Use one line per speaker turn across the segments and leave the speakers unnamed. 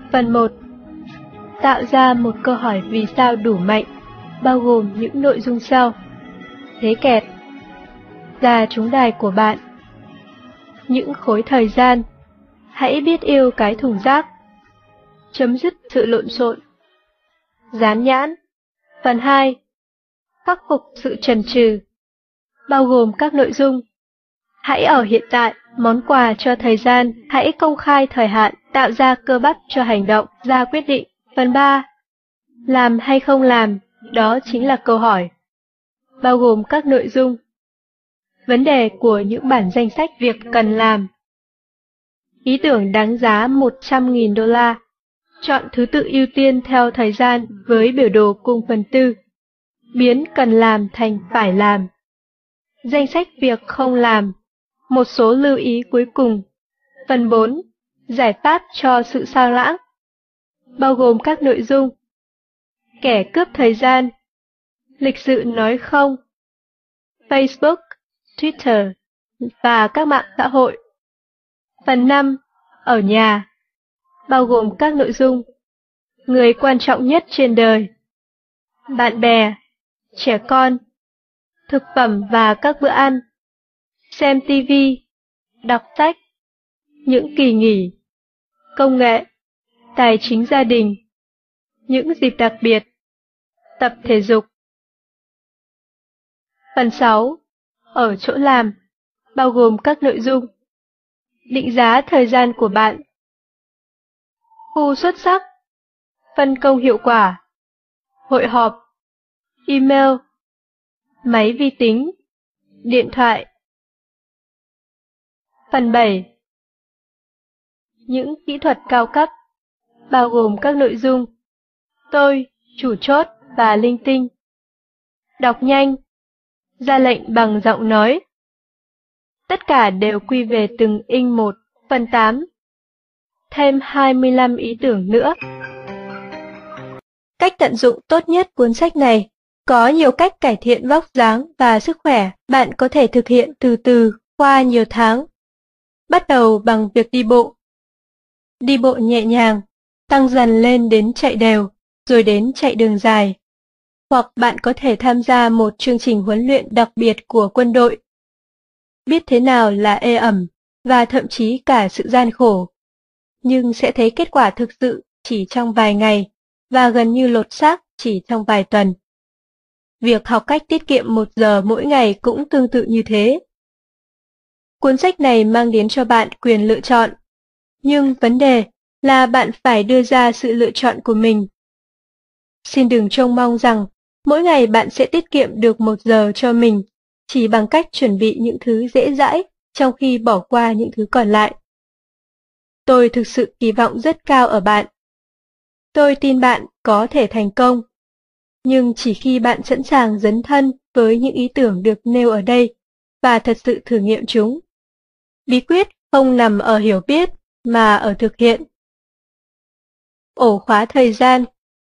Phần 1. Tạo ra một câu hỏi vì sao đủ mạnh, bao gồm những nội dung sau. Thế kẹt. Ra trúng đài của bạn. Những khối thời gian. Hãy biết yêu cái thùng rác. Chấm dứt sự lộn xộn. Dán nhãn. Phần 2. Khắc phục sự chần chừ, bao gồm các nội dung. Hãy ở hiện tại, món quà cho thời gian, hãy công khai thời hạn, tạo ra cơ bắp cho hành động, ra quyết định. Phần 3. Làm hay không làm, đó chính là câu hỏi, bao gồm các nội dung. Vấn đề của những bản danh sách việc cần làm. Ý tưởng đáng giá $100.000. Chọn thứ tự ưu tiên theo thời gian với biểu đồ cung phần tư. Biến cần làm thành phải làm. Danh sách việc không làm. Một số lưu ý cuối cùng. Phần 4. Giải pháp cho sự sao lãng, bao gồm các nội dung. Kẻ cướp thời gian. Lịch sự nói không. Facebook, Twitter và các mạng xã hội. Phần 5. Ở nhà, bao gồm các nội dung. Người quan trọng nhất trên đời. Bạn bè, trẻ con, thực phẩm và các bữa ăn. Xem TV, đọc sách, những kỳ nghỉ, công nghệ, tài chính gia đình, những dịp đặc biệt, tập thể dục. Phần 6. Ở chỗ làm, bao gồm các nội dung. Định giá thời gian của bạn. Khu xuất sắc, phân công hiệu quả, hội họp, email, máy vi tính, điện thoại. Phần 7. Những kỹ thuật cao cấp, bao gồm các nội dung. Tôi, chủ chốt và linh tinh. Đọc nhanh, ra lệnh bằng giọng nói. Tất cả đều quy về từng inh một. Phần 8. Thêm 25 ý tưởng nữa. Cách tận dụng tốt nhất cuốn sách này. Có nhiều cách cải thiện vóc dáng và sức khỏe. Bạn có thể thực hiện từ từ qua nhiều tháng. Bắt đầu bằng việc đi bộ. Đi bộ nhẹ nhàng, tăng dần lên đến chạy đều, rồi đến chạy đường dài. Hoặc bạn có thể tham gia một chương trình huấn luyện đặc biệt của quân đội. Biết thế nào là ê ẩm, và thậm chí cả sự gian khổ. Nhưng sẽ thấy kết quả thực sự chỉ trong vài ngày, và gần như lột xác chỉ trong vài tuần. Việc học cách tiết kiệm 1 giờ mỗi ngày cũng tương tự như thế. Cuốn sách này mang đến cho bạn quyền lựa chọn. Nhưng vấn đề là bạn phải đưa ra sự lựa chọn của mình. Xin đừng trông mong rằng mỗi ngày bạn sẽ tiết kiệm được 1 giờ cho mình chỉ bằng cách chuẩn bị những thứ dễ dãi trong khi bỏ qua những thứ còn lại. Tôi thực sự kỳ vọng rất cao ở bạn. Tôi tin bạn có thể thành công. Nhưng chỉ khi bạn sẵn sàng dấn thân với những ý tưởng được nêu ở đây và thật sự thử nghiệm chúng. Bí quyết không nằm ở hiểu biết mà ở thực hiện. Ổ khóa thời gian.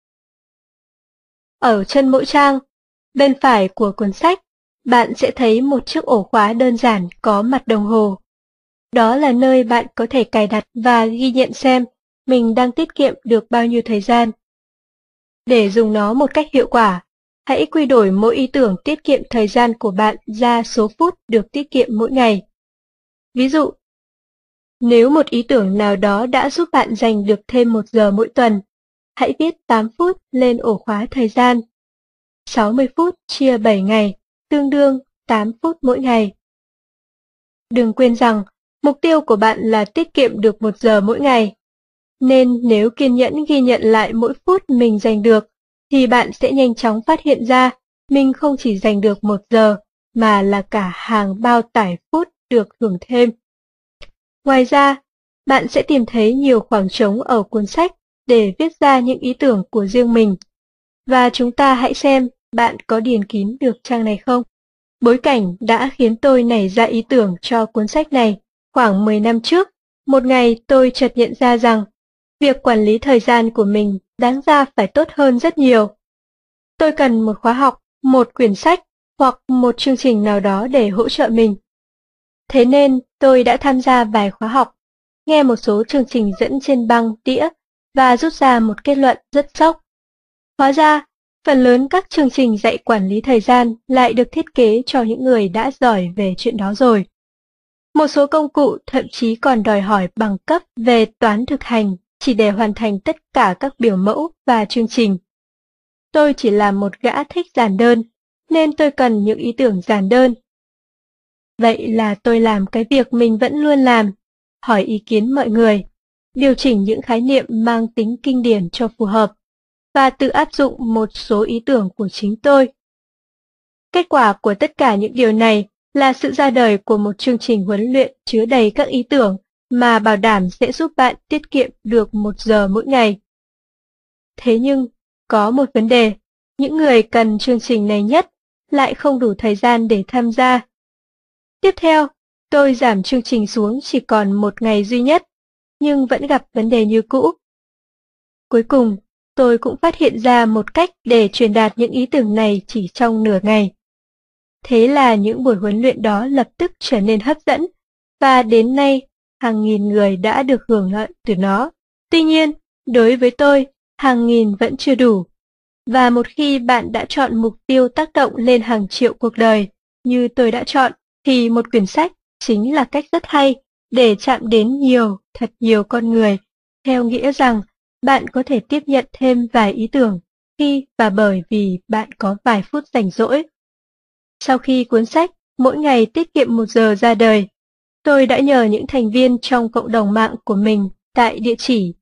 Ở chân mỗi trang, bên phải của cuốn sách, bạn sẽ thấy một chiếc ổ khóa đơn giản có mặt đồng hồ. Đó là nơi bạn có thể cài đặt và ghi nhận xem mình đang tiết kiệm được bao nhiêu thời gian. Để dùng nó một cách hiệu quả, hãy quy đổi mỗi ý tưởng tiết kiệm thời gian của bạn ra số phút được tiết kiệm mỗi ngày. Ví dụ, nếu một ý tưởng nào đó đã giúp bạn dành được thêm 1 giờ mỗi tuần, hãy viết 8 phút lên ổ khóa thời gian. 60 phút chia 7 ngày, tương đương 8 phút mỗi ngày. Đừng quên rằng, mục tiêu của bạn là tiết kiệm được 1 giờ mỗi ngày. Nên nếu kiên nhẫn ghi nhận lại mỗi phút mình dành được, thì bạn sẽ nhanh chóng phát hiện ra mình không chỉ dành được 1 giờ, mà là cả hàng bao tải phút được hưởng thêm. Ngoài ra, bạn sẽ tìm thấy nhiều khoảng trống ở cuốn sách để viết ra những ý tưởng của riêng mình. Và chúng ta hãy xem bạn có điền kín được trang này không. Bối cảnh đã khiến tôi nảy ra ý tưởng cho cuốn sách này. Khoảng 10 năm trước, một ngày tôi chợt nhận ra rằng việc quản lý thời gian của mình đáng ra phải tốt hơn rất nhiều. Tôi cần một khóa học, một quyển sách hoặc một chương trình nào đó để hỗ trợ mình. Thế nên tôi đã tham gia vài khóa học, nghe một số chương trình dẫn trên băng đĩa và rút ra một kết luận rất sốc. Hóa ra, phần lớn các chương trình dạy quản lý thời gian lại được thiết kế cho những người đã giỏi về chuyện đó rồi. Một số công cụ thậm chí còn đòi hỏi bằng cấp về toán thực hành chỉ để hoàn thành tất cả các biểu mẫu và chương trình. Tôi chỉ là một gã thích giản đơn, nên tôi cần những ý tưởng giản đơn. Vậy là tôi làm cái việc mình vẫn luôn làm, hỏi ý kiến mọi người, điều chỉnh những khái niệm mang tính kinh điển cho phù hợp, và tự áp dụng một số ý tưởng của chính tôi. Kết quả của tất cả những điều này là sự ra đời của một chương trình huấn luyện chứa đầy các ý tưởng mà bảo đảm sẽ giúp bạn tiết kiệm được 1 giờ mỗi ngày. Thế nhưng, có một vấn đề, những người cần chương trình này nhất lại không đủ thời gian để tham gia. Tiếp theo, tôi giảm chương trình xuống chỉ còn 1 ngày duy nhất, nhưng vẫn gặp vấn đề như cũ. Cuối cùng, tôi cũng phát hiện ra một cách để truyền đạt những ý tưởng này chỉ trong nửa ngày. Thế là những buổi huấn luyện đó lập tức trở nên hấp dẫn, và đến nay, hàng nghìn người đã được hưởng lợi từ nó. Tuy nhiên, đối với tôi, hàng nghìn vẫn chưa đủ. Và một khi bạn đã chọn mục tiêu tác động lên hàng triệu cuộc đời, như tôi đã chọn, thì một quyển sách chính là cách rất hay để chạm đến thật nhiều con người, theo nghĩa rằng bạn có thể tiếp nhận thêm vài ý tưởng khi và bởi vì bạn có vài phút rảnh rỗi. Sau khi cuốn sách Mỗi ngày tiết kiệm 1 giờ ra đời, tôi đã nhờ những thành viên trong cộng đồng mạng của mình tại địa chỉ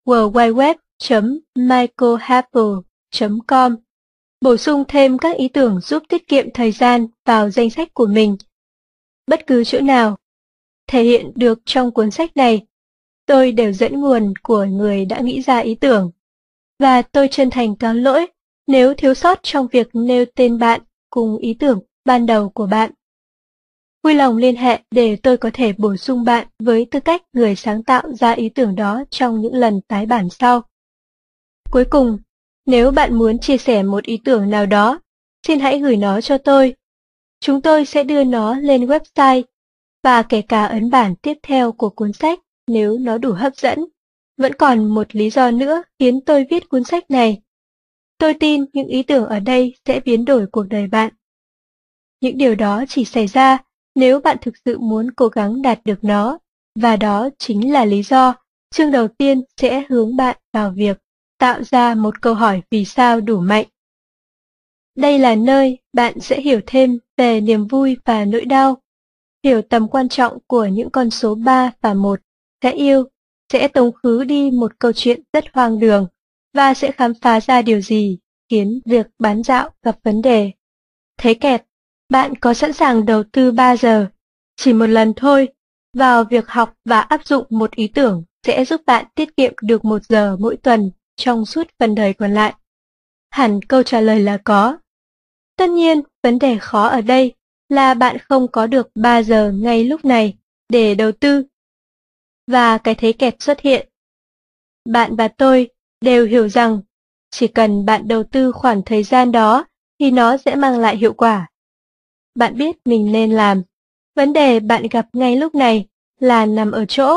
worldwideweb.michaelapple.com bổ sung thêm các ý tưởng giúp tiết kiệm thời gian vào danh sách của mình. Bất cứ chỗ nào thể hiện được trong cuốn sách này, tôi đều dẫn nguồn của người đã nghĩ ra ý tưởng. Và tôi chân thành cáo lỗi nếu thiếu sót trong việc nêu tên bạn cùng ý tưởng ban đầu của bạn. Vui lòng liên hệ để tôi có thể bổ sung bạn với tư cách người sáng tạo ra ý tưởng đó trong những lần tái bản sau. Cuối cùng, nếu bạn muốn chia sẻ một ý tưởng nào đó, xin hãy gửi nó cho tôi. Chúng tôi sẽ đưa nó lên website và kể cả ấn bản tiếp theo của cuốn sách nếu nó đủ hấp dẫn. Vẫn còn một lý do nữa khiến tôi viết cuốn sách này. Tôi tin những ý tưởng ở đây sẽ biến đổi cuộc đời bạn. Những điều đó chỉ xảy ra nếu bạn thực sự muốn cố gắng đạt được nó, và đó chính là lý do chương đầu tiên sẽ hướng bạn vào việc tạo ra một câu hỏi vì sao đủ mạnh. Đây là nơi bạn sẽ hiểu thêm về niềm vui và nỗi đau, hiểu tầm quan trọng của những con số 3 và 1, sẽ yêu, sẽ tống khứ đi một câu chuyện rất hoang đường, và sẽ khám phá ra điều gì khiến việc bán dạo gặp vấn đề. Thế kẹt, bạn có sẵn sàng đầu tư 3 giờ, chỉ một lần thôi, vào việc học và áp dụng một ý tưởng sẽ giúp bạn tiết kiệm được 1 giờ mỗi tuần trong suốt phần đời còn lại? Hẳn câu trả lời là có. Tất nhiên, vấn đề khó ở đây là bạn không có được 3 giờ ngay lúc này để đầu tư. Và cái thế kẹt xuất hiện. Bạn và tôi đều hiểu rằng chỉ cần bạn đầu tư khoản thời gian đó thì nó sẽ mang lại hiệu quả. Bạn biết mình nên làm. Vấn đề bạn gặp ngay lúc này là nằm ở chỗ.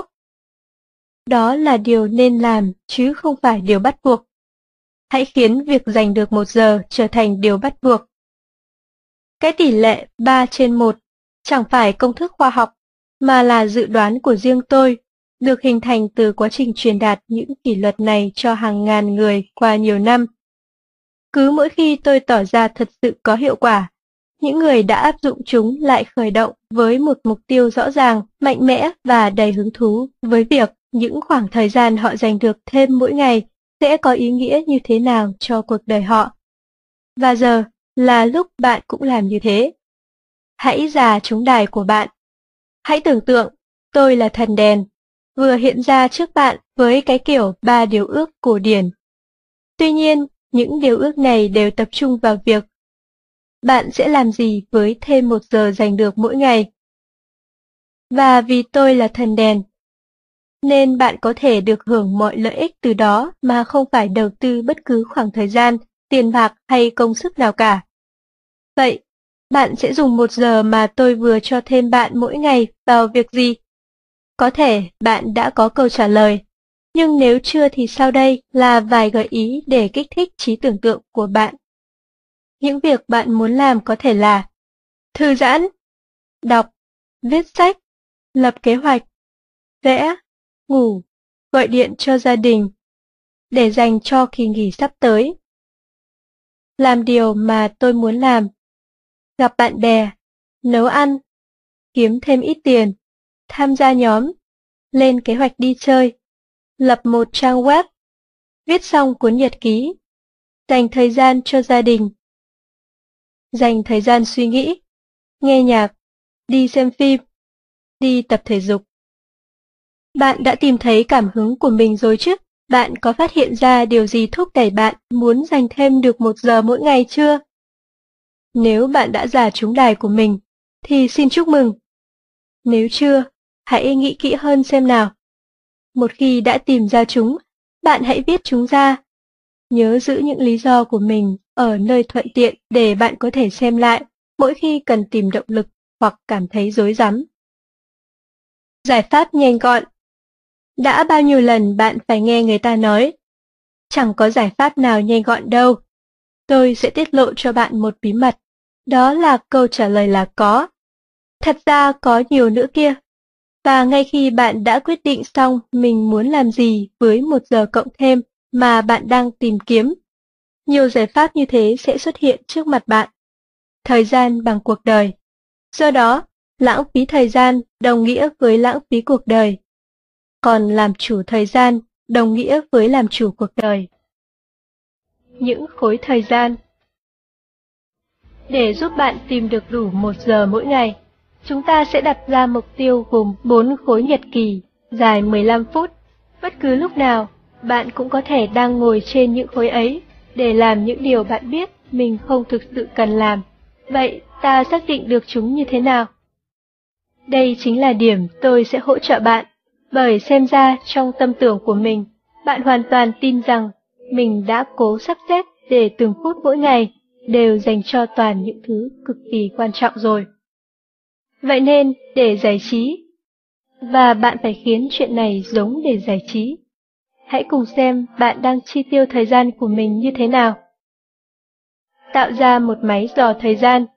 Đó là điều nên làm chứ không phải điều bắt buộc. Hãy khiến việc dành được 1 giờ trở thành điều bắt buộc. Cái tỷ lệ 3/1 chẳng phải công thức khoa học, mà là dự đoán của riêng tôi, được hình thành từ quá trình truyền đạt những kỷ luật này cho hàng ngàn người qua nhiều năm. Cứ mỗi khi tôi tỏ ra thật sự có hiệu quả, những người đã áp dụng chúng lại khởi động với một mục tiêu rõ ràng, mạnh mẽ và đầy hứng thú với việc những khoảng thời gian họ dành được thêm mỗi ngày sẽ có ý nghĩa như thế nào cho cuộc đời họ. Và giờ là lúc bạn cũng làm như thế. Hãy dà trúng đài của bạn. Hãy tưởng tượng tôi là thần đèn, vừa hiện ra trước bạn với cái kiểu 3 điều ước cổ điển. Tuy nhiên, những điều ước này đều tập trung vào việc bạn sẽ làm gì với thêm 1 giờ dành được mỗi ngày. Và vì tôi là thần đèn, nên bạn có thể được hưởng mọi lợi ích từ đó mà không phải đầu tư bất cứ khoảng thời gian, tiền bạc hay công sức nào cả. Vậy, bạn sẽ dùng 1 giờ mà tôi vừa cho thêm bạn mỗi ngày vào việc gì? Có thể bạn đã có câu trả lời. Nhưng nếu chưa thì sau đây là vài gợi ý để kích thích trí tưởng tượng của bạn. Những việc bạn muốn làm có thể là thư giãn, đọc, viết sách, lập kế hoạch, vẽ, ngủ, gọi điện cho gia đình, để dành cho kỳ nghỉ sắp tới. Làm điều mà tôi muốn làm, gặp bạn bè, nấu ăn, kiếm thêm ít tiền, tham gia nhóm, lên kế hoạch đi chơi, lập một trang web, viết xong cuốn nhật ký, dành thời gian cho gia đình, dành thời gian suy nghĩ, nghe nhạc, đi xem phim, đi tập thể dục. Bạn đã tìm thấy cảm hứng của mình rồi chứ? Bạn có phát hiện ra điều gì thúc đẩy bạn muốn dành thêm được 1 giờ mỗi ngày chưa? Nếu bạn đã ra trúng đài của mình, thì xin chúc mừng. Nếu chưa, hãy nghĩ kỹ hơn xem nào. Một khi đã tìm ra chúng, bạn hãy viết chúng ra. Nhớ giữ những lý do của mình ở nơi thuận tiện để bạn có thể xem lại mỗi khi cần tìm động lực hoặc cảm thấy rối rắm. Giải pháp nhanh gọn. Đã bao nhiêu lần bạn phải nghe người ta nói, chẳng có giải pháp nào nhanh gọn đâu. Tôi sẽ tiết lộ cho bạn một bí mật, đó là câu trả lời là có. Thật ra có nhiều nữa kia. Và ngay khi bạn đã quyết định xong mình muốn làm gì với 1 giờ cộng thêm mà bạn đang tìm kiếm, nhiều giải pháp như thế sẽ xuất hiện trước mặt bạn. Thời gian bằng cuộc đời. Do đó, lãng phí thời gian đồng nghĩa với lãng phí cuộc đời. Còn làm chủ thời gian đồng nghĩa với làm chủ cuộc đời. Những khối thời gian. Để giúp bạn tìm được đủ 1 giờ mỗi ngày, chúng ta sẽ đặt ra mục tiêu gồm 4 khối nhật kỳ, dài 15 phút. Bất cứ lúc nào, bạn cũng có thể đang ngồi trên những khối ấy để làm những điều bạn biết mình không thực sự cần làm. Vậy ta xác định được chúng như thế nào? Đây chính là điểm tôi sẽ hỗ trợ bạn, bởi xem ra trong tâm tưởng của mình, bạn hoàn toàn tin rằng mình đã cố sắp xếp để từng phút mỗi ngày đều dành cho toàn những thứ cực kỳ quan trọng rồi. Vậy nên, để giải trí, và bạn phải khiến chuyện này giống để giải trí, hãy cùng xem bạn đang chi tiêu thời gian của mình như thế nào. Tạo ra một máy dò thời gian.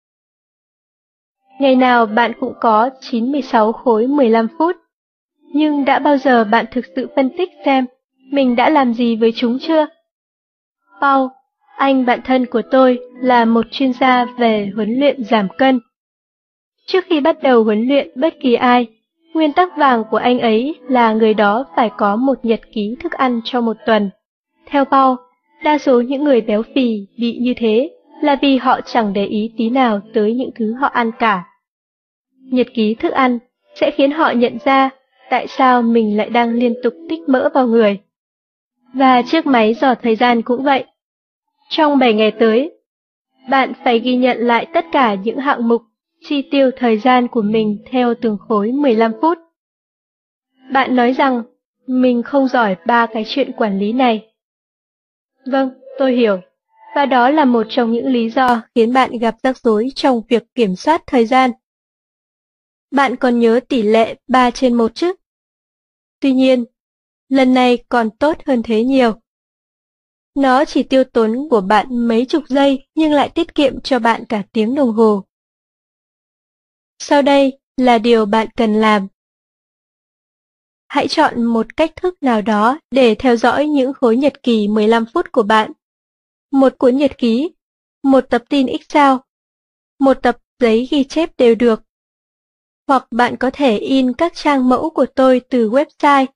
Ngày nào bạn cũng có 96 khối 15 phút, nhưng đã bao giờ bạn thực sự phân tích xem mình đã làm gì với chúng chưa? Paul, anh bạn thân của tôi, là một chuyên gia về huấn luyện giảm cân. Trước khi bắt đầu huấn luyện bất kỳ ai, nguyên tắc vàng của anh ấy là người đó phải có một nhật ký thức ăn cho 1 tuần. Theo Paul, đa số những người béo phì bị như thế là vì họ chẳng để ý tí nào tới những thứ họ ăn cả. Nhật ký thức ăn sẽ khiến họ nhận ra tại sao mình lại đang liên tục tích mỡ vào người. Và chiếc máy dò thời gian cũng vậy. Trong 7 ngày tới, bạn phải ghi nhận lại tất cả những hạng mục chi tiêu thời gian của mình theo từng khối 15 phút. Bạn nói rằng, mình không giỏi 3 cái chuyện quản lý này. Vâng, tôi hiểu. Và đó là một trong những lý do khiến bạn gặp rắc rối trong việc kiểm soát thời gian. Bạn còn nhớ tỷ lệ 3/1 chứ? Tuy nhiên, lần này còn tốt hơn thế nhiều. Nó chỉ tiêu tốn của bạn mấy chục giây nhưng lại tiết kiệm cho bạn cả tiếng đồng hồ. Sau đây là điều bạn cần làm. Hãy chọn một cách thức nào đó để theo dõi những khối nhật ký 15 phút của bạn. Một cuốn nhật ký, một tập tin Excel, một tập giấy ghi chép đều được. Hoặc bạn có thể in các trang mẫu của tôi từ website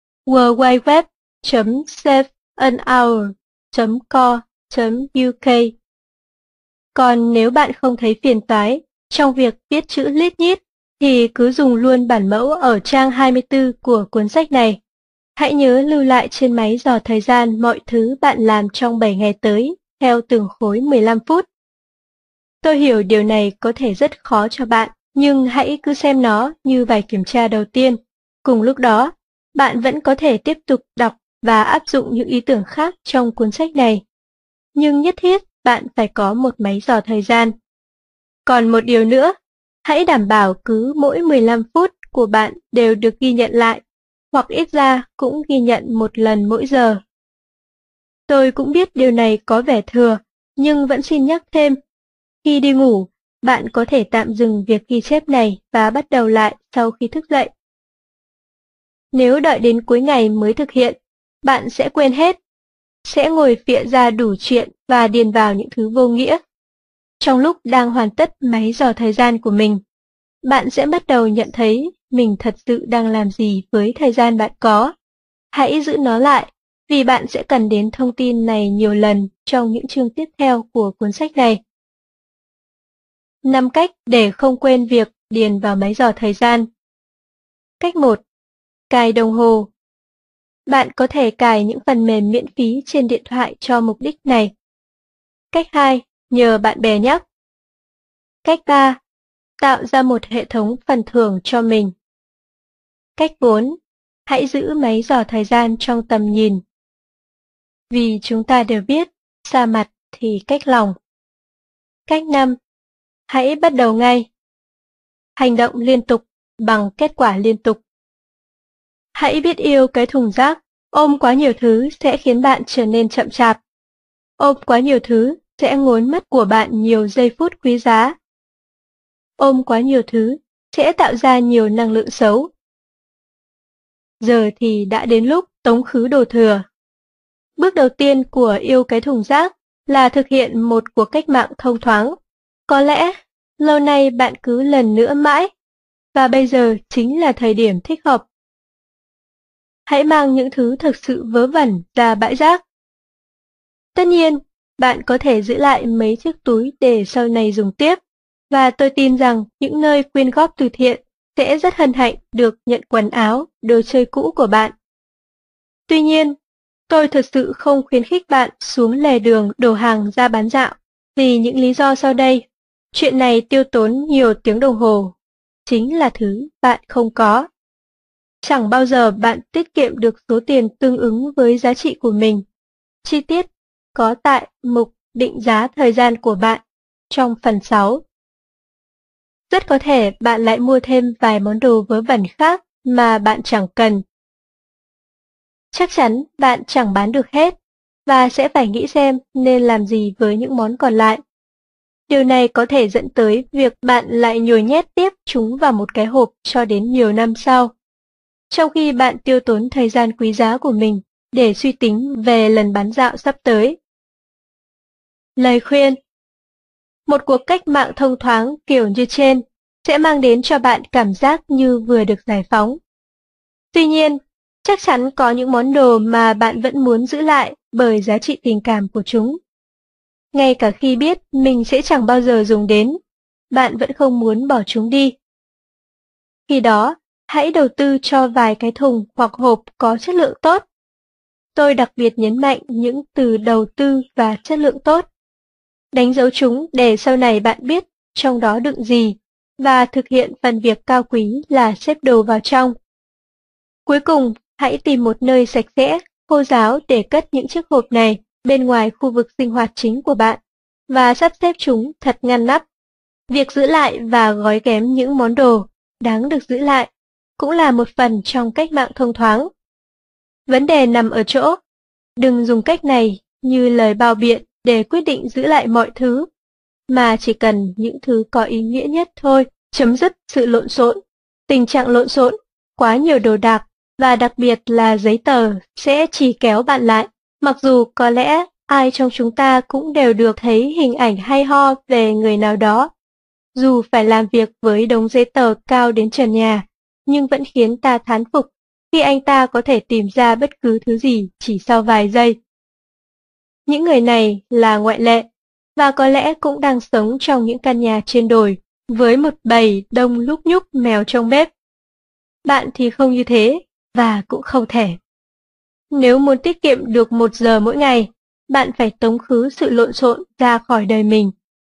worldwideweb.saveanhour.co.uk. Còn nếu bạn không thấy phiền toái trong việc viết chữ lít nhít, thì cứ dùng luôn bản mẫu ở trang 24 của cuốn sách này. Hãy nhớ lưu lại trên máy dò thời gian mọi thứ bạn làm trong 7 ngày tới, theo từng khối 15 phút. Tôi hiểu điều này có thể rất khó cho bạn, nhưng hãy cứ xem nó như bài kiểm tra đầu tiên. Cùng lúc đó, bạn vẫn có thể tiếp tục đọc và áp dụng những ý tưởng khác trong cuốn sách này. Nhưng nhất thiết bạn phải có một máy dò thời gian. Còn một điều nữa, hãy đảm bảo cứ mỗi 15 phút của bạn đều được ghi nhận lại. hoặc ít ra cũng ghi nhận một lần mỗi giờ. Tôi cũng biết điều này có vẻ thừa, nhưng vẫn xin nhắc thêm. Khi đi ngủ, bạn có thể tạm dừng việc ghi chép này và bắt đầu lại sau khi thức dậy. Nếu đợi đến cuối ngày mới thực hiện, bạn sẽ quên hết, sẽ ngồi phịa ra đủ chuyện và điền vào những thứ vô nghĩa. Trong lúc đang hoàn tất máy dò thời gian của mình, bạn sẽ bắt đầu nhận thấy mình thật sự đang làm gì với thời gian bạn có. Hãy giữ nó lại, vì bạn sẽ cần đến thông tin này nhiều lần trong những chương tiếp theo của cuốn sách này. 5 cách để không quên việc điền vào máy dò thời gian. Cách 1. Cài đồng hồ. Bạn có thể cài những phần mềm miễn phí trên điện thoại cho mục đích này. Cách 2. Nhờ bạn bè nhắc. Cách 3. Tạo ra một hệ thống phần thưởng cho mình. Cách 4. Hãy giữ máy dò thời gian trong tầm nhìn. Vì chúng ta đều biết, xa mặt thì cách lòng. Cách 5. Hãy bắt đầu ngay. Hành động liên tục bằng kết quả liên tục. Hãy biết yêu cái thùng rác. Ôm quá nhiều thứ sẽ khiến bạn trở nên chậm chạp. Ôm quá nhiều thứ sẽ ngốn mất của bạn nhiều giây phút quý giá. Ôm quá nhiều thứ sẽ tạo ra nhiều năng lượng xấu. Giờ thì đã đến lúc tống khứ đồ thừa. Bước đầu tiên của yêu cái thùng rác là thực hiện một cuộc cách mạng thông thoáng. Có lẽ, lâu nay bạn cứ lần nữa mãi, và bây giờ chính là thời điểm thích hợp. Hãy mang những thứ thực sự vớ vẩn ra bãi rác. Tất nhiên, bạn có thể giữ lại mấy chiếc túi để sau này dùng tiếp, và tôi tin rằng những nơi quyên góp từ thiện sẽ rất hân hạnh được nhận quần áo, đồ chơi cũ của bạn. Tuy nhiên, tôi thật sự không khuyến khích bạn xuống lề đường đổ hàng ra bán dạo, vì những lý do sau đây. Chuyện này tiêu tốn nhiều tiếng đồng hồ, chính là thứ bạn không có. Chẳng bao giờ bạn tiết kiệm được số tiền tương ứng với giá trị của mình. Chi tiết có tại mục định giá thời gian của bạn trong phần 6. Rất có thể bạn lại mua thêm vài món đồ vớ vẩn khác mà bạn chẳng cần. Chắc chắn bạn chẳng bán được hết, và sẽ phải nghĩ xem nên làm gì với những món còn lại. Điều này có thể dẫn tới việc bạn lại nhồi nhét tiếp chúng vào một cái hộp cho đến nhiều năm sau, trong khi bạn tiêu tốn thời gian quý giá của mình để suy tính về lần bán dạo sắp tới. Lời khuyên: một cuộc cách mạng thông thoáng kiểu như trên sẽ mang đến cho bạn cảm giác như vừa được giải phóng. Tuy nhiên, chắc chắn có những món đồ mà bạn vẫn muốn giữ lại bởi giá trị tình cảm của chúng. Ngay cả khi biết mình sẽ chẳng bao giờ dùng đến, bạn vẫn không muốn bỏ chúng đi. Khi đó, hãy đầu tư cho vài cái thùng hoặc hộp có chất lượng tốt. Tôi đặc biệt nhấn mạnh những từ đầu tư và chất lượng tốt. Đánh dấu chúng để sau này bạn biết trong đó đựng gì, và thực hiện phần việc cao quý là xếp đồ vào trong. Cuối cùng, hãy tìm một nơi sạch sẽ, khô ráo để cất những chiếc hộp này bên ngoài khu vực sinh hoạt chính của bạn, và sắp xếp chúng thật ngăn nắp. Việc giữ lại và gói ghém những món đồ đáng được giữ lại cũng là một phần trong cách mạng thông thoáng. Vấn đề nằm ở chỗ, đừng dùng cách này như lời bao biện để quyết định giữ lại mọi thứ, mà chỉ cần những thứ có ý nghĩa nhất thôi. Chấm dứt sự lộn xộn. Tình trạng lộn xộn, quá nhiều đồ đạc, và đặc biệt là giấy tờ sẽ trì kéo bạn lại. Mặc dù có lẽ ai trong chúng ta cũng đều được thấy hình ảnh hay ho về người nào đó, dù phải làm việc với đống giấy tờ cao đến trần nhà, nhưng vẫn khiến ta thán phục khi anh ta có thể tìm ra bất cứ thứ gì chỉ sau vài giây. Những người này là ngoại lệ, và có lẽ cũng đang sống trong những căn nhà trên đồi, với một bầy đông lúc nhúc mèo trong bếp. Bạn thì không như thế, và cũng không thể. Nếu muốn tiết kiệm được 1 giờ mỗi ngày, bạn phải tống khứ sự lộn xộn ra khỏi đời mình.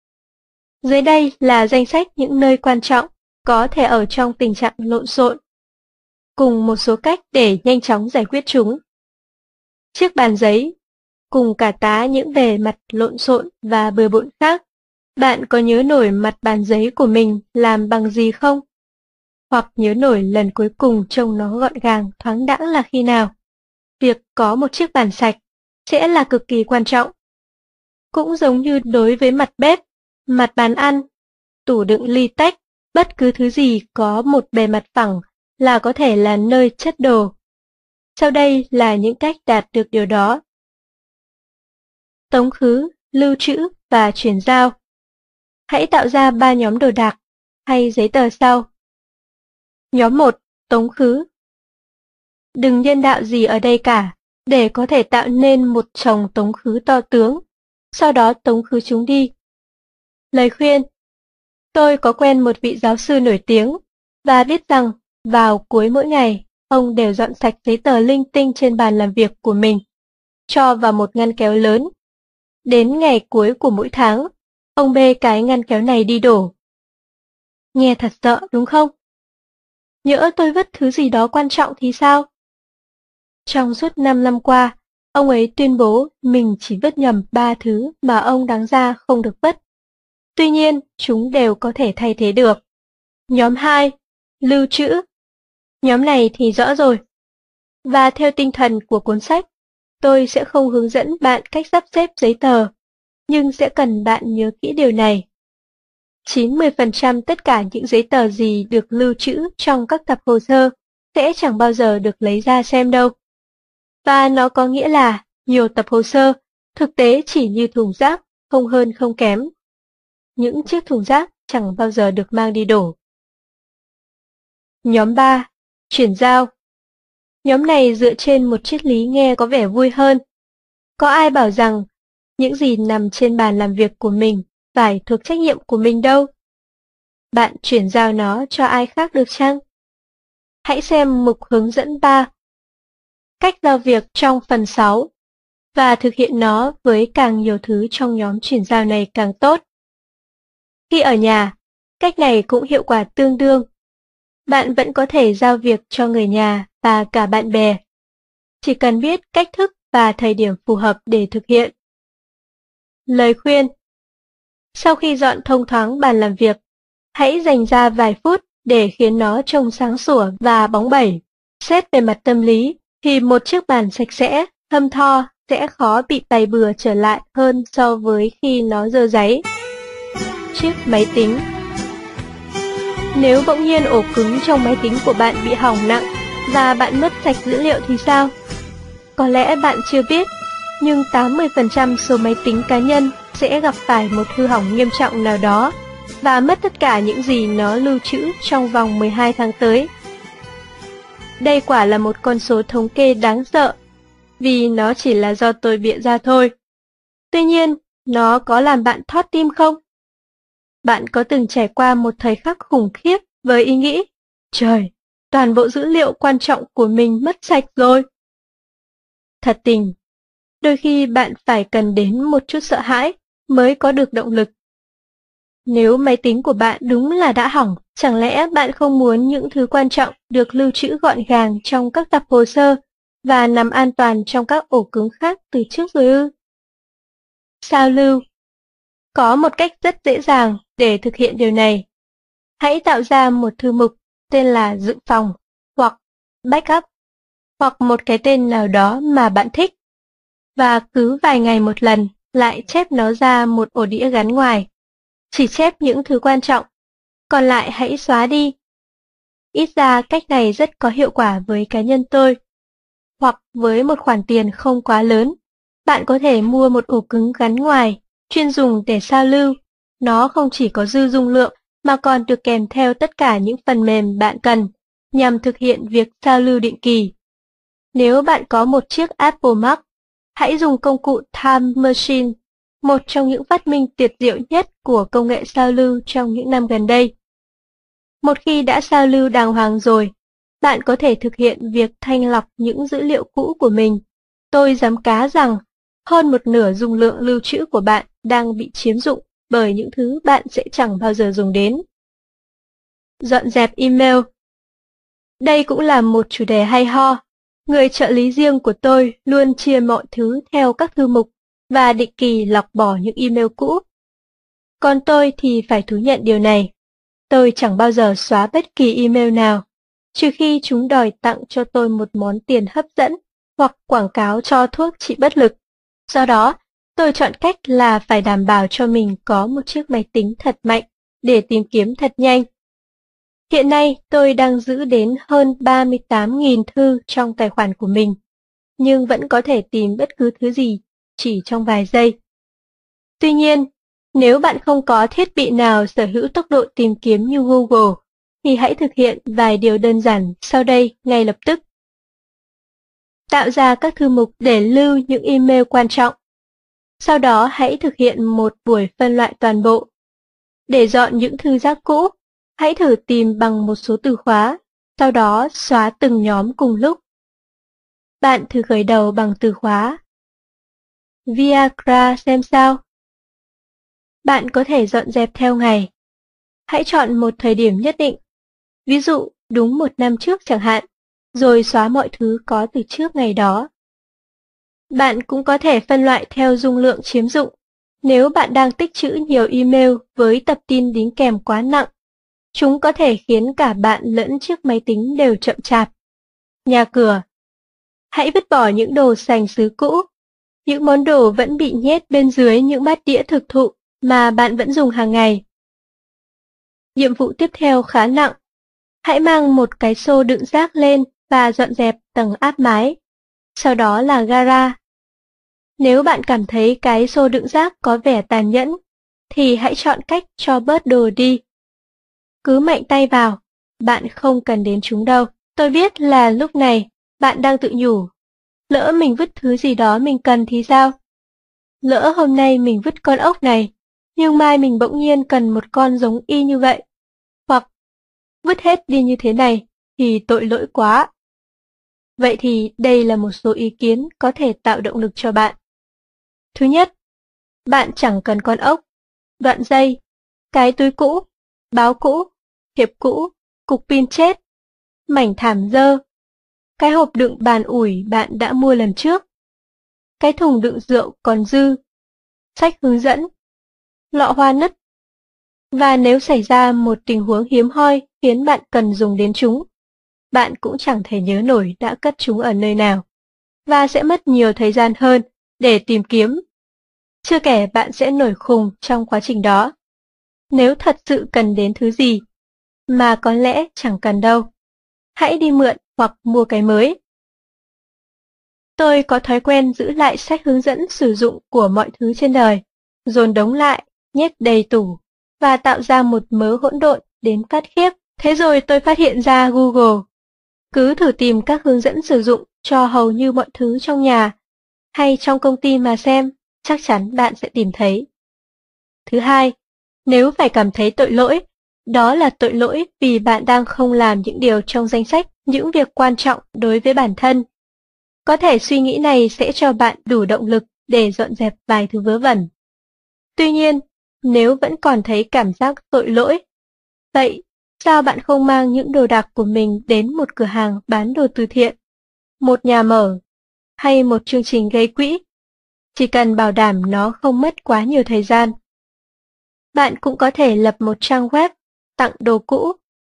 Dưới đây là danh sách những nơi quan trọng có thể ở trong tình trạng lộn xộn, cùng một số cách để nhanh chóng giải quyết chúng. Chiếc bàn giấy, cùng cả tá những bề mặt lộn xộn và bừa bộn khác. Bạn có nhớ nổi mặt bàn giấy của mình làm bằng gì không? hoặc nhớ nổi lần cuối cùng trông nó gọn gàng, thoáng đãng là khi nào. Việc có một chiếc bàn sạch sẽ là cực kỳ quan trọng. Cũng giống như đối với mặt bếp, mặt bàn ăn, tủ đựng ly tách, bất cứ thứ gì có một bề mặt phẳng là có thể là nơi chất đồ. Sau đây là những cách đạt được điều đó. Tống khứ, lưu trữ và chuyển giao. Hãy tạo ra 3 nhóm đồ đạc hay giấy tờ sau. Nhóm 1. Tống khứ. Đừng nhân đạo gì ở đây cả, để có thể tạo nên một chồng tống khứ to tướng, sau đó tống khứ chúng đi. Lời khuyên: tôi có quen một vị giáo sư nổi tiếng, và biết rằng vào cuối mỗi ngày, ông đều dọn sạch giấy tờ linh tinh trên bàn làm việc của mình, cho vào một ngăn kéo lớn. Đến ngày cuối của mỗi tháng, ông bê cái ngăn kéo này đi đổ. Nghe thật sợ đúng không? Nhỡ tôi vứt thứ gì đó quan trọng thì sao? Trong suốt 5 năm qua, ông ấy tuyên bố mình chỉ vứt nhầm 3 thứ mà ông đáng ra không được vứt. Tuy nhiên, chúng đều có thể thay thế được. Nhóm 2. Lưu trữ. Nhóm này thì rõ rồi. Và theo tinh thần của cuốn sách, tôi sẽ không hướng dẫn bạn cách sắp xếp giấy tờ, nhưng sẽ cần bạn nhớ kỹ điều này. 90% tất cả những giấy tờ gì được lưu trữ trong các tập hồ sơ sẽ chẳng bao giờ được lấy ra xem đâu. Và nó có nghĩa là nhiều tập hồ sơ thực tế chỉ như thùng rác, không hơn không kém. Những chiếc thùng rác chẳng bao giờ được mang đi đổ. Nhóm 3. Chuyển giao. Nhóm này dựa trên một triết lý nghe có vẻ vui hơn. Có ai bảo rằng những gì nằm trên bàn làm việc của mình phải thuộc trách nhiệm của mình đâu. Bạn chuyển giao nó cho ai khác được chăng? Hãy xem mục hướng dẫn 3. Cách giao việc trong phần 6 và thực hiện nó với càng nhiều thứ trong nhóm chuyển giao này càng tốt. Khi ở nhà, cách này cũng hiệu quả tương đương. Bạn vẫn có thể giao việc cho người nhà và cả bạn bè. Chỉ cần biết cách thức và thời điểm phù hợp để thực hiện. Lời khuyên: sau khi dọn thông thoáng bàn làm việc, hãy dành ra vài phút để khiến nó trông sáng sủa và bóng bẩy. Xét về mặt tâm lý, thì một chiếc bàn sạch sẽ, thơm tho sẽ khó bị bày bừa trở lại hơn so với khi nó dơ dáy. Chiếc máy tính. Nếu bỗng nhiên ổ cứng trong máy tính của bạn bị hỏng nặng và bạn mất sạch dữ liệu thì sao? Có lẽ bạn chưa biết, nhưng 80% số máy tính cá nhân sẽ gặp phải một hư hỏng nghiêm trọng nào đó và mất tất cả những gì nó lưu trữ trong vòng 12 tháng tới. Đây quả là một con số thống kê đáng sợ, vì nó chỉ là do tôi bịa ra thôi. Tuy nhiên, nó có làm bạn thót tim không? Bạn có từng trải qua một thời khắc khủng khiếp với ý nghĩ, trời, toàn bộ dữ liệu quan trọng của mình mất sạch rồi? Thật tình, đôi khi bạn phải cần đến một chút sợ hãi mới có được động lực. Nếu máy tính của bạn đúng là đã hỏng, chẳng lẽ bạn không muốn những thứ quan trọng được lưu trữ gọn gàng trong các tập hồ sơ và nằm an toàn trong các ổ cứng khác từ trước rồi ư? Sao lưu? Có một cách rất dễ dàng để thực hiện điều này. Hãy tạo ra một thư mục tên là dự phòng, hoặc backup, hoặc một cái tên nào đó mà bạn thích. Và cứ vài ngày một lần lại chép nó ra một ổ đĩa gắn ngoài. Chỉ chép những thứ quan trọng, còn lại hãy xóa đi. Ít ra cách này rất có hiệu quả với cá nhân tôi. Hoặc với một khoản tiền không quá lớn, bạn có thể mua một ổ cứng gắn ngoài, chuyên dùng để sao lưu. Nó không chỉ có dư dung lượng, mà còn được kèm theo tất cả những phần mềm bạn cần, nhằm thực hiện việc sao lưu định kỳ. Nếu bạn có một chiếc Apple Mac, hãy dùng công cụ Time Machine, một trong những phát minh tuyệt diệu nhất của công nghệ sao lưu trong những năm gần đây. Một khi đã sao lưu đàng hoàng rồi, bạn có thể thực hiện việc thanh lọc những dữ liệu cũ của mình. Tôi dám cá rằng hơn một nửa dung lượng lưu trữ của bạn đang bị chiếm dụng bởi những thứ bạn sẽ chẳng bao giờ dùng đến. Dọn dẹp email. Đây cũng là một chủ đề hay ho. Người trợ lý riêng của tôi luôn chia mọi thứ theo các thư mục và định kỳ lọc bỏ những email cũ. Còn tôi thì phải thú nhận điều này. Tôi chẳng bao giờ xóa bất kỳ email nào, trừ khi chúng đòi tặng cho tôi một món tiền hấp dẫn hoặc quảng cáo cho thuốc trị bất lực. Do đó, tôi chọn cách là phải đảm bảo cho mình có một chiếc máy tính thật mạnh để tìm kiếm thật nhanh. Hiện nay, tôi đang giữ đến hơn 38.000 thư trong tài khoản của mình, nhưng vẫn có thể tìm bất cứ thứ gì chỉ trong vài giây. Tuy nhiên, nếu bạn không có thiết bị nào sở hữu tốc độ tìm kiếm như Google, thì hãy thực hiện vài điều đơn giản sau đây ngay lập tức. Tạo ra các thư mục để lưu những email quan trọng. Sau đó hãy thực hiện một buổi phân loại toàn bộ. Để dọn những thư rác cũ, hãy thử tìm bằng một số từ khóa, sau đó xóa từng nhóm cùng lúc. Bạn thử khởi đầu bằng từ khóa Viagra xem sao. Bạn có thể dọn dẹp theo ngày. Hãy chọn một thời điểm nhất định, ví dụ đúng 1 năm trước chẳng hạn, rồi xóa mọi thứ có từ trước ngày đó. Bạn cũng có thể phân loại theo dung lượng chiếm dụng. Nếu bạn đang tích trữ nhiều email với tập tin đính kèm quá nặng, chúng có thể khiến cả bạn lẫn chiếc máy tính đều chậm chạp. Nhà cửa. Hãy vứt bỏ những đồ sành sứ cũ. Những món đồ vẫn bị nhét bên dưới những bát đĩa thực thụ mà bạn vẫn dùng hàng ngày. Nhiệm vụ tiếp theo khá nặng. Hãy mang một cái xô đựng rác lên và dọn dẹp tầng áp mái. Sau đó là gara. Nếu bạn cảm thấy cái xô đựng rác có vẻ tàn nhẫn, thì hãy chọn cách cho bớt đồ đi. Cứ mạnh tay vào, bạn không cần đến chúng đâu. Tôi biết là lúc này, bạn đang tự nhủ. Lỡ mình vứt thứ gì đó mình cần thì sao? Lỡ hôm nay mình vứt con ốc này, nhưng mai mình bỗng nhiên cần một con giống y như vậy. Hoặc, vứt hết đi như thế này, thì tội lỗi quá. Vậy thì đây là một số ý kiến có thể tạo động lực cho bạn. Thứ nhất, bạn chẳng cần con ốc, đoạn dây, cái túi cũ, báo cũ, thiệp cũ, cục pin chết, mảnh thảm dơ, cái hộp đựng bàn ủi bạn đã mua lần trước, cái thùng đựng rượu còn dư, sách hướng dẫn, lọ hoa nứt. Và nếu xảy ra một tình huống hiếm hoi khiến bạn cần dùng đến chúng, bạn cũng chẳng thể nhớ nổi đã cất chúng ở nơi nào, và sẽ mất nhiều thời gian hơn để tìm kiếm. Chưa kể bạn sẽ nổi khùng trong quá trình đó. Nếu thật sự cần đến thứ gì, mà có lẽ chẳng cần đâu, hãy đi mượn hoặc mua cái mới. Tôi có thói quen giữ lại sách hướng dẫn sử dụng của mọi thứ trên đời, dồn đống lại, nhét đầy tủ, và tạo ra một mớ hỗn độn đến phát khiếp. Thế rồi tôi phát hiện ra Google. Cứ thử tìm các hướng dẫn sử dụng cho hầu như mọi thứ trong nhà, hay trong công ty mà xem, chắc chắn bạn sẽ tìm thấy. Thứ hai, nếu phải cảm thấy tội lỗi, đó là tội lỗi vì bạn đang không làm những điều trong danh sách, những việc quan trọng đối với bản thân. Có thể suy nghĩ này sẽ cho bạn đủ động lực để dọn dẹp vài thứ vớ vẩn. Tuy nhiên, nếu vẫn còn thấy cảm giác tội lỗi, vậy sao bạn không mang những đồ đạc của mình đến một cửa hàng bán đồ từ thiện, một nhà mở, hay một chương trình gây quỹ? Chỉ cần bảo đảm nó không mất quá nhiều thời gian. Bạn cũng có thể lập một trang web tặng đồ cũ.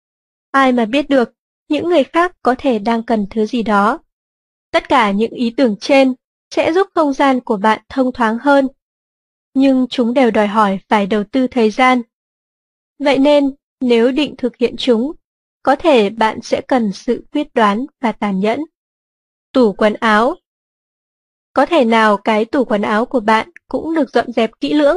Ai mà biết được, những người khác có thể đang cần thứ gì đó. Tất cả những ý tưởng trên sẽ giúp không gian của bạn thông thoáng hơn, nhưng chúng đều đòi hỏi phải đầu tư thời gian. Vậy nên, nếu định thực hiện chúng, có thể bạn sẽ cần sự quyết đoán và tàn nhẫn. Tủ quần áo. Có thể nào cái tủ quần áo của bạn cũng được dọn dẹp kỹ lưỡng?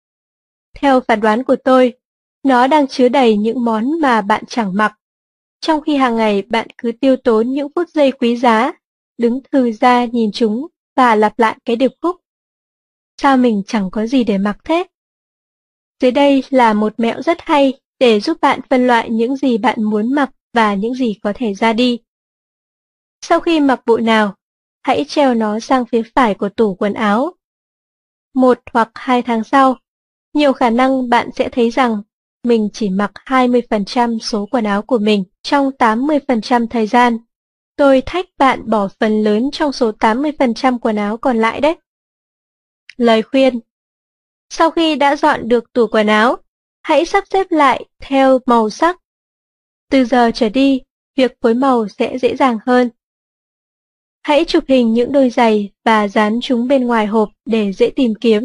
Theo phán đoán của tôi, nó đang chứa đầy những món mà bạn chẳng mặc, trong khi hàng ngày bạn cứ tiêu tốn những phút giây quý giá, đứng thừ ra nhìn chúng và lặp lại cái điệp khúc. Sao mình chẳng có gì để mặc thế? Dưới đây là một mẹo rất hay để giúp bạn phân loại những gì bạn muốn mặc và những gì có thể ra đi. Sau khi mặc bộ nào, hãy treo nó sang phía phải của tủ quần áo. 1 hoặc 2 tháng sau, nhiều khả năng bạn sẽ thấy rằng mình chỉ mặc 20% số quần áo của mình trong 80% thời gian. Tôi thách bạn bỏ phần lớn trong số 80% quần áo còn lại đấy. Lời khuyên: sau khi đã dọn được tủ quần áo, hãy sắp xếp lại theo màu sắc. Từ giờ trở đi, việc phối màu sẽ dễ dàng hơn. Hãy chụp hình những đôi giày và dán chúng bên ngoài hộp để dễ tìm kiếm.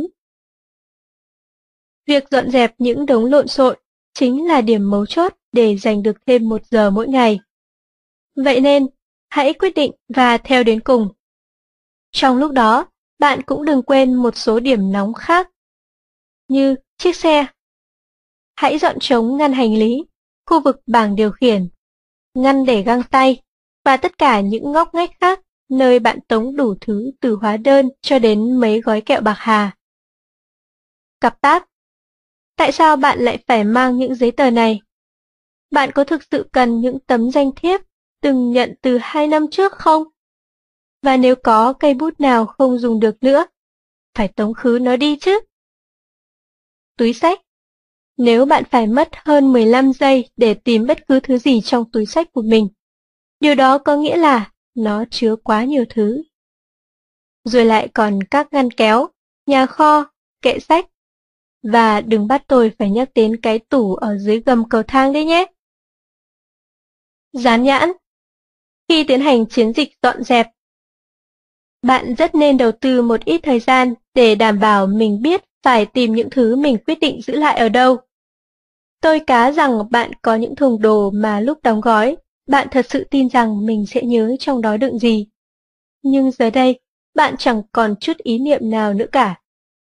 Việc dọn dẹp những đống lộn xộn chính là điểm mấu chốt để dành được thêm 1 giờ mỗi ngày. Vậy nên, hãy quyết định và theo đến cùng. Trong lúc đó, bạn cũng đừng quên một số điểm nóng khác, như chiếc xe. Hãy dọn trống ngăn hành lý, khu vực bảng điều khiển, ngăn để găng tay và tất cả những ngóc ngách khác nơi bạn tống đủ thứ từ hóa đơn cho đến mấy gói kẹo bạc hà. Cặp táp. Tại sao bạn lại phải mang những giấy tờ này? Bạn có thực sự cần những tấm danh thiếp từng nhận từ 2 năm trước không? Và nếu có cây bút nào không dùng được nữa, phải tống khứ nó đi chứ. Túi xách. Nếu bạn phải mất hơn 15 giây để tìm bất cứ thứ gì trong túi xách của mình, điều đó có nghĩa là nó chứa quá nhiều thứ. Rồi lại còn các ngăn kéo, nhà kho, kệ sách. Và đừng bắt tôi phải nhắc đến cái tủ ở dưới gầm cầu thang đấy nhé. Dán nhãn. Khi tiến hành chiến dịch dọn dẹp, bạn rất nên đầu tư một ít thời gian để đảm bảo mình biết phải tìm những thứ mình quyết định giữ lại ở đâu. Tôi cá rằng bạn có những thùng đồ mà lúc đóng gói, bạn thật sự tin rằng mình sẽ nhớ trong đó đựng gì. Nhưng giờ đây, bạn chẳng còn chút ý niệm nào nữa cả.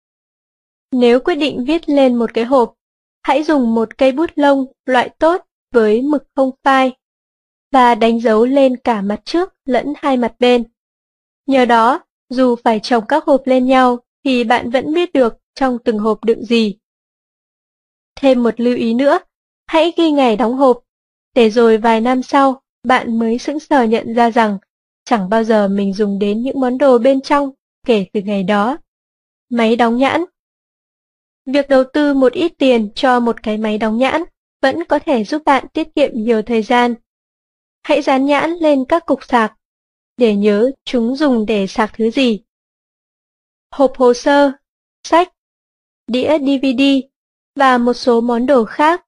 Nếu quyết định viết lên một cái hộp, hãy dùng một cây bút lông loại tốt với mực không phai và đánh dấu lên cả mặt trước lẫn hai mặt bên. Nhờ đó, dù phải chồng các hộp lên nhau thì bạn vẫn biết được trong từng hộp đựng gì. Thêm một lưu ý nữa, hãy ghi ngày đóng hộp, để rồi vài năm sau, bạn mới sững sờ nhận ra rằng chẳng bao giờ mình dùng đến những món đồ bên trong kể từ ngày đó. Máy đóng nhãn. Việc đầu tư một ít tiền cho một cái máy đóng nhãn vẫn có thể giúp bạn tiết kiệm nhiều thời gian. Hãy dán nhãn lên các cục sạc, để nhớ chúng dùng để sạc thứ gì. Hộp hồ sơ, sách, đĩa DVD và một số món đồ khác.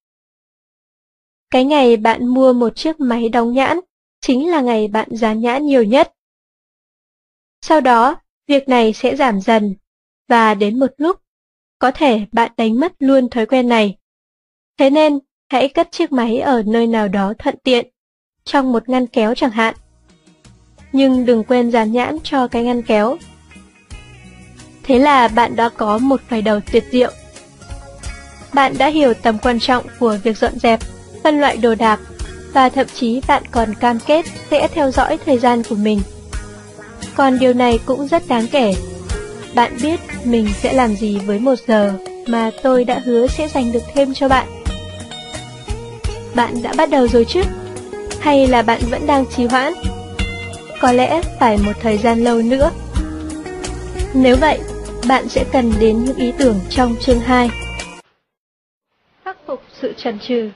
Cái ngày bạn mua một chiếc máy đóng nhãn chính là ngày bạn dán nhãn nhiều nhất. Sau đó, việc này sẽ giảm dần, và đến một lúc, có thể bạn đánh mất luôn thói quen này. Thế nên, hãy cất chiếc máy ở nơi nào đó thuận tiện, trong một ngăn kéo chẳng hạn. Nhưng đừng quên dán nhãn cho cái ngăn kéo. Thế là bạn đã có một khởi đầu tuyệt diệu. Bạn đã hiểu tầm quan trọng của việc dọn dẹp, phân loại đồ đạc, và thậm chí bạn còn cam kết sẽ theo dõi thời gian của mình. Còn điều này cũng rất đáng kể. Bạn biết mình sẽ làm gì với 1 giờ mà tôi đã hứa sẽ dành được thêm cho bạn. Bạn đã bắt đầu rồi chứ? Hay là bạn vẫn đang trì hoãn? Có lẽ phải một thời gian lâu nữa. Nếu vậy, bạn sẽ cần đến những ý tưởng trong chương 2. Khắc phục sự chần chừ.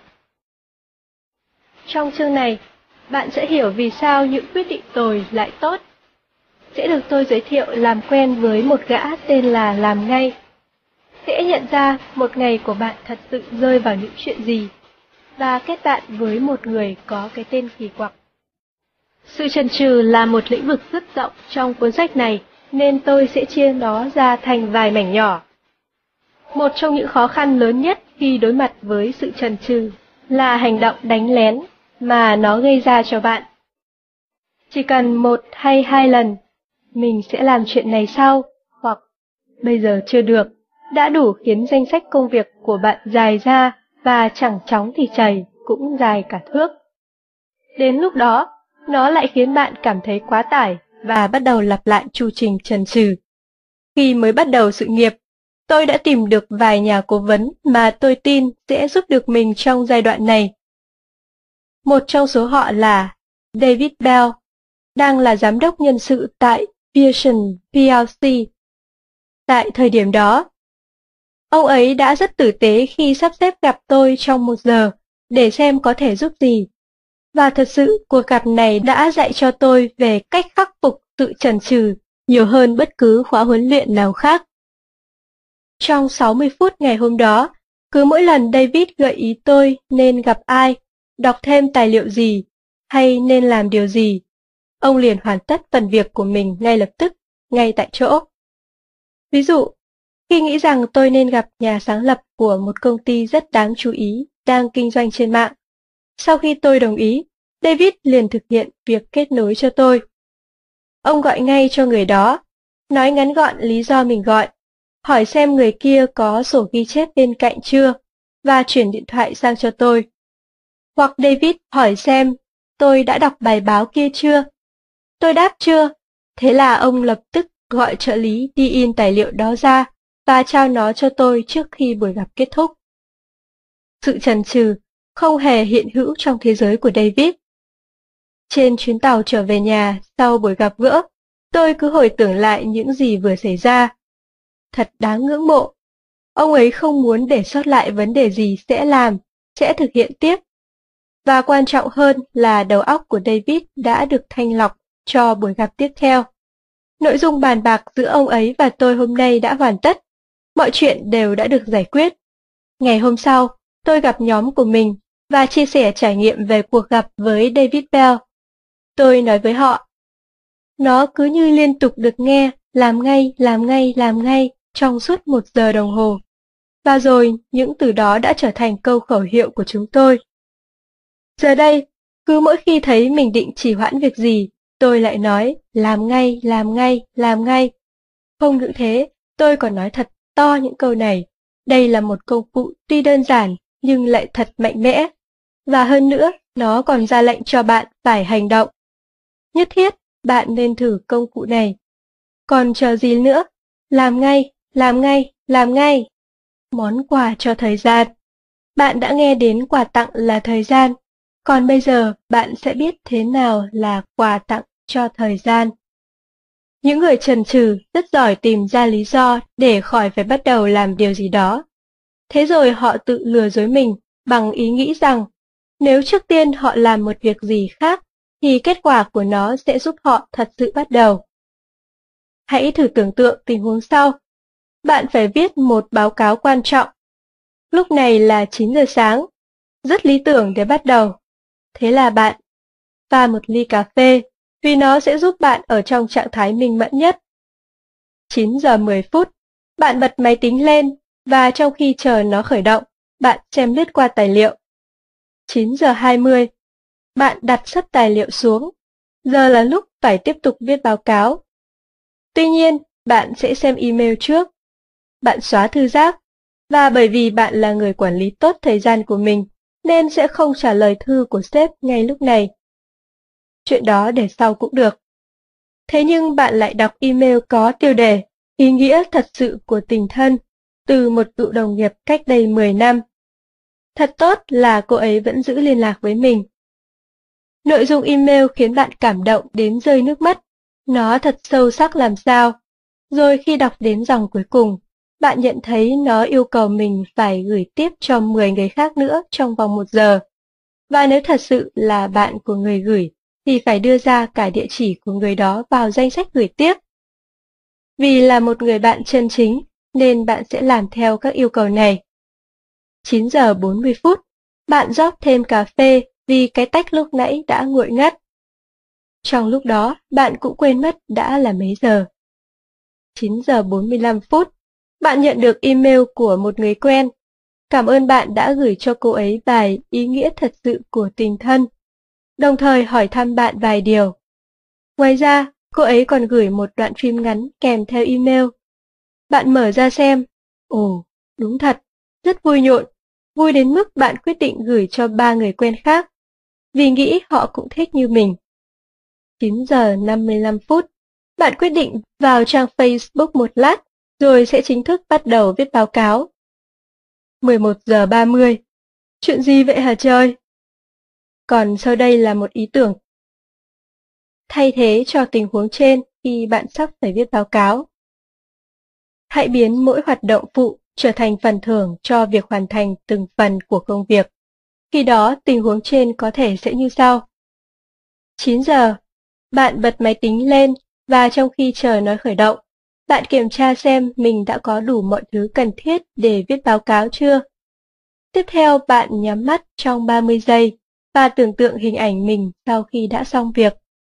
Trong chương này, bạn sẽ hiểu vì sao những quyết định tồi lại tốt. Sẽ được tôi giới thiệu làm quen với một gã tên là Làm Ngay. Sẽ nhận ra một ngày của bạn thật sự rơi vào những chuyện gì, và kết bạn với một người có cái tên kỳ quặc. Sự chần chừ là một lĩnh vực rất rộng trong cuốn sách này, nên tôi sẽ chia nó ra thành vài mảnh nhỏ. Một trong những khó khăn lớn nhất khi đối mặt với sự chần chừ là hành động đánh lén mà nó gây ra cho bạn. Chỉ cần 1 hay 2 lần, mình sẽ làm chuyện này sau, hoặc bây giờ chưa được, đã đủ khiến danh sách công việc của bạn dài ra và chẳng chóng thì chảy cũng dài cả thước. Đến lúc đó, nó lại khiến bạn cảm thấy quá tải và bắt đầu lặp lại chu trình chần chừ. Khi mới bắt đầu sự nghiệp, tôi đã tìm được vài nhà cố vấn mà tôi tin sẽ giúp được mình trong giai đoạn này. Một trong số họ là David Bell, đang là giám đốc nhân sự tại Pearson plc. Tại thời điểm đó, ông ấy đã rất tử tế khi sắp xếp gặp tôi trong 1 giờ để xem có thể giúp gì. Và thật sự, cuộc gặp này đã dạy cho tôi về cách khắc phục sự chần chừ nhiều hơn bất cứ khóa huấn luyện nào khác. Trong 60 phút ngày hôm đó, Cứ mỗi lần David gợi ý tôi nên gặp ai, đọc thêm tài liệu gì, hay nên làm điều gì, ông liền hoàn tất phần việc của mình ngay lập tức, ngay tại chỗ. Ví dụ, khi nghĩ rằng tôi nên gặp nhà sáng lập của một công ty rất đáng chú ý đang kinh doanh trên mạng, sau khi tôi đồng ý, David liền thực hiện việc kết nối cho tôi. Ông gọi ngay cho người đó, nói ngắn gọn lý do mình gọi, hỏi xem người kia có sổ ghi chép bên cạnh chưa, và chuyển điện thoại sang cho tôi. Hoặc David hỏi xem tôi đã đọc bài báo kia chưa. Tôi đáp chưa, thế là ông lập tức gọi trợ lý đi in tài liệu đó ra và trao nó cho tôi trước khi buổi gặp kết thúc. Sự chần chừ không hề hiện hữu trong thế giới của David. Trên chuyến tàu trở về nhà sau buổi gặp gỡ, tôi cứ hồi tưởng lại những gì vừa xảy ra. Thật đáng ngưỡng mộ. Ông ấy không muốn để sót lại vấn đề gì sẽ làm, sẽ thực hiện tiếp. Và quan trọng hơn là đầu óc của David đã được thanh lọc cho buổi gặp tiếp theo. Nội dung bàn bạc giữa ông ấy và tôi hôm nay đã hoàn tất. Mọi chuyện đều đã được giải quyết. Ngày hôm sau, tôi gặp nhóm của mình và chia sẻ trải nghiệm về cuộc gặp với David Bell. Tôi nói với họ, nó cứ như liên tục được nghe, làm ngay, làm ngay, làm ngay, trong suốt 1 giờ đồng hồ. Và rồi, những từ đó đã trở thành câu khẩu hiệu của chúng tôi. Giờ đây, cứ mỗi khi thấy mình định trì hoãn việc gì, tôi lại nói, làm ngay, làm ngay, làm ngay. Không những thế, tôi còn nói thật to những câu này. Đây là một công cụ tuy đơn giản, nhưng lại thật mạnh mẽ. Và hơn nữa, nó còn ra lệnh cho bạn phải hành động. Nhất thiết, bạn nên thử công cụ này. Còn chờ gì nữa? Làm ngay, làm ngay, làm ngay. Món quà cho thời gian. Bạn đã nghe đến quà tặng là thời gian. Còn bây giờ, bạn sẽ biết thế nào là quà tặng cho thời gian. Những người chần chừ rất giỏi tìm ra lý do để khỏi phải bắt đầu làm điều gì đó. Thế rồi họ tự lừa dối mình bằng ý nghĩ rằng nếu trước tiên họ làm một việc gì khác thì kết quả của nó sẽ giúp họ thật sự bắt đầu. Hãy thử tưởng tượng tình huống sau. Bạn phải viết một báo cáo quan trọng. Lúc này là 9 giờ sáng, rất lý tưởng để bắt đầu. Thế là bạn pha một ly cà phê, vì nó sẽ giúp bạn ở trong trạng thái minh mẫn nhất. 9 giờ 10 phút, bạn bật máy tính lên, và trong khi chờ nó khởi động, bạn xem lướt qua tài liệu. 9 giờ 20, bạn đặt sấp tài liệu xuống. Giờ là lúc phải tiếp tục viết báo cáo. Tuy nhiên, bạn sẽ xem email trước. Bạn xóa thư rác, và bởi vì bạn là người quản lý tốt thời gian của mình, nên sẽ không trả lời thư của sếp ngay lúc này. Chuyện đó để sau cũng được. Thế nhưng bạn lại đọc email có tiêu đề ý nghĩa thật sự của tình thân từ một cựu đồng nghiệp cách đây 10 năm. Thật tốt là cô ấy vẫn giữ liên lạc với mình. Nội dung email khiến bạn cảm động đến rơi nước mắt. Nó thật sâu sắc làm sao. Rồi khi đọc đến dòng cuối cùng, bạn nhận thấy nó yêu cầu mình phải gửi tiếp cho 10 người khác nữa trong vòng 1 giờ. Và nếu thật sự là bạn của người gửi, thì phải đưa ra cả địa chỉ của người đó vào danh sách gửi tiếp. Vì là một người bạn chân chính, nên bạn sẽ làm theo các yêu cầu này. 9 giờ 40 phút, bạn rót thêm cà phê vì cái tách lúc nãy đã nguội ngắt. Trong lúc đó, bạn cũng quên mất đã là mấy giờ. 9 giờ 45 phút, bạn nhận được email của một người quen. Cảm ơn bạn đã gửi cho cô ấy bài ý nghĩa thật sự của tình thân, đồng thời hỏi thăm bạn vài điều. Ngoài ra, cô ấy còn gửi một đoạn phim ngắn kèm theo email. Bạn mở ra xem. Ồ, đúng thật, rất vui nhộn, vui đến mức bạn quyết định gửi cho 3 người quen khác, vì nghĩ họ cũng thích như mình. 9 giờ 55 phút, bạn quyết định vào trang Facebook một lát, rồi sẽ chính thức bắt đầu viết báo cáo. 11 giờ 30, chuyện gì vậy hả trời? Còn sau đây là một ý tưởng thay thế cho tình huống trên khi bạn sắp phải viết báo cáo. Hãy biến mỗi hoạt động phụ trở thành phần thưởng cho việc hoàn thành từng phần của công việc. Khi đó, tình huống trên có thể sẽ như sau. 9 giờ, bạn bật máy tính lên và trong khi chờ nó khởi động, bạn kiểm tra xem mình đã có đủ mọi thứ cần thiết để viết báo cáo chưa. Tiếp theo bạn nhắm mắt trong 30 giây và tưởng tượng hình ảnh mình sau khi đã xong việc.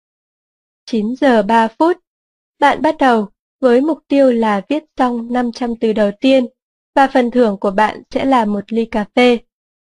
9 giờ 3 phút, bạn bắt đầu với mục tiêu là viết xong 500 từ đầu tiên và phần thưởng của bạn sẽ là một ly cà phê.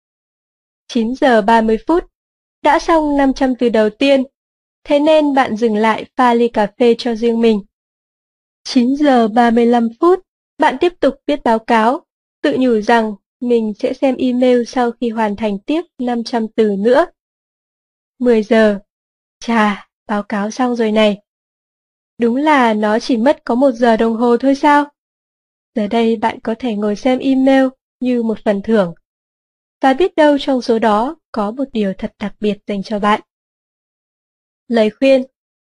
9 giờ 30 phút, đã xong 500 từ đầu tiên, thế nên bạn dừng lại pha ly cà phê cho riêng mình. 9 giờ 35 phút, bạn tiếp tục viết báo cáo, tự nhủ rằng mình sẽ xem email sau khi hoàn thành tiếp 500 từ nữa. 10 giờ, chà, báo cáo xong rồi này. Đúng là nó chỉ mất có 1 giờ đồng hồ thôi sao? Giờ đây bạn có thể ngồi xem email như một phần thưởng. Và biết đâu trong số đó có một điều thật đặc biệt dành cho bạn. Lời khuyên: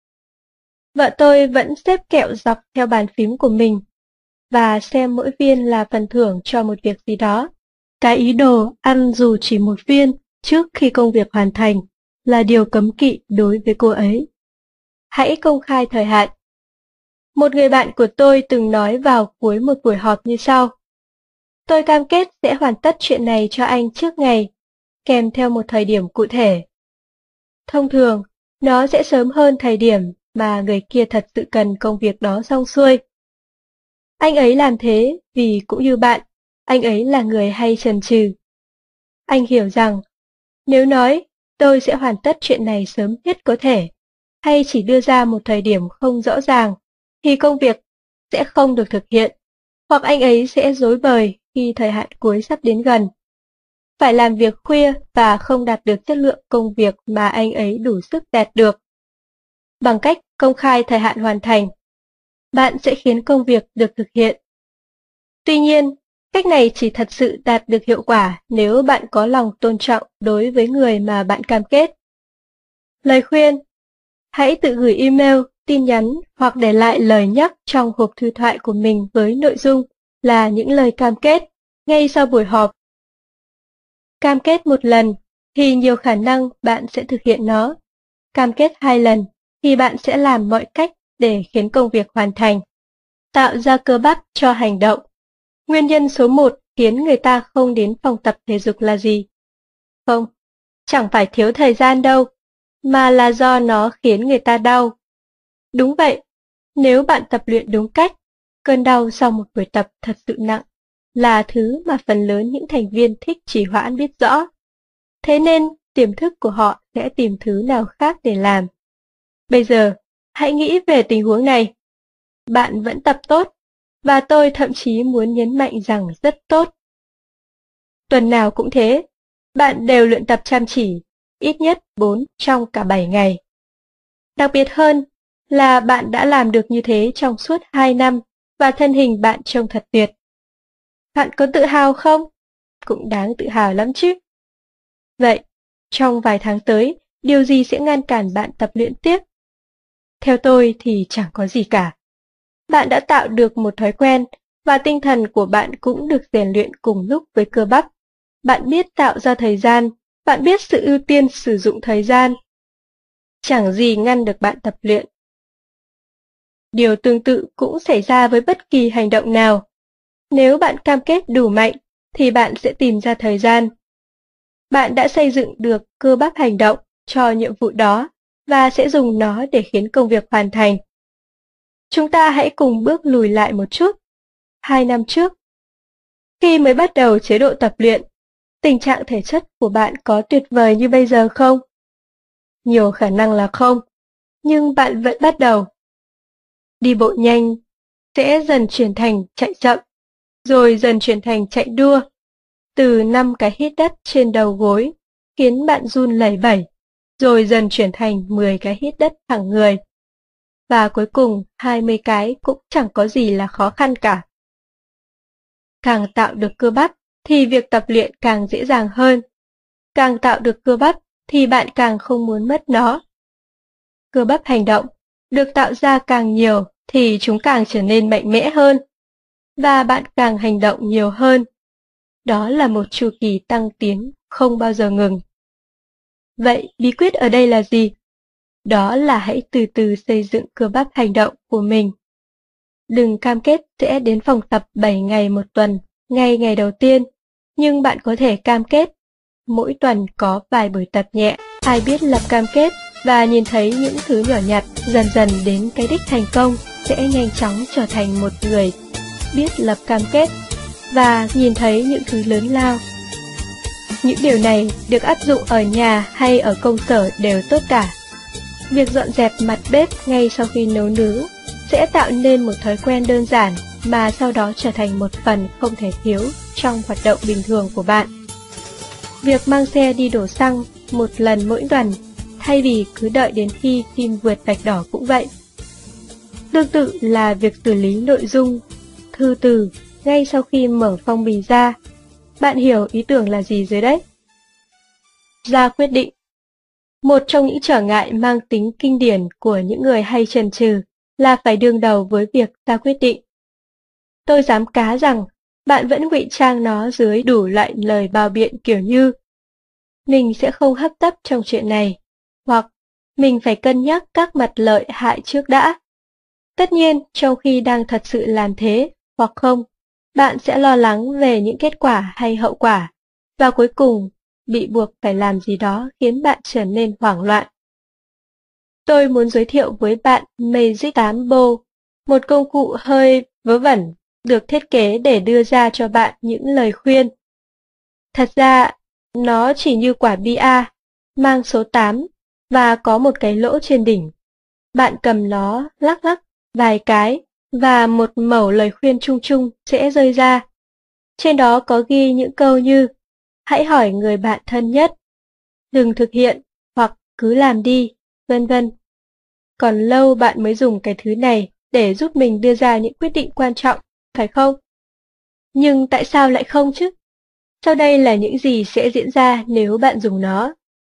vợ tôi vẫn xếp kẹo dọc theo bàn phím của mình và xem mỗi viên là phần thưởng cho một việc gì đó. Cái ý đồ ăn dù chỉ một viên trước khi công việc hoàn thành là điều cấm kỵ đối với cô ấy. Hãy công khai thời hạn. Một người bạn của tôi từng nói vào cuối một buổi họp như sau: tôi cam kết sẽ hoàn tất chuyện này cho anh trước ngày, kèm theo một thời điểm cụ thể. Thông thường, nó sẽ sớm hơn thời điểm mà người kia thật sự cần công việc đó xong xuôi. Anh ấy làm thế vì cũng như bạn, anh ấy là người hay chần chừ. Anh hiểu rằng, nếu nói tôi sẽ hoàn tất chuyện này sớm nhất có thể, hay chỉ đưa ra một thời điểm không rõ ràng, thì công việc sẽ không được thực hiện, hoặc anh ấy sẽ rối bời khi thời hạn cuối sắp đến gần. Phải làm việc khuya và không đạt được chất lượng công việc mà anh ấy đủ sức đạt được. Bằng cách công khai thời hạn hoàn thành, bạn sẽ khiến công việc được thực hiện. Tuy nhiên, cách này chỉ thật sự đạt được hiệu quả nếu bạn có lòng tôn trọng đối với người mà bạn cam kết. Lời khuyên: hãy tự gửi email, tin nhắn hoặc để lại lời nhắc trong hộp thư thoại của mình với nội dung là những lời cam kết ngay sau buổi họp. Cam kết một lần thì nhiều khả năng bạn sẽ thực hiện nó. Cam kết 2 lần thì bạn sẽ làm mọi cách để khiến công việc hoàn thành. Tạo ra cơ bắp cho hành động. Nguyên nhân số 1 khiến người ta không đến phòng tập thể dục là gì? Không, chẳng phải thiếu thời gian đâu, mà là do nó khiến người ta đau. Đúng vậy, nếu bạn tập luyện đúng cách, cơn đau sau một buổi tập thật sự nặng là thứ mà phần lớn những thành viên thích trì hoãn biết rõ. Thế nên, tiềm thức của họ sẽ tìm thứ nào khác để làm. Bây giờ, hãy nghĩ về tình huống này. Bạn vẫn tập tốt, và tôi thậm chí muốn nhấn mạnh rằng rất tốt. Tuần nào cũng thế, bạn đều luyện tập chăm chỉ, ít nhất 4 trong cả 7 ngày. Đặc biệt hơn là bạn đã làm được như thế trong suốt 2 năm và thân hình bạn trông thật tuyệt. Bạn có tự hào không? Cũng đáng tự hào lắm chứ. Vậy, trong vài tháng tới, điều gì sẽ ngăn cản bạn tập luyện tiếp? Theo tôi thì chẳng có gì cả. Bạn đã tạo được một thói quen, và tinh thần của bạn cũng được rèn luyện cùng lúc với cơ bắp. Bạn biết tạo ra thời gian, bạn biết sự ưu tiên sử dụng thời gian. Chẳng gì ngăn được bạn tập luyện. Điều tương tự cũng xảy ra với bất kỳ hành động nào. Nếu bạn cam kết đủ mạnh, thì bạn sẽ tìm ra thời gian. Bạn đã xây dựng được cơ bắp hành động cho nhiệm vụ đó, và sẽ dùng nó để khiến công việc hoàn thành. Chúng ta hãy cùng bước lùi lại một chút. 2 năm trước, khi mới bắt đầu chế độ tập luyện, tình trạng thể chất của bạn có tuyệt vời như bây giờ không? Nhiều khả năng là không, nhưng bạn vẫn bắt đầu. Đi bộ nhanh sẽ dần chuyển thành chạy chậm, rồi dần chuyển thành chạy đua. Từ 5 cái hít đất trên đầu gối khiến bạn run lẩy bẩy, rồi dần chuyển thành 10 cái hít đất thẳng người. Và cuối cùng 20 cái cũng chẳng có gì là khó khăn cả. Càng tạo được cơ bắp thì việc tập luyện càng dễ dàng hơn. Càng tạo được cơ bắp thì bạn càng không muốn mất nó. Cơ bắp hành động được tạo ra càng nhiều thì chúng càng trở nên mạnh mẽ hơn. Và bạn càng hành động nhiều hơn. Đó là một chu kỳ tăng tiến không bao giờ ngừng. Vậy bí quyết ở đây là gì? Đó là hãy từ từ xây dựng cơ bắp hành động của mình. Đừng cam kết sẽ đến phòng tập 7 ngày một tuần, ngay ngày đầu tiên. Nhưng bạn có thể cam kết. Mỗi tuần có vài buổi tập nhẹ, ai biết lập cam kết và nhìn thấy những thứ nhỏ nhặt dần dần đến cái đích thành công sẽ nhanh chóng trở thành một người biết lập cam kết và nhìn thấy những thứ lớn lao. Những điều này được áp dụng ở nhà hay ở công sở đều tốt cả. Việc dọn dẹp mặt bếp ngay sau khi nấu nướng sẽ tạo nên một thói quen đơn giản mà sau đó trở thành một phần không thể thiếu trong hoạt động bình thường của bạn. Việc mang xe đi đổ xăng một lần mỗi tuần thay vì cứ đợi đến khi phim vượt vạch đỏ cũng vậy. Tương tự là việc xử lý nội dung, thư từ ngay sau khi mở phong bì ra. Bạn hiểu ý tưởng là gì rồi đấy? Ra quyết định. Một trong những trở ngại mang tính kinh điển của những người hay chần chừ là phải đương đầu với việc ra quyết định. Tôi dám cá rằng bạn vẫn ngụy trang nó dưới đủ loại lời bào biện kiểu như mình sẽ không hấp tấp trong chuyện này, hoặc mình phải cân nhắc các mặt lợi hại trước đã. Tất nhiên, trong khi đang thật sự làm thế, hoặc không, bạn sẽ lo lắng về những kết quả hay hậu quả, và cuối cùng bị buộc phải làm gì đó khiến bạn trở nên hoảng loạn. Tôi muốn giới thiệu với bạn Magic 8 Ball, một công cụ hơi vớ vẩn được thiết kế để đưa ra cho bạn những lời khuyên. Thật ra, nó chỉ như quả bia, mang số 8 và có một cái lỗ trên đỉnh. Bạn cầm nó lắc lắc vài cái và một mẩu lời khuyên chung chung sẽ rơi ra. Trên đó có ghi những câu như hãy hỏi người bạn thân nhất, đừng thực hiện hoặc cứ làm đi, vân vân. Còn lâu bạn mới dùng cái thứ này để giúp mình đưa ra những quyết định quan trọng, phải không? Nhưng tại sao lại không chứ? Sau đây là những gì sẽ diễn ra nếu bạn dùng nó.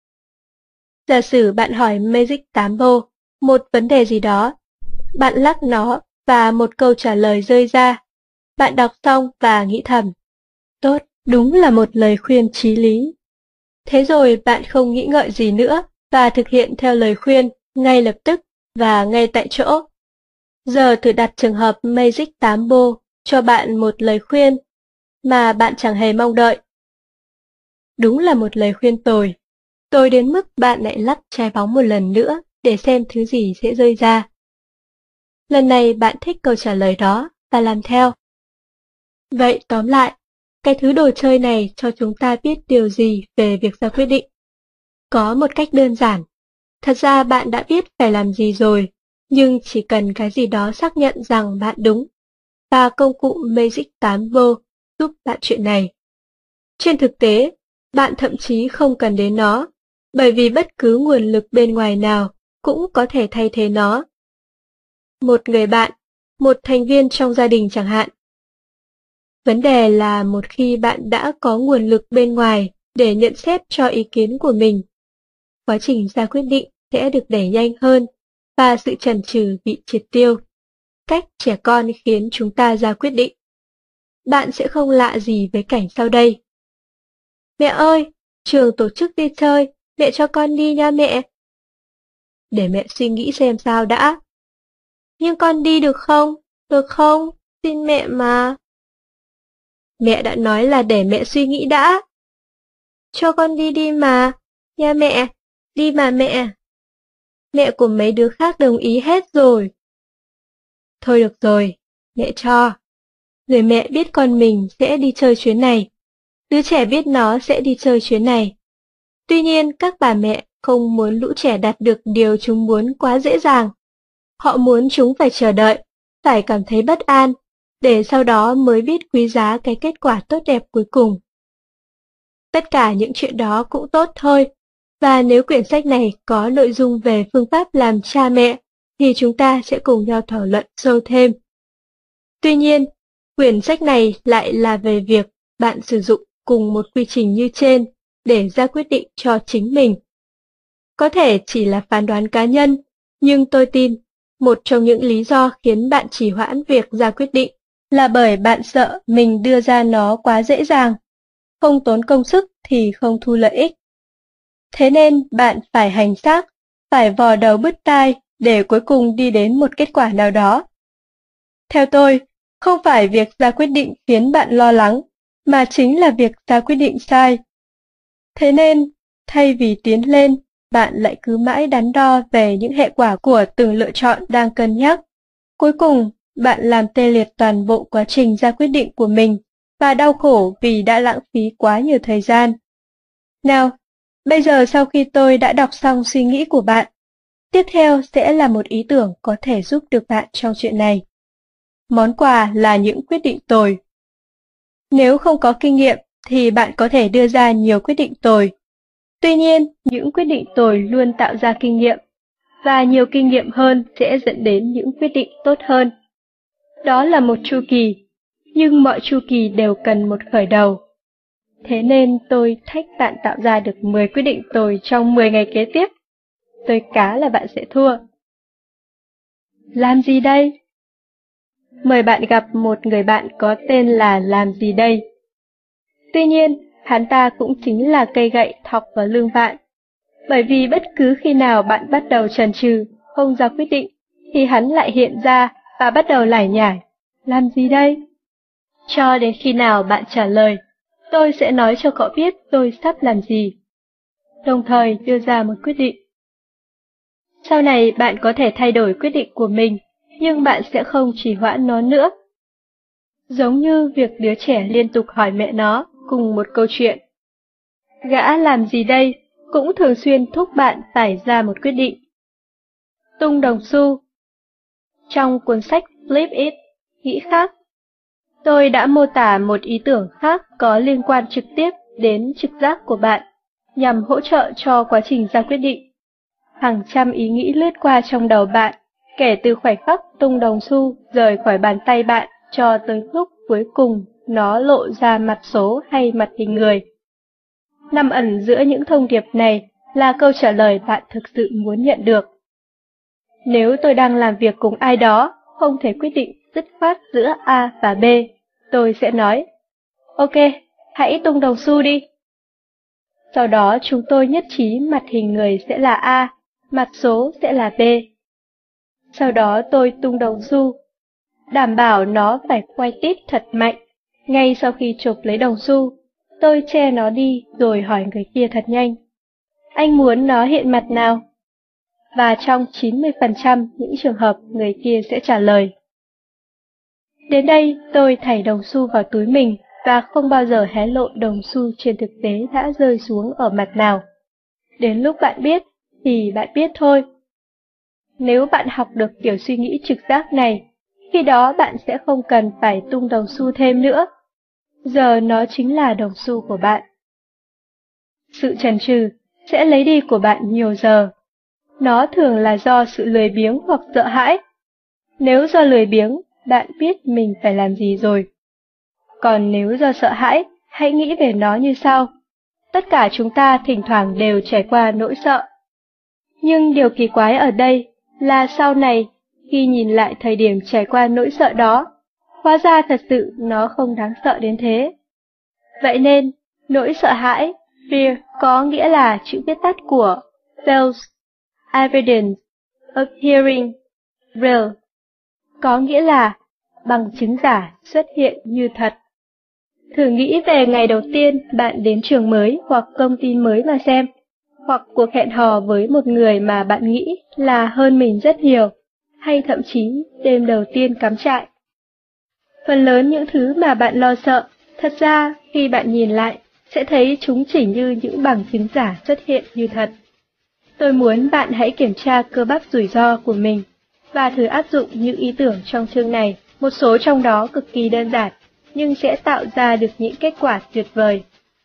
Giả sử bạn hỏi Magic 8 Ball một vấn đề gì đó. Bạn lắc nó và một câu trả lời rơi ra. Bạn đọc xong và nghĩ thầm. Tốt, đúng là một lời khuyên chí lý. Thế rồi bạn không nghĩ ngợi gì nữa và thực hiện theo lời khuyên ngay lập tức và ngay tại chỗ. Giờ thử đặt trường hợp Magic 8 Ball cho bạn một lời khuyên mà bạn chẳng hề mong đợi. Đúng là một lời khuyên tồi. Tồi đến mức bạn lại lắc trái bóng một lần nữa để xem thứ gì sẽ rơi ra. Lần này bạn thích câu trả lời đó và làm theo. Vậy tóm lại, cái thứ đồ chơi này cho chúng ta biết điều gì về việc ra quyết định? Có một cách đơn giản. Thật ra bạn đã biết phải làm gì rồi, nhưng chỉ cần cái gì đó xác nhận rằng bạn đúng. Và công cụ Magic 8 Ball giúp bạn chuyện này. Trên thực tế, bạn thậm chí không cần đến nó, bởi vì bất cứ nguồn lực bên ngoài nào cũng có thể thay thế nó. Một người bạn, một thành viên trong gia đình chẳng hạn. Vấn đề là một khi bạn đã có nguồn lực bên ngoài để nhận xét cho ý kiến của mình, quá trình ra quyết định sẽ được đẩy nhanh hơn và sự chần chừ bị triệt tiêu. Cách trẻ con khiến chúng ta ra quyết định. Bạn sẽ không lạ gì với cảnh sau đây. Mẹ ơi, trường tổ chức đi chơi, mẹ cho con đi nha mẹ. Để mẹ suy nghĩ xem sao đã. Nhưng con đi được không? Được không? Xin mẹ mà. Mẹ đã nói là để mẹ suy nghĩ đã. Cho con đi đi mà. Nha mẹ, đi mà mẹ. Mẹ của mấy đứa khác đồng ý hết rồi. Thôi được rồi, mẹ cho. Người mẹ biết con mình sẽ đi chơi chuyến này. Đứa trẻ biết nó sẽ đi chơi chuyến này. Tuy nhiên, các bà mẹ không muốn lũ trẻ đạt được điều chúng muốn quá dễ dàng. Họ muốn chúng phải chờ đợi, phải cảm thấy bất an, để sau đó mới biết quý giá cái kết quả tốt đẹp cuối cùng. Tất cả những chuyện đó cũng tốt thôi, và nếu quyển sách này có nội dung về phương pháp làm cha mẹ, thì chúng ta sẽ cùng nhau thảo luận sâu thêm. Tuy nhiên, quyển sách này lại là về việc bạn sử dụng cùng một quy trình như trên để ra quyết định cho chính mình. Có thể chỉ là phán đoán cá nhân, nhưng tôi tin một trong những lý do khiến bạn trì hoãn việc ra quyết định là bởi bạn sợ mình đưa ra nó quá dễ dàng. Không tốn công sức thì không thu lợi ích. Thế nên bạn phải hành xác, phải vò đầu bứt tai để cuối cùng đi đến một kết quả nào đó. Theo tôi, không phải việc ra quyết định khiến bạn lo lắng, mà chính là việc ra quyết định sai. Thế nên, thay vì tiến lên, bạn lại cứ mãi đắn đo về những hệ quả của từng lựa chọn đang cân nhắc. Cuối cùng, bạn làm tê liệt toàn bộ quá trình ra quyết định của mình và đau khổ vì đã lãng phí quá nhiều thời gian. Nào, bây giờ sau khi tôi đã đọc xong suy nghĩ của bạn, tiếp theo sẽ là một ý tưởng có thể giúp được bạn trong chuyện này. Món quà là những quyết định tồi. Nếu không có kinh nghiệm thì bạn có thể đưa ra nhiều quyết định tồi. Tuy nhiên, những quyết định tồi luôn tạo ra kinh nghiệm, và nhiều kinh nghiệm hơn sẽ dẫn đến những quyết định tốt hơn. Đó là một chu kỳ, nhưng mọi chu kỳ đều cần một khởi đầu. Thế nên tôi thách bạn tạo ra được 10 quyết định tồi trong 10 ngày kế tiếp. Tôi cá là bạn sẽ thua. Làm gì đây? Mời bạn gặp một người bạn có tên là Làm gì đây? Tuy nhiên, hắn ta cũng chính là cây gậy thọc vào lưng bạn. Bởi vì bất cứ khi nào bạn bắt đầu chần chừ, không ra quyết định, thì hắn lại hiện ra và bắt đầu lải nhải. Làm gì đây? Cho đến khi nào bạn trả lời, tôi sẽ nói cho cậu biết tôi sắp làm gì. Đồng thời đưa ra một quyết định. Sau này bạn có thể thay đổi quyết định của mình, nhưng bạn sẽ không trì hoãn nó nữa. Giống như việc đứa trẻ liên tục hỏi mẹ nó cùng một câu chuyện. Gã làm gì đây? Cũng thường xuyên thúc bạn phải ra một quyết định. Tung đồng xu. Trong cuốn sách Flip It, nghĩ khác, tôi đã mô tả một ý tưởng khác có liên quan trực tiếp đến trực giác của bạn, nhằm hỗ trợ cho quá trình ra quyết định. Hàng trăm ý nghĩ lướt qua trong đầu bạn, kể từ khoảnh khắc tung đồng xu rời khỏi bàn tay bạn cho tới lúc cuối cùng nó lộ ra mặt số hay mặt hình người. Nằm ẩn giữa những thông điệp này là câu trả lời bạn thực sự muốn nhận được. Nếu tôi đang làm việc cùng ai đó, không thể quyết định dứt khoát giữa A và B, tôi sẽ nói, ok, hãy tung đồng xu đi. Sau đó chúng tôi nhất trí mặt hình người sẽ là A, mặt số sẽ là B. Sau đó tôi tung đồng xu, đảm bảo nó phải quay tít thật mạnh. Ngay sau khi chộp lấy đồng xu, tôi che nó đi rồi hỏi người kia thật nhanh. Anh muốn nó hiện mặt nào? Và trong 90% những trường hợp người kia sẽ trả lời. Đến đây tôi thảy đồng xu vào túi mình và không bao giờ hé lộ đồng xu trên thực tế đã rơi xuống ở mặt nào. Đến lúc bạn biết thì bạn biết thôi. Nếu bạn học được kiểu suy nghĩ trực giác này, khi đó bạn sẽ không cần phải tung đồng xu thêm nữa. Giờ nó chính là đồng xu của bạn. Sự chần chừ sẽ lấy đi của bạn nhiều giờ. Nó thường là do sự lười biếng hoặc sợ hãi. Nếu do lười biếng, bạn biết mình phải làm gì rồi. Còn nếu do sợ hãi, hãy nghĩ về nó như sau. Tất cả chúng ta thỉnh thoảng đều trải qua nỗi sợ. Nhưng điều kỳ quái ở đây là sau này, khi nhìn lại thời điểm trải qua nỗi sợ đó, hóa ra thật sự nó không đáng sợ đến thế. Vậy nên, nỗi sợ hãi, fear, có nghĩa là chữ viết tắt của false evidence appearing real, có nghĩa là bằng chứng giả xuất hiện như thật. Thử nghĩ về ngày đầu tiên bạn đến trường mới hoặc công ty mới mà xem, hoặc cuộc hẹn hò với một người mà bạn nghĩ là hơn mình rất nhiều, hay thậm chí đêm đầu tiên cắm trại. Phần lớn những thứ mà bạn lo sợ, thật ra khi bạn nhìn lại, sẽ thấy chúng chỉ như những bằng chứng giả xuất hiện như thật. Tôi muốn bạn hãy kiểm tra cơ bắp rủi ro của mình, và thử áp dụng những ý tưởng trong chương này, một số trong đó cực kỳ đơn giản, nhưng sẽ tạo ra được những kết quả tuyệt vời.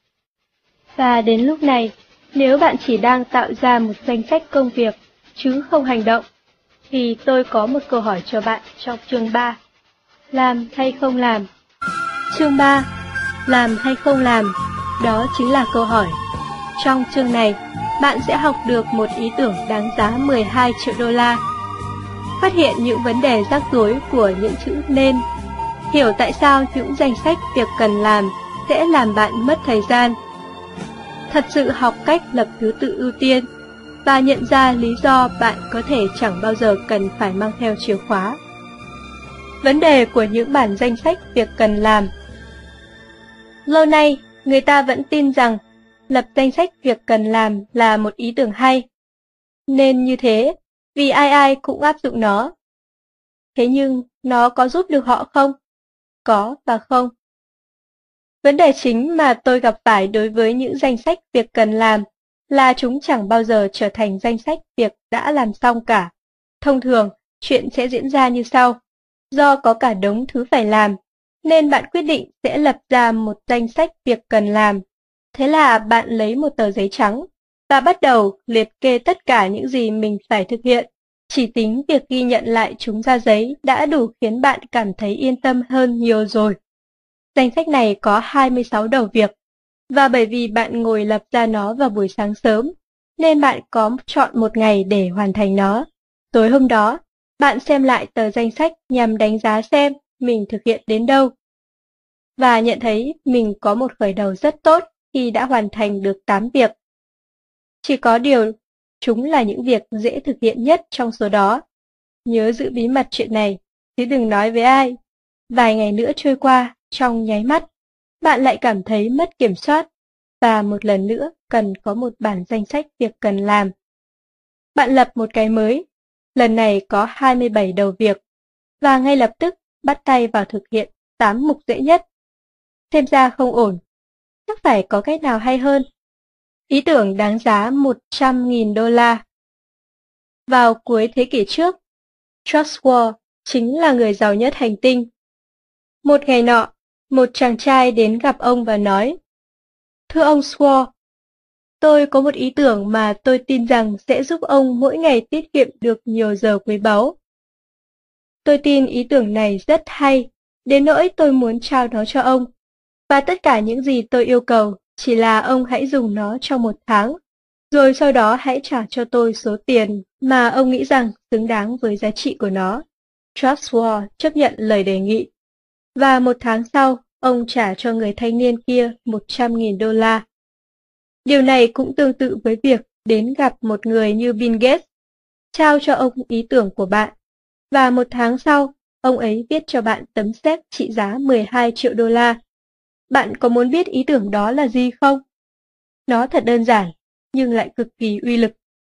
Và đến lúc này, nếu bạn chỉ đang tạo ra một danh sách công việc, chứ không hành động, thì tôi có một câu hỏi cho bạn trong chương 3. Làm hay không làm? Chương 3. Làm hay không làm? Đó chính là câu hỏi. Trong chương này, bạn sẽ học được một ý tưởng đáng giá 12 triệu đô la. Phát hiện những vấn đề rắc rối của những chữ nên. Hiểu tại sao những danh sách việc cần làm sẽ làm bạn mất thời gian. Thật sự học cách lập thứ tự ưu tiên và nhận ra lý do bạn có thể chẳng bao giờ cần phải mang theo chìa khóa. Vấn đề của những bản danh sách việc cần làm. Lâu nay, người ta vẫn tin rằng lập danh sách việc cần làm là một ý tưởng hay. Nên như thế, vì ai ai cũng áp dụng nó. Thế nhưng, nó có giúp được họ không? Có và không. Vấn đề chính mà tôi gặp phải đối với những danh sách việc cần làm là chúng chẳng bao giờ trở thành danh sách việc đã làm xong cả. Thông thường, chuyện sẽ diễn ra như sau. Do có cả đống thứ phải làm, nên bạn quyết định sẽ lập ra một danh sách việc cần làm. Thế là bạn lấy một tờ giấy trắng và bắt đầu liệt kê tất cả những gì mình phải thực hiện. Chỉ tính việc ghi nhận lại chúng ra giấy đã đủ khiến bạn cảm thấy yên tâm hơn nhiều rồi. Danh sách này có 26 đầu việc, và bởi vì bạn ngồi lập ra nó vào buổi sáng sớm, nên bạn có chọn một ngày để hoàn thành nó. Tối hôm đó, bạn xem lại tờ danh sách nhằm đánh giá xem mình thực hiện đến đâu. Và nhận thấy mình có một khởi đầu rất tốt khi đã hoàn thành được 8 việc. Chỉ có điều, chúng là những việc dễ thực hiện nhất trong số đó. Nhớ giữ bí mật chuyện này, chứ đừng nói với ai. Vài ngày nữa trôi qua, trong nháy mắt, bạn lại cảm thấy mất kiểm soát, và một lần nữa cần có một bản danh sách việc cần làm. Bạn lập một cái mới, lần này có 27 đầu việc, và ngay lập tức bắt tay vào thực hiện 8 mục dễ nhất. Xem ra không ổn, chắc phải có cách nào hay hơn. Ý tưởng đáng giá 100.000 đô la. Vào cuối thế kỷ trước, George Wall chính là người giàu nhất hành tinh. Một ngày nọ, một chàng trai đến gặp ông và nói, thưa ông Wall, tôi có một ý tưởng mà tôi tin rằng sẽ giúp ông mỗi ngày tiết kiệm được nhiều giờ quý báu. Tôi tin ý tưởng này rất hay, đến nỗi tôi muốn trao nó cho ông, và tất cả những gì tôi yêu cầu chỉ là ông hãy dùng nó trong 1 tháng, rồi sau đó hãy trả cho tôi số tiền mà ông nghĩ rằng xứng đáng với giá trị của nó. George Wall chấp nhận lời đề nghị, và 1 tháng sau, ông trả cho người thanh niên kia 100.000 đô la. Điều này cũng tương tự với việc đến gặp một người như Bill Gates, trao cho ông ý tưởng của bạn, và 1 tháng sau, ông ấy viết cho bạn tấm séc trị giá 12 triệu đô la. Bạn có muốn biết ý tưởng đó là gì không? Nó thật đơn giản, nhưng lại cực kỳ uy lực.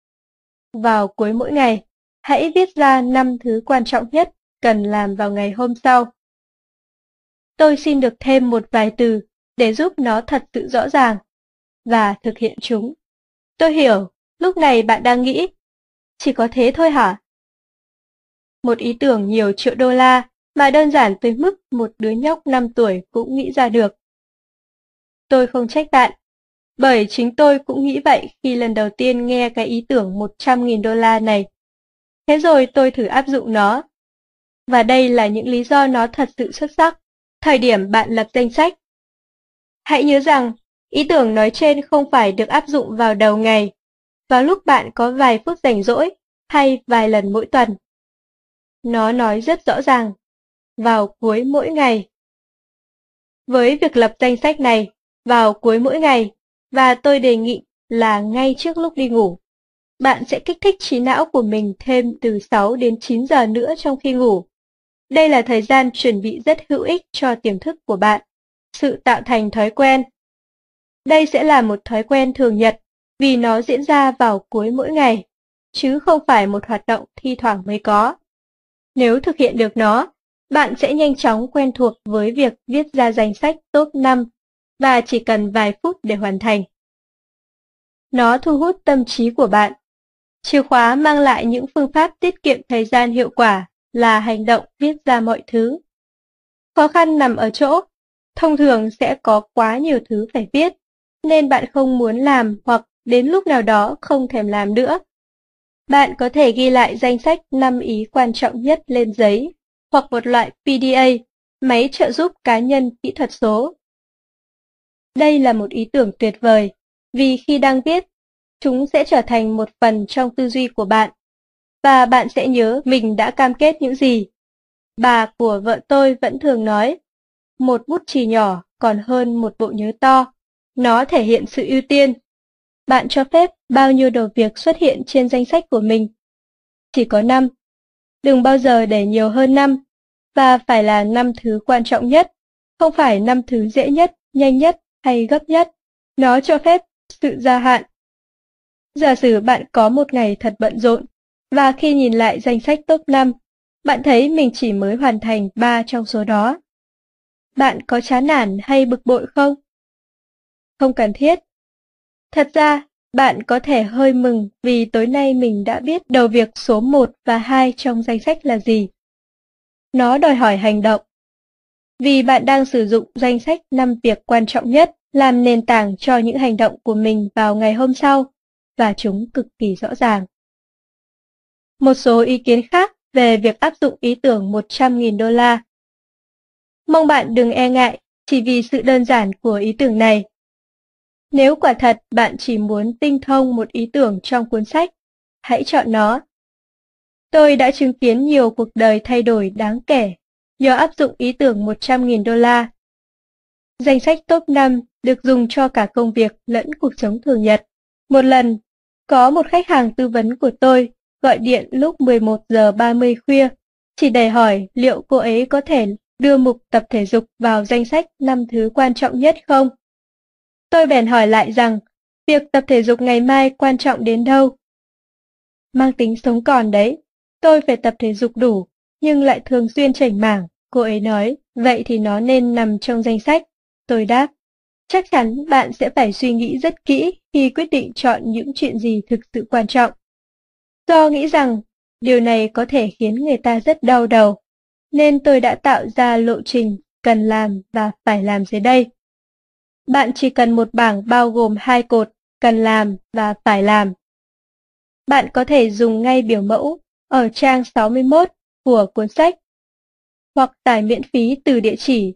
Vào cuối mỗi ngày, hãy viết ra 5 thứ quan trọng nhất cần làm vào ngày hôm sau. Tôi xin được thêm một vài từ để giúp nó thật sự rõ ràng, và thực hiện chúng. Tôi hiểu, lúc này bạn đang nghĩ, chỉ có thế thôi hả? Một ý tưởng nhiều triệu đô la mà đơn giản tới mức một đứa nhóc 5 tuổi cũng nghĩ ra được. Tôi không trách bạn, bởi chính tôi cũng nghĩ vậy khi lần đầu tiên nghe cái ý tưởng 100.000 đô la này. Thế rồi tôi thử áp dụng nó. Và đây là những lý do nó thật sự xuất sắc. Thời điểm bạn lập danh sách. Hãy nhớ rằng, ý tưởng nói trên không phải được áp dụng vào đầu ngày, vào lúc bạn có vài phút rảnh rỗi, hay vài lần mỗi tuần. Nó nói rất rõ ràng, vào cuối mỗi ngày. Với việc lập danh sách này, vào cuối mỗi ngày, và tôi đề nghị là ngay trước lúc đi ngủ, bạn sẽ kích thích trí não của mình thêm từ 6 đến 9 giờ nữa trong khi ngủ. Đây là thời gian chuẩn bị rất hữu ích cho tiềm thức của bạn, sự tạo thành thói quen. Đây sẽ là một thói quen thường nhật, vì nó diễn ra vào cuối mỗi ngày, chứ không phải một hoạt động thi thoảng mới có. Nếu thực hiện được nó, bạn sẽ nhanh chóng quen thuộc với việc viết ra danh sách top 5 và chỉ cần vài phút để hoàn thành. Nó thu hút tâm trí của bạn. Chìa khóa mang lại những phương pháp tiết kiệm thời gian hiệu quả là hành động viết ra mọi thứ. Khó khăn nằm ở chỗ, thông thường sẽ có quá nhiều thứ phải viết, nên bạn không muốn làm hoặc đến lúc nào đó không thèm làm nữa. Bạn có thể ghi lại danh sách 5 ý quan trọng nhất lên giấy, hoặc một loại PDA, máy trợ giúp cá nhân kỹ thuật số. Đây là một ý tưởng tuyệt vời, vì khi đang viết, chúng sẽ trở thành một phần trong tư duy của bạn, và bạn sẽ nhớ mình đã cam kết những gì. Bà của vợ tôi vẫn thường nói, một bút chì nhỏ còn hơn một bộ nhớ to, nó thể hiện sự ưu tiên. Bạn cho phép bao nhiêu đầu việc xuất hiện trên danh sách của mình? Chỉ có 5. Đừng bao giờ để nhiều hơn 5, và phải là 5 thứ quan trọng nhất, không phải 5 thứ dễ nhất nhanh nhất hay gấp nhất. Nó cho phép sự gia hạn. Giả sử bạn có một ngày thật bận rộn, và khi nhìn lại danh sách top 5, bạn thấy mình chỉ mới hoàn thành 3 trong số đó. Bạn có chán nản hay bực bội không? Không cần thiết. Thật ra, bạn có thể hơi mừng vì tối nay mình đã biết đầu việc số 1 và 2 trong danh sách là gì. Nó đòi hỏi hành động. Vì bạn đang sử dụng danh sách 5 việc quan trọng nhất làm nền tảng cho những hành động của mình vào ngày hôm sau, và chúng cực kỳ rõ ràng. Một số ý kiến khác về việc áp dụng ý tưởng 100.000 đô la. Mong bạn đừng e ngại chỉ vì sự đơn giản của ý tưởng này. Nếu quả thật bạn chỉ muốn tinh thông một ý tưởng trong cuốn sách, hãy chọn nó. Tôi đã chứng kiến nhiều cuộc đời thay đổi đáng kể do áp dụng ý tưởng 100.000 đô la. Danh sách top 5 được dùng cho cả công việc lẫn cuộc sống thường nhật. Một lần, có một khách hàng tư vấn của tôi gọi điện lúc 11 giờ 30 khuya, chỉ để hỏi liệu cô ấy có thể đưa mục tập thể dục vào danh sách 5 thứ quan trọng nhất không. Tôi bèn hỏi lại rằng, việc tập thể dục ngày mai quan trọng đến đâu? Mang tính sống còn đấy, tôi phải tập thể dục đủ, nhưng lại thường xuyên chểnh mảng, cô ấy nói, vậy thì nó nên nằm trong danh sách. Tôi đáp, chắc chắn bạn sẽ phải suy nghĩ rất kỹ khi quyết định chọn những chuyện gì thực sự quan trọng. Do nghĩ rằng điều này có thể khiến người ta rất đau đầu, nên tôi đã tạo ra lộ trình cần làm và phải làm dưới đây. Bạn chỉ cần một bảng bao gồm 2 cột cần làm và phải làm. Bạn có thể dùng ngay biểu mẫu ở trang 61 của cuốn sách, hoặc tải miễn phí từ địa chỉ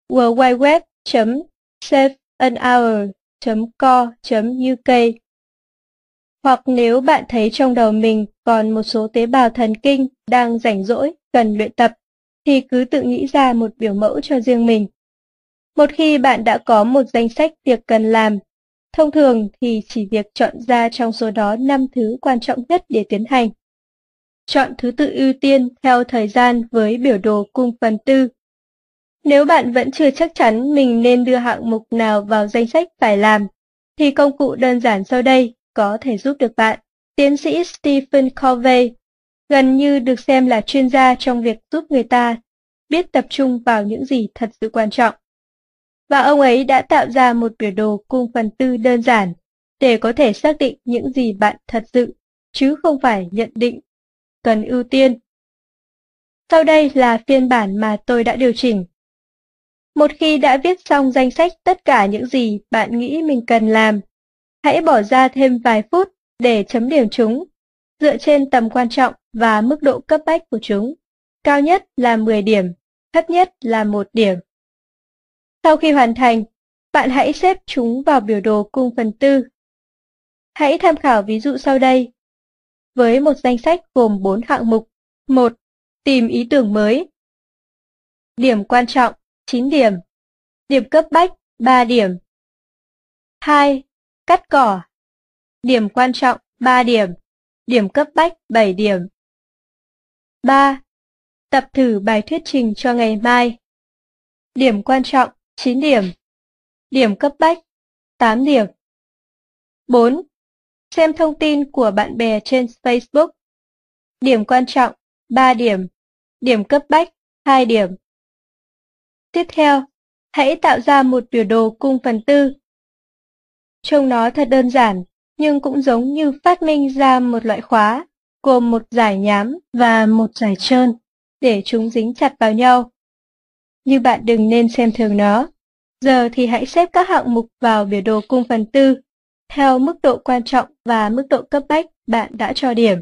worldwideweb.saveanhour.co.uk. Hoặc nếu bạn thấy trong đầu mình còn một số tế bào thần kinh đang rảnh rỗi cần luyện tập, thì cứ tự nghĩ ra một biểu mẫu cho riêng mình. Một khi bạn đã có một danh sách việc cần làm, thông thường thì chỉ việc chọn ra trong số đó 5 thứ quan trọng nhất để tiến hành. Chọn thứ tự ưu tiên theo thời gian với biểu đồ cung phần tư. Nếu bạn vẫn chưa chắc chắn mình nên đưa hạng mục nào vào danh sách phải làm, thì công cụ đơn giản sau đây có thể giúp được bạn. Tiến sĩ Stephen Covey gần như được xem là chuyên gia trong việc giúp người ta biết tập trung vào những gì thật sự quan trọng. Và ông ấy đã tạo ra một biểu đồ cung phần tư đơn giản để có thể xác định những gì bạn thật sự, chứ không phải nhận định cần ưu tiên. Sau đây là phiên bản mà tôi đã điều chỉnh. Một khi đã viết xong danh sách tất cả những gì bạn nghĩ mình cần làm, hãy bỏ ra thêm vài phút để chấm điểm chúng, dựa trên tầm quan trọng và mức độ cấp bách của chúng. Cao nhất là 10 điểm, thấp nhất là 1 điểm. Sau khi hoàn thành, bạn hãy xếp chúng vào biểu đồ cung phần tư. Hãy tham khảo ví dụ sau đây. Với một danh sách gồm 4 hạng mục. 1. Tìm ý tưởng mới. Điểm quan trọng, 9 điểm. Điểm cấp bách, 3 điểm. 2. Cắt cỏ. Điểm quan trọng, 3 điểm. Điểm cấp bách, 7 điểm. 3. Tập thử bài thuyết trình cho ngày mai. Điểm quan trọng, 9 điểm. Điểm cấp bách, 8 điểm. 4. Xem thông tin của bạn bè trên Facebook. Điểm quan trọng, 3 điểm. Điểm cấp bách, 2 điểm. Tiếp theo, hãy tạo ra một biểu đồ cung phần tư. Trông nó thật đơn giản, nhưng cũng giống như phát minh ra một loại khóa, gồm một dải nhám và một dải trơn, để chúng dính chặt vào nhau. Nhưng bạn đừng nên xem thường nó. Giờ thì hãy xếp các hạng mục vào biểu đồ cung phần tư, theo mức độ quan trọng và mức độ cấp bách bạn đã cho điểm.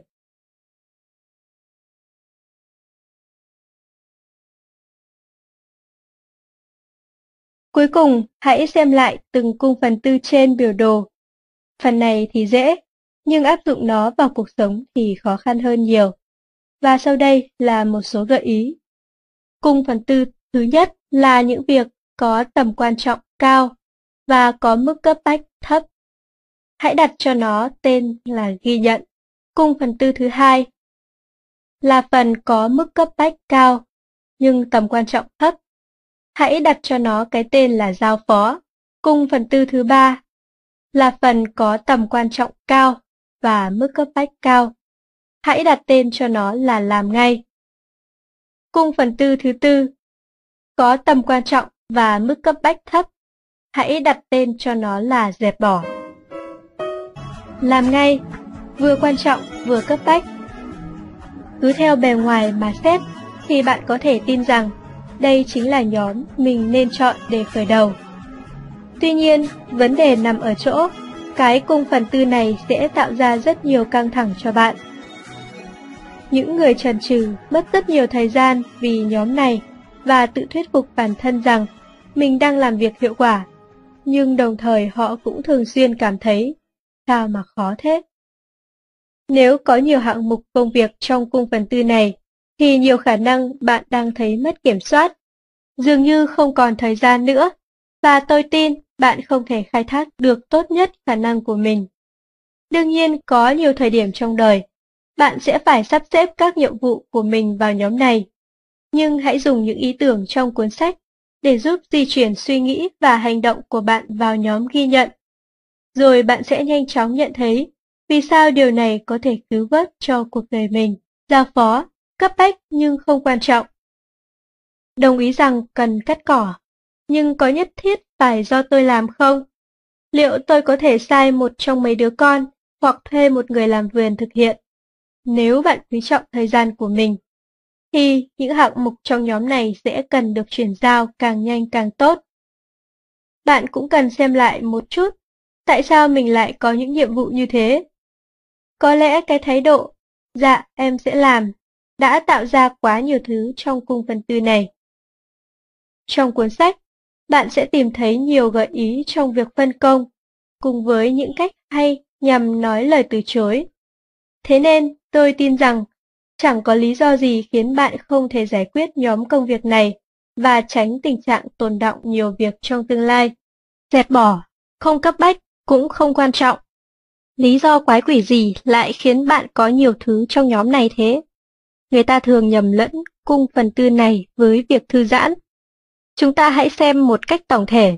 Cuối cùng, hãy xem lại từng cung phần tư trên biểu đồ. Phần này thì dễ, nhưng áp dụng nó vào cuộc sống thì khó khăn hơn nhiều. Và sau đây là một số gợi ý. Cung phần tư thứ nhất là những việc có tầm quan trọng cao và có mức cấp bách thấp. Hãy đặt cho nó tên là ghi nhận. Cung phần tư thứ hai là phần có mức cấp bách cao nhưng tầm quan trọng thấp. Hãy đặt cho nó cái tên là giao phó. Cung phần tư thứ ba là phần có tầm quan trọng cao và mức cấp bách cao. Hãy đặt tên cho nó là làm ngay. Cung phần tư thứ tư có tầm quan trọng và mức cấp bách thấp. Hãy đặt tên cho nó là dẹp bỏ. Làm ngay, vừa quan trọng vừa cấp bách. Cứ theo bề ngoài mà xét thì bạn có thể tin rằng đây chính là nhóm mình nên chọn để khởi đầu. Tuy nhiên, vấn đề nằm ở chỗ, cái cung phần tư này sẽ tạo ra rất nhiều căng thẳng cho bạn. Những người chần chừ mất rất nhiều thời gian vì nhóm này và tự thuyết phục bản thân rằng mình đang làm việc hiệu quả, nhưng đồng thời họ cũng thường xuyên cảm thấy sao mà khó thế. Nếu có nhiều hạng mục công việc trong cung phần tư này, thì nhiều khả năng bạn đang thấy mất kiểm soát, dường như không còn thời gian nữa, và tôi tin bạn không thể khai thác được tốt nhất khả năng của mình. Đương nhiên, có nhiều thời điểm trong đời, bạn sẽ phải sắp xếp các nhiệm vụ của mình vào nhóm này. Nhưng hãy dùng những ý tưởng trong cuốn sách để giúp di chuyển suy nghĩ và hành động của bạn vào nhóm ghi nhận. Rồi bạn sẽ nhanh chóng nhận thấy vì sao điều này có thể cứu vớt cho cuộc đời mình. Giao phó, cấp bách nhưng không quan trọng. Đồng ý rằng cần cắt cỏ, nhưng có nhất thiết phải do tôi làm không? Liệu tôi có thể sai một trong mấy đứa con hoặc thuê một người làm vườn thực hiện? Nếu bạn quý trọng thời gian của mình, thì những hạng mục trong nhóm này sẽ cần được chuyển giao càng nhanh càng tốt. Bạn cũng cần xem lại một chút, tại sao mình lại có những nhiệm vụ như thế? Có lẽ cái thái độ, dạ em sẽ làm, đã tạo ra quá nhiều thứ trong cung phần tư này. Trong cuốn sách, bạn sẽ tìm thấy nhiều gợi ý trong việc phân công, cùng với những cách hay nhằm nói lời từ chối. Thế nên, tôi tin rằng, chẳng có lý do gì khiến bạn không thể giải quyết nhóm công việc này và tránh tình trạng tồn đọng nhiều việc trong tương lai. Dẹp bỏ, không cấp bách, cũng không quan trọng. Lý do quái quỷ gì lại khiến bạn có nhiều thứ trong nhóm này thế? Người ta thường nhầm lẫn cung phần tư này với việc thư giãn. Chúng ta hãy xem một cách tổng thể.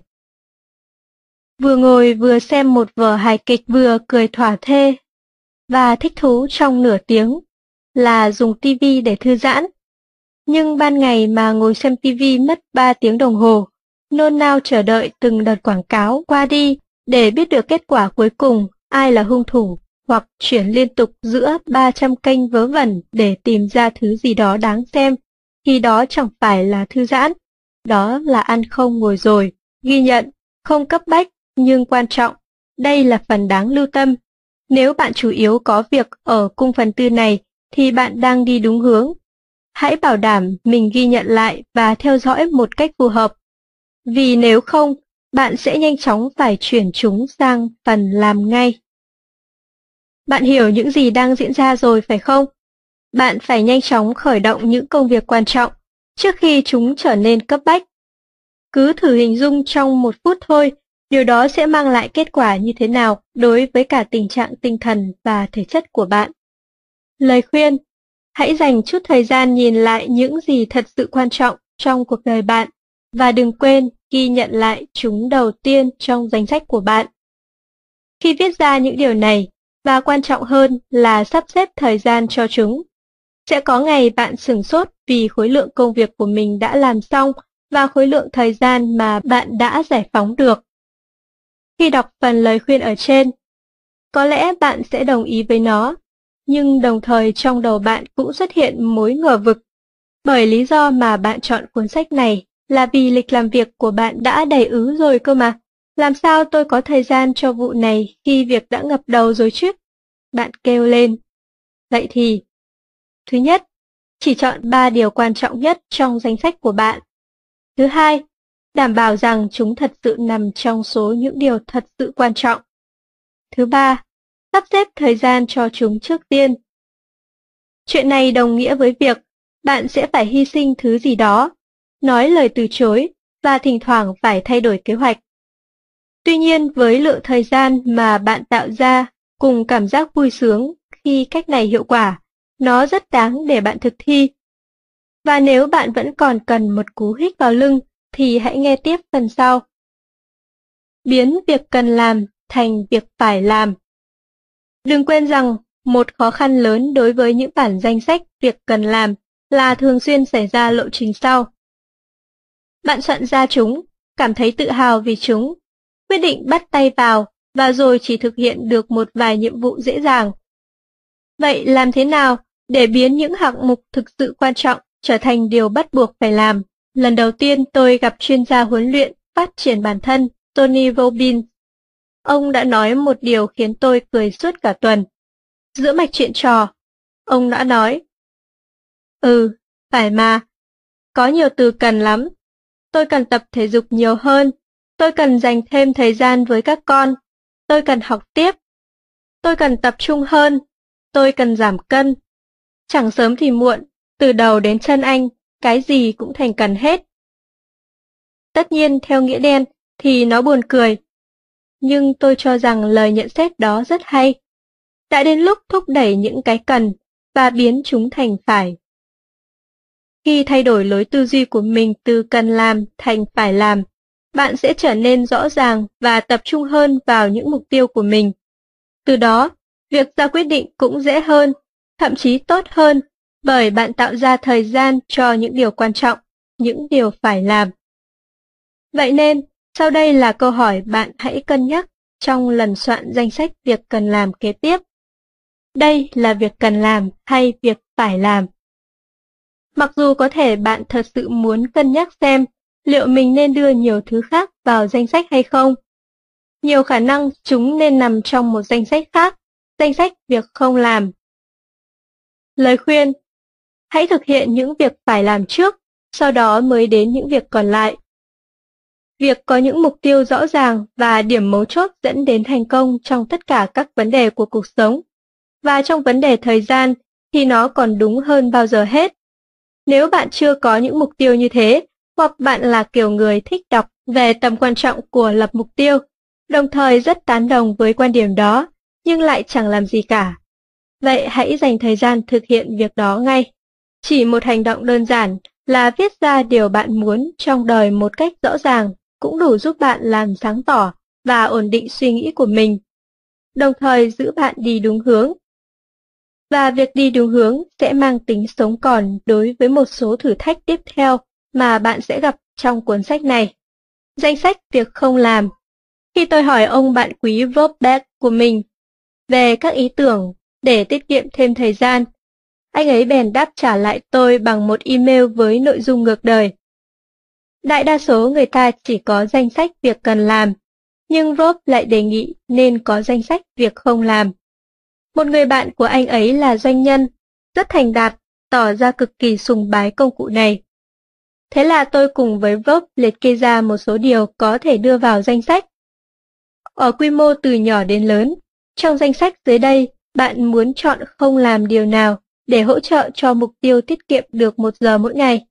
Vừa ngồi vừa xem một vở hài kịch vừa cười thỏa thê và thích thú trong nửa tiếng là dùng tivi để thư giãn. Nhưng ban ngày mà ngồi xem tivi mất 3 tiếng đồng hồ, nôn nao chờ đợi từng đợt quảng cáo qua đi để biết được kết quả cuối cùng ai là hung thủ, hoặc chuyển liên tục giữa 300 kênh vớ vẩn để tìm ra thứ gì đó đáng xem, thì đó chẳng phải là thư giãn. Đó là ăn không ngồi rồi, ghi nhận, không cấp bách, nhưng quan trọng. Đây là phần đáng lưu tâm. Nếu bạn chủ yếu có việc ở cung phần tư này, thì bạn đang đi đúng hướng. Hãy bảo đảm mình ghi nhận lại và theo dõi một cách phù hợp. Vì nếu không, bạn sẽ nhanh chóng phải chuyển chúng sang phần làm ngay. Bạn hiểu những gì đang diễn ra rồi phải không? Bạn phải nhanh chóng khởi động những công việc quan trọng trước khi chúng trở nên cấp bách. Cứ thử hình dung trong 1 phút thôi, điều đó sẽ mang lại kết quả như thế nào đối với cả tình trạng tinh thần và thể chất của bạn. Lời khuyên: hãy dành chút thời gian nhìn lại những gì thật sự quan trọng trong cuộc đời bạn, và đừng quên ghi nhận lại chúng đầu tiên trong danh sách của bạn. Khi viết ra những điều này, và quan trọng hơn là sắp xếp thời gian cho chúng, sẽ có ngày bạn sửng sốt vì khối lượng công việc của mình đã làm xong và khối lượng thời gian mà bạn đã giải phóng được. Khi đọc phần lời khuyên ở trên, có lẽ bạn sẽ đồng ý với nó, nhưng đồng thời trong đầu bạn cũng xuất hiện mối ngờ vực, bởi lý do mà bạn chọn cuốn sách này là vì lịch làm việc của bạn đã đầy ứ rồi cơ mà. Làm sao tôi có thời gian cho vụ này khi việc đã ngập đầu rồi chứ? Bạn kêu lên. Vậy thì, thứ nhất, chỉ chọn 3 điều quan trọng nhất trong danh sách của bạn. Thứ hai, đảm bảo rằng chúng thật sự nằm trong số những điều thật sự quan trọng. Thứ ba, sắp xếp thời gian cho chúng trước tiên. Chuyện này đồng nghĩa với việc bạn sẽ phải hy sinh thứ gì đó, nói lời từ chối và thỉnh thoảng phải thay đổi kế hoạch. Tuy nhiên, với lượng thời gian mà bạn tạo ra cùng cảm giác vui sướng khi cách này hiệu quả, nó rất đáng để bạn thực thi. Và nếu bạn vẫn còn cần một cú hích vào lưng, thì hãy nghe tiếp phần sau. biến việc cần làm thành việc phải làm. Đừng quên rằng, một khó khăn lớn đối với những bản danh sách việc cần làm là thường xuyên xảy ra lộ trình sau. Bạn soạn ra chúng, cảm thấy tự hào vì chúng, quyết định bắt tay vào và rồi chỉ thực hiện được một vài nhiệm vụ dễ dàng. Vậy làm thế nào để biến những hạng mục thực sự quan trọng trở thành điều bắt buộc phải làm? Lần đầu tiên tôi gặp chuyên gia huấn luyện phát triển bản thân Tony Robbins. Ông đã nói một điều khiến tôi cười suốt cả tuần. Giữa mạch chuyện trò, ông đã nói: phải mà, có nhiều từ cần lắm. Tôi cần tập thể dục nhiều hơn, tôi cần dành thêm thời gian với các con, tôi cần học tiếp, tôi cần tập trung hơn, tôi cần giảm cân. Chẳng sớm thì muộn, từ đầu đến chân anh, cái gì cũng thành cần hết. Tất nhiên theo nghĩa đen thì nó buồn cười, nhưng tôi cho rằng lời nhận xét đó rất hay. Đã đến lúc thúc đẩy những cái cần và biến chúng thành phải. Khi thay đổi lối tư duy của mình từ cần làm thành phải làm, bạn sẽ trở nên rõ ràng và tập trung hơn vào những mục tiêu của mình. Từ đó, việc ra quyết định cũng dễ hơn, thậm chí tốt hơn, bởi bạn tạo ra thời gian cho những điều quan trọng, những điều phải làm. Vậy nên, sau đây là câu hỏi bạn hãy cân nhắc trong lần soạn danh sách việc cần làm kế tiếp. Đây là việc cần làm hay việc phải làm? Mặc dù có thể bạn thật sự muốn cân nhắc xem liệu mình nên đưa nhiều thứ khác vào danh sách hay không. Nhiều khả năng chúng nên nằm trong một danh sách khác, danh sách việc không làm. Lời khuyên: hãy thực hiện những việc phải làm trước, sau đó mới đến những việc còn lại. Việc có những mục tiêu rõ ràng và điểm mấu chốt dẫn đến thành công trong tất cả các vấn đề của cuộc sống. Và trong vấn đề thời gian thì nó còn đúng hơn bao giờ hết. Nếu bạn chưa có những mục tiêu như thế, hoặc bạn là kiểu người thích đọc về tầm quan trọng của lập mục tiêu, đồng thời rất tán đồng với quan điểm đó, nhưng lại chẳng làm gì cả, vậy hãy dành thời gian thực hiện việc đó ngay. Chỉ một hành động đơn giản là viết ra điều bạn muốn trong đời một cách rõ ràng cũng đủ giúp bạn làm sáng tỏ và ổn định suy nghĩ của mình, đồng thời giữ bạn đi đúng hướng. Và việc đi đúng hướng sẽ mang tính sống còn đối với một số thử thách tiếp theo mà bạn sẽ gặp trong cuốn sách này. Danh sách việc không làm. Khi tôi hỏi ông bạn quý Rob Beck của mình về các ý tưởng để tiết kiệm thêm thời gian, anh ấy bèn đáp trả lại tôi bằng một email với nội dung ngược đời. Đại đa số người ta chỉ có danh sách việc cần làm, nhưng Rob lại đề nghị nên có danh sách việc không làm. Một người bạn của anh ấy là doanh nhân, rất thành đạt, tỏ ra cực kỳ sùng bái công cụ này. Thế là tôi cùng với Rob liệt kê ra một số điều có thể đưa vào danh sách. Ở quy mô từ nhỏ đến lớn, trong danh sách dưới đây, bạn muốn chọn không làm điều nào để hỗ trợ cho mục tiêu tiết kiệm được 1 giờ mỗi ngày?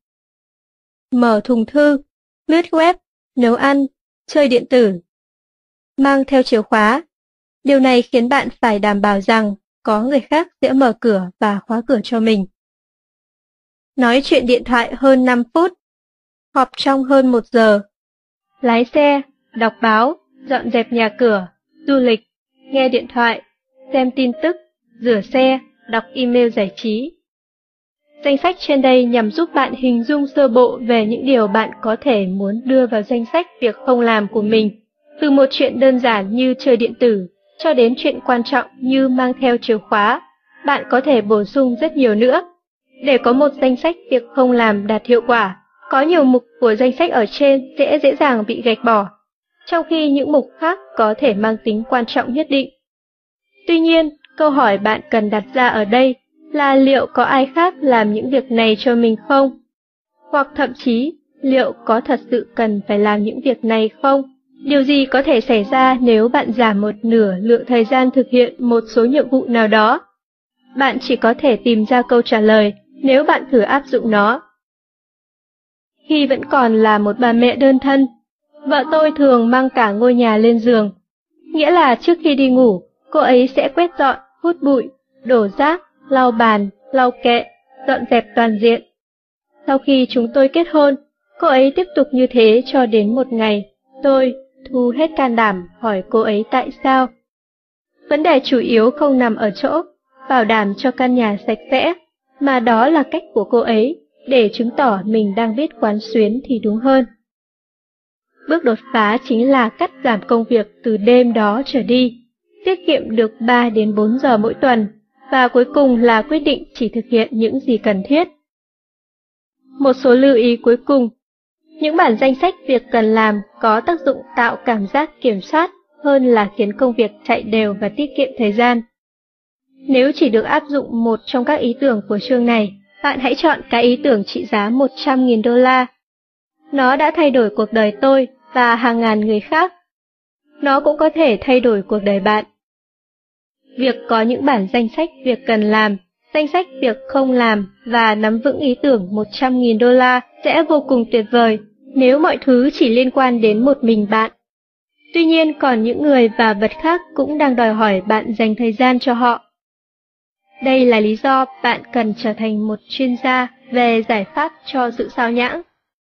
Mở thùng thư, lướt web, nấu ăn, chơi điện tử. Mang theo chìa khóa. Điều này khiến bạn phải đảm bảo rằng có người khác sẽ mở cửa và khóa cửa cho mình. Nói chuyện điện thoại hơn 5 phút. Họp trong hơn 1 giờ. Lái xe, đọc báo, dọn dẹp nhà cửa, du lịch, nghe điện thoại, xem tin tức, rửa xe, đọc email giải trí. Danh sách trên đây nhằm giúp bạn hình dung sơ bộ về những điều bạn có thể muốn đưa vào danh sách việc không làm của mình, từ một chuyện đơn giản như chơi điện tử, cho đến chuyện quan trọng như mang theo chìa khóa. Bạn có thể bổ sung rất nhiều nữa. Để có một danh sách việc không làm đạt hiệu quả, có nhiều mục của danh sách ở trên sẽ dễ dàng bị gạch bỏ, trong khi những mục khác có thể mang tính quan trọng nhất định. Tuy nhiên, câu hỏi bạn cần đặt ra ở đây là liệu có ai khác làm những việc này cho mình không? Hoặc thậm chí, liệu có thật sự cần phải làm những việc này không? Điều gì có thể xảy ra nếu bạn giảm một nửa lượng thời gian thực hiện một số nhiệm vụ nào đó? Bạn chỉ có thể tìm ra câu trả lời nếu bạn thử áp dụng nó. Khi vẫn còn là một bà mẹ đơn thân, vợ tôi thường mang cả ngôi nhà lên giường. Nghĩa là trước khi đi ngủ, cô ấy sẽ quét dọn, hút bụi, đổ rác, lau bàn, lau kệ, dọn dẹp toàn diện. Sau khi chúng tôi kết hôn, cô ấy tiếp tục như thế cho đến một ngày, tôi, Thu hết can đảm hỏi cô ấy tại sao. Vấn đề chủ yếu không nằm ở chỗ bảo đảm cho căn nhà sạch sẽ, mà đó là cách của cô ấy để chứng tỏ mình đang biết quán xuyến thì đúng hơn. Bước đột phá chính là cắt giảm công việc từ đêm đó trở đi, tiết kiệm được 3 đến 4 giờ mỗi tuần, và cuối cùng là quyết định chỉ thực hiện những gì cần thiết. Một số lưu ý cuối cùng. Những bản danh sách việc cần làm có tác dụng tạo cảm giác kiểm soát hơn là khiến công việc chạy đều và tiết kiệm thời gian. Nếu chỉ được áp dụng một trong các ý tưởng của chương này, bạn hãy chọn cái ý tưởng trị giá 100.000 đô la. Nó đã thay đổi cuộc đời tôi và hàng ngàn người khác. Nó cũng có thể thay đổi cuộc đời bạn. Việc có những bản danh sách việc cần làm, danh sách việc không làm và nắm vững ý tưởng 100.000 đô la sẽ vô cùng tuyệt vời nếu mọi thứ chỉ liên quan đến một mình bạn. Tuy nhiên còn những người và vật khác cũng đang đòi hỏi bạn dành thời gian cho họ. Đây là lý do bạn cần trở thành một chuyên gia về giải pháp cho sự sao nhãng.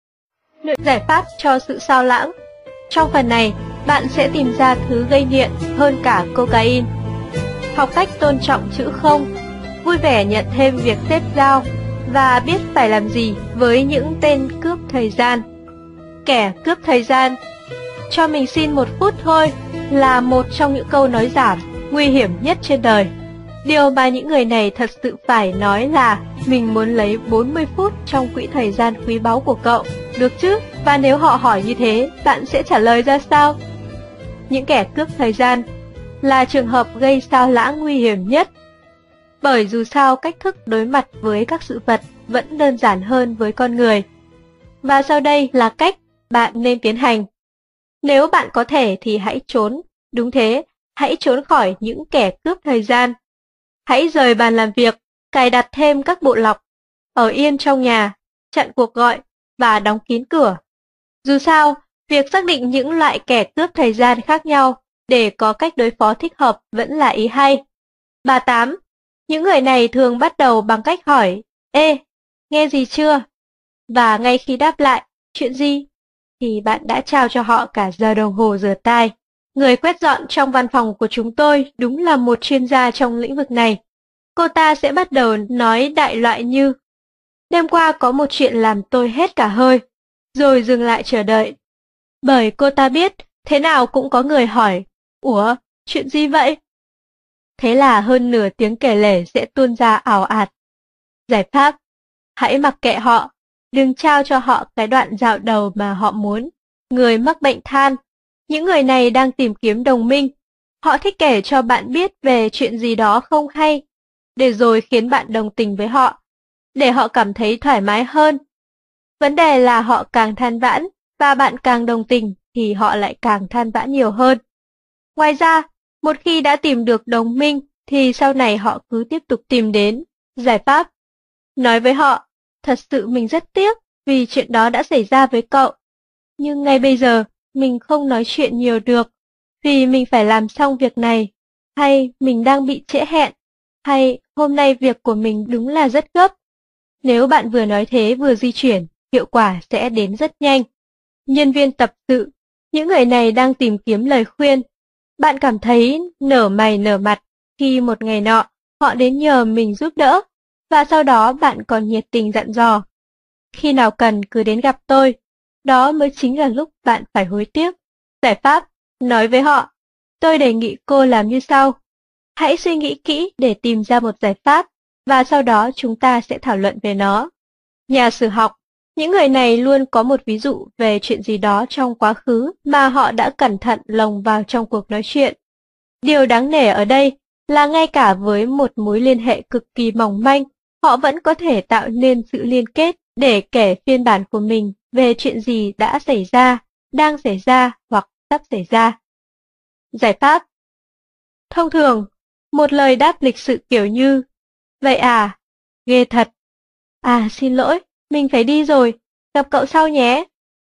Giải pháp cho sự sao lãng. Trong phần này, bạn sẽ tìm ra thứ gây nghiện hơn cả cocaine. Học cách tôn trọng chữ không, vui vẻ nhận thêm việc xếp dao và biết phải làm gì với những tên cướp thời gian. Kẻ cướp thời gian. Cho mình xin 1 phút thôi là một trong những câu nói giảm nguy hiểm nhất trên đời. Điều mà những người này thật sự phải nói là mình muốn lấy 40 phút trong quỹ thời gian quý báu của cậu, được chứ? Và nếu họ hỏi như thế, bạn sẽ trả lời ra sao? Những kẻ cướp thời gian là trường hợp gây sao lãng nguy hiểm nhất. Bởi dù sao cách thức đối mặt với các sự vật vẫn đơn giản hơn với con người. Và sau đây là cách bạn nên tiến hành. Nếu bạn có thể thì hãy trốn, đúng thế, hãy trốn khỏi những kẻ cướp thời gian. Hãy rời bàn làm việc, cài đặt thêm các bộ lọc, ở yên trong nhà, chặn cuộc gọi và đóng kín cửa. Dù sao, việc xác định những loại kẻ cướp thời gian khác nhau để có cách đối phó thích hợp vẫn là ý hay. Bà Tám, những người này thường bắt đầu bằng cách hỏi, ê, nghe gì chưa? Và ngay khi đáp lại, chuyện gì? Thì bạn đã trao cho họ cả giờ đồng hồ rửa tai. Người quét dọn trong văn phòng của chúng tôi đúng là một chuyên gia trong lĩnh vực này. Cô ta sẽ bắt đầu nói đại loại như, đêm qua có một chuyện làm tôi hết cả hơi, rồi dừng lại chờ đợi. Bởi cô ta biết, thế nào cũng có người hỏi, ủa, chuyện gì vậy? Thế là hơn nửa tiếng kể lể sẽ tuôn ra ào ạt. Giải pháp, hãy mặc kệ họ, đừng trao cho họ cái đoạn dạo đầu mà họ muốn. Người mắc bệnh than, những người này đang tìm kiếm đồng minh. Họ thích kể cho bạn biết về chuyện gì đó không hay, để rồi khiến bạn đồng tình với họ, để họ cảm thấy thoải mái hơn. Vấn đề là họ càng than vãn, và bạn càng đồng tình thì họ lại càng than vãn nhiều hơn. Ngoài ra, một khi đã tìm được đồng minh thì sau này họ cứ tiếp tục tìm đến. Giải pháp, nói với họ, thật sự mình rất tiếc vì chuyện đó đã xảy ra với cậu. Nhưng ngay bây giờ, mình không nói chuyện nhiều được, vì mình phải làm xong việc này, hay mình đang bị trễ hẹn, hay hôm nay việc của mình đúng là rất gấp. Nếu bạn vừa nói thế vừa di chuyển, hiệu quả sẽ đến rất nhanh. Nhân viên tập sự, những người này đang tìm kiếm lời khuyên. Bạn cảm thấy nở mày nở mặt khi một ngày nọ họ đến nhờ mình giúp đỡ, và sau đó bạn còn nhiệt tình dặn dò. Khi nào cần cứ đến gặp tôi, đó mới chính là lúc bạn phải hối tiếc. Giải pháp, nói với họ, tôi đề nghị cô làm như sau. Hãy suy nghĩ kỹ để tìm ra một giải pháp, và sau đó chúng ta sẽ thảo luận về nó. Nhà sử học, những người này luôn có một ví dụ về chuyện gì đó trong quá khứ mà họ đã cẩn thận lồng vào trong cuộc nói chuyện. Điều đáng nể ở đây là ngay cả với một mối liên hệ cực kỳ mỏng manh, họ vẫn có thể tạo nên sự liên kết để kể phiên bản của mình về chuyện gì đã xảy ra, đang xảy ra hoặc sắp xảy ra. Giải pháp. Thông thường, một lời đáp lịch sự kiểu như, vậy à, ghê thật. À xin lỗi, mình phải đi rồi, gặp cậu sau nhé.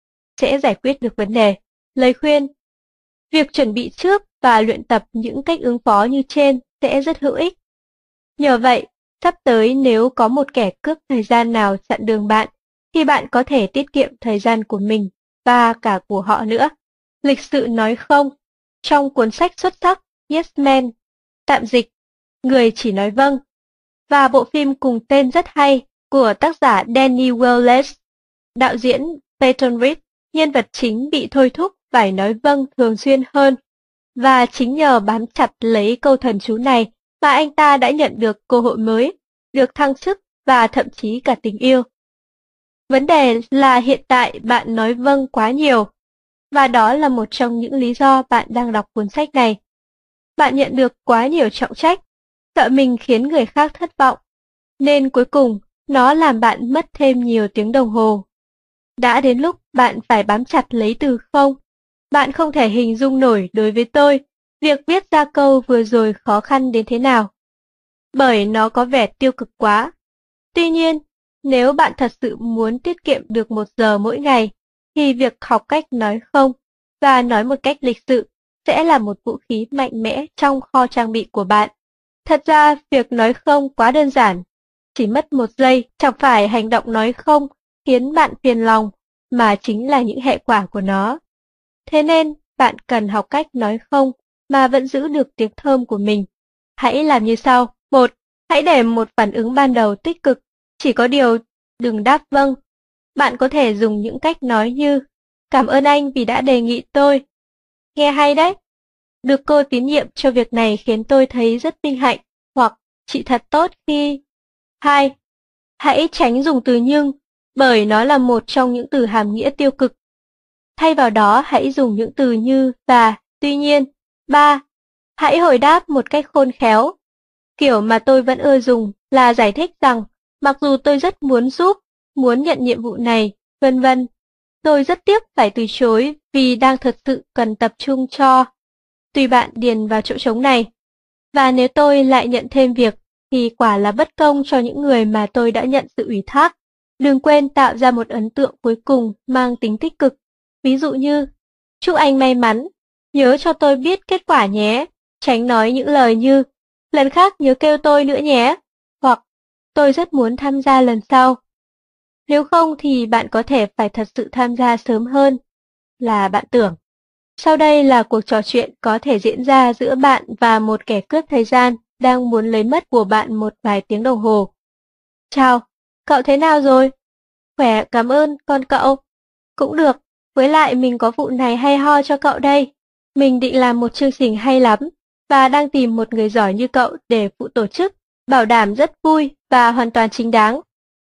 Sẽ giải quyết được vấn đề. Lời khuyên. Việc chuẩn bị trước và luyện tập những cách ứng phó như trên sẽ rất hữu ích. Nhờ vậy, sắp tới nếu có một kẻ cướp thời gian nào chặn đường bạn, thì bạn có thể tiết kiệm thời gian của mình và cả của họ nữa. Lịch sự nói không, trong cuốn sách xuất sắc Yes Man, tạm dịch, Người chỉ nói vâng, và bộ phim cùng tên rất hay của tác giả Danny Wells, đạo diễn Peyton Reed, nhân vật chính bị thôi thúc phải nói vâng thường xuyên hơn, và chính nhờ bám chặt lấy câu thần chú này mà anh ta đã nhận được cơ hội mới, được thăng chức và thậm chí cả tình yêu. Vấn đề là hiện tại bạn nói vâng quá nhiều, và đó là một trong những lý do bạn đang đọc cuốn sách này. Bạn nhận được quá nhiều trọng trách, sợ mình khiến người khác thất vọng, nên cuối cùng nó làm bạn mất thêm nhiều tiếng đồng hồ. Đã đến lúc bạn phải bám chặt lấy từ không. Bạn không thể hình dung nổi đối với tôi việc viết ra câu vừa rồi khó khăn đến thế nào, bởi nó có vẻ tiêu cực quá. Tuy nhiên, nếu bạn thật sự muốn tiết kiệm được 1 giờ mỗi ngày, thì việc học cách nói không và nói một cách lịch sự sẽ là một vũ khí mạnh mẽ trong kho trang bị của bạn. Thật ra, việc nói không quá đơn giản. Chỉ mất 1 giây, chẳng phải hành động nói không khiến bạn phiền lòng, mà chính là những hệ quả của nó. Thế nên, bạn cần học cách nói không mà vẫn giữ được tiếng thơm của mình. Hãy làm như sau. 1. Hãy để một phản ứng ban đầu tích cực, chỉ có điều đừng đáp vâng. Bạn có thể dùng những cách nói như cảm ơn anh vì đã đề nghị tôi. Nghe hay đấy. Được cô tín nhiệm cho việc này khiến tôi thấy rất vinh hạnh, hoặc chị thật tốt khi... 2. Hãy tránh dùng từ nhưng, bởi nó là một trong những từ hàm nghĩa tiêu cực. Thay vào đó hãy dùng những từ như và, tuy nhiên. 3. Hãy hồi đáp một cách khôn khéo. Kiểu mà tôi vẫn ưa dùng là giải thích rằng, mặc dù tôi rất muốn giúp, muốn nhận nhiệm vụ này, vân vân, tôi rất tiếc phải từ chối vì đang thật sự cần tập trung cho. Tùy bạn điền vào chỗ trống này. Và nếu tôi lại nhận thêm việc, thì quả là bất công cho những người mà tôi đã nhận sự ủy thác. Đừng quên tạo ra một ấn tượng cuối cùng mang tính tích cực. Ví dụ như, chúc anh may mắn, nhớ cho tôi biết kết quả nhé. Tránh nói những lời như, lần khác nhớ kêu tôi nữa nhé. Hoặc, tôi rất muốn tham gia lần sau. Nếu không thì bạn có thể phải thật sự tham gia sớm hơn là bạn tưởng. Sau đây là cuộc trò chuyện có thể diễn ra giữa bạn và một kẻ cướp thời gian đang muốn lấy mất của bạn một vài tiếng đồng hồ. Chào, cậu thế nào rồi? Khỏe, cảm ơn, còn cậu? Cũng được, với lại mình có vụ này hay ho cho cậu đây. Mình định làm một chương trình hay lắm, và đang tìm một người giỏi như cậu để phụ tổ chức, bảo đảm rất vui và hoàn toàn chính đáng.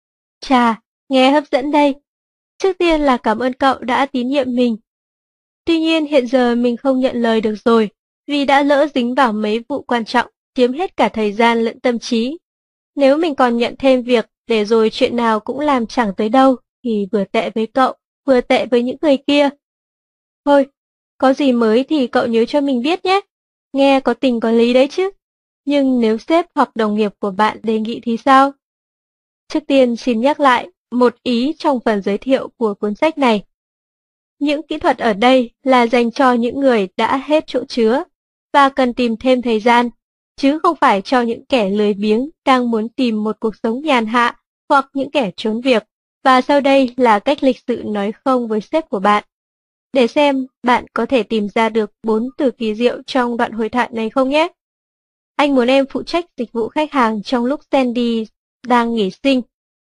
Chà, nghe hấp dẫn đây. Trước tiên là cảm ơn cậu đã tín nhiệm mình. Tuy nhiên hiện giờ mình không nhận lời được rồi, vì đã lỡ dính vào mấy vụ quan trọng, chiếm hết cả thời gian lẫn tâm trí. Nếu mình còn nhận thêm việc, để rồi chuyện nào cũng làm chẳng tới đâu, thì vừa tệ với cậu, vừa tệ với những người kia. Thôi, có gì mới thì cậu nhớ cho mình biết nhé. Nghe có tình có lý đấy chứ. Nhưng nếu sếp hoặc đồng nghiệp của bạn đề nghị thì sao? Trước tiên xin nhắc lại một ý trong phần giới thiệu của cuốn sách này. Những kỹ thuật ở đây là dành cho những người đã hết chỗ chứa và cần tìm thêm thời gian, chứ không phải cho những kẻ lười biếng đang muốn tìm một cuộc sống nhàn hạ hoặc những kẻ trốn việc. Và sau đây là cách lịch sự nói không với sếp của bạn. Để xem bạn có thể tìm ra được 4 từ kỳ diệu trong đoạn hội thoại này không nhé. Anh muốn em phụ trách dịch vụ khách hàng trong lúc Sandy đang nghỉ sinh.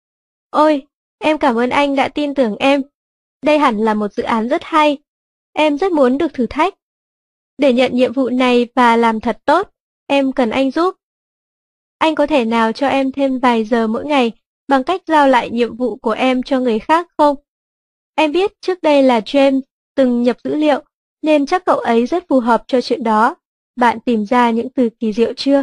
Ôi, em cảm ơn anh đã tin tưởng em. Đây hẳn là một dự án rất hay. Em rất muốn được thử thách. Để nhận nhiệm vụ này và làm thật tốt, em cần anh giúp. Anh có thể nào cho em thêm vài giờ mỗi ngày bằng cách giao lại nhiệm vụ của em cho người khác không? Em biết trước đây là James từng nhập dữ liệu, nên chắc cậu ấy rất phù hợp cho chuyện đó. Bạn tìm ra những từ kỳ diệu chưa?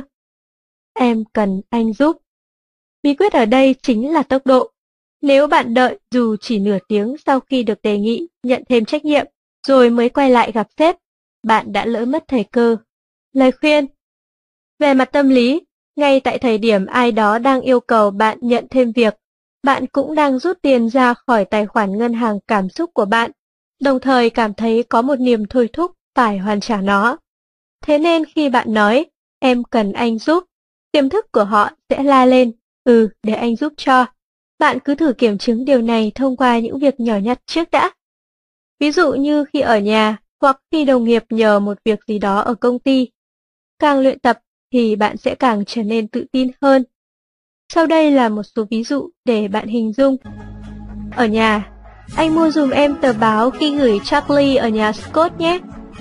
Em cần anh giúp. Bí quyết ở đây chính là tốc độ. Nếu bạn đợi dù chỉ nửa tiếng sau khi được đề nghị nhận thêm trách nhiệm, rồi mới quay lại gặp sếp, bạn đã lỡ mất thời cơ. Lời khuyên: về mặt tâm lý, ngay tại thời điểm ai đó đang yêu cầu bạn nhận thêm việc, bạn cũng đang rút tiền ra khỏi tài khoản ngân hàng cảm xúc của bạn, đồng thời cảm thấy có một niềm thôi thúc phải hoàn trả nó. Thế nên khi bạn nói, em cần anh giúp, tiềm thức của họ sẽ la lên, để anh giúp cho. Bạn cứ thử kiểm chứng điều này thông qua những việc nhỏ nhặt trước đã. Ví dụ như khi ở nhà, hoặc khi đồng nghiệp nhờ một việc gì đó ở công ty. Càng luyện tập thì bạn sẽ càng trở nên tự tin hơn. Sau đây là một số ví dụ để bạn hình dung. Ở nhà, anh mua dùm em tờ báo khi gửi Charlie ở nhà Scott nhé.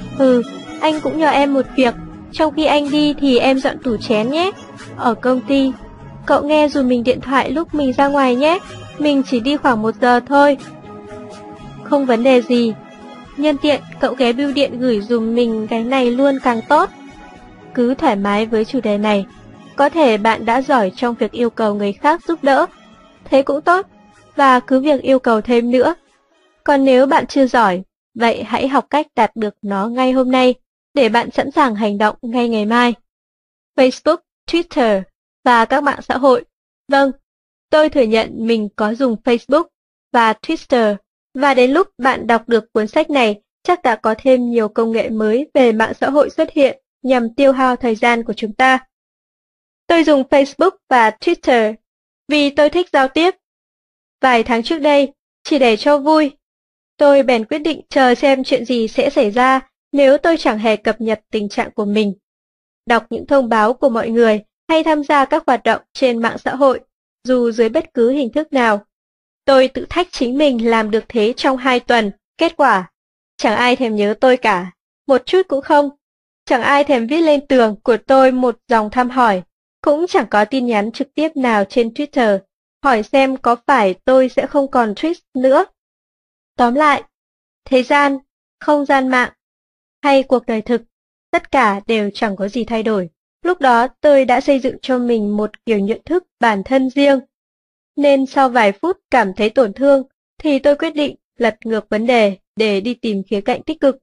Anh cũng nhờ em một việc, trong khi anh đi thì em dọn tủ chén nhé. Ở công ty, cậu nghe dùm mình điện thoại lúc mình ra ngoài nhé, mình chỉ đi khoảng 1 giờ thôi. Không vấn đề gì, nhân tiện cậu ghé bưu điện gửi dùm mình cái này luôn càng tốt. Cứ thoải mái với chủ đề này, có thể bạn đã giỏi trong việc yêu cầu người khác giúp đỡ, thế cũng tốt, và cứ việc yêu cầu thêm nữa. Còn nếu bạn chưa giỏi, vậy hãy học cách đạt được nó ngay hôm nay, để bạn sẵn sàng hành động ngay ngày mai. Facebook, Twitter và các mạng xã hội. Vâng, tôi thừa nhận mình có dùng Facebook và Twitter, và đến lúc bạn đọc được cuốn sách này, chắc đã có thêm nhiều công nghệ mới về mạng xã hội xuất hiện nhằm tiêu hao thời gian của chúng ta. Tôi dùng Facebook và Twitter vì tôi thích giao tiếp. Vài tháng trước đây, chỉ để cho vui, tôi bèn quyết định chờ xem chuyện gì sẽ xảy ra nếu tôi chẳng hề cập nhật tình trạng của mình. Đọc những thông báo của mọi người hay tham gia các hoạt động trên mạng xã hội, dù dưới bất cứ hình thức nào. Tôi tự thách chính mình làm được thế trong 2 tuần, kết quả, chẳng ai thèm nhớ tôi cả, một chút cũng không. Chẳng ai thèm viết lên tường của tôi một dòng thăm hỏi, cũng chẳng có tin nhắn trực tiếp nào trên Twitter, hỏi xem có phải tôi sẽ không còn tweet nữa. Tóm lại, thế gian, không gian mạng, hay cuộc đời thực, tất cả đều chẳng có gì thay đổi. Lúc đó tôi đã xây dựng cho mình một kiểu nhận thức bản thân riêng. Nên sau vài phút cảm thấy tổn thương, thì tôi quyết định lật ngược vấn đề để đi tìm khía cạnh tích cực.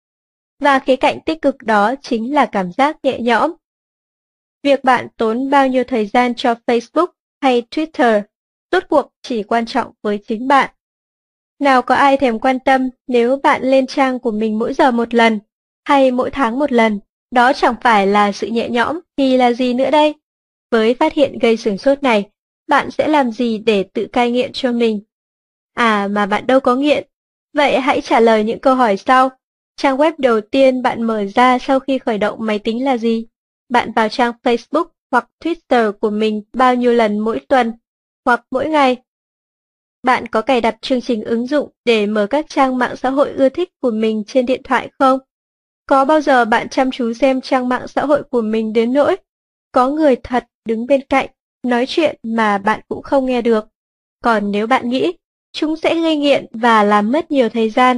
Và khía cạnh tích cực đó chính là cảm giác nhẹ nhõm. Việc bạn tốn bao nhiêu thời gian cho Facebook hay Twitter, rốt cuộc chỉ quan trọng với chính bạn. Nào có ai thèm quan tâm nếu bạn lên trang của mình mỗi giờ một lần, hay mỗi tháng một lần, đó chẳng phải là sự nhẹ nhõm thì là gì nữa đây? Với phát hiện gây sửng sốt này, bạn sẽ làm gì để tự cai nghiện cho mình? À mà bạn đâu có nghiện. Vậy hãy trả lời những câu hỏi sau. Trang web đầu tiên bạn mở ra sau khi khởi động máy tính là gì? Bạn vào trang Facebook hoặc Twitter của mình bao nhiêu lần mỗi tuần, hoặc mỗi ngày? Bạn có cài đặt chương trình ứng dụng để mở các trang mạng xã hội ưa thích của mình trên điện thoại không? Có bao giờ bạn chăm chú xem trang mạng xã hội của mình đến nỗi có người thật đứng bên cạnh, nói chuyện mà bạn cũng không nghe được? Còn nếu bạn nghĩ, chúng sẽ gây nghiện và làm mất nhiều thời gian.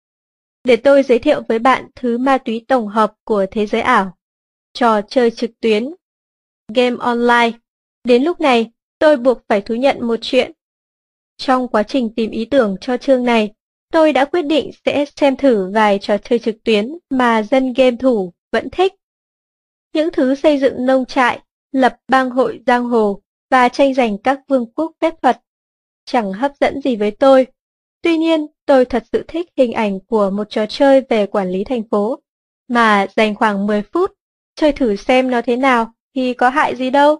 Để tôi giới thiệu với bạn thứ ma túy tổng hợp của thế giới ảo. Trò chơi trực tuyến. Game online. Đến lúc này, tôi buộc phải thú nhận một chuyện. Trong quá trình tìm ý tưởng cho chương này, tôi đã quyết định sẽ xem thử vài trò chơi trực tuyến mà dân game thủ vẫn thích. Những thứ xây dựng nông trại, lập bang hội giang hồ và tranh giành các vương quốc phép thuật chẳng hấp dẫn gì với tôi. Tuy nhiên, tôi thật sự thích hình ảnh của một trò chơi về quản lý thành phố, mà dành khoảng 10 phút, chơi thử xem nó thế nào thì có hại gì đâu.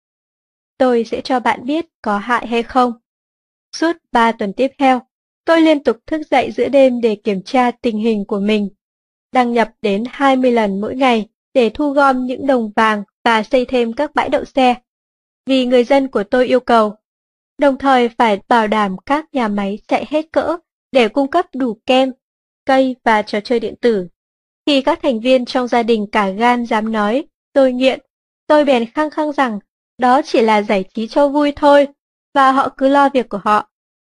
Tôi sẽ cho bạn biết có hại hay không. Suốt 3 tuần tiếp theo, tôi liên tục thức dậy giữa đêm để kiểm tra tình hình của mình, đăng nhập đến 20 lần mỗi ngày để thu gom những đồng vàng và xây thêm các bãi đậu xe, vì người dân của tôi yêu cầu. Đồng thời phải bảo đảm các nhà máy chạy hết cỡ để cung cấp đủ kem, cây và trò chơi điện tử. Khi các thành viên trong gia đình cả gan dám nói tôi nghiện, tôi bèn khăng khăng rằng đó chỉ là giải trí cho vui thôi, và họ cứ lo việc của họ.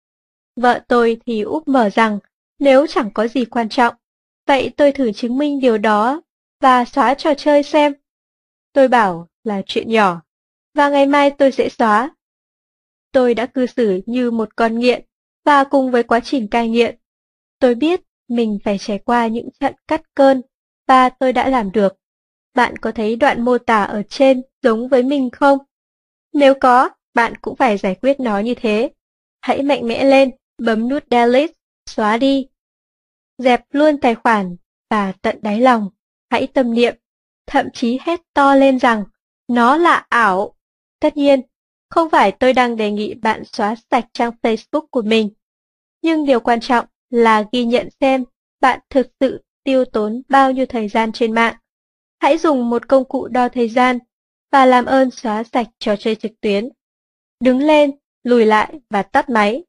Vợ tôi thì úp mở rằng nếu chẳng có gì quan trọng, vậy tôi thử chứng minh điều đó và xóa trò chơi xem. Tôi bảo là chuyện nhỏ, và ngày mai tôi sẽ xóa. Tôi đã cư xử như một con nghiện, và cùng với quá trình cai nghiện, tôi biết mình phải trải qua những trận cắt cơn, và tôi đã làm được. Bạn có thấy đoạn mô tả ở trên giống với mình không? Nếu có, bạn cũng phải giải quyết nó như thế. Hãy mạnh mẽ lên, bấm nút Delete, xóa đi. Dẹp luôn tài khoản, và tận đáy lòng, hãy tâm niệm, thậm chí hét to lên rằng nó là ảo. Tất nhiên, không phải tôi đang đề nghị bạn xóa sạch trang Facebook của mình. Nhưng điều quan trọng là ghi nhận xem bạn thực sự tiêu tốn bao nhiêu thời gian trên mạng. Hãy dùng một công cụ đo thời gian và làm ơn xóa sạch trò chơi trực tuyến. Đứng lên, lùi lại và tắt máy.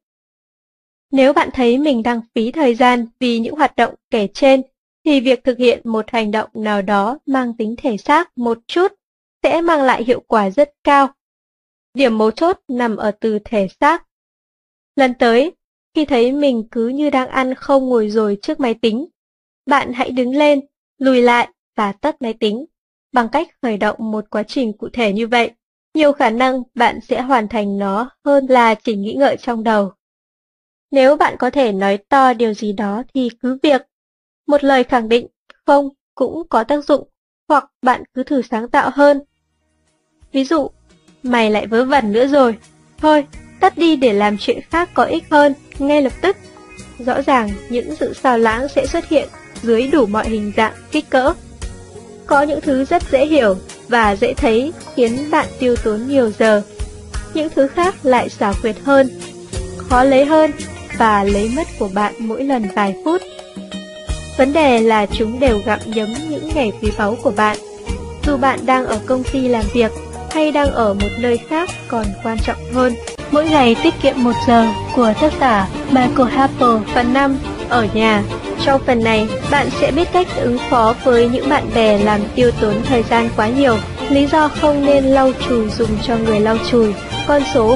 Nếu bạn thấy mình đang phí thời gian vì những hoạt động kể trên, thì việc thực hiện một hành động nào đó mang tính thể xác một chút sẽ mang lại hiệu quả rất cao. Điểm mấu chốt nằm ở từ thể xác. Lần tới, khi thấy mình cứ như đang ăn không ngồi rồi trước máy tính, bạn hãy đứng lên, lùi lại và tắt máy tính. Bằng cách khởi động một quá trình cụ thể như vậy, nhiều khả năng bạn sẽ hoàn thành nó hơn là chỉ nghĩ ngợi trong đầu. Nếu bạn có thể nói to điều gì đó thì cứ việc. Một lời khẳng định không cũng có tác dụng, hoặc bạn cứ thử sáng tạo hơn. Ví dụ, mày lại vớ vẩn nữa rồi. Thôi, tắt đi để làm chuyện khác có ích hơn, ngay lập tức. Rõ ràng những sự xao lãng sẽ xuất hiện dưới đủ mọi hình dạng, kích cỡ. Có những thứ rất dễ hiểu và dễ thấy khiến bạn tiêu tốn nhiều giờ. Những thứ khác lại xảo quyệt hơn, khó lấy hơn và lấy mất của bạn mỗi lần vài phút. Vấn đề là chúng đều gặm nhấm những ngày quý báu của bạn. Dù bạn đang ở công ty làm việc hay đang ở một nơi khác còn quan trọng hơn. Mỗi ngày tiết kiệm 1 giờ của tác giả Michael Harper phần 5 ở nhà. Trong phần này, bạn sẽ biết cách ứng phó với những bạn bè làm tiêu tốn thời gian quá nhiều. Lý do không nên lau chùi dùng cho người lau chùi. Con số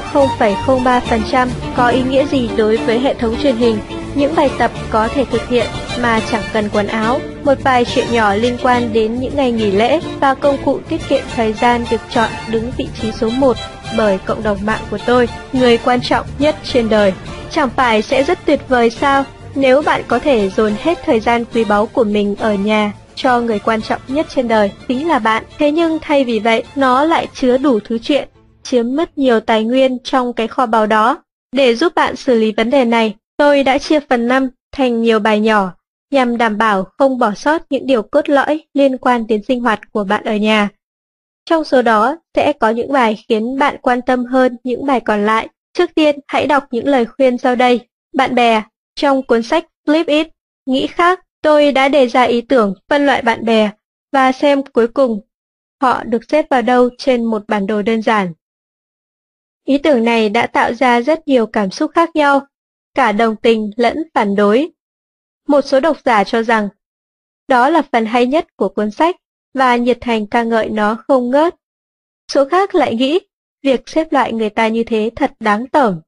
0,03% có ý nghĩa gì đối với hệ thống truyền hình? Những bài tập có thể thực hiện mà chẳng cần quần áo, một vài chuyện nhỏ liên quan đến những ngày nghỉ lễ và công cụ tiết kiệm thời gian được chọn đứng vị trí số 1 bởi cộng đồng mạng của tôi, người quan trọng nhất trên đời. Chẳng phải sẽ rất tuyệt vời sao nếu bạn có thể dồn hết thời gian quý báu của mình ở nhà cho người quan trọng nhất trên đời, chính là bạn. Thế nhưng thay vì vậy, nó lại chứa đủ thứ chuyện, chiếm mất nhiều tài nguyên trong cái kho báu đó. Để giúp bạn xử lý vấn đề này, tôi đã chia phần 5 thành nhiều bài nhỏ, nhằm đảm bảo không bỏ sót những điều cốt lõi liên quan đến sinh hoạt của bạn ở nhà. Trong số đó sẽ có những bài khiến bạn quan tâm hơn những bài còn lại. Trước tiên, hãy đọc những lời khuyên sau đây. Bạn bè, trong cuốn sách Flip It, Nghĩ khác, tôi đã đề ra ý tưởng phân loại bạn bè và xem cuối cùng họ được xếp vào đâu trên một bản đồ đơn giản. Ý tưởng này đã tạo ra rất nhiều cảm xúc khác nhau, cả đồng tình lẫn phản đối. Một số độc giả cho rằng đó là phần hay nhất của cuốn sách và nhiệt thành ca ngợi nó không ngớt. Số khác lại nghĩ việc xếp loại người ta như thế thật đáng tởm.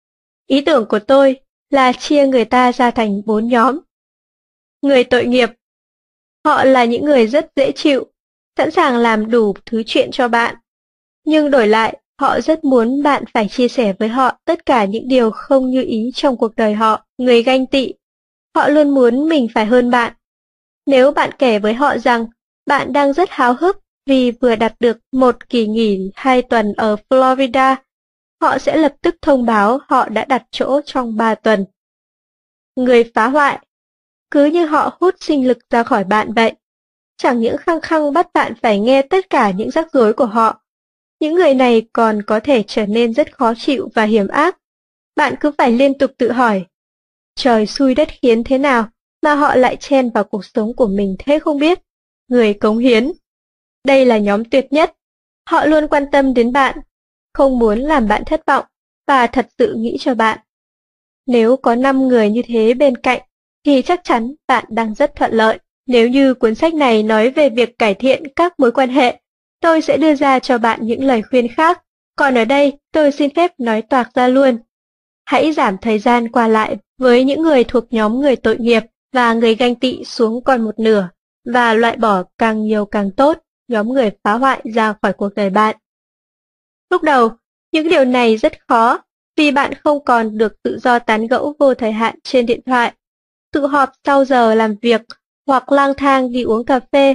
Ý tưởng của tôi là chia người ta ra thành 4 nhóm. Người tội nghiệp. Họ là những người rất dễ chịu, sẵn sàng làm đủ thứ chuyện cho bạn. Nhưng đổi lại, họ rất muốn bạn phải chia sẻ với họ tất cả những điều không như ý trong cuộc đời họ. Người ganh tị. Họ luôn muốn mình phải hơn bạn. Nếu bạn kể với họ rằng bạn đang rất háo hức vì vừa đạt được một kỳ nghỉ 2 tuần ở Florida, họ sẽ lập tức thông báo họ đã đặt chỗ trong 3 tuần. Người phá hoại. Cứ như họ hút sinh lực ra khỏi bạn vậy. Chẳng những khăng khăng bắt bạn phải nghe tất cả những rắc rối của họ, những người này còn có thể trở nên rất khó chịu và hiểm ác. Bạn cứ phải liên tục tự hỏi, trời xui đất khiến thế nào mà họ lại chen vào cuộc sống của mình thế không biết. Người cống hiến. Đây là nhóm tuyệt nhất. Họ luôn quan tâm đến bạn, không muốn làm bạn thất vọng và thật sự nghĩ cho bạn. Nếu có 5 người như thế bên cạnh, thì chắc chắn bạn đang rất thuận lợi. Nếu như cuốn sách này nói về việc cải thiện các mối quan hệ, tôi sẽ đưa ra cho bạn những lời khuyên khác. Còn ở đây, tôi xin phép nói toạc ra luôn. Hãy giảm thời gian qua lại với những người thuộc nhóm người tội nghiệp và người ganh tị xuống còn 1/2, và loại bỏ càng nhiều càng tốt nhóm người phá hoại ra khỏi cuộc đời bạn. Lúc đầu, những điều này rất khó, vì bạn không còn được tự do tán gẫu vô thời hạn trên điện thoại, tụ họp sau giờ làm việc hoặc lang thang đi uống cà phê.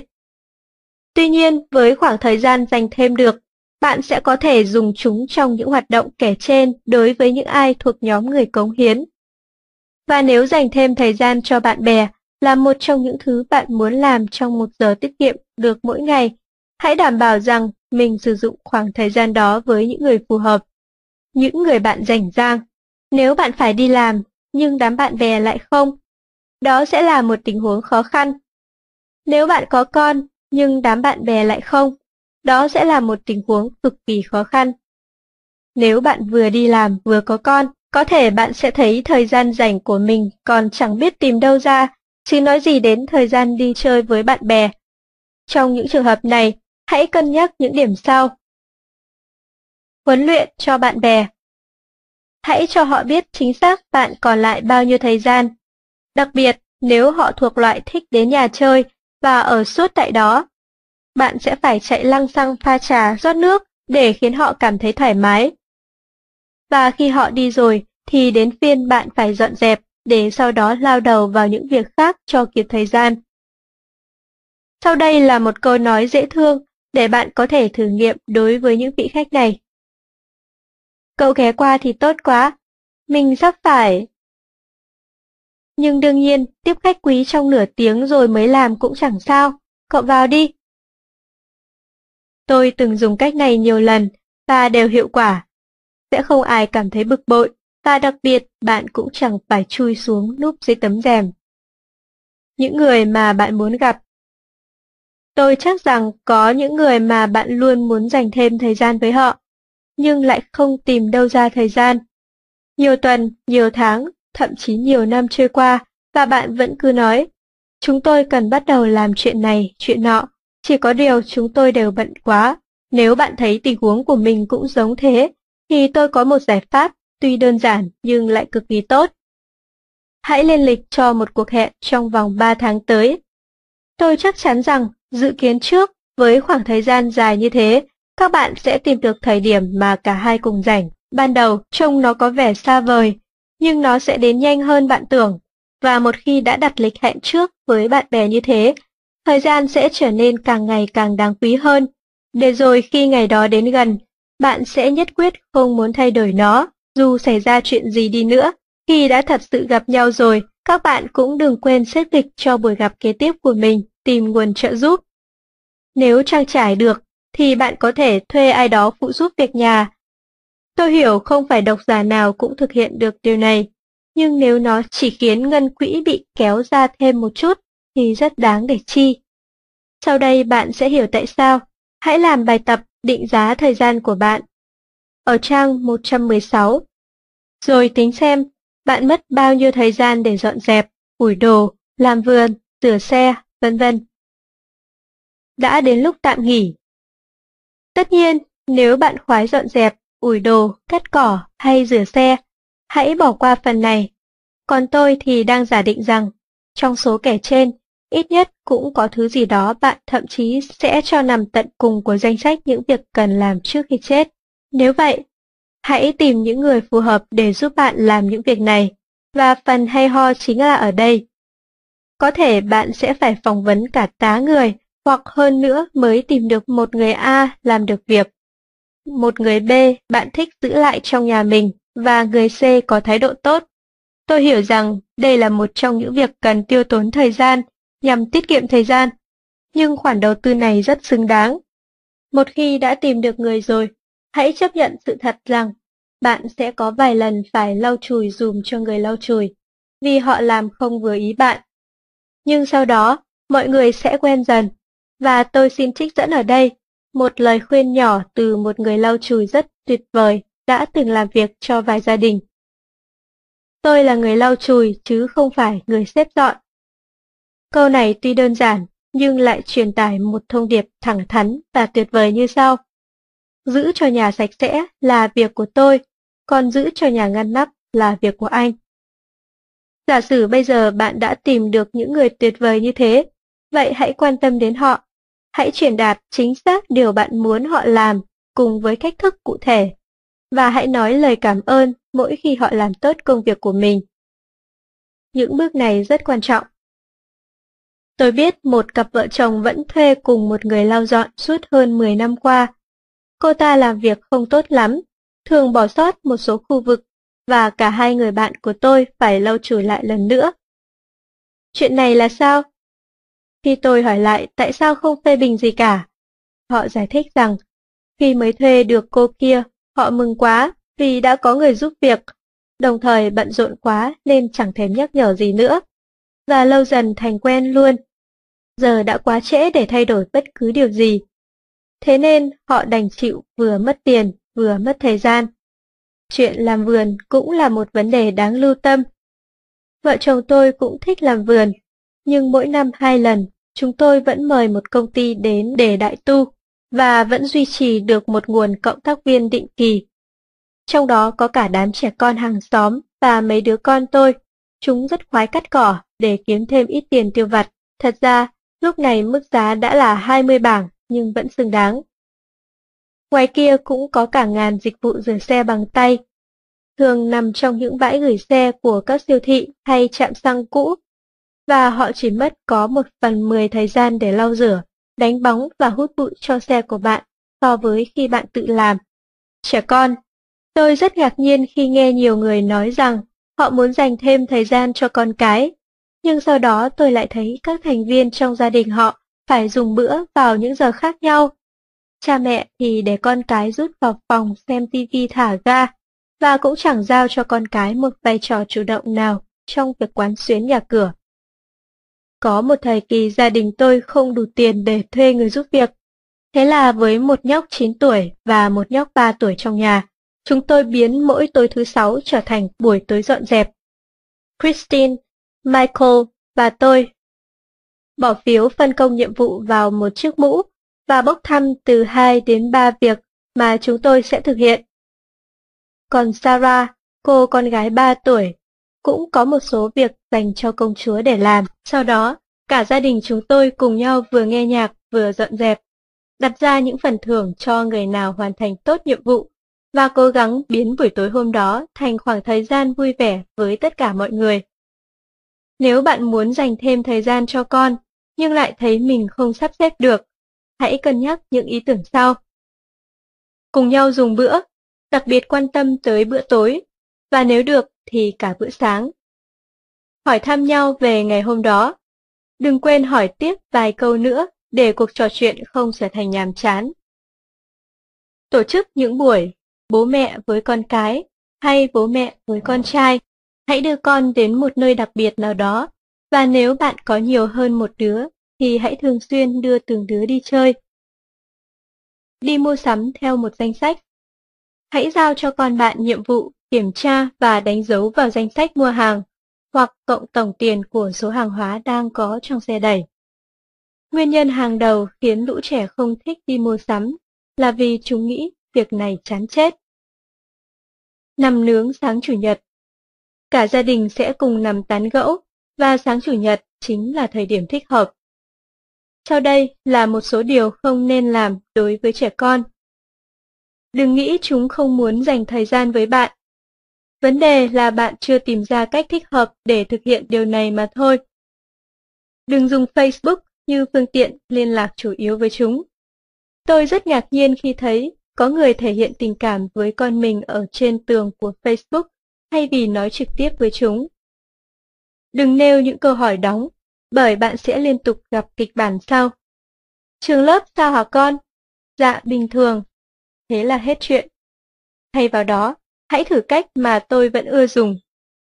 Tuy nhiên, với khoảng thời gian dành thêm được, bạn sẽ có thể dùng chúng trong những hoạt động kể trên đối với những ai thuộc nhóm người cống hiến. Và nếu dành thêm thời gian cho bạn bè là một trong những thứ bạn muốn làm trong 1 giờ tiết kiệm được mỗi ngày, hãy đảm bảo rằng mình sử dụng khoảng thời gian đó với những người phù hợp, những người bạn rảnh rang. Nếu bạn phải đi làm, nhưng đám bạn bè lại không, đó sẽ là một tình huống khó khăn. Nếu bạn có con, nhưng đám bạn bè lại không, đó sẽ là một tình huống cực kỳ khó khăn. Nếu bạn vừa đi làm vừa có con, có thể bạn sẽ thấy thời gian rảnh của mình còn chẳng biết tìm đâu ra, chứ nói gì đến thời gian đi chơi với bạn bè. Trong những trường hợp này, hãy cân nhắc những điểm sau. Huấn luyện cho bạn bè. Hãy cho họ biết chính xác bạn còn lại bao nhiêu thời gian. Đặc biệt, nếu họ thuộc loại thích đến nhà chơi và ở suốt tại đó, bạn sẽ phải chạy lăng xăng pha trà rót nước để khiến họ cảm thấy thoải mái. Và khi họ đi rồi thì đến phiên bạn phải dọn dẹp để sau đó lao đầu vào những việc khác cho kịp thời gian. Sau đây là một câu nói dễ thương để bạn có thể thử nghiệm đối với những vị khách này. Cậu ghé qua thì tốt quá, mình sắp phải. Nhưng đương nhiên, tiếp khách quý trong nửa tiếng rồi mới làm cũng chẳng sao, cậu vào đi. Tôi từng dùng cách này nhiều lần và đều hiệu quả. Sẽ không ai cảm thấy bực bội, và đặc biệt bạn cũng chẳng phải chui xuống núp dưới tấm rèm. Những người mà bạn muốn gặp. Tôi chắc rằng có những người mà bạn luôn muốn dành thêm thời gian với họ, nhưng lại không tìm đâu ra thời gian. Nhiều tuần, nhiều tháng, thậm chí nhiều năm trôi qua, và bạn vẫn cứ nói, chúng tôi cần bắt đầu làm chuyện này, chuyện nọ, chỉ có điều chúng tôi đều bận quá. Nếu bạn thấy tình huống của mình cũng giống thế, thì tôi có một giải pháp, tuy đơn giản nhưng lại cực kỳ tốt. Hãy lên lịch cho một cuộc hẹn trong vòng 3 tháng tới. Tôi chắc chắn rằng, dự kiến trước, với khoảng thời gian dài như thế, các bạn sẽ tìm được thời điểm mà cả hai cùng rảnh. Ban đầu, trông nó có vẻ xa vời, nhưng nó sẽ đến nhanh hơn bạn tưởng. Và một khi đã đặt lịch hẹn trước với bạn bè như thế, thời gian sẽ trở nên càng ngày càng đáng quý hơn. Để rồi khi ngày đó đến gần, bạn sẽ nhất quyết không muốn thay đổi nó, dù xảy ra chuyện gì đi nữa. Khi đã thật sự gặp nhau rồi, các bạn cũng đừng quên xếp lịch cho buổi gặp kế tiếp của mình, tìm nguồn trợ giúp. Nếu trang trải được, thì bạn có thể thuê ai đó phụ giúp việc nhà. Tôi hiểu không phải độc giả nào cũng thực hiện được điều này, nhưng nếu nó chỉ khiến ngân quỹ bị kéo ra thêm một chút, thì rất đáng để chi. Sau đây bạn sẽ hiểu tại sao. Hãy làm bài tập định giá thời gian của bạn. Ở trang 116. Rồi tính xem, bạn mất bao nhiêu thời gian để dọn dẹp, ủi đồ, làm vườn, rửa xe, vân vân. Đã đến lúc tạm nghỉ. Tất nhiên, nếu bạn khoái dọn dẹp, ủi đồ, cắt cỏ hay rửa xe, hãy bỏ qua phần này. Còn tôi thì đang giả định rằng, trong số kẻ trên, ít nhất cũng có thứ gì đó bạn thậm chí sẽ cho nằm tận cùng của danh sách những việc cần làm trước khi chết. Nếu vậy, hãy tìm những người phù hợp để giúp bạn làm những việc này, và phần hay ho chính là ở đây. Có thể bạn sẽ phải phỏng vấn cả tá người, hoặc hơn nữa mới tìm được một người A làm được việc. Một người B bạn thích giữ lại trong nhà mình, và người C có thái độ tốt. Tôi hiểu rằng đây là một trong những việc cần tiêu tốn thời gian, nhằm tiết kiệm thời gian. Nhưng khoản đầu tư này rất xứng đáng. Một khi đã tìm được người rồi, hãy chấp nhận sự thật rằng bạn sẽ có vài lần phải lau chùi giùm cho người lau chùi, vì họ làm không vừa ý bạn. Nhưng sau đó, mọi người sẽ quen dần, và tôi xin trích dẫn ở đây một lời khuyên nhỏ từ một người lau chùi rất tuyệt vời đã từng làm việc cho vài gia đình. Tôi là người lau chùi chứ không phải người xếp dọn. Câu này tuy đơn giản, nhưng lại truyền tải một thông điệp thẳng thắn và tuyệt vời như sau. Giữ cho nhà sạch sẽ là việc của tôi, còn giữ cho nhà ngăn nắp là việc của anh. Giả sử bây giờ bạn đã tìm được những người tuyệt vời như thế, vậy hãy quan tâm đến họ. Hãy truyền đạt chính xác điều bạn muốn họ làm cùng với cách thức cụ thể. Và hãy nói lời cảm ơn mỗi khi họ làm tốt công việc của mình. Những bước này rất quan trọng. Tôi biết một cặp vợ chồng vẫn thuê cùng một người lau dọn suốt hơn 10 năm qua. Cô ta làm việc không tốt lắm, thường bỏ sót một số khu vực, và cả hai người bạn của tôi phải lau chùi lại lần nữa. Chuyện này là sao? Khi tôi hỏi lại tại sao không phê bình gì cả, họ giải thích rằng, khi mới thuê được cô kia, họ mừng quá vì đã có người giúp việc, đồng thời bận rộn quá nên chẳng thèm nhắc nhở gì nữa, và lâu dần thành quen luôn. giờ đã quá trễ để thay đổi bất cứ điều gì. Thế nên họ đành chịu vừa mất tiền, vừa mất thời gian. Chuyện làm vườn cũng là một vấn đề đáng lưu tâm. Vợ chồng tôi cũng thích làm vườn, nhưng mỗi năm 2 lần, chúng tôi vẫn mời một công ty đến để đại tu, và vẫn duy trì được một nguồn cộng tác viên định kỳ. Trong đó có cả đám trẻ con hàng xóm và mấy đứa con tôi. Chúng rất khoái cắt cỏ để kiếm thêm ít tiền tiêu vặt. Thật ra, lúc này mức giá đã là 20 bảng nhưng vẫn xứng đáng. Ngoài kia cũng có cả ngàn dịch vụ rửa xe bằng tay, thường nằm trong những bãi gửi xe của các siêu thị hay trạm xăng cũ, và họ chỉ mất có 1/10 thời gian để lau rửa, đánh bóng và hút bụi cho xe của bạn so với khi bạn tự làm. Trẻ con, tôi rất ngạc nhiên khi nghe nhiều người nói rằng họ muốn dành thêm thời gian cho con cái, nhưng sau đó tôi lại thấy các thành viên trong gia đình họ phải dùng bữa vào những giờ khác nhau. Cha mẹ thì để con cái rút vào phòng xem tivi thả ga, và cũng chẳng giao cho con cái một vai trò chủ động nào trong việc quán xuyến nhà cửa. Có một thời kỳ gia đình tôi không đủ tiền để thuê người giúp việc. Thế là với một nhóc 9 tuổi và một nhóc 3 tuổi trong nhà, chúng tôi biến mỗi tối thứ Sáu trở thành buổi tối dọn dẹp. Christine, Michael và tôi bỏ phiếu phân công nhiệm vụ vào một chiếc mũ và bốc thăm từ 2 đến 3 việc mà chúng tôi sẽ thực hiện. Còn Sarah, cô con gái 3 tuổi, cũng có một số việc dành cho công chúa để làm. Sau đó, cả gia đình chúng tôi cùng nhau vừa nghe nhạc vừa dọn dẹp, đặt ra những phần thưởng cho người nào hoàn thành tốt nhiệm vụ, và cố gắng biến buổi tối hôm đó thành khoảng thời gian vui vẻ với tất cả mọi người. Nếu bạn muốn dành thêm thời gian cho con, nhưng lại thấy mình không sắp xếp được, hãy cân nhắc những ý tưởng sau. Cùng nhau dùng bữa, đặc biệt quan tâm tới bữa tối, và nếu được thì cả bữa sáng. Hỏi thăm nhau về ngày hôm đó. Đừng quên hỏi tiếp vài câu nữa để cuộc trò chuyện không trở thành nhàm chán. Tổ chức những buổi bố mẹ với con cái hay bố mẹ với con trai. Hãy đưa con đến một nơi đặc biệt nào đó, và nếu bạn có nhiều hơn một đứa thì hãy thường xuyên đưa từng đứa đi chơi. Đi mua sắm theo một danh sách. Hãy giao cho con bạn nhiệm vụ kiểm tra và đánh dấu vào danh sách mua hàng, hoặc cộng tổng tiền của số hàng hóa đang có trong xe đẩy. Nguyên nhân hàng đầu khiến lũ trẻ không thích đi mua sắm là vì chúng nghĩ việc này chán chết. Nằm nướng sáng Chủ nhật. Cả gia đình sẽ cùng nằm tán gẫu, và sáng Chủ nhật chính là thời điểm thích hợp. Sau đây là một số điều không nên làm đối với trẻ con. Đừng nghĩ chúng không muốn dành thời gian với bạn. Vấn đề là bạn chưa tìm ra cách thích hợp để thực hiện điều này mà thôi. Đừng dùng Facebook như phương tiện liên lạc chủ yếu với chúng. Tôi rất ngạc nhiên khi thấy có người thể hiện tình cảm với con mình ở trên tường của Facebook thay vì nói trực tiếp với chúng. Đừng nêu những câu hỏi đóng, bởi bạn sẽ liên tục gặp kịch bản sau. Trường lớp sao hả con? Dạ, bình thường. Thế là hết chuyện. Thay vào đó, hãy thử cách mà tôi vẫn ưa dùng.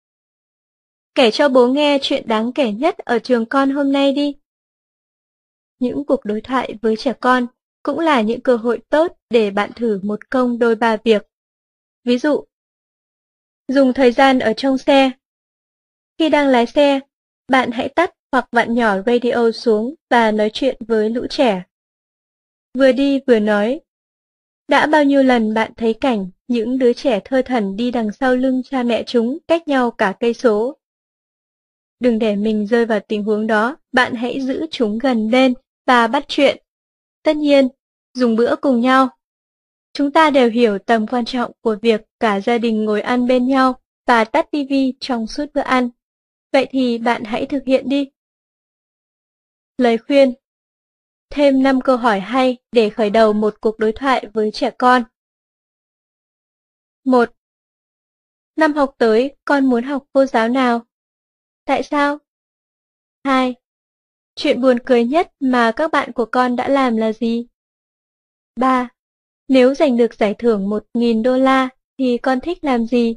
Kể cho bố nghe chuyện đáng kể nhất ở trường con hôm nay đi. Những cuộc đối thoại với trẻ con cũng là những cơ hội tốt để bạn thử một công đôi ba việc. Ví dụ, dùng thời gian ở trong xe. Khi đang lái xe, bạn hãy tắt hoặc vặn nhỏ radio xuống và nói chuyện với lũ trẻ. Vừa đi vừa nói. Đã bao nhiêu lần bạn thấy cảnh những đứa trẻ thơ thẩn đi đằng sau lưng cha mẹ chúng cách nhau cả cây số. Đừng để mình rơi vào tình huống đó, bạn hãy giữ chúng gần lên và bắt chuyện. Tất nhiên, dùng bữa cùng nhau. Chúng ta đều hiểu tầm quan trọng của việc cả gia đình ngồi ăn bên nhau và tắt tivi trong suốt bữa ăn. Vậy thì bạn hãy thực hiện đi. Lời khuyên. Thêm 5 câu hỏi hay để khởi đầu một cuộc đối thoại với trẻ con. 1. Năm học tới, con muốn học cô giáo nào? Tại sao? 2. Chuyện buồn cười nhất mà các bạn của con đã làm là gì? 3. Nếu giành được giải thưởng 1.000 đô la thì con thích làm gì?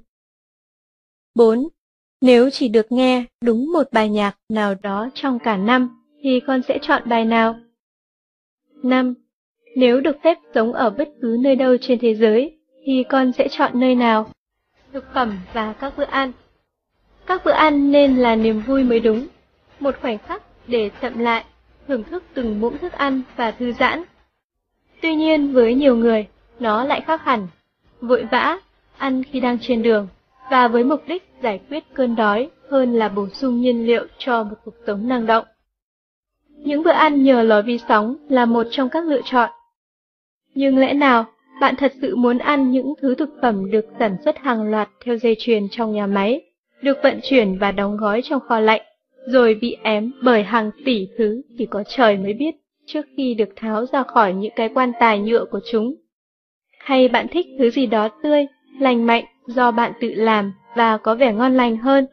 4. Nếu chỉ được nghe đúng một bài nhạc nào đó trong cả năm thì con sẽ chọn bài nào? 5. Nếu được phép sống ở bất cứ nơi đâu trên thế giới, thì con sẽ chọn nơi nào? Thực phẩm và các bữa ăn. Các bữa ăn nên là niềm vui mới đúng, một khoảnh khắc để chậm lại, thưởng thức từng muỗng thức ăn và thư giãn. Tuy nhiên với nhiều người, nó lại khác hẳn, vội vã, ăn khi đang trên đường, và với mục đích giải quyết cơn đói hơn là bổ sung nhiên liệu cho một cuộc sống năng động. Những bữa ăn nhờ lò vi sóng là một trong các lựa chọn. Nhưng lẽ nào bạn thật sự muốn ăn những thứ thực phẩm được sản xuất hàng loạt theo dây chuyền trong nhà máy, được vận chuyển và đóng gói trong kho lạnh, rồi bị ém bởi hàng tỷ thứ chỉ có trời mới biết trước khi được tháo ra khỏi những cái quan tài nhựa của chúng? Hay bạn thích thứ gì đó tươi, lành mạnh do bạn tự làm và có vẻ ngon lành hơn?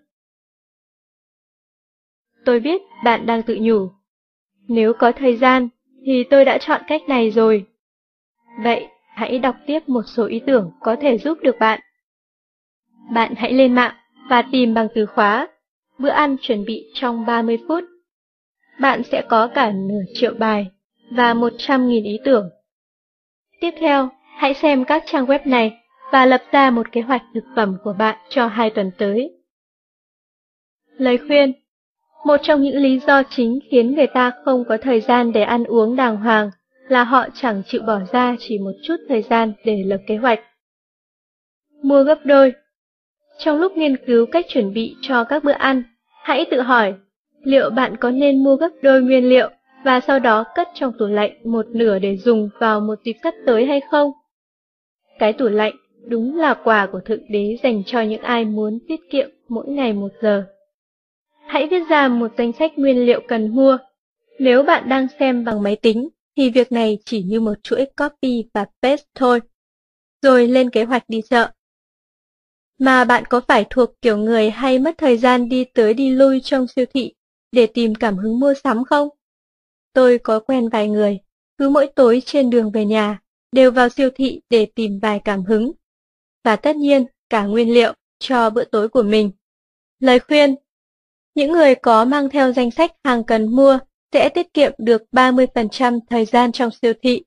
Tôi biết bạn đang tự nhủ, nếu có thời gian thì tôi đã chọn cách này rồi. Vậy, hãy đọc tiếp một số ý tưởng có thể giúp được bạn. Bạn hãy lên mạng và tìm bằng từ khóa bữa ăn chuẩn bị trong 30 phút. Bạn sẽ có cả nửa triệu bài và 100.000 ý tưởng. Tiếp theo, hãy xem các trang web này và lập ra một kế hoạch thực phẩm của bạn cho 2 tuần tới. Lời khuyên: một trong những lý do chính khiến người ta không có thời gian để ăn uống đàng hoàng là họ chẳng chịu bỏ ra chỉ một chút thời gian để lập kế hoạch. Mua gấp đôi. Trong lúc nghiên cứu cách chuẩn bị cho các bữa ăn, hãy tự hỏi, liệu bạn có nên mua gấp đôi nguyên liệu và sau đó cất trong tủ lạnh một nửa để dùng vào một dịp sắp tới hay không? Cái tủ lạnh đúng là quà của Thượng Đế dành cho những ai muốn tiết kiệm mỗi ngày 1 giờ. Hãy viết ra một danh sách nguyên liệu cần mua. Nếu bạn đang xem bằng máy tính, thì việc này chỉ như một chuỗi copy và paste thôi. Rồi lên kế hoạch đi chợ. Mà bạn có phải thuộc kiểu người hay mất thời gian đi tới đi lui trong siêu thị để tìm cảm hứng mua sắm không? Tôi có quen vài người, cứ mỗi tối trên đường về nhà, đều vào siêu thị để tìm vài cảm hứng. Và tất nhiên, cả nguyên liệu cho bữa tối của mình. Lời khuyên: những người có mang theo danh sách hàng cần mua sẽ tiết kiệm được 30% thời gian trong siêu thị.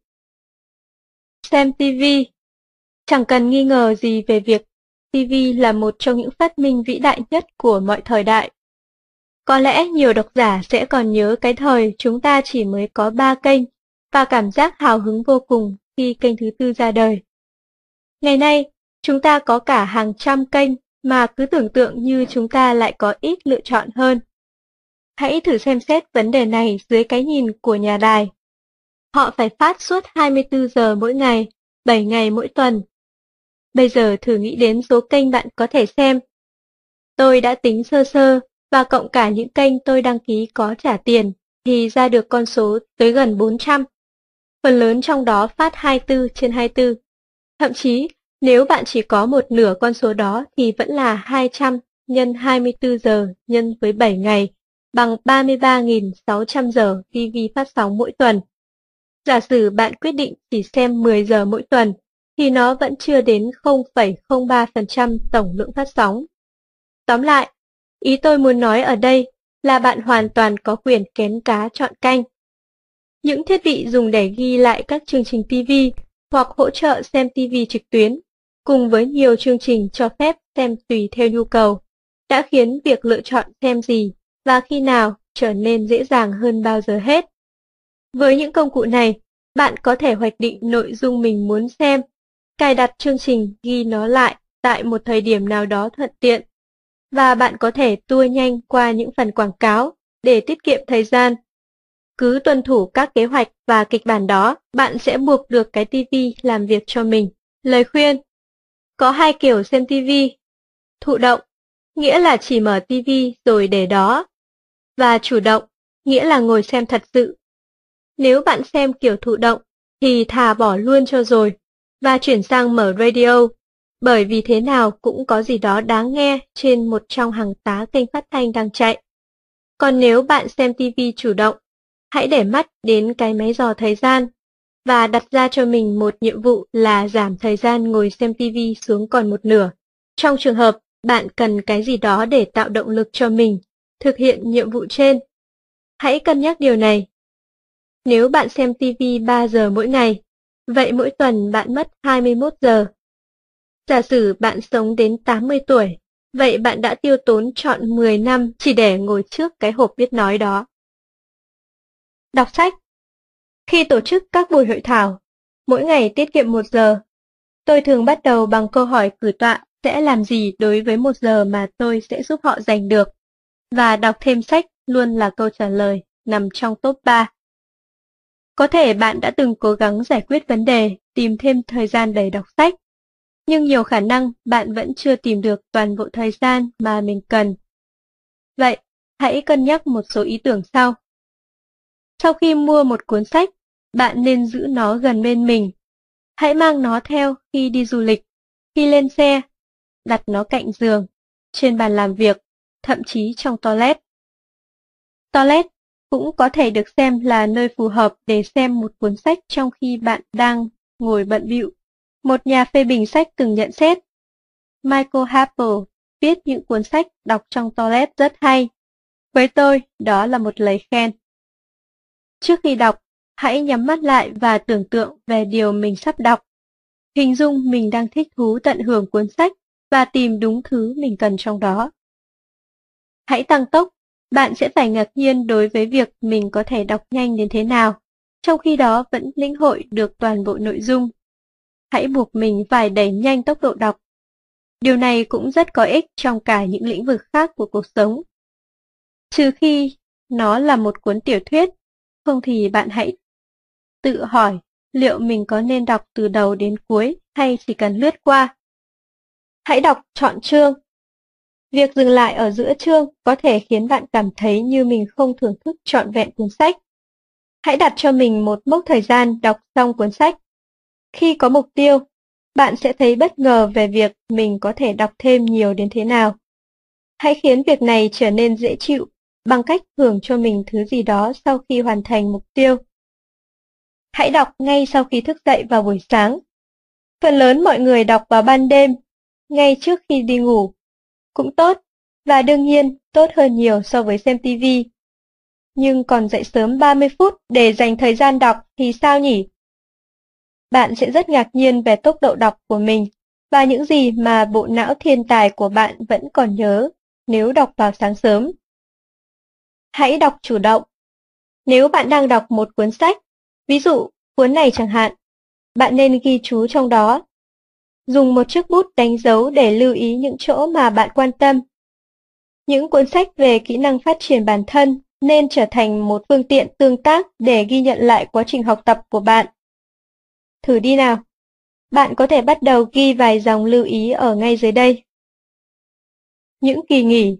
Xem TV. Chẳng cần nghi ngờ gì về việc TV là một trong những phát minh vĩ đại nhất của mọi thời đại. Có lẽ nhiều độc giả sẽ còn nhớ cái thời chúng ta chỉ mới có 3 kênh và cảm giác hào hứng vô cùng khi kênh thứ 4 ra đời. Ngày nay, chúng ta có cả hàng trăm kênh mà cứ tưởng tượng như chúng ta lại có ít lựa chọn hơn. Hãy thử xem xét vấn đề này dưới cái nhìn của nhà đài. Họ phải phát suốt 24 giờ mỗi ngày, 7 ngày mỗi tuần. Bây giờ thử nghĩ đến số kênh bạn có thể xem. Tôi đã tính sơ sơ và cộng cả những kênh tôi đăng ký có trả tiền thì ra được con số tới gần 400. Phần lớn trong đó phát 24/24. Thậm chí, nếu bạn chỉ có một nửa con số đó thì vẫn là 200 nhân 24 giờ nhân với 7 ngày, bằng 33.600 giờ TV phát sóng mỗi tuần. Giả sử bạn quyết định chỉ xem 10 giờ mỗi tuần, thì nó vẫn chưa đến 0,03% tổng lượng phát sóng. Tóm lại, ý tôi muốn nói ở đây là bạn hoàn toàn có quyền kén cá chọn canh. Những thiết bị dùng để ghi lại các chương trình TV hoặc hỗ trợ xem TV trực tuyến, cùng với nhiều chương trình cho phép xem tùy theo nhu cầu, đã khiến việc lựa chọn xem gì và khi nào trở nên dễ dàng hơn bao giờ hết. Với những công cụ này, bạn có thể hoạch định nội dung mình muốn xem, cài đặt chương trình ghi nó lại tại một thời điểm nào đó thuận tiện, và bạn có thể tua nhanh qua những phần quảng cáo để tiết kiệm thời gian. Cứ tuân thủ các kế hoạch và kịch bản đó, bạn sẽ buộc được cái TV làm việc cho mình. Lời khuyên: có 2 kiểu xem TV. Thụ động, nghĩa là chỉ mở TV rồi để đó. Và chủ động, nghĩa là ngồi xem thật sự. Nếu bạn xem kiểu thụ động, thì thà bỏ luôn cho rồi, và chuyển sang mở radio, bởi vì thế nào cũng có gì đó đáng nghe trên một trong hàng tá kênh phát thanh đang chạy. Còn nếu bạn xem TV chủ động, hãy để mắt đến cái máy dò thời gian, và đặt ra cho mình một nhiệm vụ là giảm thời gian ngồi xem TV xuống còn một nửa. Trong trường hợp bạn cần cái gì đó để tạo động lực cho mình thực hiện nhiệm vụ trên. Hãy cân nhắc điều này. Nếu bạn xem TV 3 giờ mỗi ngày, vậy mỗi tuần bạn mất 21 giờ. Giả sử bạn sống đến 80 tuổi, vậy bạn đã tiêu tốn trọn 10 năm chỉ để ngồi trước cái hộp viết nói đó. Đọc sách. Khi tổ chức các buổi hội thảo, mỗi ngày tiết kiệm 1 giờ, tôi thường bắt đầu bằng câu hỏi cử tọa sẽ làm gì đối với 1 giờ mà tôi sẽ giúp họ giành được, và đọc thêm sách luôn là câu trả lời nằm trong top 3. Có thể bạn đã từng cố gắng giải quyết vấn đề, tìm thêm thời gian để đọc sách, nhưng nhiều khả năng bạn vẫn chưa tìm được toàn bộ thời gian mà mình cần. Vậy, hãy cân nhắc một số ý tưởng sau. Sau khi mua một cuốn sách, bạn nên giữ nó gần bên mình. Hãy mang nó theo khi đi du lịch, khi lên xe, đặt nó cạnh giường, trên bàn làm việc, thậm chí trong toilet. Toilet cũng có thể được xem là nơi phù hợp để xem một cuốn sách trong khi bạn đang ngồi bận bịu. Một nhà phê bình sách từng nhận xét, Michael Apple viết những cuốn sách đọc trong toilet rất hay. Với tôi, đó là một lời khen. Trước khi đọc, hãy nhắm mắt lại và tưởng tượng về điều mình sắp đọc. Hình dung mình đang thích thú tận hưởng cuốn sách và tìm đúng thứ mình cần trong đó. Hãy tăng tốc, bạn sẽ phải ngạc nhiên đối với việc mình có thể đọc nhanh đến thế nào, trong khi đó vẫn lĩnh hội được toàn bộ nội dung. Hãy buộc mình phải đẩy nhanh tốc độ đọc. Điều này cũng rất có ích trong cả những lĩnh vực khác của cuộc sống. Trừ khi nó là một cuốn tiểu thuyết, không thì bạn hãy tự hỏi liệu mình có nên đọc từ đầu đến cuối hay chỉ cần lướt qua. Hãy đọc trọn chương. Việc dừng lại ở giữa chương có thể khiến bạn cảm thấy như mình không thưởng thức trọn vẹn cuốn sách. Hãy đặt cho mình một mốc thời gian đọc xong cuốn sách. Khi có mục tiêu, bạn sẽ thấy bất ngờ về việc mình có thể đọc thêm nhiều đến thế nào. Hãy khiến việc này trở nên dễ chịu bằng cách thưởng cho mình thứ gì đó sau khi hoàn thành mục tiêu. Hãy đọc ngay sau khi thức dậy vào buổi sáng. Phần lớn mọi người đọc vào ban đêm, ngay trước khi đi ngủ. Cũng tốt, và đương nhiên tốt hơn nhiều so với xem TV. Nhưng còn dậy sớm 30 phút để dành thời gian đọc thì sao nhỉ? Bạn sẽ rất ngạc nhiên về tốc độ đọc của mình và những gì mà bộ não thiên tài của bạn vẫn còn nhớ nếu đọc vào sáng sớm. Hãy đọc chủ động. Nếu bạn đang đọc một cuốn sách, ví dụ cuốn này chẳng hạn, bạn nên ghi chú trong đó. Dùng một chiếc bút đánh dấu để lưu ý những chỗ mà bạn quan tâm. Những cuốn sách về kỹ năng phát triển bản thân nên trở thành một phương tiện tương tác để ghi nhận lại quá trình học tập của bạn. Thử đi nào. Bạn có thể bắt đầu ghi vài dòng lưu ý ở ngay dưới đây. Những kỳ nghỉ.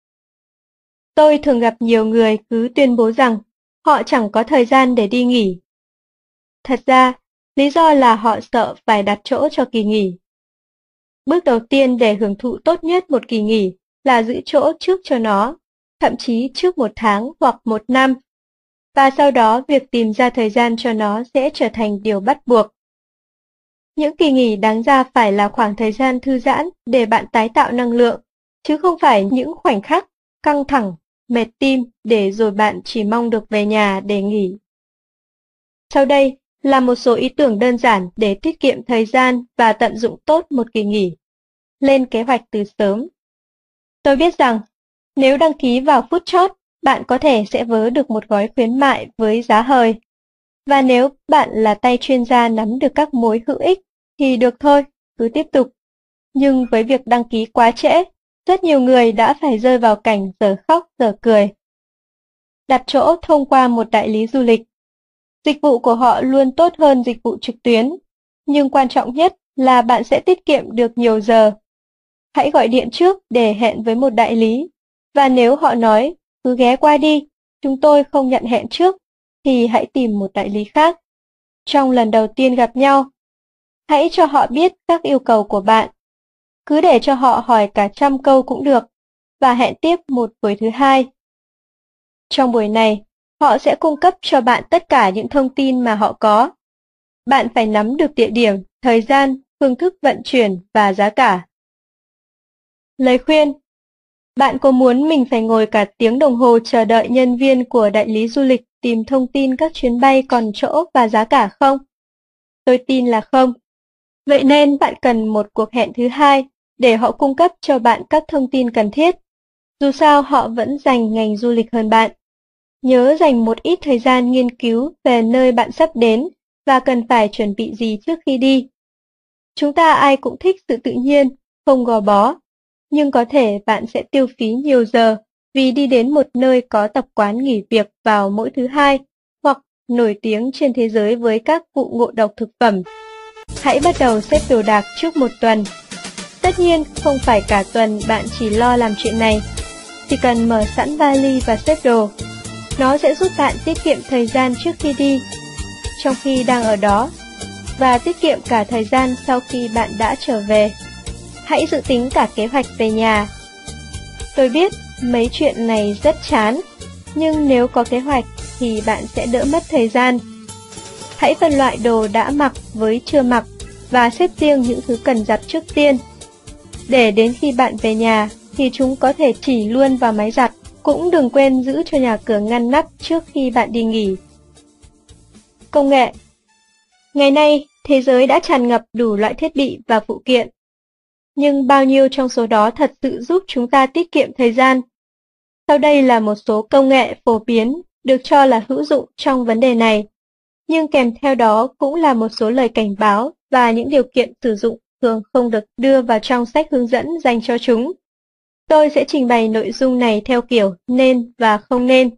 Tôi thường gặp nhiều người cứ tuyên bố rằng họ chẳng có thời gian để đi nghỉ. Thật ra, lý do là họ sợ phải đặt chỗ cho kỳ nghỉ. Bước đầu tiên để hưởng thụ tốt nhất một kỳ nghỉ là giữ chỗ trước cho nó, thậm chí trước 1 tháng hoặc 1 năm. Và sau đó việc tìm ra thời gian cho nó sẽ trở thành điều bắt buộc. Những kỳ nghỉ đáng ra phải là khoảng thời gian thư giãn để bạn tái tạo năng lượng, chứ không phải những khoảnh khắc căng thẳng, mệt tim để rồi bạn chỉ mong được về nhà để nghỉ. Sau đây là một số ý tưởng đơn giản để tiết kiệm thời gian và tận dụng tốt một kỳ nghỉ. Lên kế hoạch từ sớm. Tôi biết rằng, nếu đăng ký vào phút chót, bạn có thể sẽ vớ được một gói khuyến mại với giá hời. Và nếu bạn là tay chuyên gia nắm được các mối hữu ích, thì được thôi, cứ tiếp tục. Nhưng với việc đăng ký quá trễ, rất nhiều người đã phải rơi vào cảnh giờ khóc giờ cười. Đặt chỗ thông qua một đại lý du lịch. Dịch vụ của họ luôn tốt hơn dịch vụ trực tuyến, nhưng quan trọng nhất là bạn sẽ tiết kiệm được nhiều giờ. Hãy gọi điện trước để hẹn với một đại lý, và nếu họ nói, cứ ghé qua đi, chúng tôi không nhận hẹn trước, thì hãy tìm một đại lý khác. Trong lần đầu tiên gặp nhau, hãy cho họ biết các yêu cầu của bạn. Cứ để cho họ hỏi cả 100 câu cũng được, và hẹn tiếp một buổi thứ hai. Trong buổi này, họ sẽ cung cấp cho bạn tất cả những thông tin mà họ có. Bạn phải nắm được địa điểm, thời gian, phương thức vận chuyển và giá cả. Lời khuyên: Bạn có muốn mình phải ngồi cả tiếng đồng hồ chờ đợi nhân viên của đại lý du lịch tìm thông tin các chuyến bay còn chỗ và giá cả không? Tôi tin là không. Vậy nên bạn cần một cuộc hẹn thứ hai để họ cung cấp cho bạn các thông tin cần thiết. Dù sao họ vẫn dành ngành du lịch hơn bạn. Nhớ dành một ít thời gian nghiên cứu về nơi bạn sắp đến và cần phải chuẩn bị gì trước khi đi. Chúng ta ai cũng thích sự tự nhiên, không gò bó. Nhưng có thể bạn sẽ tiêu phí nhiều giờ vì đi đến một nơi có tập quán nghỉ việc vào mỗi thứ hai hoặc nổi tiếng trên thế giới với các vụ ngộ độc thực phẩm. Hãy bắt đầu xếp đồ đạc trước một tuần. Tất nhiên, không phải cả tuần bạn chỉ lo làm chuyện này. Chỉ cần mở sẵn vali và xếp đồ. Nó sẽ giúp bạn tiết kiệm thời gian trước khi đi, trong khi đang ở đó, và tiết kiệm cả thời gian sau khi bạn đã trở về. Hãy dự tính cả kế hoạch về nhà. Tôi biết mấy chuyện này rất chán, nhưng nếu có kế hoạch thì bạn sẽ đỡ mất thời gian. Hãy phân loại đồ đã mặc với chưa mặc và xếp riêng những thứ cần giặt trước tiên. Để đến khi bạn về nhà thì chúng có thể chỉ luôn vào máy giặt. Cũng đừng quên giữ cho nhà cửa ngăn nắp trước khi bạn đi nghỉ. Công nghệ. Ngày nay, thế giới đã tràn ngập đủ loại thiết bị và phụ kiện. Nhưng bao nhiêu trong số đó thật sự giúp chúng ta tiết kiệm thời gian? Sau đây là một số công nghệ phổ biến được cho là hữu dụng trong vấn đề này. Nhưng kèm theo đó cũng là một số lời cảnh báo và những điều kiện sử dụng thường không được đưa vào trong sách hướng dẫn dành cho chúng. Tôi sẽ trình bày nội dung này theo kiểu nên và không nên.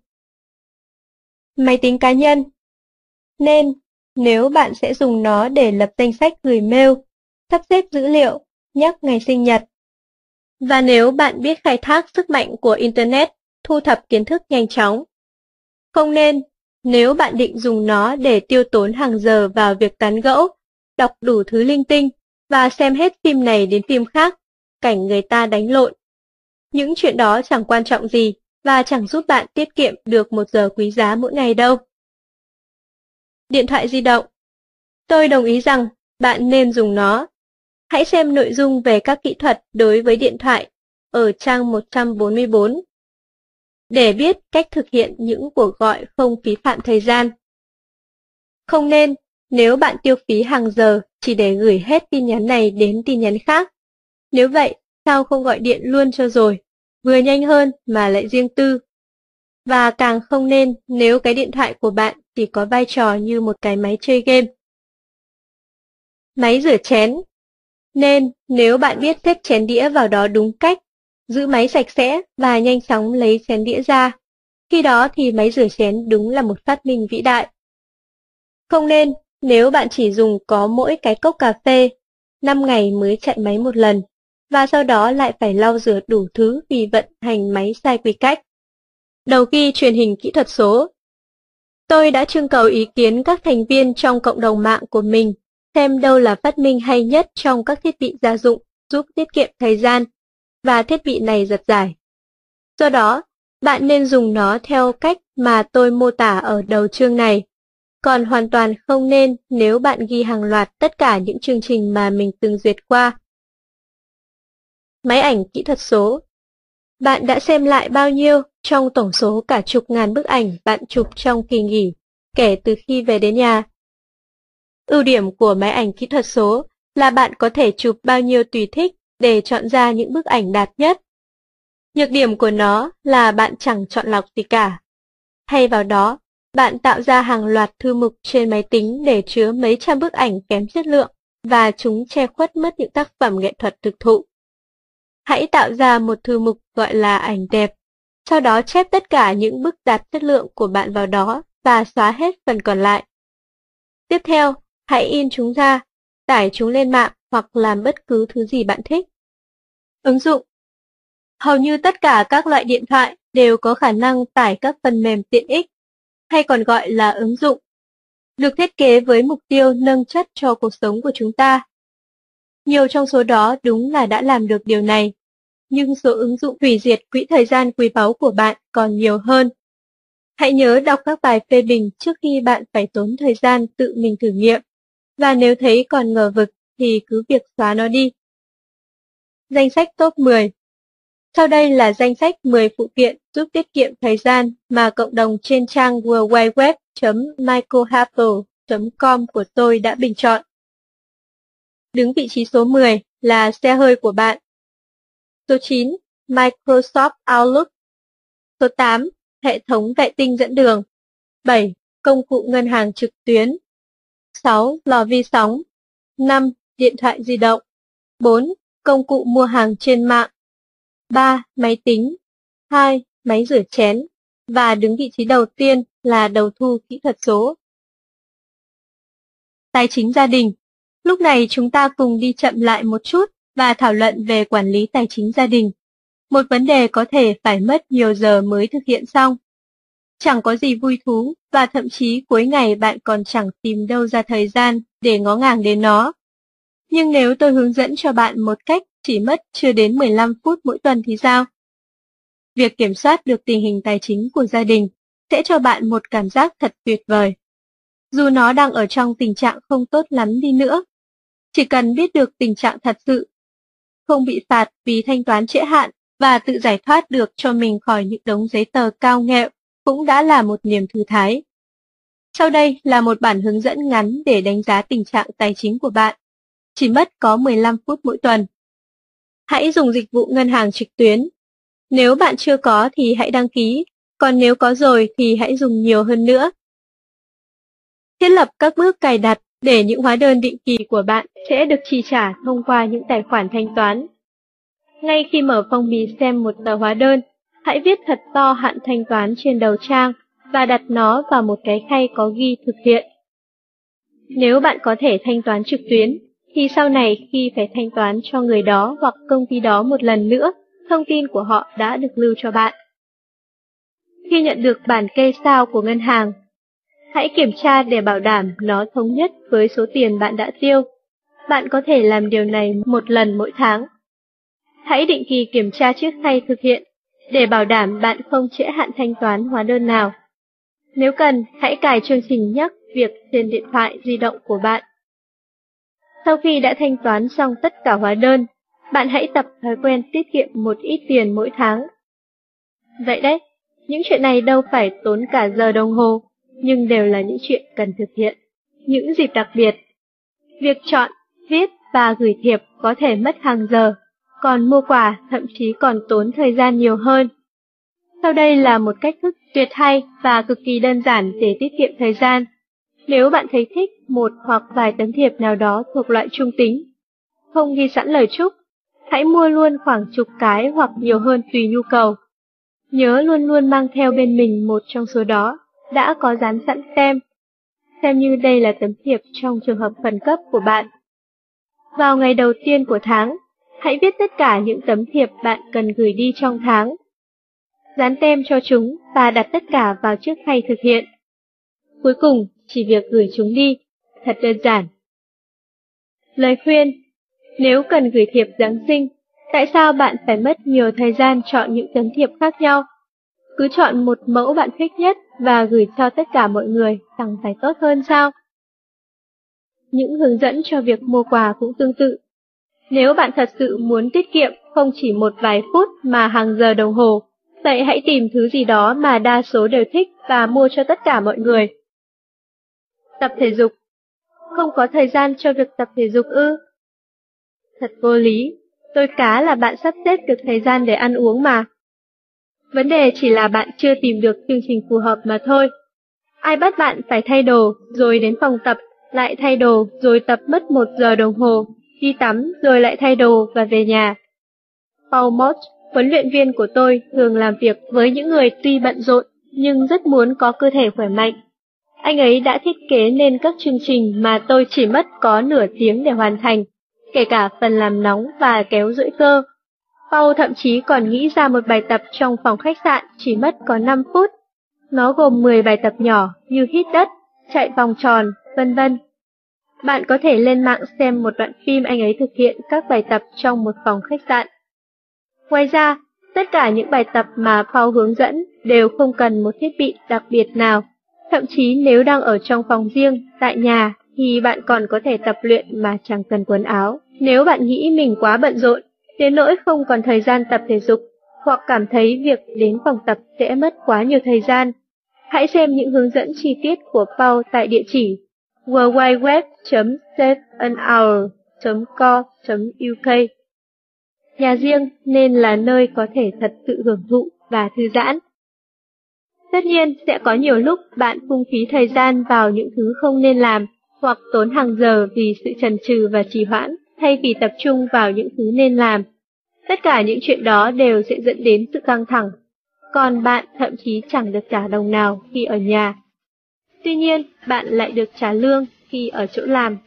Máy tính cá nhân. Nên, nếu bạn sẽ dùng nó để lập danh sách gửi mail, sắp xếp dữ liệu, nhắc ngày sinh nhật. Và nếu bạn biết khai thác sức mạnh của Internet, thu thập kiến thức nhanh chóng. Không nên, nếu bạn định dùng nó để tiêu tốn hàng giờ vào việc tán gẫu, đọc đủ thứ linh tinh và xem hết phim này đến phim khác, cảnh người ta đánh lộn. Những chuyện đó chẳng quan trọng gì và chẳng giúp bạn tiết kiệm được 1 giờ quý giá mỗi ngày đâu. Điện thoại di động. Tôi đồng ý rằng bạn nên dùng nó. Hãy xem nội dung về các kỹ thuật đối với điện thoại ở trang 144 để biết cách thực hiện những cuộc gọi không phí phạm thời gian. Không nên, nếu bạn tiêu phí hàng giờ chỉ để gửi hết tin nhắn này đến tin nhắn khác. Nếu vậy, sao không gọi điện luôn cho rồi, vừa nhanh hơn mà lại riêng tư. Và càng không nên nếu cái điện thoại của bạn chỉ có vai trò như một cái máy chơi game. Máy rửa chén. Nên, nếu bạn biết xếp chén đĩa vào đó đúng cách, giữ máy sạch sẽ và nhanh chóng lấy chén đĩa ra, khi đó thì máy rửa chén đúng là một phát minh vĩ đại. Không nên, nếu bạn chỉ dùng có mỗi cái cốc cà phê, 5 ngày mới chạy máy một lần, và sau đó lại phải lau rửa đủ thứ vì vận hành máy sai quy cách. Đầu ghi truyền hình kỹ thuật số. Tôi đã trưng cầu ý kiến các thành viên trong cộng đồng mạng của mình xem đâu là phát minh hay nhất trong các thiết bị gia dụng giúp tiết kiệm thời gian, và thiết bị này giật giải. Do đó, bạn nên dùng nó theo cách mà tôi mô tả ở đầu chương này, còn hoàn toàn không nên nếu bạn ghi hàng loạt tất cả những chương trình mà mình từng duyệt qua. Máy ảnh kỹ thuật số. Bạn đã xem lại bao nhiêu trong tổng số cả chục ngàn bức ảnh bạn chụp trong kỳ nghỉ, kể từ khi về đến nhà? Ưu điểm của máy ảnh kỹ thuật số là bạn có thể chụp bao nhiêu tùy thích để chọn ra những bức ảnh đạt nhất. Nhược điểm của nó là bạn chẳng chọn lọc gì cả. Thay vào đó, bạn tạo ra hàng loạt thư mục trên máy tính để chứa mấy trăm bức ảnh kém chất lượng và chúng che khuất mất những tác phẩm nghệ thuật thực thụ. Hãy tạo ra một thư mục gọi là ảnh đẹp, sau đó chép tất cả những bức đạt chất lượng của bạn vào đó và xóa hết phần còn lại. Tiếp theo, hãy in chúng ra, tải chúng lên mạng hoặc làm bất cứ thứ gì bạn thích. Ứng dụng. Hầu như tất cả các loại điện thoại đều có khả năng tải các phần mềm tiện ích, hay còn gọi là ứng dụng, được thiết kế với mục tiêu nâng chất cho cuộc sống của chúng ta. Nhiều trong số đó đúng là đã làm được điều này, nhưng số ứng dụng hủy diệt quỹ thời gian quý báu của bạn còn nhiều hơn. Hãy nhớ đọc các bài phê bình trước khi bạn phải tốn thời gian tự mình thử nghiệm, và nếu thấy còn ngờ vực thì cứ việc xóa nó đi. Danh sách top 10. Sau đây là danh sách 10 phụ kiện giúp tiết kiệm thời gian mà cộng đồng trên trang worldwideweb.michaelharper.com của tôi đã bình chọn. Đứng vị trí số 10 là xe hơi của bạn. Số 9, Microsoft Outlook. Số 8, hệ thống vệ tinh dẫn đường. 7, công cụ ngân hàng trực tuyến. 6, lò vi sóng. 5, điện thoại di động. 4, công cụ mua hàng trên mạng. 3, máy tính. 2, máy rửa chén. Và đứng vị trí đầu tiên là đầu thu kỹ thuật số. Tài chính gia đình. Lúc này chúng ta cùng đi chậm lại một chút và thảo luận về quản lý tài chính gia đình. Một vấn đề có thể phải mất nhiều giờ mới thực hiện xong. Chẳng có gì vui thú và thậm chí cuối ngày bạn còn chẳng tìm đâu ra thời gian để ngó ngàng đến nó. Nhưng nếu tôi hướng dẫn cho bạn một cách chỉ mất chưa đến 15 phút mỗi tuần thì sao? Việc kiểm soát được tình hình tài chính của gia đình sẽ cho bạn một cảm giác thật tuyệt vời. Dù nó đang ở trong tình trạng không tốt lắm đi nữa, chỉ cần biết được tình trạng thật sự, không bị phạt vì thanh toán trễ hạn và tự giải thoát được cho mình khỏi những đống giấy tờ cao nghẹo cũng đã là một niềm thư thái. Sau đây là một bản hướng dẫn ngắn để đánh giá tình trạng tài chính của bạn. Chỉ mất có 15 phút mỗi tuần. Hãy dùng dịch vụ ngân hàng trực tuyến. Nếu bạn chưa có thì hãy đăng ký, còn nếu có rồi thì hãy dùng nhiều hơn nữa. Thiết lập các bước cài đặt để những hóa đơn định kỳ của bạn sẽ được chi trả thông qua những tài khoản thanh toán. Ngay khi mở phong bì xem một tờ hóa đơn, hãy viết thật to hạn thanh toán trên đầu trang và đặt nó vào một cái khay có ghi thực hiện. Nếu bạn có thể thanh toán trực tuyến, thì sau này khi phải thanh toán cho người đó hoặc công ty đó một lần nữa, thông tin của họ đã được lưu cho bạn. Khi nhận được bản kê sao của ngân hàng, hãy kiểm tra để bảo đảm nó thống nhất với số tiền bạn đã tiêu. Bạn có thể làm điều này một lần mỗi tháng. Hãy định kỳ kiểm tra trước khi thực hiện, để bảo đảm bạn không trễ hạn thanh toán hóa đơn nào. Nếu cần, hãy cài chương trình nhắc việc trên điện thoại di động của bạn. Sau khi đã thanh toán xong tất cả hóa đơn, bạn hãy tập thói quen tiết kiệm một ít tiền mỗi tháng. Vậy đấy, những chuyện này đâu phải tốn cả giờ đồng hồ, nhưng đều là những chuyện cần thực hiện. Những dịp đặc biệt, việc chọn, viết và gửi thiệp có thể mất hàng giờ, còn mua quà thậm chí còn tốn thời gian nhiều hơn. Sau đây là một cách thức tuyệt hay và cực kỳ đơn giản để tiết kiệm thời gian. Nếu bạn thấy thích một hoặc vài tấm thiệp nào đó thuộc loại trung tính, không ghi sẵn lời chúc, hãy mua luôn khoảng chục cái hoặc nhiều hơn tùy nhu cầu. Nhớ luôn luôn mang theo bên mình một trong số đó, đã có dán sẵn xem như đây là tấm thiệp trong trường hợp khẩn cấp của bạn. Vào ngày đầu tiên của tháng, hãy viết tất cả những tấm thiệp bạn cần gửi đi trong tháng. Dán tem cho chúng và đặt tất cả vào trước khay thực hiện. Cuối cùng, chỉ việc gửi chúng đi, thật đơn giản. Lời khuyên: nếu cần gửi thiệp Giáng sinh, tại sao bạn phải mất nhiều thời gian chọn những tấm thiệp khác nhau? Cứ chọn một mẫu bạn thích nhất và gửi cho tất cả mọi người, chẳng phải tốt hơn sao? Những hướng dẫn cho việc mua quà cũng tương tự. Nếu bạn thật sự muốn tiết kiệm không chỉ một vài phút mà hàng giờ đồng hồ, vậy hãy tìm thứ gì đó mà đa số đều thích và mua cho tất cả mọi người. Tập thể dục. Không có thời gian cho việc tập thể dục ư? Thật vô lý, tôi cá là bạn sắp xếp được thời gian để ăn uống mà. Vấn đề chỉ là bạn chưa tìm được chương trình phù hợp mà thôi. Ai bắt bạn phải thay đồ, rồi đến phòng tập, lại thay đồ, rồi tập mất 1 giờ đồng hồ, đi tắm, rồi lại thay đồ và về nhà. Paul Mott, huấn luyện viên của tôi, thường làm việc với những người tuy bận rộn, nhưng rất muốn có cơ thể khỏe mạnh. Anh ấy đã thiết kế nên các chương trình mà tôi chỉ mất có nửa tiếng để hoàn thành, kể cả phần làm nóng và kéo duỗi cơ. Paul thậm chí còn nghĩ ra một bài tập trong phòng khách sạn chỉ mất có 5 phút. Nó gồm 10 bài tập nhỏ như hít đất, chạy vòng tròn, vân vân. Bạn có thể lên mạng xem một đoạn phim anh ấy thực hiện các bài tập trong một phòng khách sạn. Ngoài ra, tất cả những bài tập mà Paul hướng dẫn đều không cần một thiết bị đặc biệt nào. Thậm chí nếu đang ở trong phòng riêng, tại nhà, thì bạn còn có thể tập luyện mà chẳng cần quần áo. Nếu bạn nghĩ mình quá bận rộn, đến nỗi không còn thời gian tập thể dục, hoặc cảm thấy việc đến phòng tập sẽ mất quá nhiều thời gian, hãy xem những hướng dẫn chi tiết của Paul tại địa chỉ worldwideweb.saveanhour.co.uk. Nhà riêng nên là nơi có thể thật sự hưởng thụ và thư giãn. Tất nhiên, sẽ có nhiều lúc bạn phung phí thời gian vào những thứ không nên làm, hoặc tốn hàng giờ vì sự chần chừ và trì hoãn, thay vì tập trung vào những thứ nên làm. Tất cả những chuyện đó đều sẽ dẫn đến sự căng thẳng, còn bạn thậm chí chẳng được trả đồng nào khi ở nhà. Tuy nhiên, bạn lại được trả lương khi ở chỗ làm.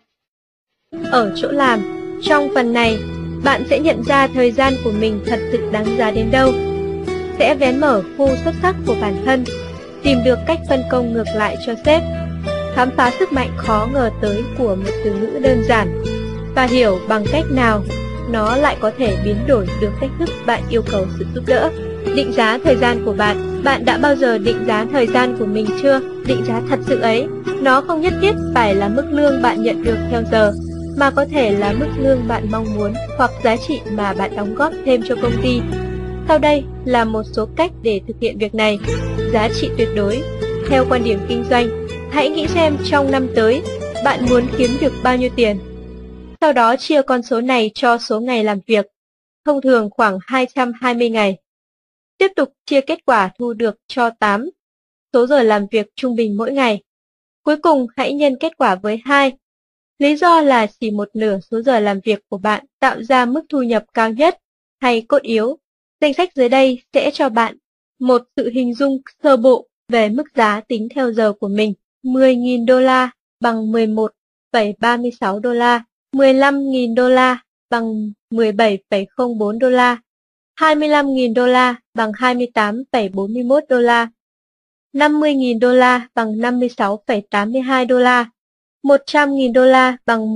Ở chỗ làm, trong phần này, bạn sẽ nhận ra thời gian của mình thật sự đáng giá đến đâu. Sẽ vén mở khu xuất sắc của bản thân, tìm được cách phân công ngược lại cho sếp, khám phá sức mạnh khó ngờ tới của một từ ngữ đơn giản, và hiểu bằng cách nào nó lại có thể biến đổi được cách thức bạn yêu cầu sự giúp đỡ. Định giá thời gian của bạn. Bạn đã bao giờ định giá thời gian của mình chưa? Định giá thật sự ấy, nó không nhất thiết phải là mức lương bạn nhận được theo giờ, mà có thể là mức lương bạn mong muốn hoặc giá trị mà bạn đóng góp thêm cho công ty. Sau đây là một số cách để thực hiện việc này. Giá trị tuyệt đối. Theo quan điểm kinh doanh, hãy nghĩ xem trong năm tới, bạn muốn kiếm được bao nhiêu tiền. Sau đó chia con số này cho số ngày làm việc, thông thường khoảng 220 ngày. Tiếp tục chia kết quả thu được cho 8 số giờ làm việc trung bình mỗi ngày. Cuối cùng hãy nhân kết quả với 2. Lý do là chỉ một nửa số giờ làm việc của bạn tạo ra mức thu nhập cao nhất hay cốt yếu. Danh sách dưới đây sẽ cho bạn một sự hình dung sơ bộ về mức giá tính theo giờ của mình. 10.000 đô la bằng 11,36 đô la, 15.000 đô la bằng 17,04 đô la, 25.000 đô la bằng 28,41 đô la, 50.000 đô la bằng 56,82 đô la, 100.000 đô la bằng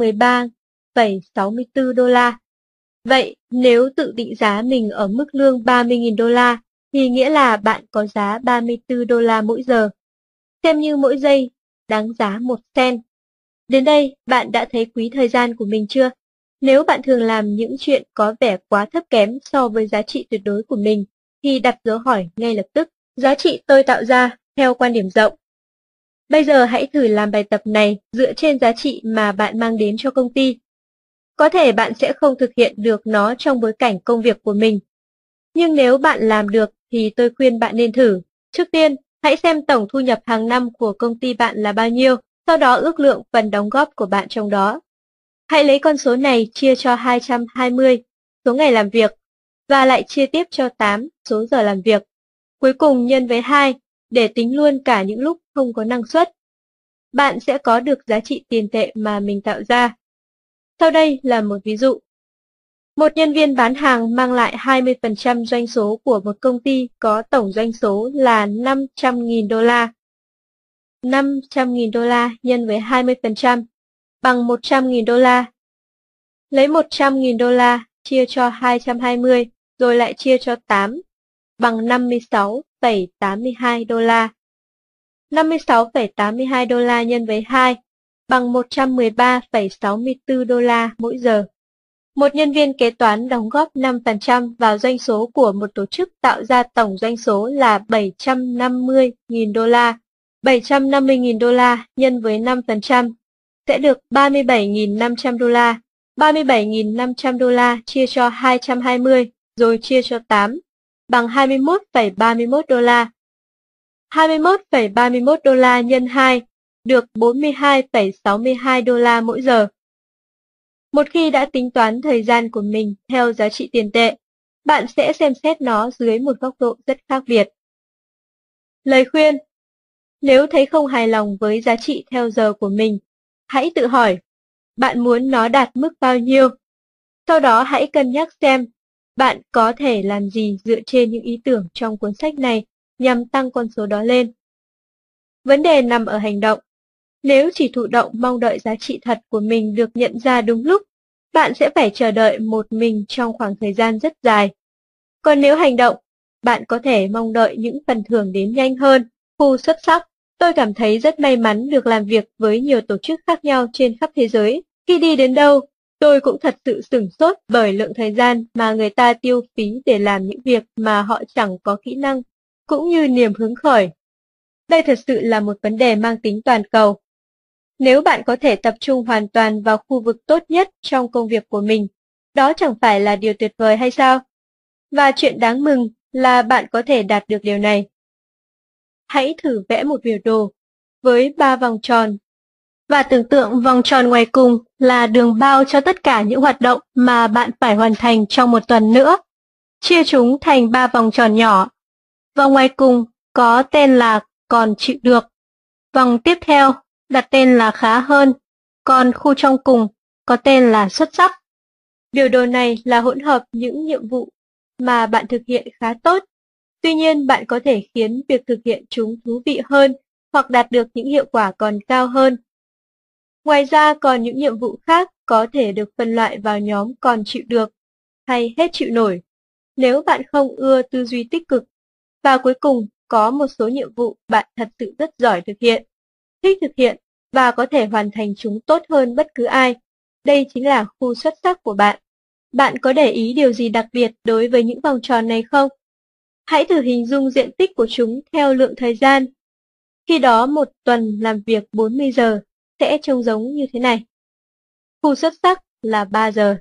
113,64 đô la. Vậy, nếu tự định giá mình ở mức lương 30.000 đô la, thì nghĩa là bạn có giá 34 đô la mỗi giờ, xem như mỗi giây đáng giá 1 cent. Đến đây, bạn đã thấy quý thời gian của mình chưa? Nếu bạn thường làm những chuyện có vẻ quá thấp kém so với giá trị tuyệt đối của mình, thì đặt dấu hỏi ngay lập tức. Giá trị tôi tạo ra theo quan điểm rộng. Bây giờ hãy thử làm bài tập này dựa trên giá trị mà bạn mang đến cho công ty. Có thể bạn sẽ không thực hiện được nó trong bối cảnh công việc của mình. Nhưng nếu bạn làm được thì tôi khuyên bạn nên thử. Trước tiên, hãy xem tổng thu nhập hàng năm của công ty bạn là bao nhiêu, sau đó ước lượng phần đóng góp của bạn trong đó. Hãy lấy con số này chia cho 220, số ngày làm việc, và lại chia tiếp cho 8, số giờ làm việc. Cuối cùng nhân với 2, để tính luôn cả những lúc không có năng suất. Bạn sẽ có được giá trị tiền tệ mà mình tạo ra. Sau đây là một ví dụ. Một nhân viên bán hàng mang lại 20% doanh số của một công ty có tổng doanh số là 500.000 đô la. 500.000 đô la nhân với 20% bằng 100.000 đô la. Lấy 100.000 đô la chia cho 220 rồi lại chia cho 8 bằng 56,82 đô la. 56,82 đô la nhân với 2 bằng 113,64 đô la mỗi giờ. Một nhân viên kế toán đóng góp 5% vào doanh số của một tổ chức tạo ra tổng doanh số là 750.000 đô la. 750.000 đô la nhân với 5% sẽ được 37.500 đô la. 37.500 đô la chia cho 220 rồi chia cho 8 bằng 21,31 đô la. 21,31 đô la nhân 2 được 42,62 đô la mỗi giờ. Một khi đã tính toán thời gian của mình theo giá trị tiền tệ, bạn sẽ xem xét nó dưới một góc độ rất khác biệt. Lời khuyên: nếu thấy không hài lòng với giá trị theo giờ của mình, hãy tự hỏi, bạn muốn nó đạt mức bao nhiêu? Sau đó hãy cân nhắc xem, bạn có thể làm gì dựa trên những ý tưởng trong cuốn sách này nhằm tăng con số đó lên. Vấn đề nằm ở hành động. Nếu chỉ thụ động mong đợi giá trị thật của mình được nhận ra đúng lúc, bạn sẽ phải chờ đợi một mình trong khoảng thời gian rất dài. Còn nếu hành động, bạn có thể mong đợi những phần thưởng đến nhanh hơn. Khu xuất sắc. Tôi cảm thấy rất may mắn được làm việc với nhiều tổ chức khác nhau trên khắp thế giới. Khi đi đến đâu, Tôi cũng thật sự sửng sốt bởi lượng thời gian mà người ta tiêu phí để làm những việc mà họ chẳng có kỹ năng, cũng như niềm hứng khởi. Đây thật sự là một vấn đề mang tính toàn cầu. Nếu bạn có thể tập trung hoàn toàn vào khu vực tốt nhất trong công việc của mình, đó chẳng phải là điều tuyệt vời hay sao? Và chuyện đáng mừng là bạn có thể đạt được điều này. Hãy thử vẽ một biểu đồ với 3 vòng tròn và tưởng tượng vòng tròn ngoài cùng là đường bao cho tất cả những hoạt động mà bạn phải hoàn thành trong một tuần nữa. Chia chúng thành 3 vòng tròn nhỏ. Vòng ngoài cùng có tên là còn chịu được. Vòng tiếp theo đặt tên là khá hơn, còn khu trong cùng có tên là xuất sắc. Biểu đồ này là hỗn hợp những nhiệm vụ mà bạn thực hiện khá tốt. Tuy nhiên, bạn có thể khiến việc thực hiện chúng thú vị hơn hoặc đạt được những hiệu quả còn cao hơn. Ngoài ra, còn những nhiệm vụ khác có thể được phân loại vào nhóm còn chịu được hay hết chịu nổi, nếu bạn không ưa tư duy tích cực. Và cuối cùng, có một số nhiệm vụ bạn thật sự rất giỏi thực hiện, thích thực hiện và có thể hoàn thành chúng tốt hơn bất cứ ai. Đây chính là khu xuất sắc của bạn. Bạn có để ý điều gì đặc biệt đối với những vòng tròn này không? Hãy thử hình dung diện tích của chúng theo lượng thời gian. Khi đó một tuần làm việc 40 giờ sẽ trông giống như thế này. Khu xuất sắc là 3 giờ.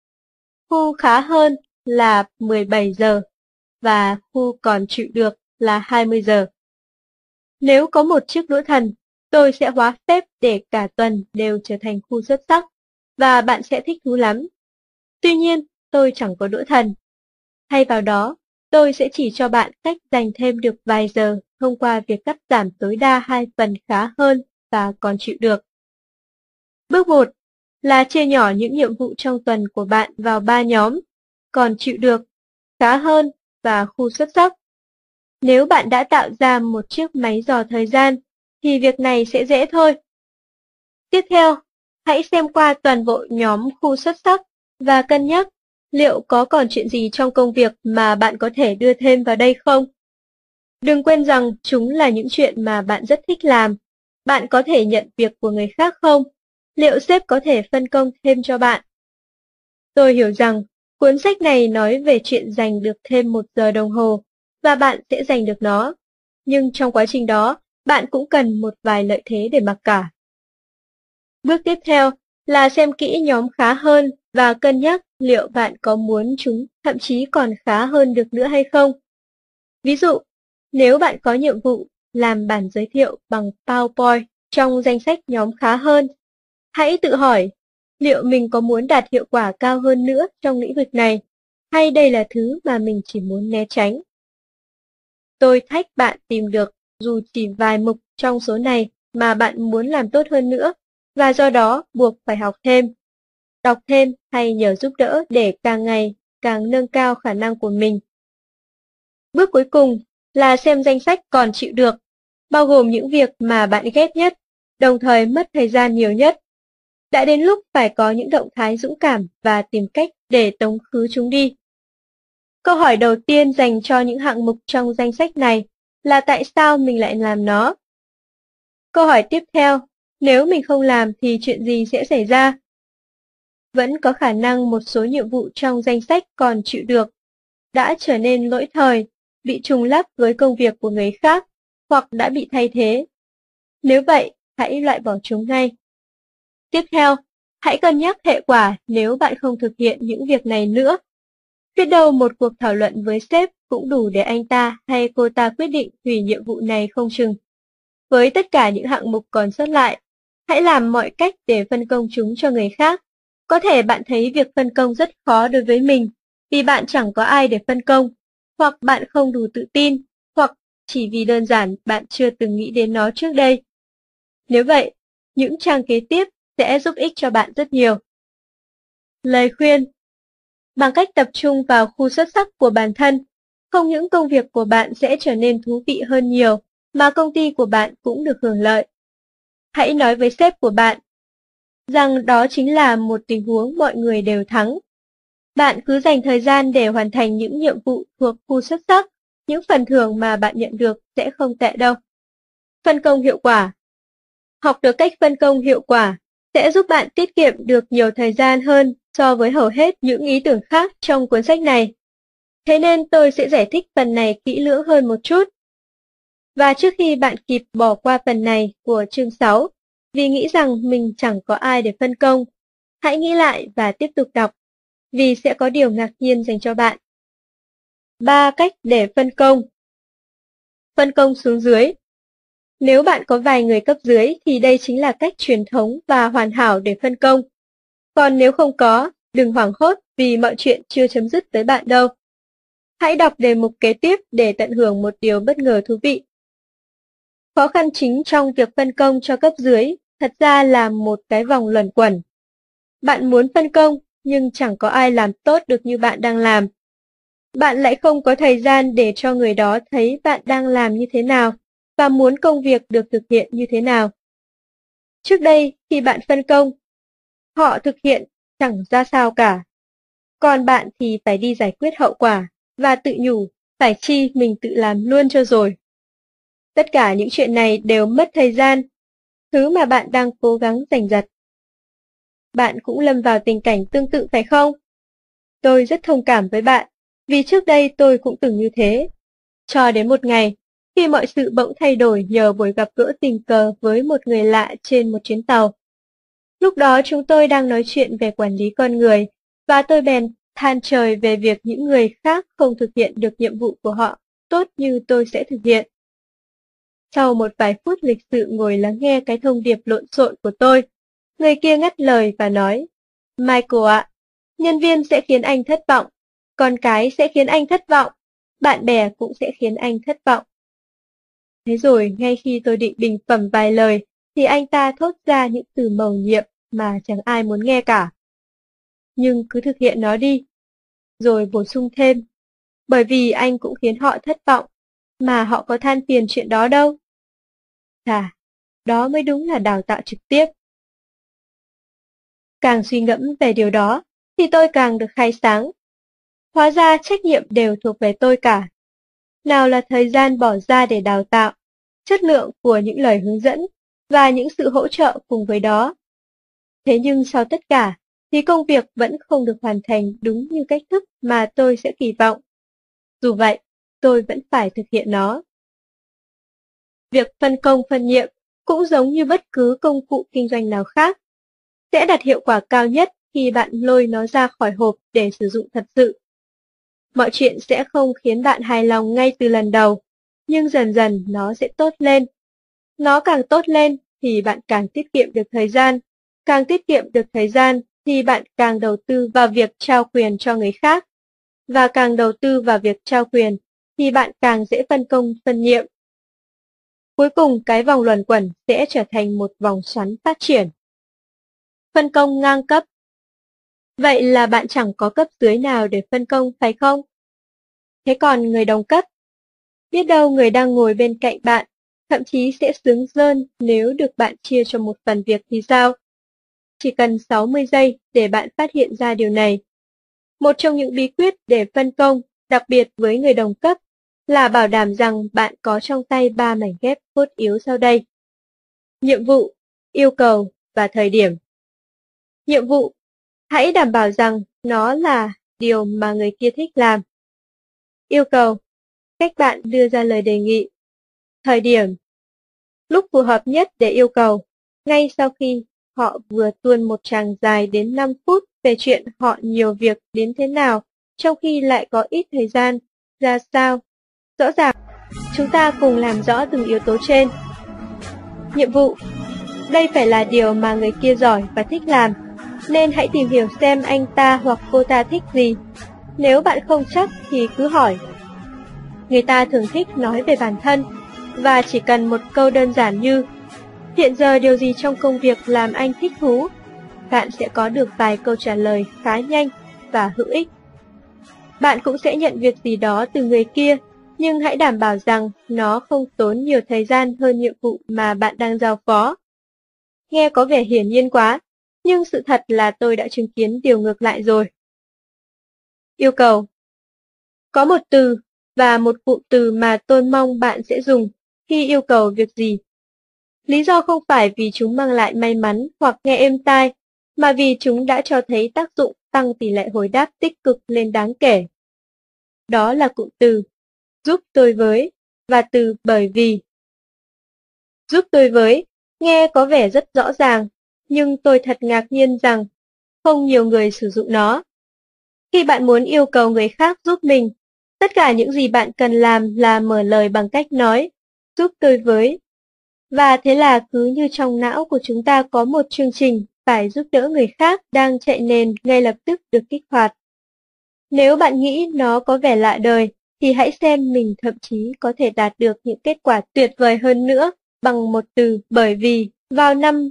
Khu khá hơn là 17 giờ. Và khu còn chịu được là 20 giờ. Nếu có một chiếc đũa thần, tôi sẽ hóa phép để cả tuần đều trở thành khu xuất sắc, và bạn sẽ thích thú lắm. Tuy nhiên, tôi chẳng có đũa thần. Thay vào đó, tôi sẽ chỉ cho bạn cách dành thêm được vài giờ thông qua việc cắt giảm tối đa 2 phần khá hơn và còn chịu được. Bước 1 là chia nhỏ những nhiệm vụ trong tuần của bạn vào 3 nhóm, còn chịu được, khá hơn và khu xuất sắc. Nếu bạn đã tạo ra một chiếc máy dò thời gian, thì việc này sẽ dễ thôi. Tiếp theo, hãy xem qua toàn bộ nhóm khu xuất sắc và cân nhắc liệu có còn chuyện gì trong công việc mà bạn có thể đưa thêm vào đây không. Đừng quên rằng chúng là những chuyện mà bạn rất thích làm. Bạn có thể nhận việc của người khác không? Liệu sếp có thể phân công thêm cho bạn? Tôi hiểu rằng cuốn sách này nói về chuyện dành được thêm 1 giờ đồng hồ, và bạn sẽ giành được nó. Nhưng trong quá trình đó, bạn cũng cần một vài lợi thế để mặc cả. Bước tiếp theo là xem kỹ nhóm khá hơn và cân nhắc liệu bạn có muốn chúng thậm chí còn khá hơn được nữa hay không. Ví dụ, nếu bạn có nhiệm vụ làm bản giới thiệu bằng PowerPoint trong danh sách nhóm khá hơn, hãy tự hỏi liệu mình có muốn đạt hiệu quả cao hơn nữa trong lĩnh vực này, hay đây là thứ mà mình chỉ muốn né tránh. Tôi thách bạn tìm được dù chỉ vài mục trong số này mà bạn muốn làm tốt hơn nữa, và do đó buộc phải học thêm, đọc thêm hay nhờ giúp đỡ để càng ngày càng nâng cao khả năng của mình. Bước cuối cùng là xem danh sách còn chịu được, bao gồm những việc mà bạn ghét nhất, đồng thời mất thời gian nhiều nhất. Đã đến lúc phải có những động thái dũng cảm và tìm cách để tống khứ chúng đi. Câu hỏi đầu tiên dành cho những hạng mục trong danh sách này là tại sao mình lại làm nó? Câu hỏi tiếp theo, nếu mình không làm thì chuyện gì sẽ xảy ra? Vẫn có khả năng một số nhiệm vụ trong danh sách còn chịu được, đã trở nên lỗi thời, bị trùng lắp với công việc của người khác, hoặc đã bị thay thế. Nếu vậy, hãy loại bỏ chúng ngay. Tiếp theo, hãy cân nhắc hệ quả nếu bạn không thực hiện những việc này nữa. Biết đâu một cuộc thảo luận với sếp cũng đủ để anh ta hay cô ta quyết định hủy nhiệm vụ này không chừng. Với tất cả những hạng mục còn sót lại, hãy làm mọi cách để phân công chúng cho người khác. Có thể bạn thấy việc phân công rất khó đối với mình, vì bạn chẳng có ai để phân công, hoặc bạn không đủ tự tin, hoặc chỉ vì đơn giản bạn chưa từng nghĩ đến nó trước đây. Nếu vậy, những trang kế tiếp sẽ giúp ích cho bạn rất nhiều. Lời khuyên: bằng cách tập trung vào khu xuất sắc của bản thân, không những công việc của bạn sẽ trở nên thú vị hơn nhiều, mà công ty của bạn cũng được hưởng lợi. Hãy nói với sếp của bạn rằng đó chính là một tình huống mọi người đều thắng. Bạn cứ dành thời gian để hoàn thành những nhiệm vụ thuộc khu xuất sắc, những phần thưởng mà bạn nhận được sẽ không tệ đâu. Phân công hiệu quả. Học được cách phân công hiệu quả sẽ giúp bạn tiết kiệm được nhiều thời gian hơn so với hầu hết những ý tưởng khác trong cuốn sách này. Thế nên tôi sẽ giải thích phần này kỹ lưỡng hơn một chút. Và trước khi bạn kịp bỏ qua phần này của chương 6, vì nghĩ rằng mình chẳng có ai để phân công, hãy nghĩ lại và tiếp tục đọc, vì sẽ có điều ngạc nhiên dành cho bạn. 3 cách để phân công. Phân công xuống dưới. Nếu bạn có vài người cấp dưới thì đây chính là cách truyền thống và hoàn hảo để phân công. Còn nếu không có, đừng hoảng hốt vì mọi chuyện chưa chấm dứt với bạn đâu. Hãy đọc đề mục kế tiếp để tận hưởng một điều bất ngờ thú vị. Khó khăn chính trong việc phân công cho cấp dưới thật ra là một cái vòng luẩn quẩn. Bạn muốn phân công nhưng chẳng có ai làm tốt được như bạn đang làm. Bạn lại không có thời gian để cho người đó thấy bạn đang làm như thế nào và muốn công việc được thực hiện như thế nào. Trước đây, khi bạn phân công, họ thực hiện chẳng ra sao cả. Còn bạn thì phải đi giải quyết hậu quả và tự nhủ, phải chi mình tự làm luôn cho rồi. Tất cả những chuyện này đều mất thời gian, thứ mà bạn đang cố gắng giành giật. Bạn cũng lâm vào tình cảnh tương tự phải không? Tôi rất thông cảm với bạn, vì trước đây tôi cũng từng như thế. Cho đến một ngày, khi mọi sự bỗng thay đổi nhờ buổi gặp gỡ tình cờ với một người lạ trên một chuyến tàu. Lúc đó chúng tôi đang nói chuyện về quản lý con người, và tôi bèn than trời về việc những người khác không thực hiện được nhiệm vụ của họ tốt như tôi sẽ thực hiện. Sau một vài phút lịch sự ngồi lắng nghe cái thông điệp lộn xộn của tôi, người kia ngắt lời và nói, Michael ạ, nhân viên sẽ khiến anh thất vọng, con cái sẽ khiến anh thất vọng, bạn bè cũng sẽ khiến anh thất vọng. Thế rồi, ngay khi tôi định bình phẩm vài lời, thì anh ta thốt ra những từ mầu nhiệm mà chẳng ai muốn nghe cả. Nhưng cứ thực hiện nó đi. Rồi bổ sung thêm, bởi vì anh cũng khiến họ thất vọng, mà họ có than phiền chuyện đó đâu. Chà, đó mới đúng là đào tạo trực tiếp. Càng suy ngẫm về điều đó, thì tôi càng được khai sáng. Hóa ra trách nhiệm đều thuộc về tôi cả. Nào là thời gian bỏ ra để đào tạo, chất lượng của những lời hướng dẫn, và những sự hỗ trợ cùng với đó. Thế nhưng sau tất cả, thì công việc vẫn không được hoàn thành đúng như cách thức mà tôi sẽ kỳ vọng. Dù vậy, tôi vẫn phải thực hiện nó. Việc phân công phân nhiệm cũng giống như bất cứ công cụ kinh doanh nào khác, sẽ đạt hiệu quả cao nhất khi bạn lôi nó ra khỏi hộp để sử dụng thật sự. Mọi chuyện sẽ không khiến bạn hài lòng ngay từ lần đầu, nhưng dần dần nó sẽ tốt lên. Nó càng tốt lên thì bạn càng tiết kiệm được thời gian. Càng tiết kiệm được thời gian thì bạn càng đầu tư vào việc trao quyền cho người khác. Và càng đầu tư vào việc trao quyền thì bạn càng dễ phân công phân nhiệm. Cuối cùng cái vòng luẩn quẩn sẽ trở thành một vòng xoắn phát triển. Phân công ngang cấp. Vậy là bạn chẳng có cấp dưới nào để phân công phải không? Thế còn người đồng cấp? Biết đâu người đang ngồi bên cạnh bạn, thậm chí sẽ sướng rơn nếu được bạn chia cho một phần việc thì sao? Chỉ cần 60 giây để bạn phát hiện ra điều này. Một trong những bí quyết để phân công, đặc biệt với người đồng cấp, là bảo đảm rằng bạn có trong tay 3 mảnh ghép cốt yếu sau đây. Nhiệm vụ, yêu cầu và thời điểm. Nhiệm vụ, hãy đảm bảo rằng nó là điều mà người kia thích làm. Yêu cầu, cách bạn đưa ra lời đề nghị. Thời điểm, lúc phù hợp nhất để yêu cầu, ngay sau khi họ vừa tuôn một tràng dài đến 5 phút về chuyện họ nhiều việc đến thế nào, trong khi lại có ít thời gian, ra sao. Rõ ràng, chúng ta cùng làm rõ từng yếu tố trên. Nhiệm vụ, đây phải là điều mà người kia giỏi và thích làm, nên hãy tìm hiểu xem anh ta hoặc cô ta thích gì. Nếu bạn không chắc thì cứ hỏi. Người ta thường thích nói về bản thân, và chỉ cần một câu đơn giản như hiện giờ điều gì trong công việc làm anh thích thú, bạn sẽ có được vài câu trả lời khá nhanh và hữu ích. Bạn cũng sẽ nhận việc gì đó từ người kia, nhưng hãy đảm bảo rằng nó không tốn nhiều thời gian hơn nhiệm vụ mà bạn đang giao phó. Nghe có vẻ hiển nhiên quá, nhưng sự thật là tôi đã chứng kiến điều ngược lại rồi. Yêu cầu. Có một từ và một cụm từ mà tôi mong bạn sẽ dùng khi yêu cầu việc gì. Lý do không phải vì chúng mang lại may mắn hoặc nghe êm tai, mà vì chúng đã cho thấy tác dụng tăng tỷ lệ hồi đáp tích cực lên đáng kể. Đó là cụm từ giúp tôi với và từ bởi vì. Giúp tôi với nghe có vẻ rất rõ ràng, nhưng tôi thật ngạc nhiên rằng không nhiều người sử dụng nó. Khi bạn muốn yêu cầu người khác giúp mình, tất cả những gì bạn cần làm là mở lời bằng cách nói giúp tôi với. Và thế là cứ như trong não của chúng ta có một chương trình phải giúp đỡ người khác đang chạy nền ngay lập tức được kích hoạt. Nếu bạn nghĩ nó có vẻ lạ đời, thì hãy xem mình thậm chí có thể đạt được những kết quả tuyệt vời hơn nữa bằng một từ bởi vì. Vào năm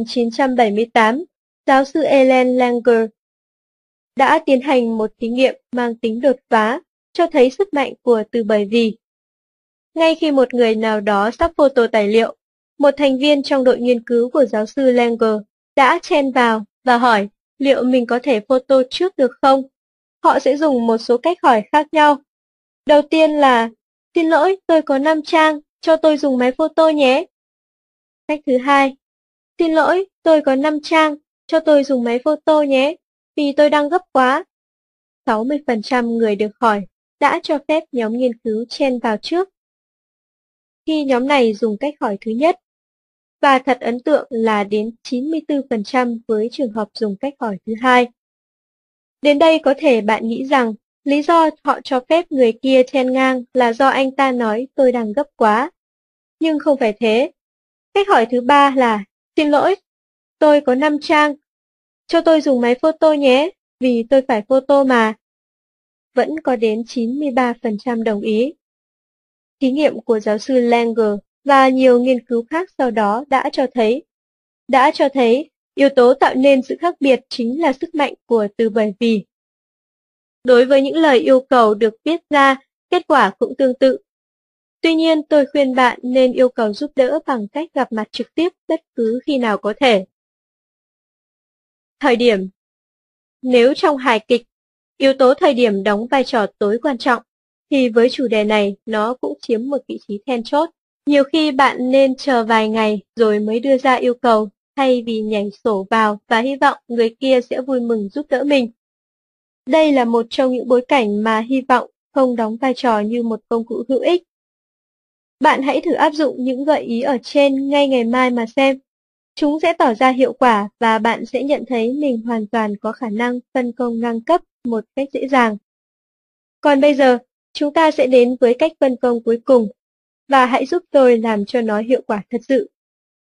1978, giáo sư Ellen Langer đã tiến hành một thí nghiệm mang tính đột phá, cho thấy sức mạnh của từ bởi vì. Ngay khi một người nào đó sắp photo tài liệu, một thành viên trong đội nghiên cứu của giáo sư Langer đã chen vào và hỏi liệu mình có thể photo trước được không? Họ sẽ dùng một số cách hỏi khác nhau. Đầu tiên là, xin lỗi, tôi có 5 trang, cho tôi dùng máy photo nhé. Cách thứ hai, xin lỗi, tôi có 5 trang, cho tôi dùng máy photo nhé, vì tôi đang gấp quá. 60% người được hỏi đã cho phép nhóm nghiên cứu chen vào trước. Khi nhóm này dùng cách hỏi thứ nhất, và thật ấn tượng là đến 94% với trường hợp dùng cách hỏi thứ hai. Đến đây có thể bạn nghĩ rằng lý do họ cho phép người kia chen ngang là do anh ta nói tôi đang gấp quá. Nhưng không phải thế. Cách hỏi thứ ba là, xin lỗi, tôi có 5 trang, cho tôi dùng máy photo nhé, vì tôi phải photo mà. Vẫn có đến 93% đồng ý. Thí nghiệm của giáo sư Langer và nhiều nghiên cứu khác sau đó đã cho thấy yếu tố tạo nên sự khác biệt chính là sức mạnh của từ bởi vì. Đối với những lời yêu cầu được viết ra, kết quả cũng tương tự. Tuy nhiên, tôi khuyên bạn nên yêu cầu giúp đỡ bằng cách gặp mặt trực tiếp bất cứ khi nào có thể. Thời điểm. Nếu trong hài kịch, yếu tố thời điểm đóng vai trò tối quan trọng, thì với chủ đề này nó cũng chiếm một vị trí then chốt. Nhiều khi bạn nên chờ vài ngày rồi mới đưa ra yêu cầu, thay vì nhảy sổ vào và hy vọng người kia sẽ vui mừng giúp đỡ mình. Đây là một trong những bối cảnh mà hy vọng không đóng vai trò như một công cụ hữu ích. Bạn hãy thử áp dụng những gợi ý ở trên ngay ngày mai mà xem. Chúng sẽ tỏ ra hiệu quả và bạn sẽ nhận thấy mình hoàn toàn có khả năng phân công ngang cấp một cách dễ dàng. Còn bây giờ, chúng ta sẽ đến với cách phân công cuối cùng, và hãy giúp tôi làm cho nó hiệu quả thật sự.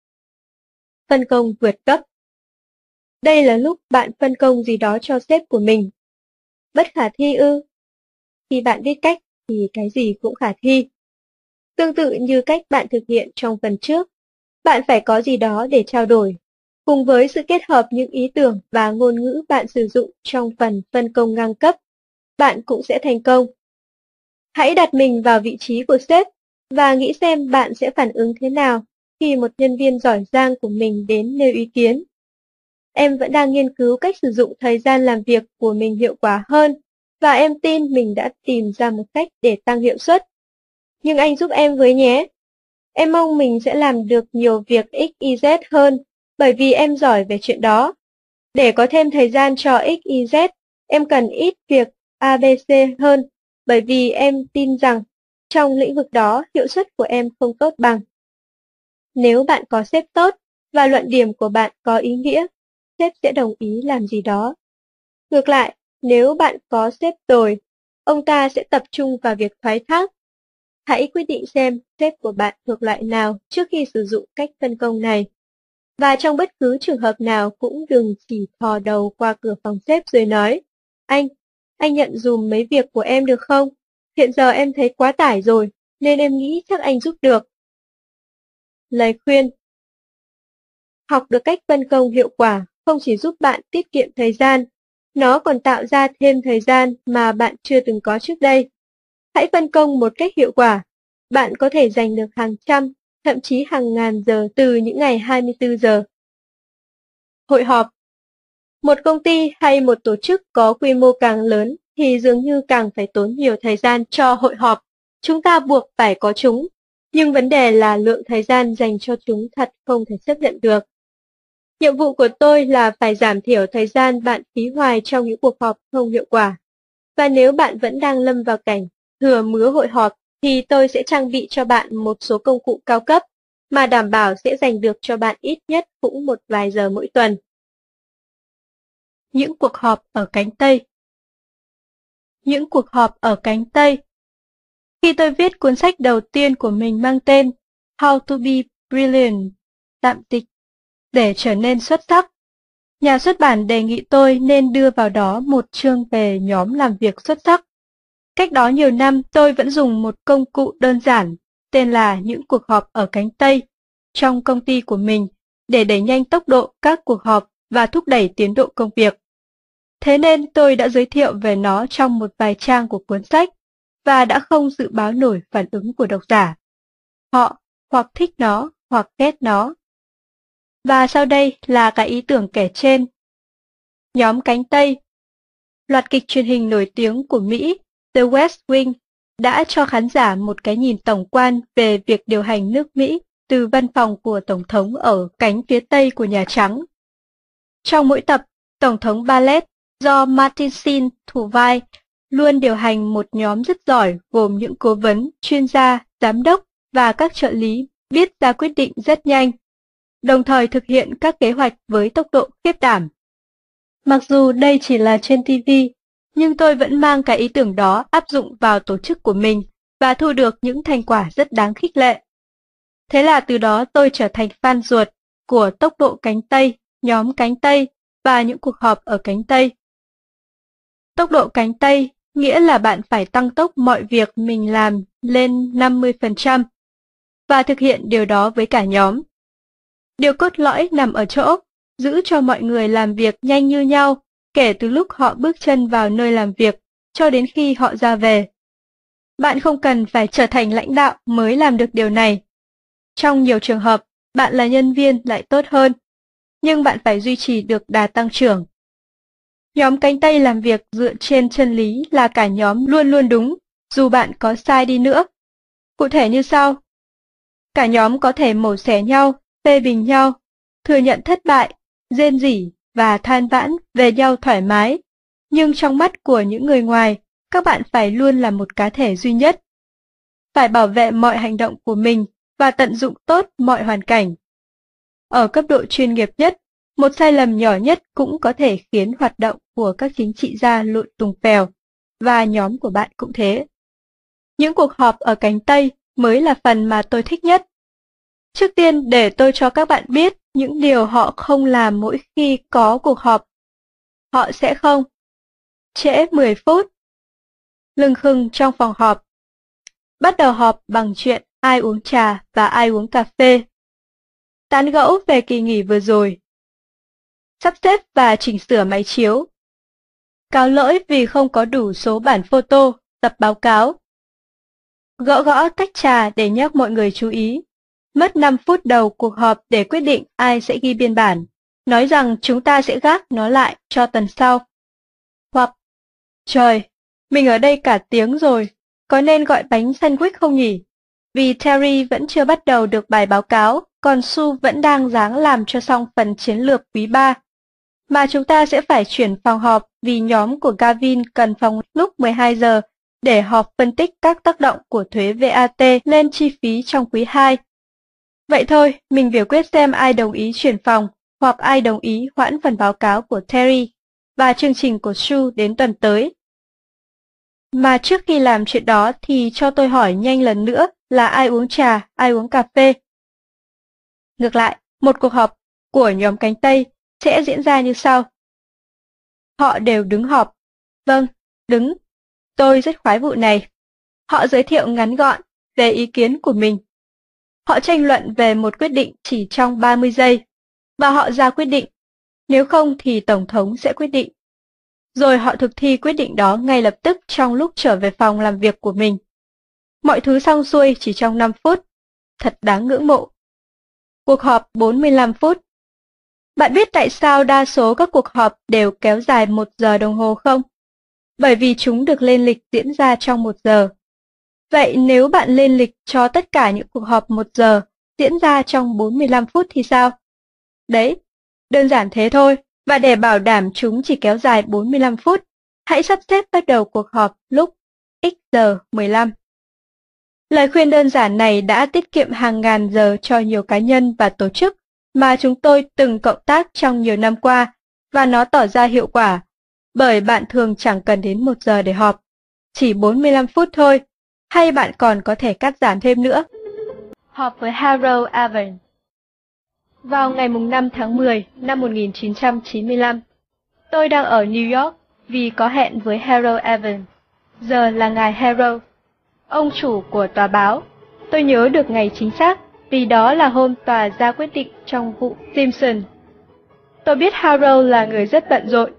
Phân công vượt cấp. Đây là lúc bạn phân công gì đó cho sếp của mình. Bất khả thi ư? Khi bạn biết cách thì cái gì cũng khả thi. Tương tự như cách bạn thực hiện trong phần trước, bạn phải có gì đó để trao đổi, cùng với sự kết hợp những ý tưởng và ngôn ngữ bạn sử dụng trong phần phân công ngang cấp, bạn cũng sẽ thành công. Hãy đặt mình vào vị trí của sếp và nghĩ xem bạn sẽ phản ứng thế nào khi một nhân viên giỏi giang của mình đến nêu ý kiến. Em vẫn đang nghiên cứu cách sử dụng thời gian làm việc của mình hiệu quả hơn, và em tin mình đã tìm ra một cách để tăng hiệu suất. Nhưng anh giúp em với nhé. Em mong mình sẽ làm được nhiều việc XYZ hơn, bởi vì em giỏi về chuyện đó. Để có thêm thời gian cho XYZ, em cần ít việc ABC hơn, bởi vì em tin rằng trong lĩnh vực đó hiệu suất của em không tốt bằng. Nếu bạn có sếp tốt và luận điểm của bạn có ý nghĩa, sếp sẽ đồng ý làm gì đó. Ngược lại, nếu bạn có sếp tồi, ông ta sẽ tập trung vào việc thoái thác. Hãy quyết định xem sếp của bạn thuộc loại nào trước khi sử dụng cách phân công này. Và trong bất cứ trường hợp nào cũng đừng chỉ thò đầu qua cửa phòng sếp rồi nói, anh nhận dùm mấy việc của em được không? Hiện giờ em thấy quá tải rồi, nên em nghĩ chắc anh giúp được. Lời khuyên. Học được cách phân công hiệu quả không chỉ giúp bạn tiết kiệm thời gian, nó còn tạo ra thêm thời gian mà bạn chưa từng có trước đây. Hãy phân công một cách hiệu quả. Bạn có thể dành được hàng trăm, thậm chí hàng ngàn giờ từ những ngày 24 giờ. Hội họp. Một công ty hay một tổ chức có quy mô càng lớn thì dường như càng phải tốn nhiều thời gian cho hội họp. Chúng ta buộc phải có chúng. Nhưng vấn đề là lượng thời gian dành cho chúng thật không thể chấp nhận được. Nhiệm vụ của tôi là phải giảm thiểu thời gian bạn phí hoài trong những cuộc họp không hiệu quả. Và nếu bạn vẫn đang lâm vào cảnh thừa mứa hội họp, thì tôi sẽ trang bị cho bạn một số công cụ cao cấp mà đảm bảo sẽ dành được cho bạn ít nhất cũng một vài giờ mỗi tuần. Những cuộc họp ở cánh Tây. Những cuộc họp ở cánh Tây. Khi tôi viết cuốn sách đầu tiên của mình mang tên How to be Brilliant, tạm dịch, để trở nên xuất sắc, nhà xuất bản đề nghị tôi nên đưa vào đó một chương về nhóm làm việc xuất sắc. Cách đó nhiều năm, tôi vẫn dùng một công cụ đơn giản, tên là những cuộc họp ở cánh Tây, trong công ty của mình, để đẩy nhanh tốc độ các cuộc họp và thúc đẩy tiến độ công việc. Thế nên tôi đã giới thiệu về nó trong một vài trang của cuốn sách, và đã không dự báo nổi phản ứng của độc giả. Họ hoặc thích nó hoặc ghét nó. Và sau đây là cái ý tưởng kể trên. Nhóm cánh Tây. Loạt kịch truyền hình nổi tiếng của Mỹ, The West Wing, đã cho khán giả một cái nhìn tổng quan về việc điều hành nước Mỹ từ văn phòng của Tổng thống ở cánh phía Tây của Nhà Trắng. Trong mỗi tập, Tổng thống Bartlet do Martin Sheen thủ vai luôn điều hành một nhóm rất giỏi gồm những cố vấn, chuyên gia, giám đốc và các trợ lý biết ra quyết định rất nhanh, đồng thời thực hiện các kế hoạch với tốc độ khiếp đảm. Mặc dù đây chỉ là trên TV, nhưng tôi vẫn mang cái ý tưởng đó áp dụng vào tổ chức của mình và thu được những thành quả rất đáng khích lệ. Thế là từ đó tôi trở thành fan ruột của tốc độ cánh Tây, nhóm cánh Tây và những cuộc họp ở cánh Tây. Tốc độ cánh Tây nghĩa là bạn phải tăng tốc mọi việc mình làm lên 50% và thực hiện điều đó với cả nhóm. Điều cốt lõi nằm ở chỗ giữ cho mọi người làm việc nhanh như nhau kể từ lúc họ bước chân vào nơi làm việc cho đến khi họ ra về. Bạn không cần phải trở thành lãnh đạo mới làm được điều này. Trong nhiều trường hợp, bạn là nhân viên lại tốt hơn, nhưng bạn phải duy trì được đà tăng trưởng. Nhóm cánh Tây làm việc dựa trên chân lý là cả nhóm luôn luôn đúng, dù bạn có sai đi nữa. Cụ thể như sau. Cả nhóm có thể mổ xẻ nhau, phê bình nhau, thừa nhận thất bại, rên rỉ và than vãn về nhau thoải mái. Nhưng trong mắt của những người ngoài, các bạn phải luôn là một cá thể duy nhất. Phải bảo vệ mọi hành động của mình và tận dụng tốt mọi hoàn cảnh. Ở cấp độ chuyên nghiệp nhất, một sai lầm nhỏ nhất cũng có thể khiến hoạt động của các chính trị gia lộn tùng phèo, và nhóm của bạn cũng thế. Những cuộc họp ở cánh Tây mới là phần mà tôi thích nhất. Trước tiên để tôi cho các bạn biết những điều họ không làm mỗi khi có cuộc họp. Họ sẽ không trễ 10 phút, lừng khừng trong phòng họp, bắt đầu họp bằng chuyện ai uống trà và ai uống cà phê, tán gẫu về kỳ nghỉ vừa rồi, sắp xếp và chỉnh sửa máy chiếu, cáo lỗi vì không có đủ số bản photo, tập báo cáo, gõ gõ tách trà để nhắc mọi người chú ý, mất 5 phút đầu cuộc họp để quyết định ai sẽ ghi biên bản, nói rằng chúng ta sẽ gác nó lại cho tuần sau. Hoặc, trời, mình ở đây cả tiếng rồi, có nên gọi bánh sandwich không nhỉ? Vì Terry vẫn chưa bắt đầu được bài báo cáo, còn Sue vẫn đang ráng làm cho xong phần chiến lược quý 3. Mà chúng ta sẽ phải chuyển phòng họp vì nhóm của Gavin cần phòng lúc 12 giờ để họp phân tích các tác động của thuế VAT lên chi phí trong quý 2. Vậy thôi, mình biểu quyết xem ai đồng ý chuyển phòng hoặc ai đồng ý hoãn phần báo cáo của Terry và chương trình của Sue đến tuần tới. Mà trước khi làm chuyện đó thì cho tôi hỏi nhanh lần nữa là ai uống trà, ai uống cà phê. Ngược lại, một cuộc họp của nhóm cánh Tây sẽ diễn ra như sau. Họ đều đứng họp. Vâng, đứng. Tôi rất khoái vụ này. Họ giới thiệu ngắn gọn về ý kiến của mình. Họ tranh luận về một quyết định chỉ trong 30 giây, và họ ra quyết định. Nếu không thì Tổng thống sẽ quyết định. Rồi họ thực thi quyết định đó ngay lập tức trong lúc trở về phòng làm việc của mình. Mọi thứ xong xuôi chỉ trong 5 phút. Thật đáng ngưỡng mộ. Cuộc họp 45 phút. Bạn biết tại sao đa số các cuộc họp đều kéo dài 1 giờ đồng hồ không? Bởi vì chúng được lên lịch diễn ra trong 1 giờ. Vậy nếu bạn lên lịch cho tất cả những cuộc họp 1 giờ diễn ra trong 45 phút thì sao? Đấy, đơn giản thế thôi, và để bảo đảm chúng chỉ kéo dài 45 phút, hãy sắp xếp bắt đầu cuộc họp lúc X giờ 15. Lời khuyên đơn giản này đã tiết kiệm hàng ngàn giờ cho nhiều cá nhân và tổ chức mà chúng tôi từng cộng tác trong nhiều năm qua, và nó tỏ ra hiệu quả, bởi bạn thường chẳng cần đến 1 giờ để họp, chỉ 45 phút thôi, hay bạn còn có thể cắt giảm thêm nữa. Họp với Harold Evans. Vào ngày 5 tháng 10 năm 1995, tôi đang ở New York vì có hẹn với Harold Evans. Giờ là ngài Harold, ông chủ của tòa báo. Tôi nhớ được ngày chính xác vì đó là hôm tòa ra quyết định trong vụ Simpson. Tôi biết Harold là người rất bận rộn.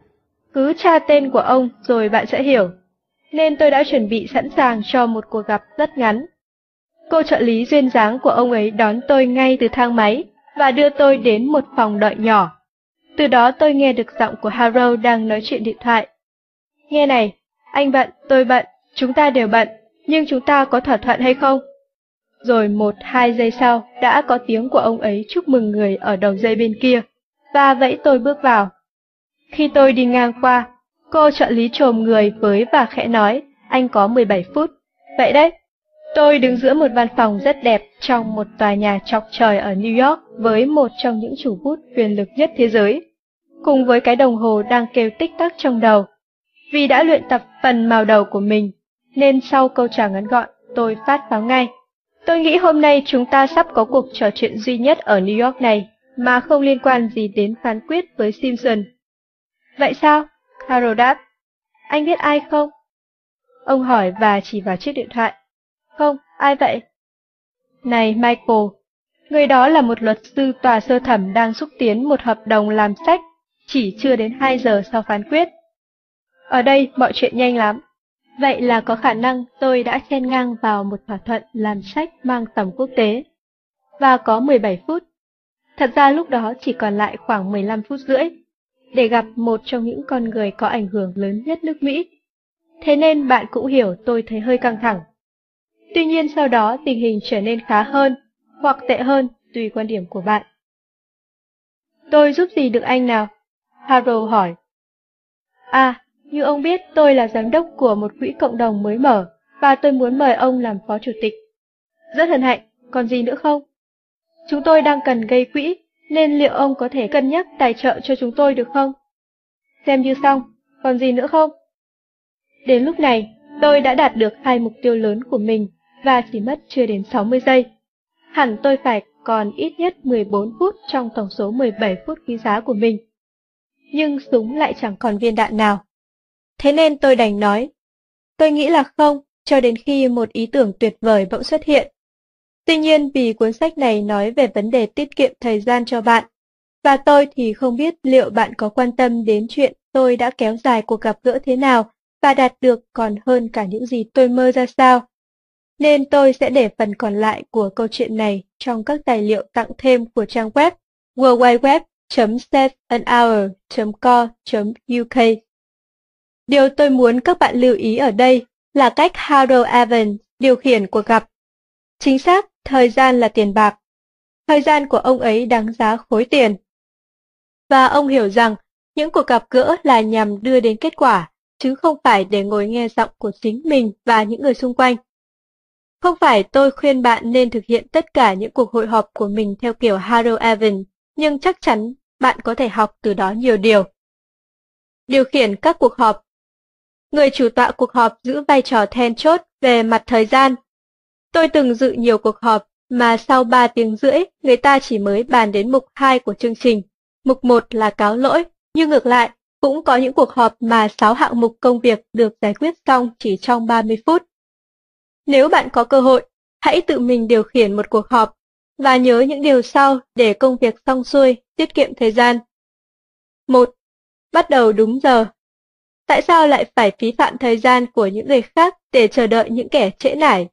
Cứ tra tên của ông rồi bạn sẽ hiểu. Nên tôi đã chuẩn bị sẵn sàng cho một cuộc gặp rất ngắn. Cô trợ lý duyên dáng của ông ấy đón tôi ngay từ thang máy và đưa tôi đến một phòng đợi nhỏ. Từ đó tôi nghe được giọng của Harold đang nói chuyện điện thoại. Nghe này, anh bận, tôi bận, chúng ta đều bận, nhưng chúng ta có thỏa thuận hay không? Rồi 1-2 giây sau đã có tiếng của ông ấy chúc mừng người ở đầu dây bên kia, và vẫy tôi bước vào. Khi tôi đi ngang qua, cô trợ lý chồm người với và khẽ nói, anh có 17 phút. Vậy đấy. Tôi đứng giữa một văn phòng rất đẹp trong một tòa nhà chọc trời ở New York với một trong những chủ bút quyền lực nhất thế giới, cùng với cái đồng hồ đang kêu tích tắc trong đầu. Vì đã luyện tập phần màu đầu của mình, nên sau câu chào ngắn gọn, tôi phát pháo ngay. Tôi nghĩ hôm nay chúng ta sắp có cuộc trò chuyện duy nhất ở New York này, mà không liên quan gì đến phán quyết với Simpson. Vậy sao? Harold đáp. Anh biết ai không? Ông hỏi và chỉ vào chiếc điện thoại. Không, ai vậy? Này Michael, người đó là một luật sư tòa sơ thẩm đang xúc tiến một hợp đồng làm sách chỉ chưa đến 2 giờ sau phán quyết. Ở đây mọi chuyện nhanh lắm. Vậy là có khả năng tôi đã chen ngang vào một thỏa thuận làm sách mang tầm quốc tế. Và có 17 phút. Thật ra lúc đó chỉ còn lại khoảng 15 phút rưỡi để gặp một trong những con người có ảnh hưởng lớn nhất nước Mỹ. Thế nên bạn cũng hiểu tôi thấy hơi căng thẳng. Tuy nhiên sau đó tình hình trở nên khá hơn, hoặc tệ hơn, tùy quan điểm của bạn. Tôi giúp gì được anh nào? Harold hỏi. À, như ông biết tôi là giám đốc của một quỹ cộng đồng mới mở, và tôi muốn mời ông làm phó chủ tịch. Rất hân hạnh, còn gì nữa không? Chúng tôi đang cần gây quỹ, nên liệu ông có thể cân nhắc tài trợ cho chúng tôi được không? Xem như xong, còn gì nữa không? Đến lúc này, tôi đã đạt được 2 mục tiêu lớn của mình, và chỉ mất chưa đến 60 giây. Hẳn tôi phải còn ít nhất 14 phút trong tổng số 17 phút quý giá của mình. Nhưng súng lại chẳng còn viên đạn nào. Thế nên tôi đành nói, tôi nghĩ là không, cho đến khi một ý tưởng tuyệt vời bỗng xuất hiện. Tuy nhiên vì cuốn sách này nói về vấn đề tiết kiệm thời gian cho bạn, và tôi thì không biết liệu bạn có quan tâm đến chuyện tôi đã kéo dài cuộc gặp gỡ thế nào và đạt được còn hơn cả những gì tôi mơ ra sao. Nên tôi sẽ để phần còn lại của câu chuyện này trong các tài liệu tặng thêm của trang web worldwideweb.saveanhour.co.uk. Điều tôi muốn các bạn lưu ý ở đây là cách Harold Evans điều khiển cuộc gặp. Chính xác, thời gian là tiền bạc. Thời gian của ông ấy đáng giá khối tiền. Và ông hiểu rằng những cuộc gặp gỡ là nhằm đưa đến kết quả, chứ không phải để ngồi nghe giọng của chính mình và những người xung quanh. Không phải tôi khuyên bạn nên thực hiện tất cả những cuộc hội họp của mình theo kiểu Harold Evans, nhưng chắc chắn bạn có thể học từ đó nhiều điều. Điều khiển các cuộc họp. Người chủ tọa cuộc họp giữ vai trò then chốt về mặt thời gian. Tôi từng dự nhiều cuộc họp mà sau 3 tiếng rưỡi người ta chỉ mới bàn đến mục 2 của chương trình. Mục 1 là cáo lỗi, nhưng ngược lại, cũng có những cuộc họp mà 6 hạng mục công việc được giải quyết xong chỉ trong 30 phút. Nếu bạn có cơ hội, hãy tự mình điều khiển một cuộc họp và nhớ những điều sau để công việc xong xuôi, tiết kiệm thời gian. 1. Bắt đầu đúng giờ. Tại sao lại phải phí phạm thời gian của những người khác để chờ đợi những kẻ trễ nải?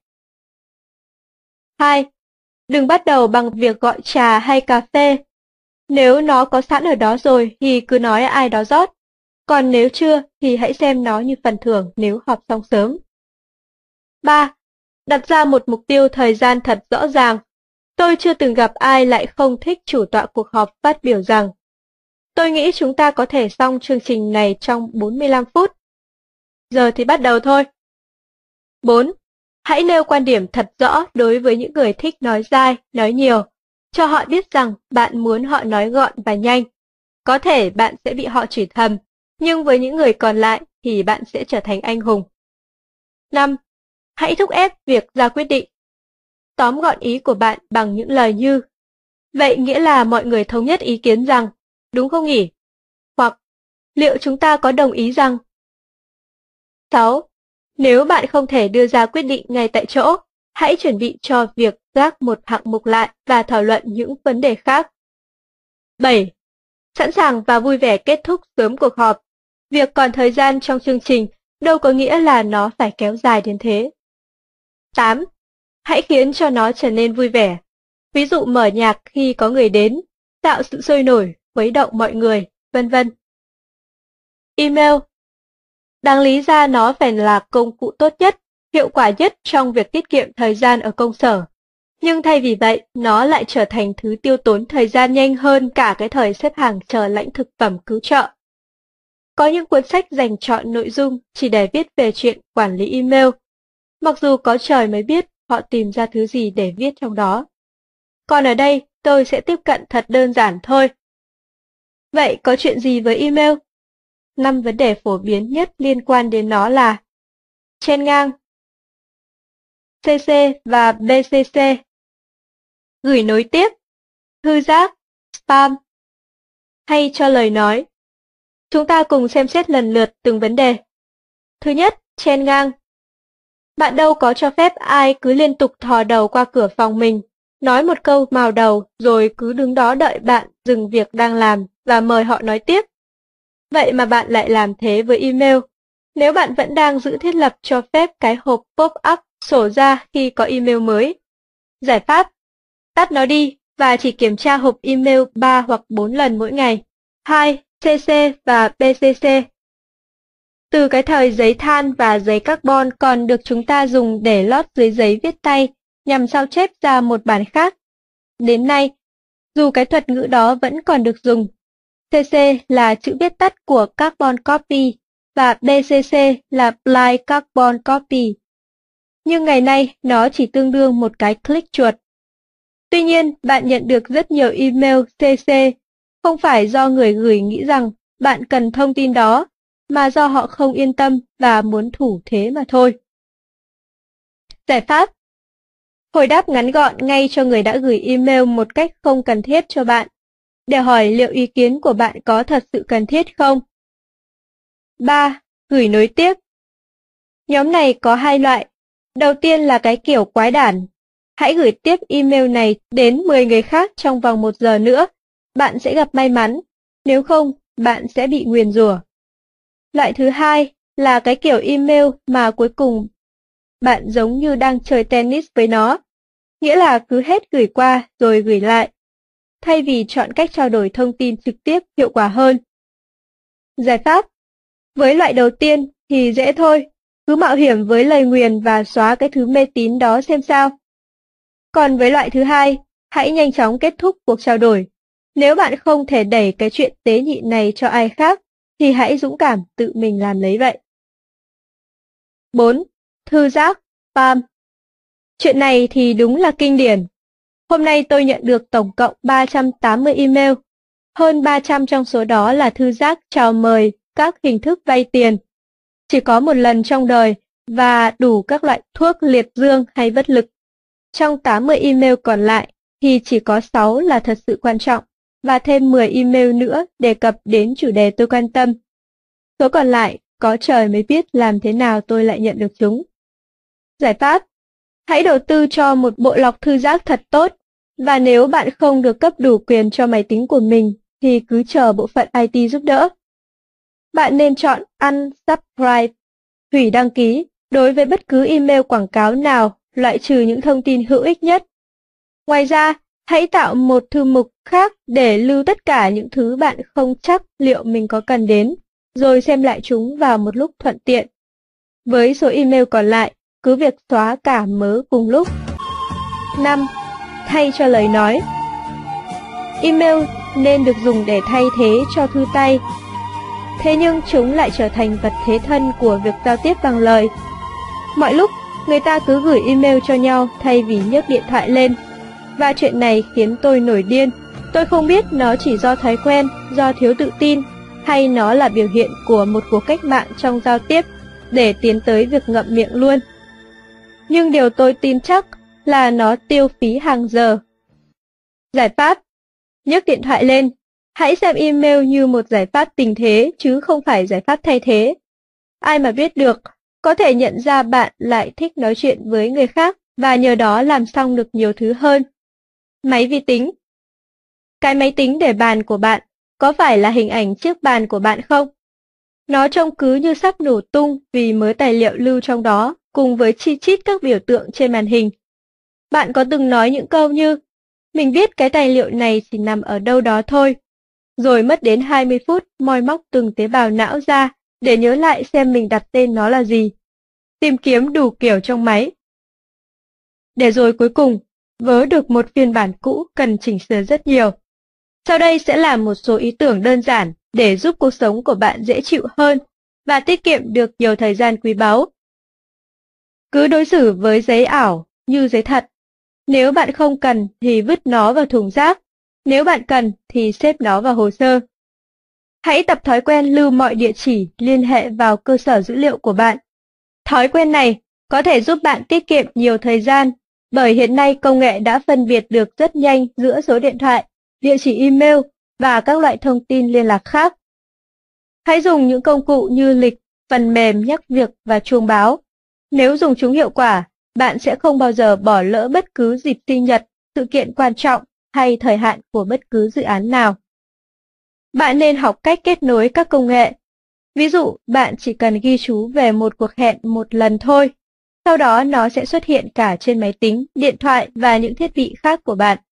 2. Đừng bắt đầu bằng việc gọi trà hay cà phê. Nếu nó có sẵn ở đó rồi thì cứ nói ai đó rót. Còn nếu chưa thì hãy xem nó như phần thưởng nếu họp xong sớm. 3. Đặt ra một mục tiêu thời gian thật rõ ràng. Tôi chưa từng gặp ai lại không thích chủ tọa cuộc họp phát biểu rằng tôi nghĩ chúng ta có thể xong chương trình này trong 45 phút. Giờ thì bắt đầu thôi. 4. Hãy nêu quan điểm thật rõ đối với những người thích nói dai, nói nhiều. Cho họ biết rằng bạn muốn họ nói gọn và nhanh. Có thể bạn sẽ bị họ chửi thầm, nhưng với những người còn lại thì bạn sẽ trở thành anh hùng. 5. Hãy thúc ép việc ra quyết định. Tóm gọn ý của bạn bằng những lời như vậy nghĩa là mọi người thống nhất ý kiến rằng, đúng không nhỉ? Hoặc liệu chúng ta có đồng ý rằng? 6. Nếu bạn không thể đưa ra quyết định ngay tại chỗ, hãy chuẩn bị cho việc gác một hạng mục lại và thảo luận những vấn đề khác. 7. Sẵn sàng và vui vẻ kết thúc sớm cuộc họp. Việc còn thời gian trong chương trình đâu có nghĩa là nó phải kéo dài đến thế. 8. Hãy khiến cho nó trở nên vui vẻ. Ví dụ mở nhạc khi có người đến, tạo sự sôi nổi, khuấy động mọi người, vân vân. Email. Đáng lý ra nó phải là công cụ tốt nhất, hiệu quả nhất trong việc tiết kiệm thời gian ở công sở. Nhưng thay vì vậy, nó lại trở thành thứ tiêu tốn thời gian nhanh hơn cả cái thời xếp hàng chờ lãnh thực phẩm cứu trợ. Có những cuốn sách dành chọn nội dung chỉ để viết về chuyện quản lý email. Mặc dù có trời mới biết họ tìm ra thứ gì để viết trong đó. Còn ở đây, tôi sẽ tiếp cận thật đơn giản thôi. Vậy có chuyện gì với email? 5 vấn đề phổ biến nhất liên quan đến nó là chen ngang, CC và BCC, gửi nối tiếp, thư giác, spam, hay cho lời nói. Chúng ta cùng xem xét lần lượt từng vấn đề. Thứ nhất, chen ngang. Bạn đâu có cho phép ai cứ liên tục thò đầu qua cửa phòng mình, nói một câu mào đầu rồi cứ đứng đó đợi bạn dừng việc đang làm và mời họ nói tiếp. Vậy mà bạn lại làm thế với email. Nếu bạn vẫn đang giữ thiết lập cho phép cái hộp pop-up sổ ra khi có email mới. Giải pháp: tắt nó đi và chỉ kiểm tra hộp email 3 hoặc 4 lần mỗi ngày. 2. CC và BCC. Từ cái thời giấy than và giấy carbon còn được chúng ta dùng để lót dưới giấy viết tay nhằm sao chép ra một bản khác. Đến nay, dù cái thuật ngữ đó vẫn còn được dùng, CC là chữ viết tắt của Carbon Copy và BCC là Blind Carbon Copy. Nhưng ngày nay nó chỉ tương đương một cái click chuột. Tuy nhiên, bạn nhận được rất nhiều email CC không phải do người gửi nghĩ rằng bạn cần thông tin đó, mà do họ không yên tâm và muốn thủ thế mà thôi. Giải pháp: hồi đáp ngắn gọn ngay cho người đã gửi email một cách không cần thiết cho bạn, để hỏi liệu ý kiến của bạn có thật sự cần thiết không. 3. Gửi nối tiếp. Nhóm này có hai loại. Đầu tiên là cái kiểu quái đản. Hãy gửi tiếp email này đến 10 người khác trong vòng 1 giờ nữa. Bạn sẽ gặp may mắn. Nếu không, bạn sẽ bị nguyền rủa. Loại thứ hai là cái kiểu email mà cuối cùng bạn giống như đang chơi tennis với nó. Nghĩa là cứ hết gửi qua rồi gửi lại, thay vì chọn cách trao đổi thông tin trực tiếp hiệu quả hơn. Giải pháp: với loại đầu tiên thì dễ thôi, cứ mạo hiểm với lời nguyền và xóa cái thứ mê tín đó xem sao. Còn với loại thứ hai, hãy nhanh chóng kết thúc cuộc trao đổi. Nếu bạn không thể đẩy cái chuyện tế nhị này cho ai khác, thì hãy dũng cảm tự mình làm lấy vậy. 4. Thư giác, spam. Chuyện này thì đúng là kinh điển. Hôm nay tôi nhận được tổng cộng 380 email. Hơn 300 trong số đó là thư giác chào mời các hình thức vay tiền. Chỉ có một lần trong đời và đủ các loại thuốc liệt dương hay bất lực. Trong 80 email còn lại thì chỉ có 6 là thật sự quan trọng và thêm 10 email nữa đề cập đến chủ đề tôi quan tâm. Số còn lại có trời mới biết làm thế nào tôi lại nhận được chúng. Giải pháp: hãy đầu tư cho một bộ lọc thư giác thật tốt, và nếu bạn không được cấp đủ quyền cho máy tính của mình thì cứ chờ bộ phận IT giúp đỡ. Bạn nên chọn Unsubscribe, hủy đăng ký đối với bất cứ email quảng cáo nào, loại trừ những thông tin hữu ích nhất. Ngoài ra, hãy tạo một thư mục khác để lưu tất cả những thứ bạn không chắc liệu mình có cần đến, rồi xem lại chúng vào một lúc thuận tiện. Với số email còn lại, cứ việc xóa cả mớ cùng lúc. 5. Thay cho lời nói. Email nên được dùng để thay thế cho thư tay. Thế nhưng chúng lại trở thành vật thế thân của việc giao tiếp bằng lời. Mọi lúc, người ta cứ gửi email cho nhau thay vì nhấc điện thoại lên. Và chuyện này khiến tôi nổi điên. Tôi không biết nó chỉ do thói quen, do thiếu tự tin, hay nó là biểu hiện của một cuộc cách mạng trong giao tiếp để tiến tới việc ngậm miệng luôn. Nhưng điều tôi tin chắc là nó tiêu phí hàng giờ. Giải pháp: nhấc điện thoại lên. Hãy xem email như một giải pháp tình thế chứ không phải giải pháp thay thế. Ai mà biết được, có thể nhận ra bạn lại thích nói chuyện với người khác và nhờ đó làm xong được nhiều thứ hơn. Máy vi tính. Cái máy tính để bàn của bạn có phải là hình ảnh chiếc bàn của bạn không? Nó trông cứ như sắp nổ tung vì mớ tài liệu lưu trong đó cùng với chi chít các biểu tượng trên màn hình. Bạn có từng nói những câu như mình biết cái tài liệu này chỉ nằm ở đâu đó thôi, rồi mất đến 20 phút moi móc từng tế bào não ra để nhớ lại xem mình đặt tên nó là gì, tìm kiếm đủ kiểu trong máy. Để rồi cuối cùng, vớ được một phiên bản cũ cần chỉnh sửa rất nhiều. Sau đây sẽ là một số ý tưởng đơn giản để giúp cuộc sống của bạn dễ chịu hơn và tiết kiệm được nhiều thời gian quý báu. Cứ đối xử với giấy ảo như giấy thật. Nếu bạn không cần thì vứt nó vào thùng rác, nếu bạn cần thì xếp nó vào hồ sơ. Hãy tập thói quen lưu mọi địa chỉ liên hệ vào cơ sở dữ liệu của bạn. Thói quen này có thể giúp bạn tiết kiệm nhiều thời gian, bởi hiện nay công nghệ đã phân biệt được rất nhanh giữa số điện thoại, địa chỉ email và các loại thông tin liên lạc khác. Hãy dùng những công cụ như lịch, phần mềm nhắc việc và chuông báo. Nếu dùng chúng hiệu quả, bạn sẽ không bao giờ bỏ lỡ bất cứ dịp sinh nhật, sự kiện quan trọng hay thời hạn của bất cứ dự án nào. Bạn nên học cách kết nối các công nghệ. Ví dụ, bạn chỉ cần ghi chú về một cuộc hẹn một lần thôi. Sau đó nó sẽ xuất hiện cả trên máy tính, điện thoại và những thiết bị khác của bạn.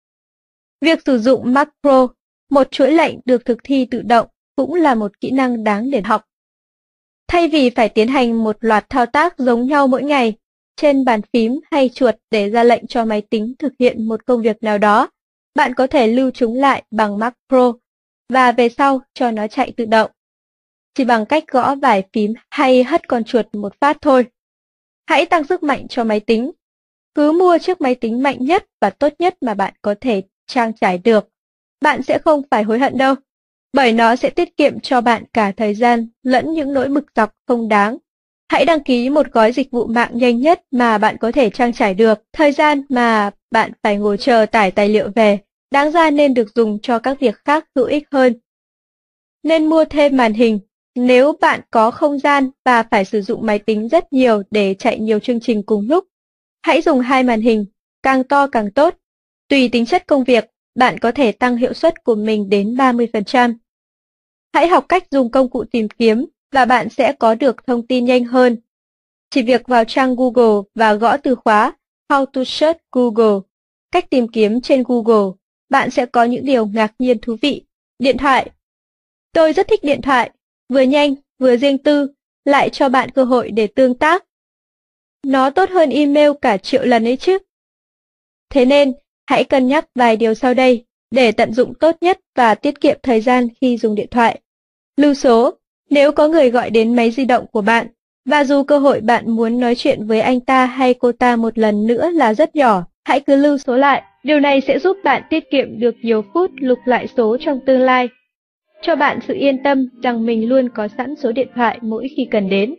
Việc sử dụng macro, một chuỗi lệnh được thực thi tự động, cũng là một kỹ năng đáng để học. Thay vì phải tiến hành một loạt thao tác giống nhau mỗi ngày, trên bàn phím hay chuột để ra lệnh cho máy tính thực hiện một công việc nào đó, bạn có thể lưu chúng lại bằng macro và về sau cho nó chạy tự động. Chỉ bằng cách gõ vài phím hay hất con chuột một phát thôi. Hãy tăng sức mạnh cho máy tính. Cứ mua chiếc máy tính mạnh nhất và tốt nhất mà bạn có thể trang trải được. Bạn sẽ không phải hối hận đâu, bởi nó sẽ tiết kiệm cho bạn cả thời gian lẫn những nỗi bực dọc không đáng. Hãy đăng ký một gói dịch vụ mạng nhanh nhất mà bạn có thể trang trải được. Thời gian mà bạn phải ngồi chờ tải tài liệu về, đáng ra nên được dùng cho các việc khác hữu ích hơn. Nên mua thêm màn hình. Nếu bạn có không gian và phải sử dụng máy tính rất nhiều để chạy nhiều chương trình cùng lúc, hãy dùng 2 màn hình, càng to càng tốt. Tùy tính chất công việc, bạn có thể tăng hiệu suất của mình đến 30%. Hãy học cách dùng công cụ tìm kiếm và bạn sẽ có được thông tin nhanh hơn. Chỉ việc vào trang Google và gõ từ khóa How to search Google, cách tìm kiếm trên Google, bạn sẽ có những điều ngạc nhiên thú vị. Điện thoại. Tôi rất thích điện thoại, vừa nhanh, vừa riêng tư, lại cho bạn cơ hội để tương tác. Nó tốt hơn email cả triệu lần ấy chứ. Thế nên, hãy cân nhắc vài điều sau đây để tận dụng tốt nhất và tiết kiệm thời gian khi dùng điện thoại. Lưu số. Nếu có người gọi đến máy di động của bạn, và dù cơ hội bạn muốn nói chuyện với anh ta hay cô ta một lần nữa là rất nhỏ, hãy cứ lưu số lại. Điều này sẽ giúp bạn tiết kiệm được nhiều phút lục lại số trong tương lai. Cho bạn sự yên tâm rằng mình luôn có sẵn số điện thoại mỗi khi cần đến.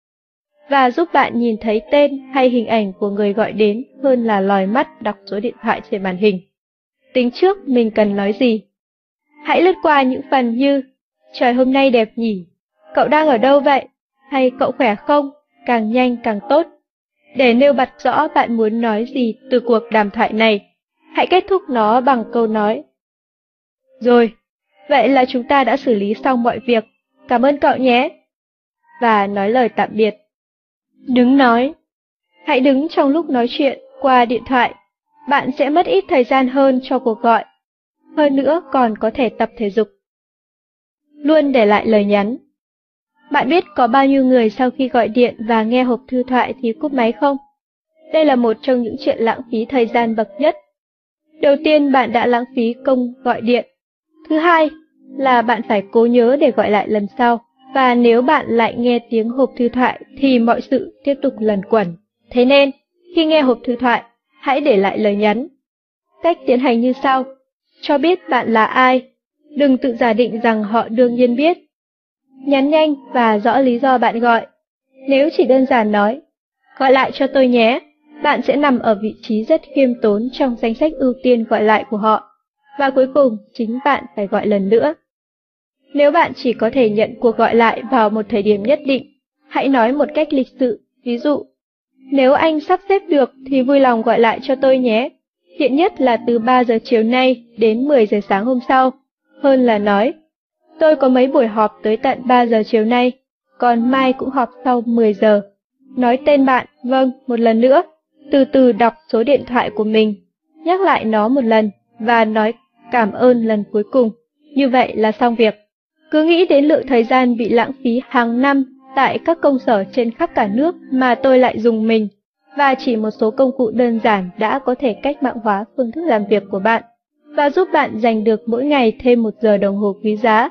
Và giúp bạn nhìn thấy tên hay hình ảnh của người gọi đến hơn là lòi mắt đọc số điện thoại trên màn hình. Tính trước mình cần nói gì. Hãy lướt qua những phần như trời hôm nay đẹp nhỉ, cậu đang ở đâu vậy, hay cậu khỏe không, càng nhanh càng tốt. Để nêu bật rõ bạn muốn nói gì từ cuộc đàm thoại này, hãy kết thúc nó bằng câu nói. Rồi, vậy là chúng ta đã xử lý xong mọi việc, cảm ơn cậu nhé. Và nói lời tạm biệt. Đứng nói. Hãy đứng trong lúc nói chuyện qua điện thoại, bạn sẽ mất ít thời gian hơn cho cuộc gọi. Hơn nữa còn có thể tập thể dục. Luôn để lại lời nhắn. Bạn biết có bao nhiêu người sau khi gọi điện và nghe hộp thư thoại thì cúp máy không? Đây là một trong những chuyện lãng phí thời gian bậc nhất. Đầu tiên, bạn đã lãng phí công gọi điện. Thứ hai là bạn phải cố nhớ để gọi lại lần sau. Và nếu bạn lại nghe tiếng hộp thư thoại thì mọi sự tiếp tục luẩn quẩn. Thế nên, khi nghe hộp thư thoại, hãy để lại lời nhắn. Cách tiến hành như sau. Cho biết bạn là ai. Đừng tự giả định rằng họ đương nhiên biết. Nhắn nhanh và rõ lý do bạn gọi. Nếu chỉ đơn giản nói, gọi lại cho tôi nhé, bạn sẽ nằm ở vị trí rất khiêm tốn trong danh sách ưu tiên gọi lại của họ. Và cuối cùng, chính bạn phải gọi lần nữa. Nếu bạn chỉ có thể nhận cuộc gọi lại vào một thời điểm nhất định, hãy nói một cách lịch sự, ví dụ, nếu anh sắp xếp được thì vui lòng gọi lại cho tôi nhé, hiện nhất là từ 3 giờ chiều nay đến 10 giờ sáng hôm sau, hơn là nói, tôi có mấy buổi họp tới tận 3 giờ chiều nay, còn mai cũng họp sau 10 giờ. Nói tên bạn, vâng, một lần nữa, từ từ đọc số điện thoại của mình, nhắc lại nó một lần và nói cảm ơn lần cuối cùng. Như vậy là xong việc. Cứ nghĩ đến lượng thời gian bị lãng phí hàng năm tại các công sở trên khắp cả nước mà tôi lại dùng mình, và chỉ một số công cụ đơn giản đã có thể cách mạng hóa phương thức làm việc của bạn, và giúp bạn giành được mỗi ngày thêm 1 giờ đồng hồ quý giá.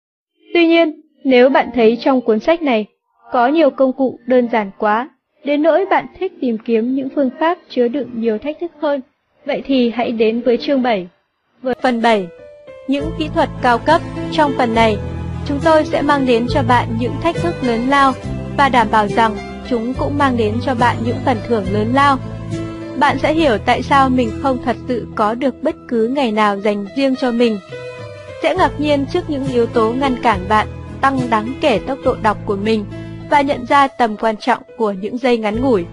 Tuy nhiên, nếu bạn thấy trong cuốn sách này có nhiều công cụ đơn giản quá, đến nỗi bạn thích tìm kiếm những phương pháp chứa đựng nhiều thách thức hơn, vậy thì hãy đến với chương 7. Phần 7. Những kỹ thuật cao cấp. Trong phần này, chúng tôi sẽ mang đến cho bạn những thách thức lớn lao và đảm bảo rằng chúng cũng mang đến cho bạn những phần thưởng lớn lao. Bạn sẽ hiểu tại sao mình không thật sự có được bất cứ ngày nào dành riêng cho mình. Sẽ ngạc nhiên trước những yếu tố ngăn cản bạn tăng đáng kể tốc độ đọc của mình và nhận ra tầm quan trọng của những giây ngắn ngủi.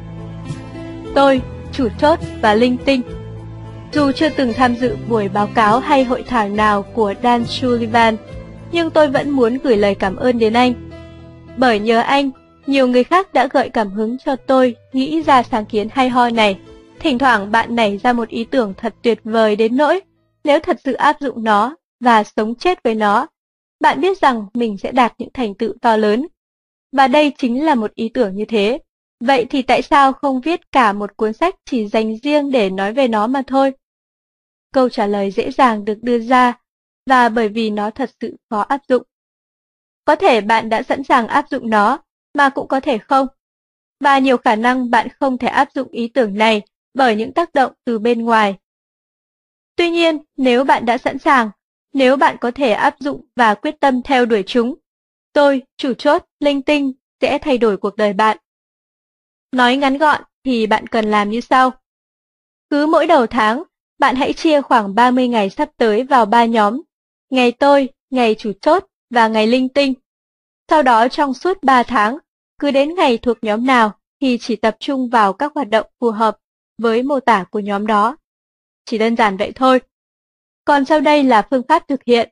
Tôi, chủ chốt và linh tinh. Dù chưa từng tham dự buổi báo cáo hay hội thảo nào của Dan Sullivan, nhưng tôi vẫn muốn gửi lời cảm ơn đến anh. Bởi nhờ anh, nhiều người khác đã gợi cảm hứng cho tôi nghĩ ra sáng kiến hay ho này. Thỉnh thoảng bạn nảy ra một ý tưởng thật tuyệt vời đến nỗi, nếu thật sự áp dụng nó và sống chết với nó, bạn biết rằng mình sẽ đạt những thành tựu to lớn. Và đây chính là một ý tưởng như thế. Vậy thì tại sao không viết cả một cuốn sách chỉ dành riêng để nói về nó mà thôi? Câu trả lời dễ dàng được đưa ra, và bởi vì nó thật sự khó áp dụng. Có thể bạn đã sẵn sàng áp dụng nó, mà cũng có thể không. Và nhiều khả năng bạn không thể áp dụng ý tưởng này bởi những tác động từ bên ngoài. Tuy nhiên, nếu bạn đã sẵn sàng, nếu bạn có thể áp dụng và quyết tâm theo đuổi chúng, tôi, chủ chốt, linh tinh, sẽ thay đổi cuộc đời bạn. Nói ngắn gọn thì bạn cần làm như sau. Cứ mỗi đầu tháng, bạn hãy chia khoảng 30 ngày sắp tới vào 3 nhóm, ngày tôi, ngày chủ chốt và ngày linh tinh. Sau đó trong suốt 3 tháng, cứ đến ngày thuộc nhóm nào thì chỉ tập trung vào các hoạt động phù hợp với mô tả của nhóm đó. Chỉ đơn giản vậy thôi. Còn sau đây là phương pháp thực hiện.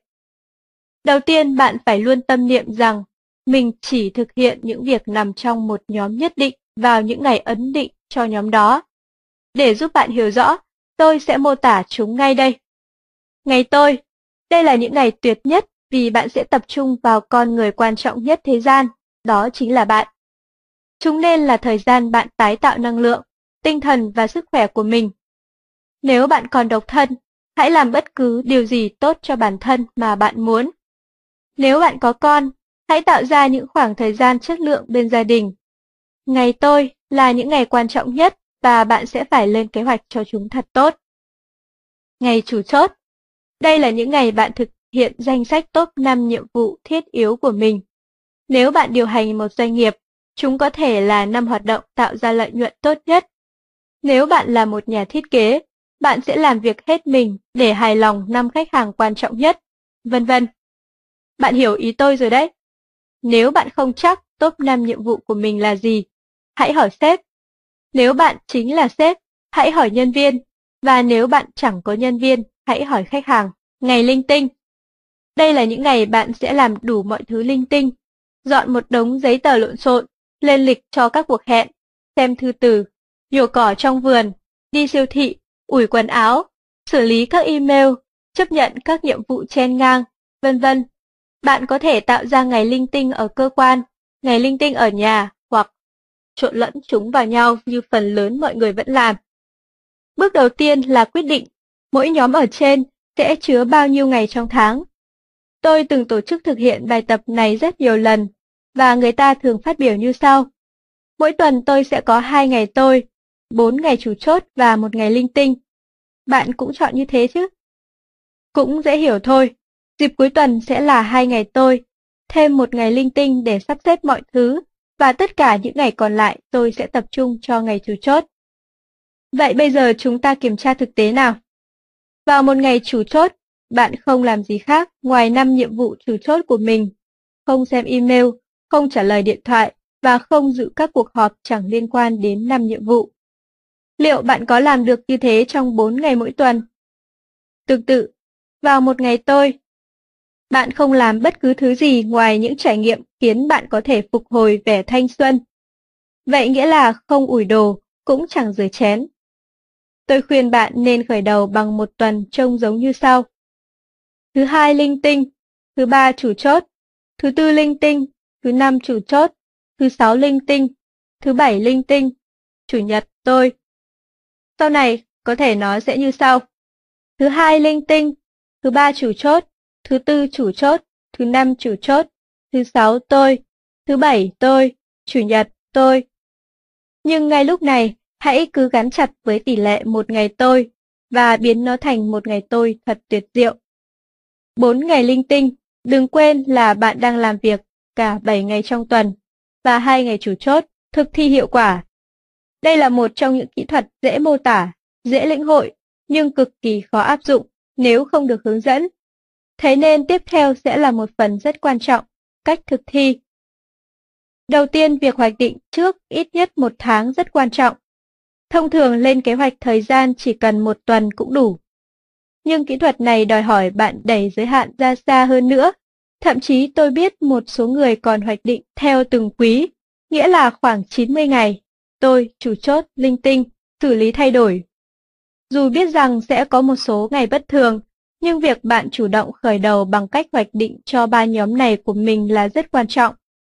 Đầu tiên, bạn phải luôn tâm niệm rằng mình chỉ thực hiện những việc nằm trong một nhóm nhất định vào những ngày ấn định cho nhóm đó. Để giúp bạn hiểu rõ, tôi sẽ mô tả chúng ngay đây. Ngày tôi, đây là những ngày tuyệt nhất vì bạn sẽ tập trung vào con người quan trọng nhất thế gian, đó chính là bạn. Chúng nên là thời gian bạn tái tạo năng lượng, tinh thần và sức khỏe của mình. Nếu bạn còn độc thân, hãy làm bất cứ điều gì tốt cho bản thân mà bạn muốn. Nếu bạn có con, hãy tạo ra những khoảng thời gian chất lượng bên gia đình. Ngày tôi là những ngày quan trọng nhất và bạn sẽ phải lên kế hoạch cho chúng thật tốt. Ngày chủ chốt. Đây là những ngày bạn thực hiện danh sách top 5 nhiệm vụ thiết yếu của mình. Nếu bạn điều hành một doanh nghiệp, chúng có thể là 5 hoạt động tạo ra lợi nhuận tốt nhất. Nếu bạn là một nhà thiết kế, bạn sẽ làm việc hết mình để hài lòng 5 khách hàng quan trọng nhất, vân vân. Bạn hiểu ý tôi rồi đấy. Nếu bạn không chắc top 5 nhiệm vụ của mình là gì, hãy hỏi sếp. Nếu bạn chính là sếp, hãy hỏi nhân viên. Và nếu bạn chẳng có nhân viên, hãy hỏi khách hàng. Ngày linh tinh. Đây là những ngày bạn sẽ làm đủ mọi thứ linh tinh. Dọn một đống giấy tờ lộn xộn, lên lịch cho các cuộc hẹn, xem thư từ, nhổ cỏ trong vườn, đi siêu thị, ủi quần áo, xử lý các email, chấp nhận các nhiệm vụ chen ngang, vân vân. Bạn có thể tạo ra ngày linh tinh ở cơ quan, ngày linh tinh ở nhà hoặc trộn lẫn chúng vào nhau như phần lớn mọi người vẫn làm. Bước đầu tiên là quyết định mỗi nhóm ở trên sẽ chứa bao nhiêu ngày trong tháng. Tôi từng tổ chức thực hiện bài tập này rất nhiều lần, và người ta thường phát biểu như sau. Mỗi tuần tôi sẽ có 2 ngày tôi, 4 ngày chủ chốt và 1 ngày linh tinh. Bạn cũng chọn như thế chứ? Cũng dễ hiểu thôi. Dịp cuối tuần sẽ là 2 ngày tôi, thêm 1 ngày linh tinh để sắp xếp mọi thứ, và tất cả những ngày còn lại tôi sẽ tập trung cho ngày chủ chốt. Vậy bây giờ chúng ta kiểm tra thực tế nào. Vào một ngày chủ chốt, bạn không làm gì khác ngoài 5 nhiệm vụ chủ chốt của mình. Không xem email, không trả lời điện thoại, và không dự các cuộc họp chẳng liên quan đến 5 nhiệm vụ. Liệu bạn có làm được như thế trong 4 ngày mỗi tuần? Tương tự, vào một ngày tôi, bạn không làm bất cứ thứ gì ngoài những trải nghiệm khiến bạn có thể phục hồi vẻ thanh xuân. Vậy nghĩa là không ủi đồ, cũng chẳng rửa chén. Tôi khuyên bạn nên khởi đầu bằng một tuần trông giống như sau. Thứ hai linh tinh, thứ ba chủ chốt, thứ tư linh tinh, thứ năm chủ chốt, thứ sáu linh tinh, thứ bảy linh tinh, chủ nhật tôi. Sau này có thể nó sẽ như sau. Thứ hai linh tinh, thứ ba chủ chốt, thứ tư chủ chốt, thứ năm chủ chốt, thứ sáu tôi, thứ bảy tôi, chủ nhật tôi. Nhưng ngay lúc này, hãy cứ gắn chặt với tỷ lệ một ngày tôi và biến nó thành một ngày tôi thật tuyệt diệu. 4 ngày linh tinh, đừng quên là bạn đang làm việc cả 7 ngày trong tuần và 2 ngày chủ chốt, thực thi hiệu quả. Đây là một trong những kỹ thuật dễ mô tả, dễ lĩnh hội, nhưng cực kỳ khó áp dụng nếu không được hướng dẫn. Thế nên tiếp theo sẽ là một phần rất quan trọng, cách thực thi. Đầu tiên, việc hoạch định trước ít nhất 1 tháng rất quan trọng. Thông thường lên kế hoạch thời gian chỉ cần 1 tuần cũng đủ. Nhưng kỹ thuật này đòi hỏi bạn đẩy giới hạn ra xa hơn nữa. Thậm chí tôi biết một số người còn hoạch định theo từng quý, nghĩa là khoảng 90 ngày. Tôi, chủ chốt, linh tinh, xử lý thay đổi. Dù biết rằng sẽ có một số ngày bất thường, nhưng việc bạn chủ động khởi đầu bằng cách hoạch định cho 3 nhóm này của mình là rất quan trọng.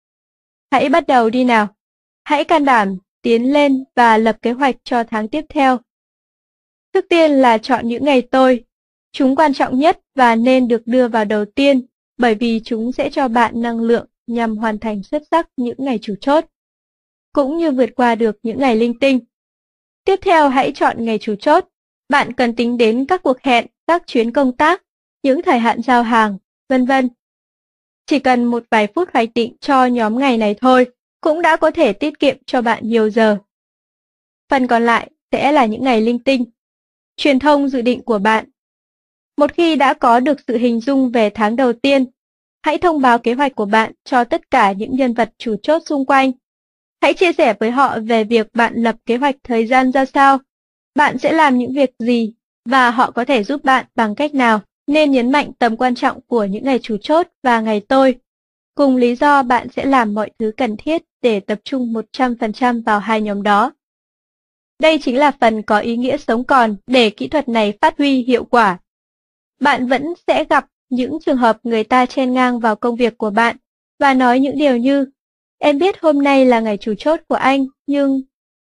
Hãy bắt đầu đi nào. Hãy can đảm, tiến lên và lập kế hoạch cho tháng tiếp theo. Trước tiên là chọn những ngày tôi. Chúng quan trọng nhất và nên được đưa vào đầu tiên, bởi vì chúng sẽ cho bạn năng lượng nhằm hoàn thành xuất sắc những ngày chủ chốt, cũng như vượt qua được những ngày linh tinh. Tiếp theo hãy chọn ngày chủ chốt. Bạn cần tính đến các cuộc hẹn, các chuyến công tác, những thời hạn giao hàng, vân vân. Chỉ cần một vài phút hoạch định cho nhóm ngày này thôi, cũng đã có thể tiết kiệm cho bạn nhiều giờ. Phần còn lại sẽ là những ngày linh tinh. Truyền thông dự định của bạn. Một khi đã có được sự hình dung về tháng đầu tiên, hãy thông báo kế hoạch của bạn cho tất cả những nhân vật chủ chốt xung quanh. Hãy chia sẻ với họ về việc bạn lập kế hoạch thời gian ra sao, bạn sẽ làm những việc gì, và họ có thể giúp bạn bằng cách nào. Nên nhấn mạnh tầm quan trọng của những ngày chủ chốt và ngày tôi, cùng lý do bạn sẽ làm mọi thứ cần thiết để tập trung 100% vào 2 nhóm đó. Đây chính là phần có ý nghĩa sống còn để kỹ thuật này phát huy hiệu quả. Bạn vẫn sẽ gặp những trường hợp người ta chen ngang vào công việc của bạn và nói những điều như, em biết hôm nay là ngày chủ chốt của anh, nhưng...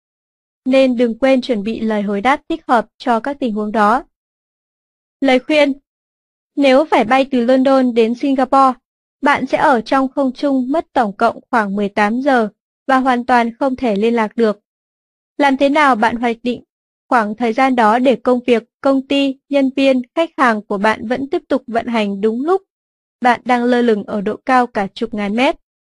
Nên đừng quên chuẩn bị lời hồi đáp thích hợp cho các tình huống đó. Lời khuyên: nếu phải bay từ London đến Singapore, bạn sẽ ở trong không trung mất tổng cộng khoảng 18 giờ và hoàn toàn không thể liên lạc được. Làm thế nào bạn hoạch định khoảng thời gian đó để công việc, công ty, nhân viên, khách hàng của bạn vẫn tiếp tục vận hành đúng lúc bạn đang lơ lửng ở độ cao cả chục ngàn mét?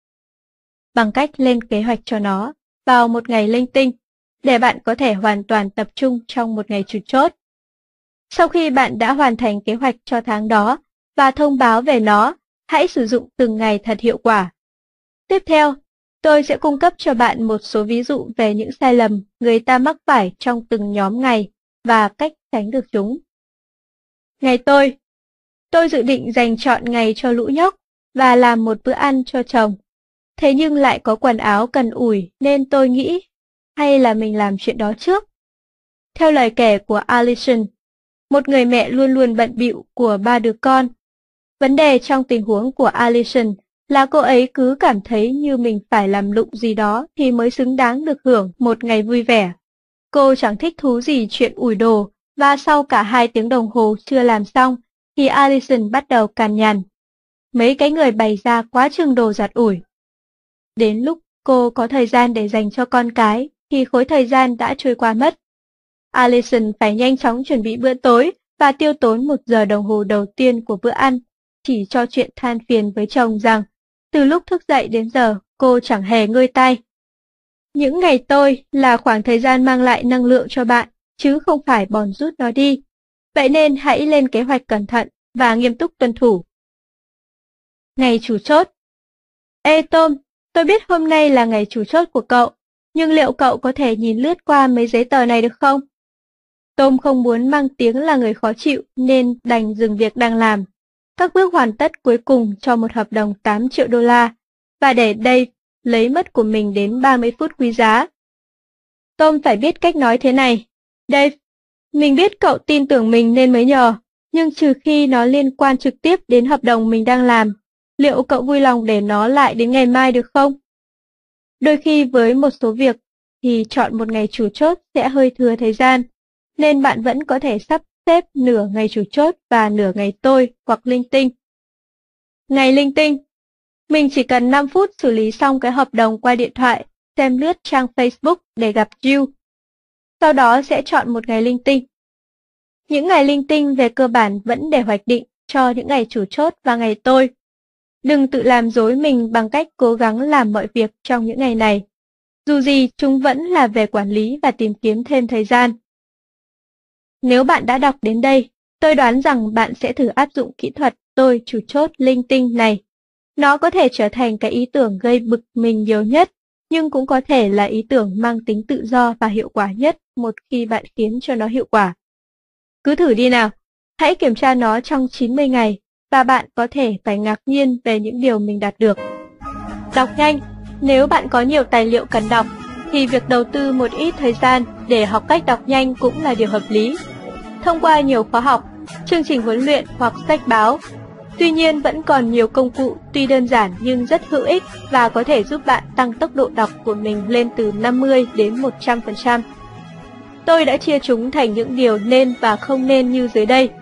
Bằng cách lên kế hoạch cho nó vào một ngày linh tinh, để bạn có thể hoàn toàn tập trung trong một ngày chủ chốt. Sau khi bạn đã hoàn thành kế hoạch cho tháng đó và thông báo về nó, hãy sử dụng từng ngày thật hiệu quả. Tiếp theo, tôi sẽ cung cấp cho bạn một số ví dụ về những sai lầm người ta mắc phải trong từng nhóm ngày và cách tránh được chúng. Ngày tôi dự định dành trọn ngày cho lũ nhóc và làm một bữa ăn cho chồng. Thế nhưng lại có quần áo cần ủi nên tôi nghĩ, hay là mình làm chuyện đó trước. Theo lời kể của Alison, một người mẹ luôn luôn bận bịu của 3 đứa con. Vấn đề trong tình huống của Alison là cô ấy cứ cảm thấy như mình phải làm lụng gì đó thì mới xứng đáng được hưởng một ngày vui vẻ. Cô chẳng thích thú gì chuyện ủi đồ, và sau cả 2 tiếng đồng hồ chưa làm xong, thì Allison bắt đầu cằn nhằn. Mấy cái người bày ra quá chừng đồ giặt ủi. Đến lúc cô có thời gian để dành cho con cái, thì khối thời gian đã trôi qua mất. Allison phải nhanh chóng chuẩn bị bữa tối và tiêu tốn 1 giờ đồng hồ đầu tiên của bữa ăn, chỉ cho chuyện than phiền với chồng rằng, từ lúc thức dậy đến giờ, cô chẳng hề ngơi tay. Những ngày tôi là khoảng thời gian mang lại năng lượng cho bạn, chứ không phải bòn rút nó đi. Vậy nên hãy lên kế hoạch cẩn thận và nghiêm túc tuân thủ. Ngày chủ chốt. Ê Tom, tôi biết hôm nay là ngày chủ chốt của cậu, nhưng liệu cậu có thể nhìn lướt qua mấy giấy tờ này được không? Tom không muốn mang tiếng là người khó chịu nên đành dừng việc đang làm. Các bước hoàn tất cuối cùng cho một hợp đồng 8 triệu đô la, và để Dave lấy mất của mình đến 30 phút quý giá. Tom phải biết cách nói thế này. Dave, mình biết cậu tin tưởng mình nên mới nhờ, nhưng trừ khi nó liên quan trực tiếp đến hợp đồng mình đang làm, liệu cậu vui lòng để nó lại đến ngày mai được không? Đôi khi với một số việc thì chọn một ngày chủ chốt sẽ hơi thừa thời gian, nên bạn vẫn có thể sắp xếp nửa ngày chủ chốt và nửa ngày tôi hoặc linh tinh. Ngày linh tinh. Mình chỉ cần 5 phút xử lý xong cái hợp đồng qua điện thoại, xem lướt trang Facebook để gặp Jill. Sau đó sẽ chọn một ngày linh tinh. Những ngày linh tinh về cơ bản vẫn để hoạch định cho những ngày chủ chốt và ngày tôi. Đừng tự làm dối mình bằng cách cố gắng làm mọi việc trong những ngày này. Dù gì, chúng vẫn là về quản lý và tìm kiếm thêm thời gian. Nếu bạn đã đọc đến đây, tôi đoán rằng bạn sẽ thử áp dụng kỹ thuật tôi chủ chốt linh tinh này. Nó có thể trở thành cái ý tưởng gây bực mình nhiều nhất, nhưng cũng có thể là ý tưởng mang tính tự do và hiệu quả nhất một khi bạn khiến cho nó hiệu quả. Cứ thử đi nào, hãy kiểm tra nó trong 90 ngày, và bạn có thể phải ngạc nhiên về những điều mình đạt được. Đọc nhanh. Nếu bạn có nhiều tài liệu cần đọc, thì việc đầu tư một ít thời gian để học cách đọc nhanh cũng là điều hợp lý. Thông qua nhiều khóa học, chương trình huấn luyện hoặc sách báo. Tuy nhiên vẫn còn nhiều công cụ tuy đơn giản nhưng rất hữu ích và có thể giúp bạn tăng tốc độ đọc của mình lên từ 50 đến 100%. Tôi đã chia chúng thành những điều nên và không nên như dưới đây.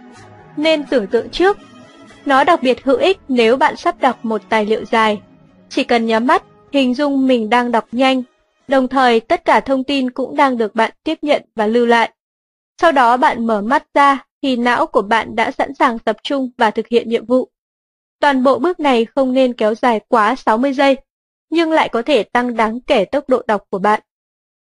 Nên tưởng tượng trước. Nó đặc biệt hữu ích nếu bạn sắp đọc một tài liệu dài. Chỉ cần nhắm mắt, hình dung mình đang đọc nhanh, đồng thời tất cả thông tin cũng đang được bạn tiếp nhận và lưu lại. Sau đó bạn mở mắt ra thì não của bạn đã sẵn sàng tập trung và thực hiện nhiệm vụ. Toàn bộ bước này không nên kéo dài quá 60 giây, nhưng lại có thể tăng đáng kể tốc độ đọc của bạn.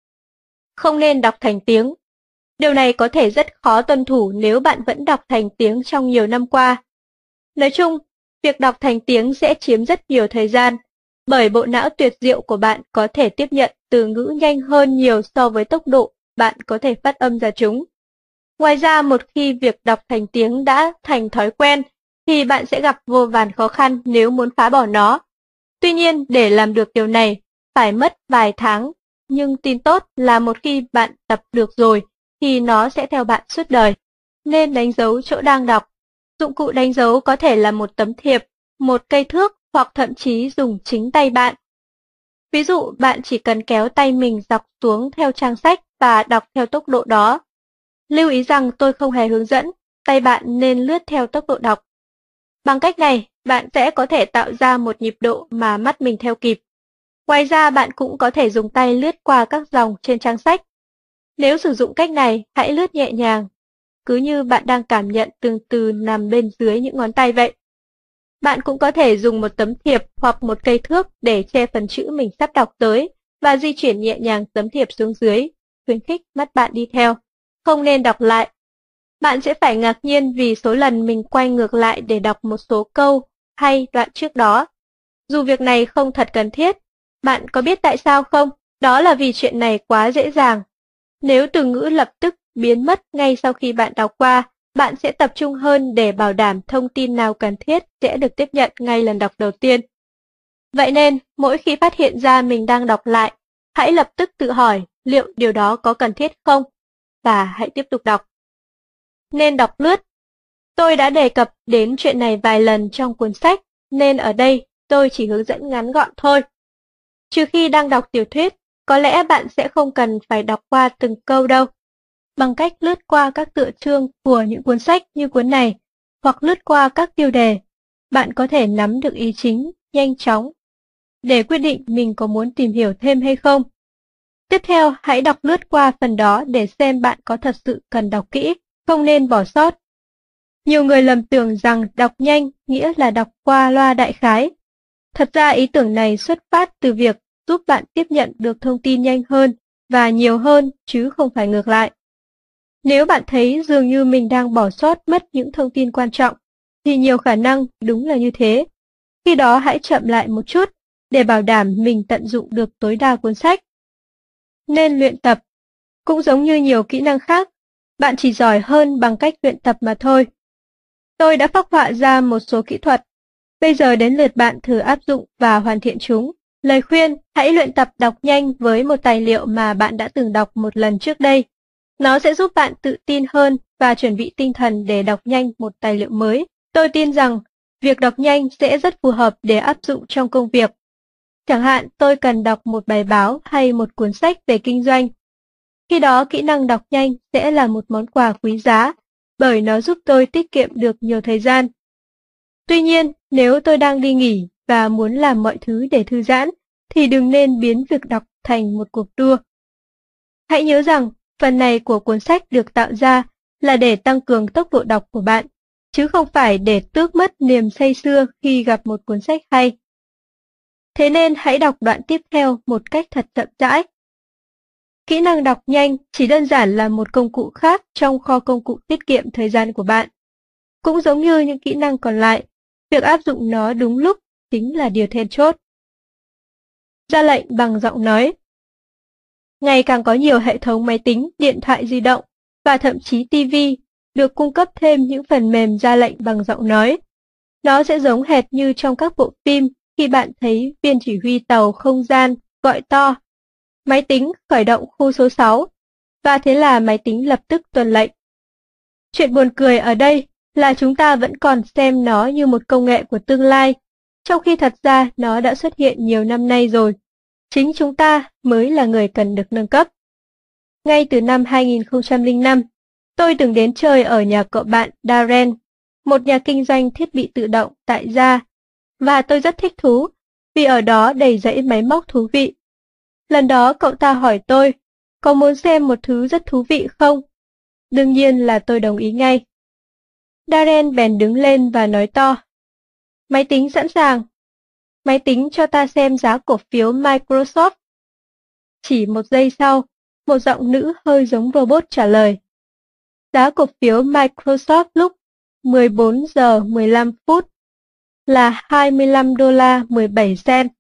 Không nên đọc thành tiếng. Điều này có thể rất khó tuân thủ nếu bạn vẫn đọc thành tiếng trong nhiều năm qua. Nói chung, việc đọc thành tiếng sẽ chiếm rất nhiều thời gian, bởi bộ não tuyệt diệu của bạn có thể tiếp nhận từ ngữ nhanh hơn nhiều so với tốc độ bạn có thể phát âm ra chúng. Ngoài ra, một khi việc đọc thành tiếng đã thành thói quen, thì bạn sẽ gặp vô vàn khó khăn nếu muốn phá bỏ nó. Tuy nhiên, để làm được điều này, phải mất vài tháng, nhưng tin tốt là một khi bạn tập được rồi, thì nó sẽ theo bạn suốt đời. Nên đánh dấu chỗ đang đọc. Dụng cụ đánh dấu có thể là một tấm thiệp, một cây thước hoặc thậm chí dùng chính tay bạn. Ví dụ, bạn chỉ cần kéo tay mình dọc xuống theo trang sách và đọc theo tốc độ đó. Lưu ý rằng tôi không hề hướng dẫn, tay bạn nên lướt theo tốc độ đọc. Bằng cách này, bạn sẽ có thể tạo ra một nhịp độ mà mắt mình theo kịp. Ngoài ra, bạn cũng có thể dùng tay lướt qua các dòng trên trang sách. Nếu sử dụng cách này, hãy lướt nhẹ nhàng, cứ như bạn đang cảm nhận từng từ nằm bên dưới những ngón tay vậy. Bạn cũng có thể dùng một tấm thiệp hoặc một cây thước để che phần chữ mình sắp đọc tới và di chuyển nhẹ nhàng tấm thiệp xuống dưới, khuyến khích mắt bạn đi theo. Không nên đọc lại. Bạn sẽ phải ngạc nhiên vì số lần mình quay ngược lại để đọc một số câu hay đoạn trước đó. Dù việc này không thật cần thiết, bạn có biết tại sao không? Đó là vì chuyện này quá dễ dàng. Nếu từ ngữ lập tức biến mất ngay sau khi bạn đọc qua, bạn sẽ tập trung hơn để bảo đảm thông tin nào cần thiết sẽ được tiếp nhận ngay lần đọc đầu tiên. Vậy nên, mỗi khi phát hiện ra mình đang đọc lại, hãy lập tức tự hỏi liệu điều đó có cần thiết không, và hãy tiếp tục đọc. Nên đọc lướt. Tôi đã đề cập đến chuyện này vài lần trong cuốn sách, nên ở đây tôi chỉ hướng dẫn ngắn gọn thôi. Trừ khi đang đọc tiểu thuyết, có lẽ bạn sẽ không cần phải đọc qua từng câu đâu. Bằng cách lướt qua các tựa chương của những cuốn sách như cuốn này, hoặc lướt qua các tiêu đề, bạn có thể nắm được ý chính nhanh chóng để quyết định mình có muốn tìm hiểu thêm hay không. Tiếp theo, hãy đọc lướt qua phần đó để xem bạn có thật sự cần đọc kỹ, không nên bỏ sót. Nhiều người lầm tưởng rằng đọc nhanh nghĩa là đọc qua loa đại khái. Thật ra ý tưởng này xuất phát từ việc giúp bạn tiếp nhận được thông tin nhanh hơn và nhiều hơn chứ không phải ngược lại. Nếu bạn thấy dường như mình đang bỏ sót mất những thông tin quan trọng, thì nhiều khả năng đúng là như thế. Khi đó hãy chậm lại một chút để bảo đảm mình tận dụng được tối đa cuốn sách. Nên luyện tập. Cũng giống như nhiều kỹ năng khác, bạn chỉ giỏi hơn bằng cách luyện tập mà thôi. Tôi đã phác họa ra một số kỹ thuật. Bây giờ đến lượt bạn thử áp dụng và hoàn thiện chúng. Lời khuyên, hãy luyện tập đọc nhanh với một tài liệu mà bạn đã từng đọc một lần trước đây. Nó sẽ giúp bạn tự tin hơn và chuẩn bị tinh thần để đọc nhanh một tài liệu mới. Tôi tin rằng việc đọc nhanh sẽ rất phù hợp để áp dụng trong công việc. Chẳng hạn tôi cần đọc một bài báo hay một cuốn sách về kinh doanh. Khi đó kỹ năng đọc nhanh sẽ là một món quà quý giá, bởi nó giúp tôi tiết kiệm được nhiều thời gian. Tuy nhiên, nếu tôi đang đi nghỉ và muốn làm mọi thứ để thư giãn, thì đừng nên biến việc đọc thành một cuộc đua. Hãy nhớ rằng, phần này của cuốn sách được tạo ra là để tăng cường tốc độ đọc của bạn, chứ không phải để tước mất niềm say sưa khi gặp một cuốn sách hay. Thế nên hãy đọc đoạn tiếp theo một cách thật chậm rãi. Kỹ năng đọc nhanh chỉ đơn giản là một công cụ khác trong kho công cụ tiết kiệm thời gian của bạn. Cũng giống như những kỹ năng còn lại, việc áp dụng nó đúng lúc chính là điều then chốt. Ra lệnh bằng giọng nói. Ngày càng có nhiều hệ thống máy tính, điện thoại di động và thậm chí TV được cung cấp thêm những phần mềm ra lệnh bằng giọng nói. Nó sẽ giống hệt như trong các bộ phim khi bạn thấy viên chỉ huy tàu không gian gọi to máy tính khởi động khu số 6, và thế là máy tính lập tức tuân lệnh. Chuyện buồn cười ở đây là chúng ta vẫn còn xem nó như một công nghệ của tương lai, trong khi thật ra nó đã xuất hiện nhiều năm nay rồi. Chính chúng ta mới là người cần được nâng cấp. Ngay từ năm 2005, tôi từng đến chơi ở nhà cậu bạn Darren, một nhà kinh doanh thiết bị tự động tại gia, và tôi rất thích thú, vì ở đó đầy dãy máy móc thú vị. Lần đó cậu ta hỏi tôi, có muốn xem một thứ rất thú vị không? Đương nhiên là tôi đồng ý ngay. Darren bèn đứng lên và nói to, máy tính sẵn sàng. Máy tính cho ta xem giá cổ phiếu Microsoft. Chỉ một giây sau, một giọng nữ hơi giống robot trả lời. Giá cổ phiếu Microsoft lúc 14 giờ 15 phút là 25 đô la 17 cent.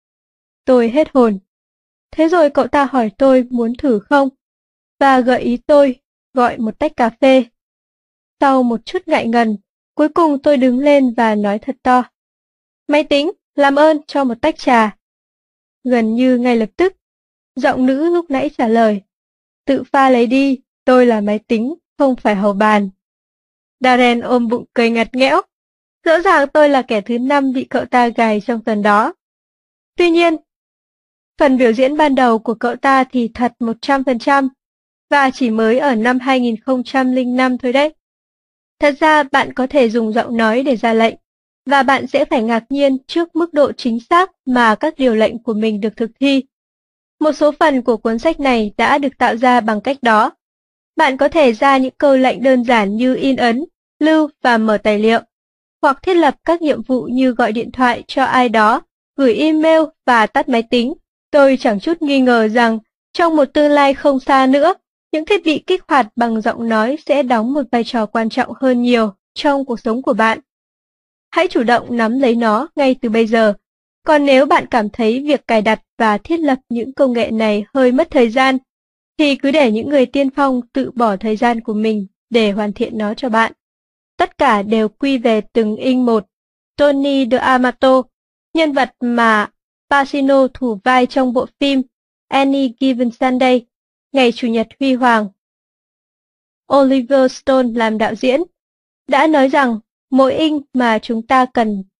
Tôi hết hồn. Thế rồi cậu ta hỏi tôi muốn thử không, và gợi ý tôi gọi một tách cà phê. Sau một chút ngại ngần, cuối cùng tôi đứng lên và nói thật to. Máy tính, làm ơn cho một tách trà. Gần như ngay lập tức, giọng nữ lúc nãy trả lời. Tự pha lấy đi, tôi là máy tính, không phải hầu bàn. Darren ôm bụng cười ngặt nghẽo. Rõ ràng tôi là kẻ thứ 5 bị cậu ta gài trong tuần đó. Tuy nhiên, phần biểu diễn ban đầu của cậu ta thì thật 100%, và chỉ mới ở năm 2005 thôi đấy. Thật ra bạn có thể dùng giọng nói để ra lệnh, và bạn sẽ phải ngạc nhiên trước mức độ chính xác mà các điều lệnh của mình được thực thi. Một số phần của cuốn sách này đã được tạo ra bằng cách đó. Bạn có thể ra những câu lệnh đơn giản như in ấn, lưu và mở tài liệu, hoặc thiết lập các nhiệm vụ như gọi điện thoại cho ai đó, gửi email và tắt máy tính. Tôi chẳng chút nghi ngờ rằng, trong một tương lai không xa nữa, những thiết bị kích hoạt bằng giọng nói sẽ đóng một vai trò quan trọng hơn nhiều trong cuộc sống của bạn. Hãy chủ động nắm lấy nó ngay từ bây giờ. Còn nếu bạn cảm thấy việc cài đặt và thiết lập những công nghệ này hơi mất thời gian, thì cứ để những người tiên phong tự bỏ thời gian của mình để hoàn thiện nó cho bạn. Tất cả đều quy về từng inh một. Tony D'Amato, nhân vật mà Pacino thủ vai trong bộ phim Any Given Sunday, Ngày Chủ nhật Huy Hoàng. Oliver Stone làm đạo diễn, đã nói rằng mỗi inh mà chúng ta cần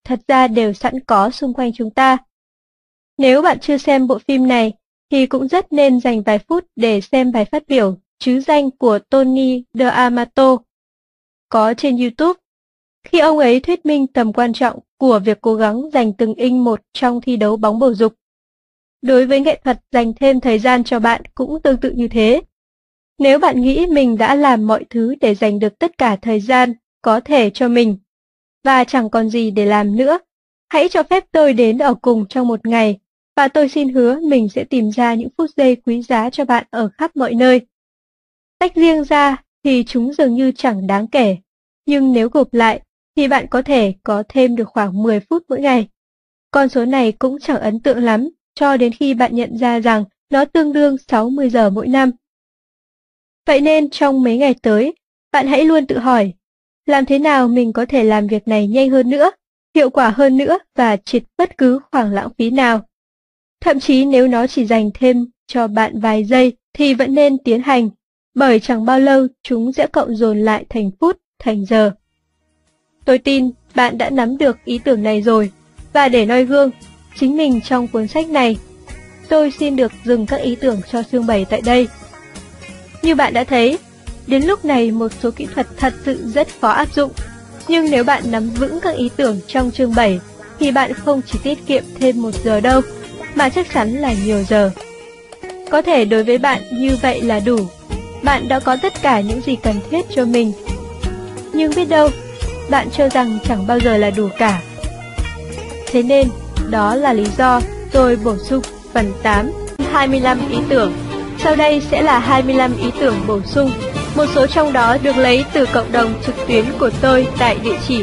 thật ra đều sẵn có xung quanh chúng ta. Nếu bạn chưa xem bộ phim này, thì cũng rất nên dành vài phút để xem bài phát biểu trứ danh của Tony D'Amato có trên YouTube, khi ông ấy thuyết minh tầm quan trọng của việc cố gắng giành từng inch một trong thi đấu bóng bầu dục. Đối với nghệ thuật, dành thêm thời gian cho bạn cũng tương tự như thế. Nếu bạn nghĩ mình đã làm mọi thứ để dành được tất cả thời gian có thể cho mình, và chẳng còn gì để làm nữa, hãy cho phép tôi đến ở cùng trong một ngày, và tôi xin hứa mình sẽ tìm ra những phút giây quý giá cho bạn ở khắp mọi nơi. Tách riêng ra thì chúng dường như chẳng đáng kể, nhưng nếu gộp lại thì bạn có thể có thêm được khoảng 10 phút mỗi ngày. Con số này cũng chẳng ấn tượng lắm, cho đến khi bạn nhận ra rằng nó tương đương 60 giờ mỗi năm. Vậy nên trong mấy ngày tới, bạn hãy luôn tự hỏi, làm thế nào mình có thể làm việc này nhanh hơn nữa, hiệu quả hơn nữa và triệt bất cứ khoảng lãng phí nào. Thậm chí nếu nó chỉ dành thêm cho bạn vài giây thì vẫn nên tiến hành, bởi chẳng bao lâu chúng sẽ cộng dồn lại thành phút, thành giờ. Tôi tin bạn đã nắm được ý tưởng này rồi, và để noi gương chính mình trong cuốn sách này, tôi xin được dừng các ý tưởng cho chương 7 tại đây. Như bạn đã thấy, đến lúc này một số kỹ thuật thật sự rất khó áp dụng, nhưng nếu bạn nắm vững các ý tưởng trong chương 7, thì bạn không chỉ tiết kiệm thêm 1 giờ đâu, mà chắc chắn là nhiều giờ. Có thể đối với bạn như vậy là đủ, bạn đã có tất cả những gì cần thiết cho mình. Nhưng biết đâu, bạn cho rằng chẳng bao giờ là đủ cả. Thế nên, đó là lý do tôi bổ sung phần 8, 25 ý tưởng. Sau đây sẽ là 25 ý tưởng bổ sung. Một số trong đó được lấy từ cộng đồng trực tuyến của tôi tại địa chỉ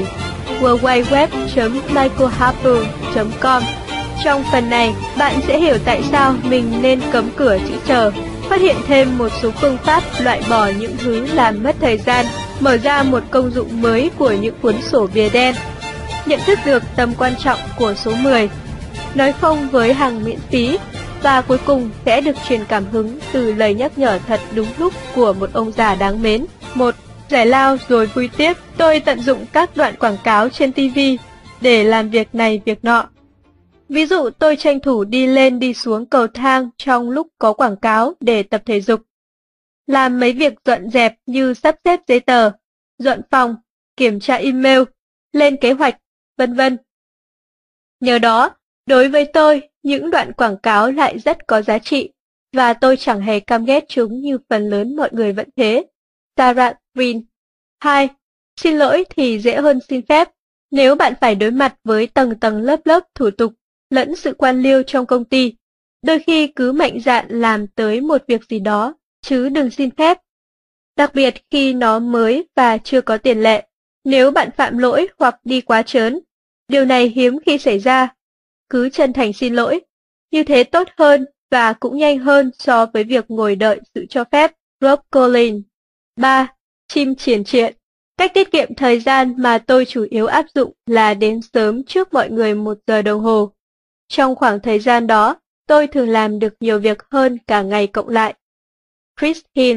worldwideweb.michaelharper.com. Trong phần này, bạn sẽ hiểu tại sao mình nên cấm cửa chữ chờ, phát hiện thêm một số phương pháp loại bỏ những thứ làm mất thời gian, mở ra một công dụng mới của những cuốn sổ bìa đen, nhận thức được tầm quan trọng của số 10, nói không với hàng miễn phí, và cuối cùng sẽ được truyền cảm hứng từ lời nhắc nhở thật đúng lúc của một ông già đáng mến. 1. Giải lao rồi vui tiếp. Tôi tận dụng các đoạn quảng cáo trên TV để làm việc này việc nọ. Ví dụ tôi tranh thủ đi lên đi xuống cầu thang trong lúc có quảng cáo để tập thể dục. Làm mấy việc dọn dẹp như sắp xếp giấy tờ, dọn phòng, kiểm tra email, lên kế hoạch, vân vân. Nhờ đó, đối với tôi, những đoạn quảng cáo lại rất có giá trị, và tôi chẳng hề căm ghét chúng như phần lớn mọi người vẫn thế. Sarah Green. 2. Xin lỗi thì dễ hơn xin phép. Nếu bạn phải đối mặt với tầng tầng lớp lớp thủ tục, lẫn sự quan liêu trong công ty, đôi khi cứ mạnh dạn làm tới một việc gì đó, chứ đừng xin phép. Đặc biệt khi nó mới và chưa có tiền lệ. Nếu bạn phạm lỗi hoặc đi quá trớn, điều này hiếm khi xảy ra, cứ chân thành xin lỗi. Như thế tốt hơn và cũng nhanh hơn so với việc ngồi đợi sự cho phép. Rob Collins. 3. Chim triển triện. Cách tiết kiệm thời gian mà tôi chủ yếu áp dụng là đến sớm trước mọi người 1 giờ đồng hồ. Trong khoảng thời gian đó, tôi thường làm được nhiều việc hơn cả ngày cộng lại. Chris Hill.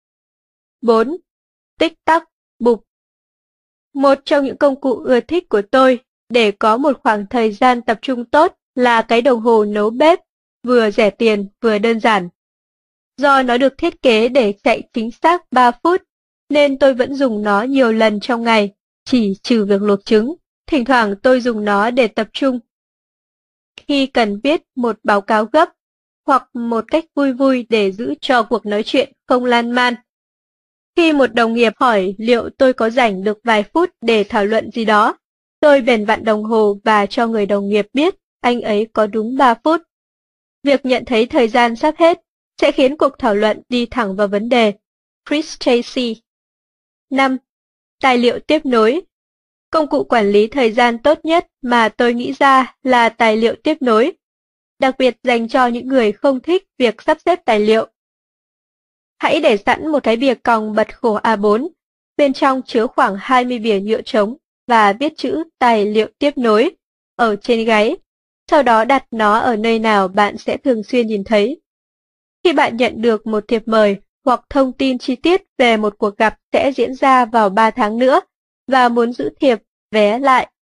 4. Tích tắc, bụp. Một trong những công cụ ưa thích của tôi để có một khoảng thời gian tập trung tốt là cái đồng hồ nấu bếp, vừa rẻ tiền vừa đơn giản. Do nó được thiết kế để chạy chính xác 3 phút, nên tôi vẫn dùng nó nhiều lần trong ngày, chỉ trừ việc luộc trứng. Thỉnh thoảng tôi dùng nó để tập trung khi cần viết một báo cáo gấp, hoặc một cách vui vui để giữ cho cuộc nói chuyện không lan man. Khi một đồng nghiệp hỏi liệu tôi có rảnh được vài phút để thảo luận gì đó, tôi bèn vặn đồng hồ và cho người đồng nghiệp biết anh ấy có đúng 3 phút. Việc nhận thấy thời gian sắp hết sẽ khiến cuộc thảo luận đi thẳng vào vấn đề. Chris Tracy. 5. Tài liệu tiếp nối. Công cụ quản lý thời gian tốt nhất mà tôi nghĩ ra là tài liệu tiếp nối, đặc biệt dành cho những người không thích việc sắp xếp tài liệu. Hãy để sẵn một cái bìa còng bật khổ A4, bên trong chứa khoảng 20 bìa nhựa trống và viết chữ tài liệu tiếp nối ở trên gáy, sau đó đặt nó ở nơi nào bạn sẽ thường xuyên nhìn thấy. Khi bạn nhận được một thiệp mời hoặc thông tin chi tiết về một cuộc gặp sẽ diễn ra vào 3 tháng nữa và muốn giữ thiệp, vé lại,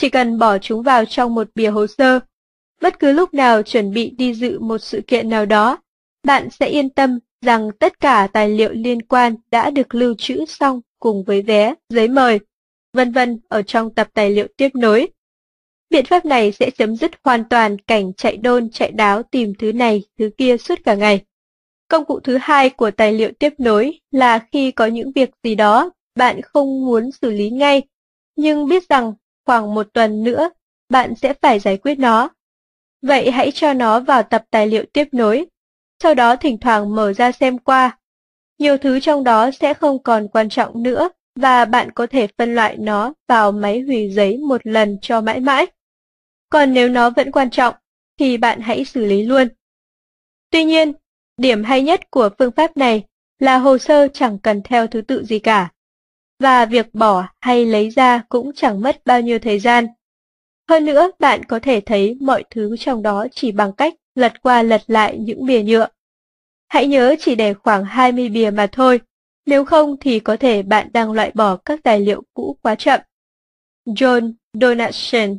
Chỉ cần bỏ chúng vào trong một bìa hồ sơ. Bất cứ lúc nào chuẩn bị đi dự một sự kiện nào đó, bạn sẽ yên tâm rằng tất cả tài liệu liên quan đã được lưu trữ xong cùng với vé, giấy mời, vân vân ở trong tập tài liệu tiếp nối. Biện pháp này sẽ chấm dứt hoàn toàn cảnh chạy đôn chạy đáo tìm thứ này, thứ kia suốt cả ngày. Công cụ thứ hai của tài liệu tiếp nối là khi có những việc gì đó bạn không muốn xử lý ngay, nhưng biết rằng khoảng một tuần nữa bạn sẽ phải giải quyết nó. Vậy hãy cho nó vào tập tài liệu tiếp nối, sau đó thỉnh thoảng mở ra xem qua. Nhiều thứ trong đó sẽ không còn quan trọng nữa và bạn có thể phân loại nó vào máy hủy giấy một lần cho mãi mãi. Còn nếu nó vẫn quan trọng, thì bạn hãy xử lý luôn. Tuy nhiên, điểm hay nhất của phương pháp này là hồ sơ chẳng cần theo thứ tự gì cả, và việc bỏ hay lấy ra cũng chẳng mất bao nhiêu thời gian. Hơn nữa, bạn có thể thấy mọi thứ trong đó chỉ bằng cách lật qua lật lại những bìa nhựa. Hãy nhớ chỉ để khoảng 20 bìa mà thôi, nếu không thì có thể bạn đang loại bỏ các tài liệu cũ quá chậm. John Donaldson.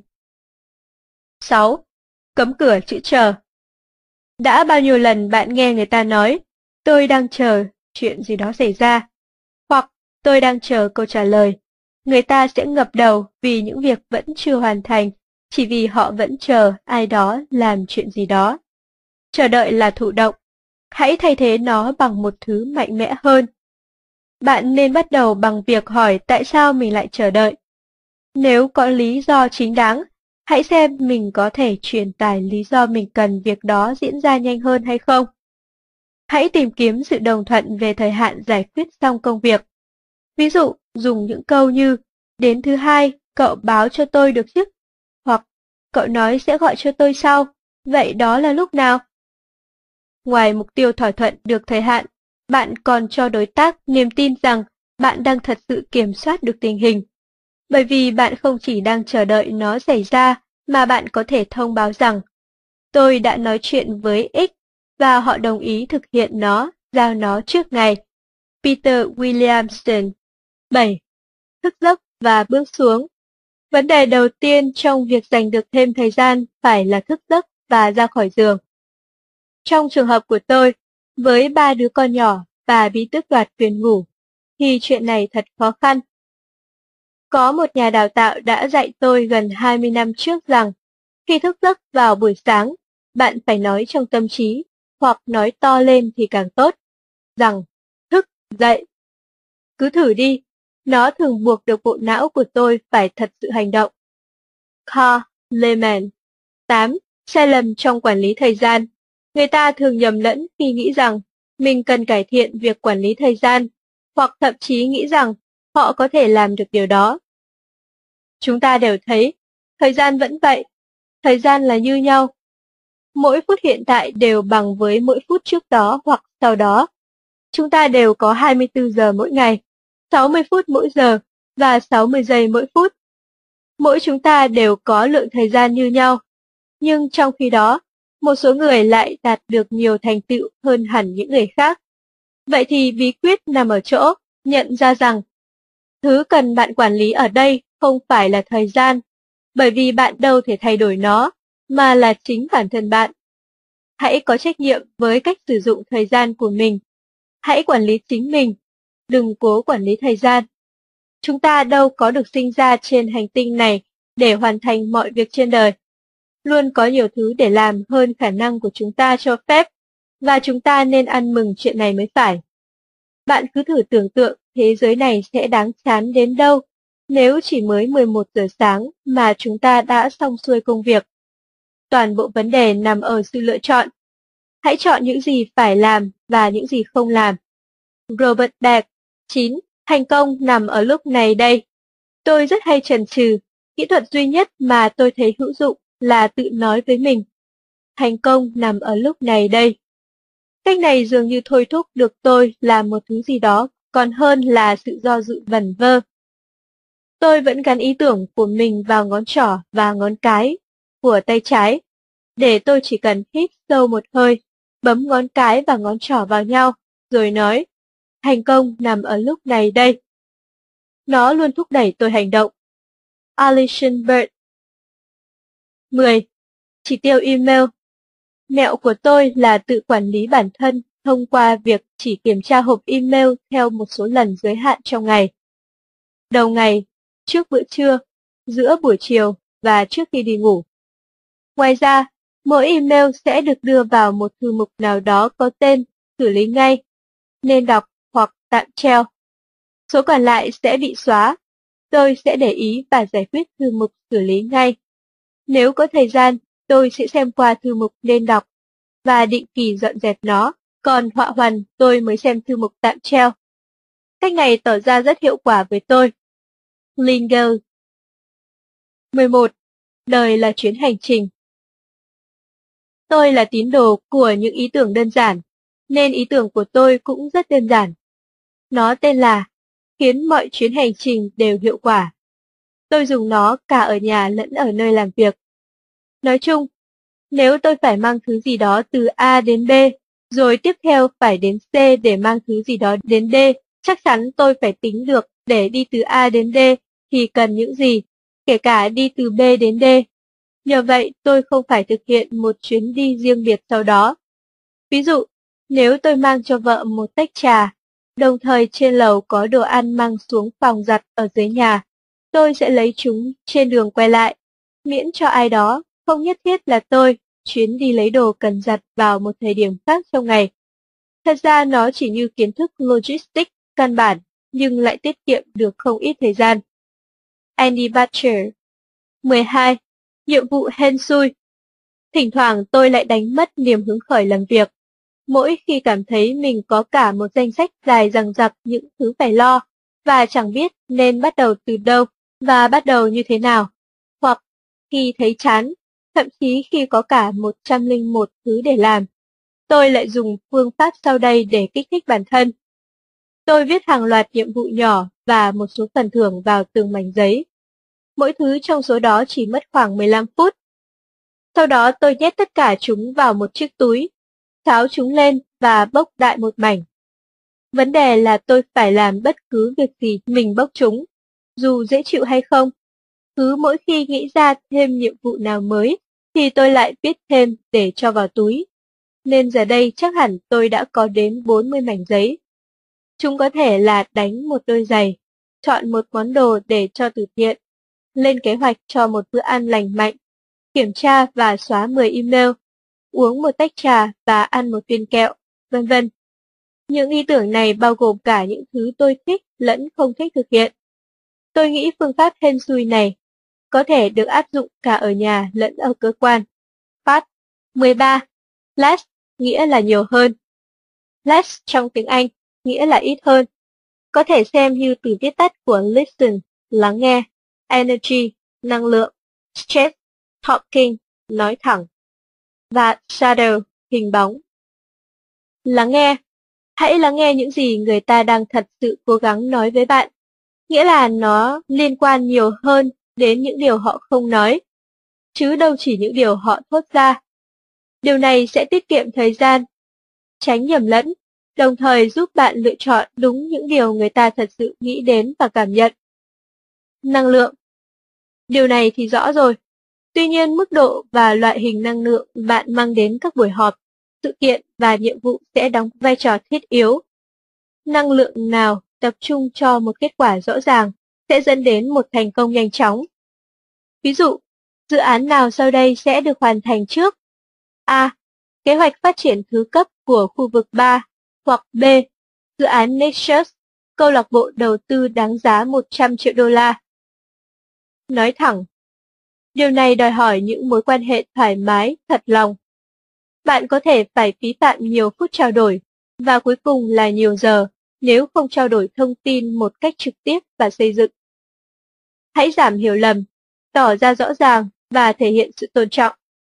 6. Cấm cửa chữ chờ. Đã bao nhiêu lần bạn nghe người ta nói, tôi đang chờ chuyện gì đó xảy ra, hoặc tôi đang chờ câu trả lời. Người ta sẽ ngập đầu vì những việc vẫn chưa hoàn thành, chỉ vì họ vẫn chờ ai đó làm chuyện gì đó. Chờ đợi là thụ động. Hãy thay thế nó bằng một thứ mạnh mẽ hơn. Bạn nên bắt đầu bằng việc hỏi tại sao mình lại chờ đợi. Nếu có lý do chính đáng, hãy xem mình có thể truyền tải lý do mình cần việc đó diễn ra nhanh hơn hay không. Hãy tìm kiếm sự đồng thuận về thời hạn giải quyết xong công việc. Ví dụ, dùng những câu như, đến thứ hai, cậu báo cho tôi được chứ? Hoặc, cậu nói sẽ gọi cho tôi sau, vậy đó là lúc nào? Ngoài mục tiêu thỏa thuận được thời hạn, bạn còn cho đối tác niềm tin rằng bạn đang thật sự kiểm soát được tình hình. Bởi vì bạn không chỉ đang chờ đợi nó xảy ra, mà bạn có thể thông báo rằng, tôi đã nói chuyện với X, và họ đồng ý thực hiện nó, giao nó trước ngày. Peter Williamson. 7. Thức giấc và bước xuống. Vấn đề đầu tiên trong việc giành được thêm thời gian phải là thức giấc và ra khỏi giường. Trong trường hợp của tôi, với 3 đứa con nhỏ và bị tước đoạt quyền ngủ, thì chuyện này thật khó khăn. Có một nhà đào tạo đã dạy tôi gần 20 năm trước rằng, khi thức giấc vào buổi sáng, bạn phải nói trong tâm trí, hoặc nói to lên thì càng tốt, rằng, thức dậy. Cứ thử đi, nó thường buộc được bộ não của tôi phải thật sự hành động. Carl Lehman. 8. Sai lầm trong quản lý thời gian. Người ta thường nhầm lẫn khi nghĩ rằng mình cần cải thiện việc quản lý thời gian, hoặc thậm chí nghĩ rằng họ có thể làm được điều đó. Chúng ta đều thấy, thời gian vẫn vậy, thời gian là như nhau. Mỗi phút hiện tại đều bằng với mỗi phút trước đó hoặc sau đó. Chúng ta đều có 24 giờ mỗi ngày, 60 phút mỗi giờ và 60 giây mỗi phút. Mỗi chúng ta đều có lượng thời gian như nhau, nhưng trong khi đó, một số người lại đạt được nhiều thành tựu hơn hẳn những người khác. Vậy thì bí quyết nằm ở chỗ nhận ra rằng thứ cần bạn quản lý ở đây không phải là thời gian, bởi vì bạn đâu thể thay đổi nó, mà là chính bản thân bạn. Hãy có trách nhiệm với cách sử dụng thời gian của mình. Hãy quản lý chính mình, đừng cố quản lý thời gian. Chúng ta đâu có được sinh ra trên hành tinh này để hoàn thành mọi việc trên đời. Luôn có nhiều thứ để làm hơn khả năng của chúng ta cho phép, và chúng ta nên ăn mừng chuyện này mới phải. Bạn cứ thử tưởng tượng thế giới này sẽ đáng chán đến đâu nếu chỉ mới 11 giờ sáng mà chúng ta đã xong xuôi công việc. Toàn bộ vấn đề nằm ở sự lựa chọn. Hãy chọn những gì phải làm và những gì không làm. Robert Beck. 9. Thành công nằm ở lúc này đây. Tôi rất hay chần chừ. Kỹ thuật duy nhất mà tôi thấy hữu dụng là tự nói với mình. Thành công nằm ở lúc này đây. Cách này dường như thôi thúc được tôi làm một thứ gì đó còn hơn là sự do dự vẩn vơ. Tôi vẫn gắn ý tưởng của mình vào ngón trỏ và ngón cái của tay trái, để tôi chỉ cần hít sâu một hơi, bấm ngón cái và ngón trỏ vào nhau, rồi nói, thành công nằm ở lúc này đây. Nó luôn thúc đẩy tôi hành động. Alison Bird. 10. Chỉ tiêu email. Mẹo của tôi là tự quản lý bản thân thông qua việc chỉ kiểm tra hộp email theo một số lần giới hạn trong ngày. Đầu ngày, trước bữa trưa, giữa buổi chiều và trước khi đi ngủ. Ngoài ra, mỗi email sẽ được đưa vào một thư mục nào đó có tên xử lý ngay, nên đọc hoặc tạm treo. Số còn lại sẽ bị xóa. Tôi sẽ để ý và giải quyết thư mục xử lý ngay. Nếu có thời gian, tôi sẽ xem qua thư mục nên đọc và định kỳ dọn dẹp nó, còn họa hoằn tôi mới xem thư mục tạm treo. Cách này tỏ ra rất hiệu quả với tôi. Linger. 11. Đời là chuyến hành trình. Tôi là tín đồ của những ý tưởng đơn giản, nên ý tưởng của tôi cũng rất đơn giản. Nó tên là khiến mọi chuyến hành trình đều hiệu quả. Tôi dùng nó cả ở nhà lẫn ở nơi làm việc. Nói chung, nếu tôi phải mang thứ gì đó từ A đến B, rồi tiếp theo phải đến C để mang thứ gì đó đến D, chắc chắn tôi phải tính được để đi từ A đến D thì cần những gì, kể cả đi từ B đến D. Nhờ vậy tôi không phải thực hiện một chuyến đi riêng biệt sau đó. Ví dụ, nếu tôi mang cho vợ một tách trà, đồng thời trên lầu có đồ ăn mang xuống phòng giặt ở dưới nhà, tôi sẽ lấy chúng trên đường quay lại, miễn cho ai đó, không nhất thiết là tôi, chuyến đi lấy đồ cần giặt vào một thời điểm khác trong ngày. Thật ra nó chỉ như kiến thức logistics căn bản, nhưng lại tiết kiệm được không ít thời gian. Andy Butcher. 12. Nhiệm vụ hên xui. Thỉnh thoảng tôi lại đánh mất niềm hứng khởi làm việc. Mỗi khi cảm thấy mình có cả một danh sách dài dằng dặc những thứ phải lo, và chẳng biết nên bắt đầu từ đâu và bắt đầu như thế nào. Hoặc khi thấy chán, thậm chí khi có cả 101 thứ để làm, tôi lại dùng phương pháp sau đây để kích thích bản thân. Tôi viết hàng loạt nhiệm vụ nhỏ và một số phần thưởng vào từng mảnh giấy. Mỗi thứ trong số đó chỉ mất khoảng 15 phút. Sau đó tôi nhét tất cả chúng vào một chiếc túi, tháo chúng lên và bốc đại một mảnh. Vấn đề là tôi phải làm bất cứ việc gì mình bốc chúng, dù dễ chịu hay không. Cứ mỗi khi nghĩ ra thêm nhiệm vụ nào mới, thì tôi lại viết thêm để cho vào túi. Nên giờ đây chắc hẳn tôi đã có đến 40 mảnh giấy. Chúng có thể là đánh một đôi giày, chọn một món đồ để cho từ thiện, lên kế hoạch cho một bữa ăn lành mạnh, kiểm tra và xóa 10 email, uống một tách trà và ăn một viên kẹo, vân vân. Những ý tưởng này bao gồm cả những thứ tôi thích lẫn không thích thực hiện. Tôi nghĩ phương pháp hên xui này có thể được áp dụng cả ở nhà lẫn ở cơ quan. Phát. 13. Less nghĩa là nhiều hơn. Less trong tiếng Anh nghĩa là ít hơn. Có thể xem như từ viết tắt của listen, lắng nghe, energy, năng lượng, stress, talking, nói thẳng, và shadow, hình bóng. Lắng nghe. Hãy lắng nghe những gì người ta đang thật sự cố gắng nói với bạn. Nghĩa là nó liên quan nhiều hơn đến những điều họ không nói, chứ đâu chỉ những điều họ thốt ra. Điều này sẽ tiết kiệm thời gian, tránh nhầm lẫn, đồng thời giúp bạn lựa chọn đúng những điều người ta thật sự nghĩ đến và cảm nhận. Năng lượng. Điều này thì rõ rồi. Tuy nhiên mức độ và loại hình năng lượng bạn mang đến các buổi họp, sự kiện và nhiệm vụ sẽ đóng vai trò thiết yếu. Năng lượng nào tập trung cho một kết quả rõ ràng sẽ dẫn đến một thành công nhanh chóng. Ví dụ, dự án nào sau đây sẽ được hoàn thành trước? A. Kế hoạch phát triển thứ cấp của khu vực 3, hoặc B. Dự án Nexus, câu lạc bộ đầu tư đáng giá 100 triệu đô la. Nói thẳng. Điều này đòi hỏi những mối quan hệ thoải mái, thật lòng. Bạn có thể phải phí phạm nhiều phút trao đổi, và cuối cùng là nhiều giờ, nếu không trao đổi thông tin một cách trực tiếp và xây dựng. Hãy giảm hiểu lầm, tỏ ra rõ ràng và thể hiện sự tôn trọng.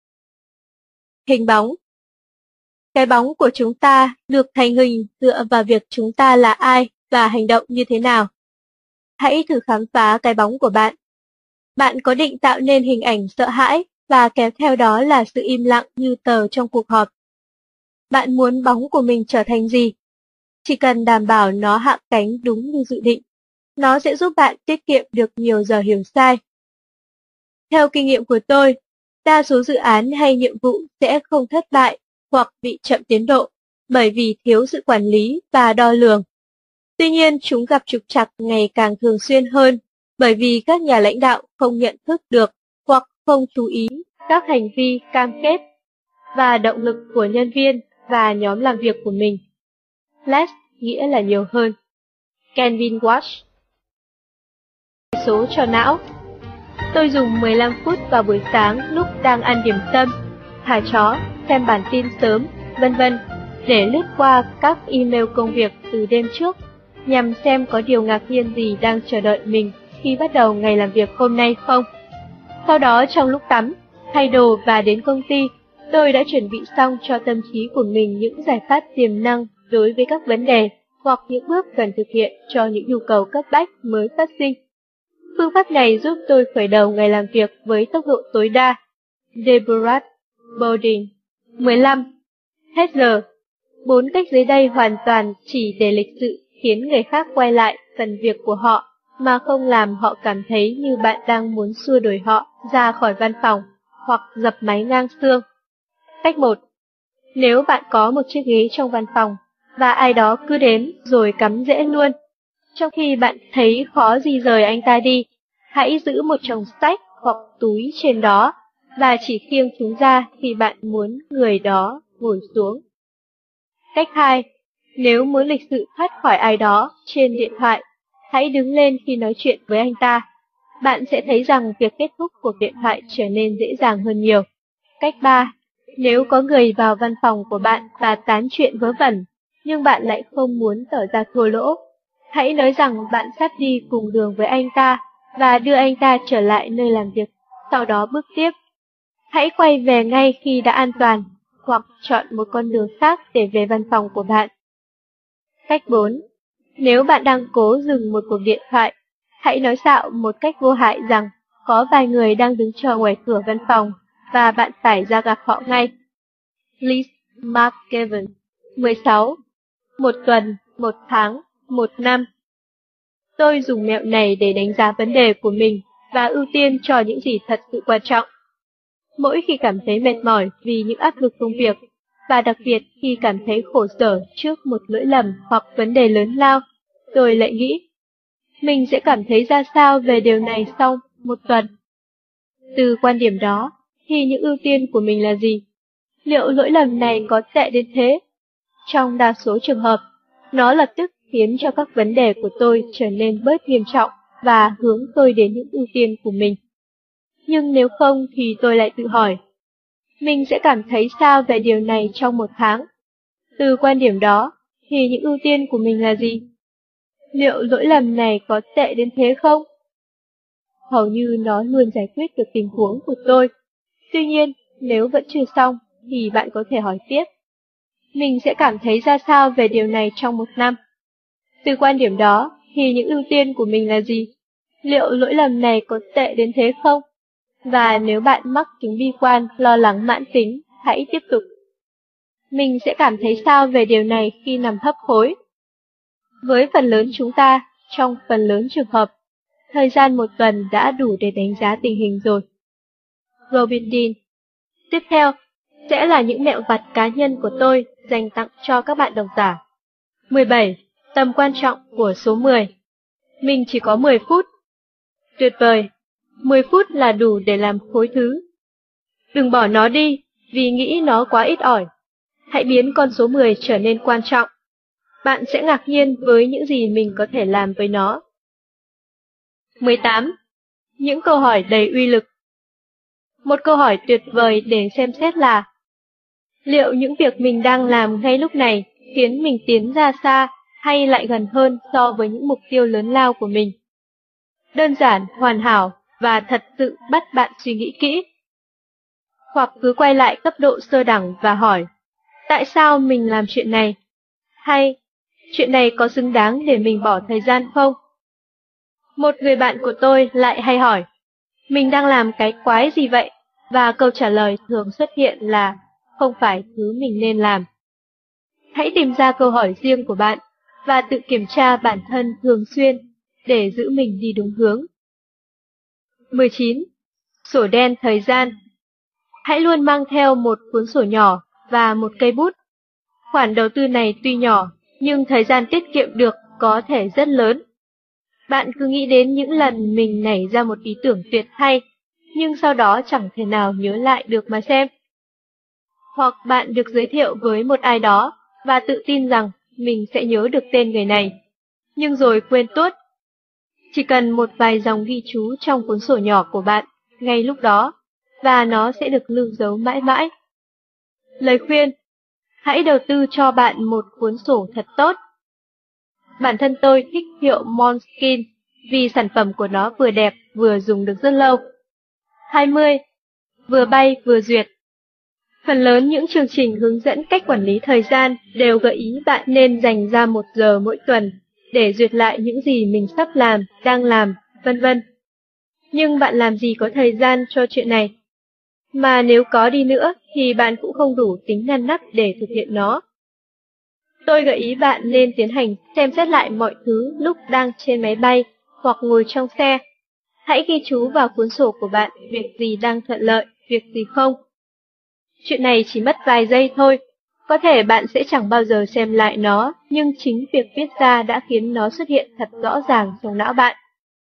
Hình bóng. Cái bóng của chúng ta được thành hình dựa vào việc chúng ta là ai và hành động như thế nào. Hãy thử khám phá cái bóng của bạn. Bạn có định tạo nên hình ảnh sợ hãi và kéo theo đó là sự im lặng như tờ trong cuộc họp. Bạn muốn bóng của mình trở thành gì? Chỉ cần đảm bảo nó hạ cánh đúng như dự định, nó sẽ giúp bạn tiết kiệm được nhiều giờ hiểu sai. Theo kinh nghiệm của tôi, Đa số dự án hay nhiệm vụ sẽ không thất bại hoặc bị chậm tiến độ bởi vì thiếu sự quản lý và đo lường. Tuy nhiên, chúng gặp trục trặc ngày càng thường xuyên hơn bởi vì các nhà lãnh đạo không nhận thức được hoặc không chú ý các hành vi cam kết và động lực của nhân viên và nhóm làm việc của mình. Less nghĩa là nhiều hơn. Kelvin Watch. Số cho não. Tôi dùng 15 phút vào buổi sáng lúc đang ăn điểm tâm, thả chó, xem bản tin sớm, vân vân, để lướt qua các email công việc từ đêm trước, nhằm xem có điều ngạc nhiên gì đang chờ đợi mình khi bắt đầu ngày làm việc hôm nay không. Sau đó trong lúc tắm, thay đồ và đến công ty, tôi đã chuẩn bị xong cho tâm trí của mình những giải pháp tiềm năng đối với các vấn đề hoặc những bước cần thực hiện cho những nhu cầu cấp bách mới phát sinh. Phương pháp này giúp tôi khởi đầu ngày làm việc với tốc độ tối đa. Deborah Bowden. 15. Hết giờ. 4 cách dưới đây hoàn toàn chỉ để lịch sự khiến người khác quay lại phần việc của họ mà không làm họ cảm thấy như bạn đang muốn xua đuổi họ ra khỏi văn phòng hoặc dập máy ngang xương. Cách 1. Nếu bạn có một chiếc ghế trong văn phòng và ai đó cứ đến rồi cắm rễ luôn, trong khi bạn thấy khó gì rời anh ta đi, hãy giữ một chồng sách hoặc túi trên đó và chỉ khiêng chúng ra khi bạn muốn người đó ngồi xuống. Cách 2. Nếu muốn lịch sự thoát khỏi ai đó trên điện thoại, hãy đứng lên khi nói chuyện với anh ta. Bạn sẽ thấy rằng việc kết thúc cuộc điện thoại trở nên dễ dàng hơn nhiều. Cách 3. Nếu có người vào văn phòng của bạn và tán chuyện vớ vẩn, nhưng bạn lại không muốn tỏ ra thua lỗ, hãy nói rằng bạn sắp đi cùng đường với anh ta và đưa anh ta trở lại nơi làm việc, sau đó bước tiếp. Hãy quay về ngay khi đã an toàn, hoặc chọn một con đường khác để về văn phòng của bạn. Cách 4. Nếu bạn đang cố dừng một cuộc điện thoại, hãy nói xạo một cách vô hại rằng có vài người đang đứng chờ ngoài cửa văn phòng và bạn phải ra gặp họ ngay. Liz McGavin. 16. 1 tuần, 1 tháng, 1 năm. Tôi dùng mẹo này để đánh giá vấn đề của mình và ưu tiên cho những gì thật sự quan trọng. Mỗi khi cảm thấy mệt mỏi vì những áp lực công việc, và đặc biệt khi cảm thấy khổ sở trước một lỗi lầm hoặc vấn đề lớn lao, tôi lại nghĩ, mình sẽ cảm thấy ra sao về điều này sau 1 tuần. Từ quan điểm đó, thì những ưu tiên của mình là gì? Liệu lỗi lầm này có tệ đến thế? Trong đa số trường hợp, nó lập tức khiến cho các vấn đề của tôi trở nên bớt nghiêm trọng và hướng tôi đến những ưu tiên của mình. Nhưng nếu không thì tôi lại tự hỏi, mình sẽ cảm thấy sao về điều này trong 1 tháng? Từ quan điểm đó, thì những ưu tiên của mình là gì? Liệu lỗi lầm này có tệ đến thế không? Hầu như nó luôn giải quyết được tình huống của tôi. Tuy nhiên, nếu vẫn chưa xong, thì bạn có thể hỏi tiếp. Mình sẽ cảm thấy ra sao về điều này trong 1 năm? Từ quan điểm đó, thì những ưu tiên của mình là gì? Liệu lỗi lầm này có tệ đến thế không? Và nếu bạn mắc chứng bi quan, lo lắng mãn tính, hãy tiếp tục. Mình sẽ cảm thấy sao về điều này khi nằm hấp hối? Với phần lớn chúng ta, trong phần lớn trường hợp, thời gian 1 tuần đã đủ để đánh giá tình hình rồi. Robin Dean. Tiếp theo, sẽ là những mẹo vặt cá nhân của tôi dành tặng cho các bạn độc giả. 17. Tầm quan trọng của số 10. Mình chỉ có 10 phút. Tuyệt vời, 10 phút là đủ để làm khối thứ. Đừng bỏ nó đi vì nghĩ nó quá ít ỏi. Hãy biến con số 10 trở nên quan trọng. Bạn sẽ ngạc nhiên với những gì mình có thể làm với nó. 18. Những câu hỏi đầy uy lực. Một câu hỏi tuyệt vời để xem xét là: liệu những việc mình đang làm ngay lúc này khiến mình tiến ra xa hay lại gần hơn so với những mục tiêu lớn lao của mình? Đơn giản, hoàn hảo và thật sự bắt bạn suy nghĩ kỹ. Hoặc cứ quay lại cấp độ sơ đẳng và hỏi, tại sao mình làm chuyện này? Hay, chuyện này có xứng đáng để mình bỏ thời gian không? Một người bạn của tôi lại hay hỏi, mình đang làm cái quái gì vậy? Và câu trả lời thường xuất hiện là, không phải thứ mình nên làm. Hãy tìm ra câu hỏi riêng của bạn và tự kiểm tra bản thân thường xuyên để giữ mình đi đúng hướng. 19. Sổ đen thời gian. Hãy luôn mang theo một cuốn sổ nhỏ và một cây bút. Khoản đầu tư này tuy nhỏ, nhưng thời gian tiết kiệm được có thể rất lớn. Bạn cứ nghĩ đến những lần mình nảy ra một ý tưởng tuyệt hay, nhưng sau đó chẳng thể nào nhớ lại được mà xem. Hoặc bạn được giới thiệu với một ai đó và tự tin rằng mình sẽ nhớ được tên người này, nhưng rồi quên tuốt. Chỉ cần một vài dòng ghi chú trong cuốn sổ nhỏ của bạn ngay lúc đó, và nó sẽ được lưu dấu mãi mãi. Lời khuyên: hãy đầu tư cho bạn một cuốn sổ thật tốt. Bản thân tôi thích hiệu Moleskine vì sản phẩm của nó vừa đẹp vừa dùng được rất lâu. 20. Vừa bay vừa duyệt. Phần lớn những chương trình hướng dẫn cách quản lý thời gian đều gợi ý bạn nên dành ra 1 giờ mỗi tuần để duyệt lại những gì mình sắp làm, đang làm, vân vân. Nhưng bạn làm gì có thời gian cho chuyện này? Mà nếu có đi nữa thì bạn cũng không đủ tính ngăn nắp để thực hiện nó. Tôi gợi ý bạn nên tiến hành xem xét lại mọi thứ lúc đang trên máy bay hoặc ngồi trong xe. Hãy ghi chú vào cuốn sổ của bạn việc gì đang thuận lợi, việc gì không. Chuyện này chỉ mất vài giây thôi. Có thể bạn sẽ chẳng bao giờ xem lại nó, nhưng chính việc viết ra đã khiến nó xuất hiện thật rõ ràng trong não bạn.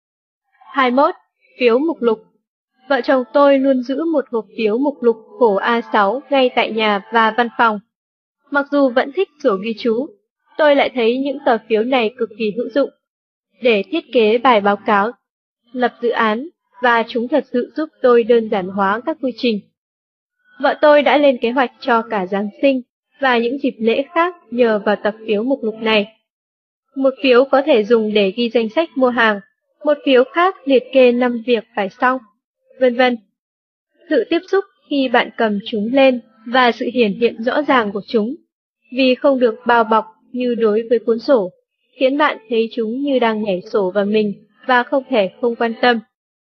21. Phiếu mục lục. Vợ chồng tôi luôn giữ một hộp phiếu mục lục khổ A6 ngay tại nhà và văn phòng. Mặc dù vẫn thích sổ ghi chú, tôi lại thấy những tờ phiếu này cực kỳ hữu dụng để thiết kế bài báo cáo, lập dự án, và chúng thật sự giúp tôi đơn giản hóa các quy trình. Vợ tôi đã lên kế hoạch cho cả Giáng sinh và những dịp lễ khác nhờ vào tập phiếu mục lục này. Một phiếu có thể dùng để ghi danh sách mua hàng, một phiếu khác liệt kê 5 việc phải xong, vân vân. Sự tiếp xúc khi bạn cầm chúng lên và sự hiển hiện rõ ràng của chúng, vì không được bao bọc như đối với cuốn sổ, khiến bạn thấy chúng như đang nhảy sổ vào mình và không thể không quan tâm.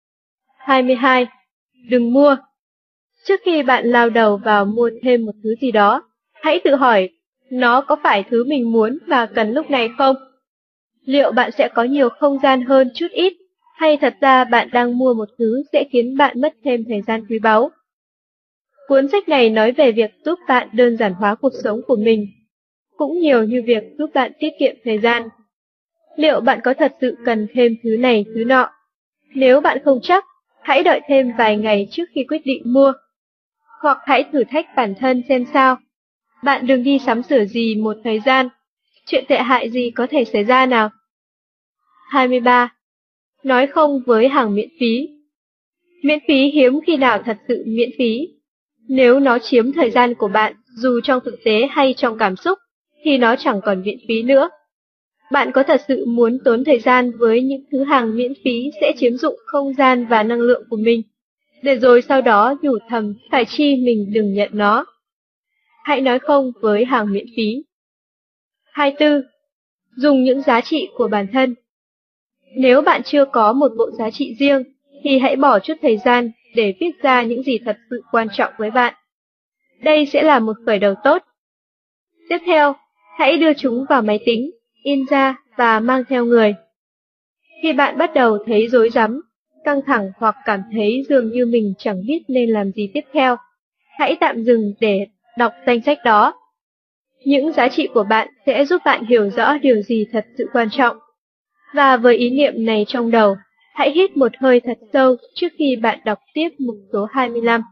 22. Đừng mua. Trước khi bạn lao đầu vào mua thêm một thứ gì đó, hãy tự hỏi, nó có phải thứ mình muốn và cần lúc này không? Liệu bạn sẽ có nhiều không gian hơn chút ít, hay thật ra bạn đang mua một thứ sẽ khiến bạn mất thêm thời gian quý báu? Cuốn sách này nói về việc giúp bạn đơn giản hóa cuộc sống của mình, cũng nhiều như việc giúp bạn tiết kiệm thời gian. Liệu bạn có thật sự cần thêm thứ này thứ nọ? Nếu bạn không chắc, hãy đợi thêm vài ngày trước khi quyết định mua. Hoặc hãy thử thách bản thân xem sao. Bạn đừng đi sắm sửa gì một thời gian. Chuyện tệ hại gì có thể xảy ra nào? 23. Nói không với hàng miễn phí. Miễn phí hiếm khi nào thật sự miễn phí. Nếu nó chiếm thời gian của bạn, dù trong thực tế hay trong cảm xúc, thì nó chẳng còn miễn phí nữa. Bạn có thật sự muốn tốn thời gian với những thứ hàng miễn phí sẽ chiếm dụng không gian và năng lượng của mình, để rồi sau đó nhủ thầm phải chi mình đừng nhận nó. Hãy nói không với hàng miễn phí. 24. Dùng những giá trị của bản thân. Nếu bạn chưa có một bộ giá trị riêng, thì hãy bỏ chút thời gian để viết ra những gì thật sự quan trọng với bạn. Đây sẽ là một khởi đầu tốt. Tiếp theo, hãy đưa chúng vào máy tính, in ra và mang theo người. Khi bạn bắt đầu thấy rối rắm, căng thẳng hoặc cảm thấy dường như mình chẳng biết nên làm gì tiếp theo, hãy tạm dừng để đọc danh sách đó. Những giá trị của bạn sẽ giúp bạn hiểu rõ điều gì thật sự quan trọng. Và với ý niệm này trong đầu, hãy hít một hơi thật sâu trước khi bạn đọc tiếp mục số 25.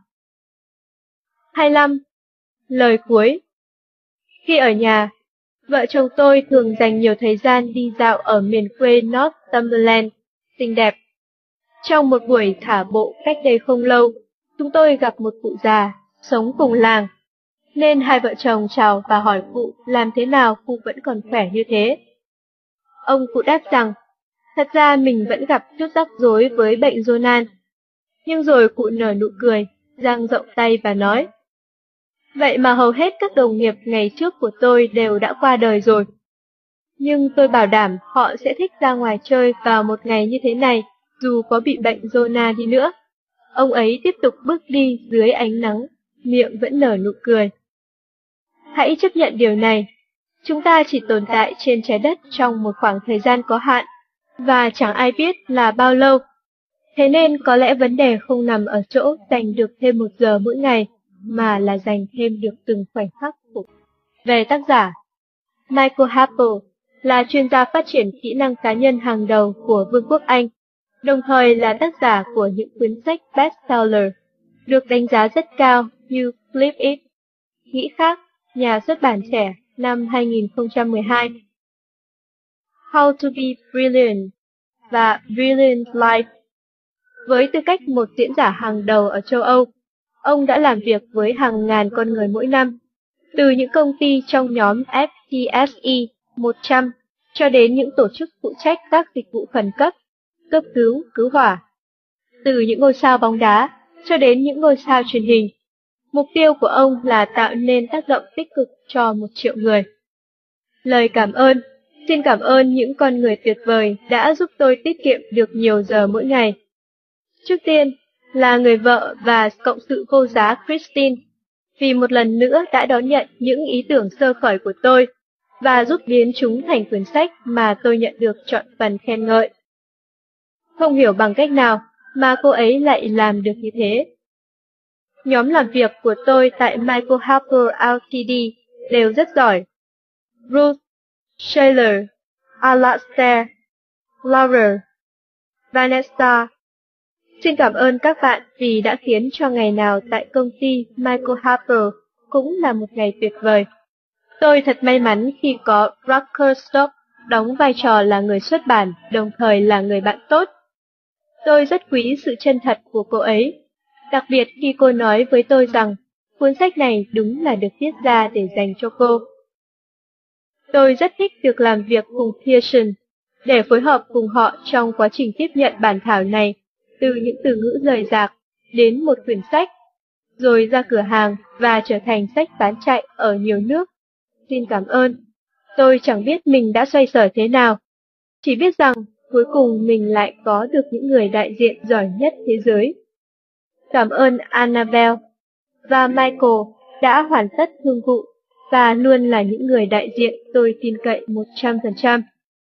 25. Lời cuối. Khi ở nhà, vợ chồng tôi thường dành nhiều thời gian đi dạo ở miền quê Northumberland, xinh đẹp. Trong một buổi thả bộ cách đây không lâu, chúng tôi gặp một cụ già, sống cùng làng, nên hai vợ chồng chào và hỏi cụ làm thế nào cụ vẫn còn khỏe như thế. Ông cụ đáp rằng, thật ra mình vẫn gặp chút rắc rối với bệnh Jonan. Nhưng rồi cụ nở nụ cười, dang rộng tay và nói, vậy mà hầu hết các đồng nghiệp ngày trước của tôi đều đã qua đời rồi. Nhưng tôi bảo đảm họ sẽ thích ra ngoài chơi vào một ngày như thế này, dù có bị bệnh Zona đi nữa. Ông ấy tiếp tục bước đi dưới ánh nắng, miệng vẫn nở nụ cười. Hãy chấp nhận điều này. Chúng ta chỉ tồn tại trên trái đất trong một khoảng thời gian có hạn, và chẳng ai biết là bao lâu. Thế nên có lẽ vấn đề không nằm ở chỗ dành được thêm 1 giờ mỗi ngày, mà là dành thêm được từng khoảnh khắc của. Về tác giả, Michael Harper là chuyên gia phát triển kỹ năng cá nhân hàng đầu của Vương quốc Anh, đồng thời là tác giả của những cuốn sách bestseller, được đánh giá rất cao như Flip It, Nghĩ Khác, nhà xuất bản trẻ năm 2012, How to be Brilliant và Brilliant Life. Với tư cách một diễn giả hàng đầu ở châu Âu, ông đã làm việc với hàng ngàn con người mỗi năm, từ những công ty trong nhóm FTSE 100 cho đến những tổ chức phụ trách các dịch vụ khẩn cấp, cấp cứu, cứu hỏa. Từ những ngôi sao bóng đá cho đến những ngôi sao truyền hình, mục tiêu của ông là tạo nên tác động tích cực cho 1 triệu người. Lời cảm ơn, xin cảm ơn những con người tuyệt vời đã giúp tôi tiết kiệm được nhiều giờ mỗi ngày. Trước tiên là người vợ và cộng sự vô giá Christine, vì một lần nữa đã đón nhận những ý tưởng sơ khởi của tôi và giúp biến chúng thành quyển sách mà tôi nhận được trọn phần khen ngợi. Không hiểu bằng cách nào mà cô ấy lại làm được như thế. Nhóm làm việc của tôi tại Michael Harper Ltd đều rất giỏi. Ruth, Shayler, Alastair, Laura, Vanessa. Xin cảm ơn các bạn vì đã khiến cho ngày nào tại công ty Michael Harper cũng là một ngày tuyệt vời. Tôi thật may mắn khi có Rucker Stock đóng vai trò là người xuất bản, đồng thời là người bạn tốt. Tôi rất quý sự chân thật của cô ấy, đặc biệt khi cô nói với tôi rằng cuốn sách này đúng là được viết ra để dành cho cô. Tôi rất thích được làm việc cùng Pearson, để phối hợp cùng họ trong quá trình tiếp nhận bản thảo này, từ những từ ngữ rời rạc đến một quyển sách, rồi ra cửa hàng và trở thành sách bán chạy ở nhiều nước. Xin cảm ơn. Tôi chẳng biết mình đã xoay sở thế nào, chỉ biết rằng cuối cùng mình lại có được những người đại diện giỏi nhất thế giới. Cảm ơn Annabelle và Michael đã hoàn tất thương vụ và luôn là những người đại diện tôi tin cậy 100%.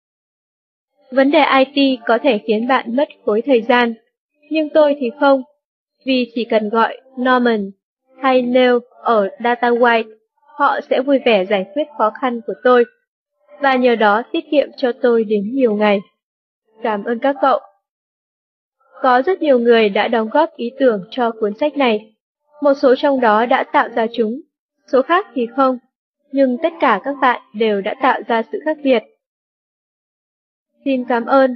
Vấn đề IT có thể khiến bạn mất khối thời gian, nhưng tôi thì không, vì chỉ cần gọi Norman hay Neil ở DataWhite, họ sẽ vui vẻ giải quyết khó khăn của tôi, và nhờ đó tiết kiệm cho tôi đến nhiều ngày. Cảm ơn các cậu. Có rất nhiều người đã đóng góp ý tưởng cho cuốn sách này, một số trong đó đã tạo ra chúng, số khác thì không, nhưng tất cả các bạn đều đã tạo ra sự khác biệt. Xin cảm ơn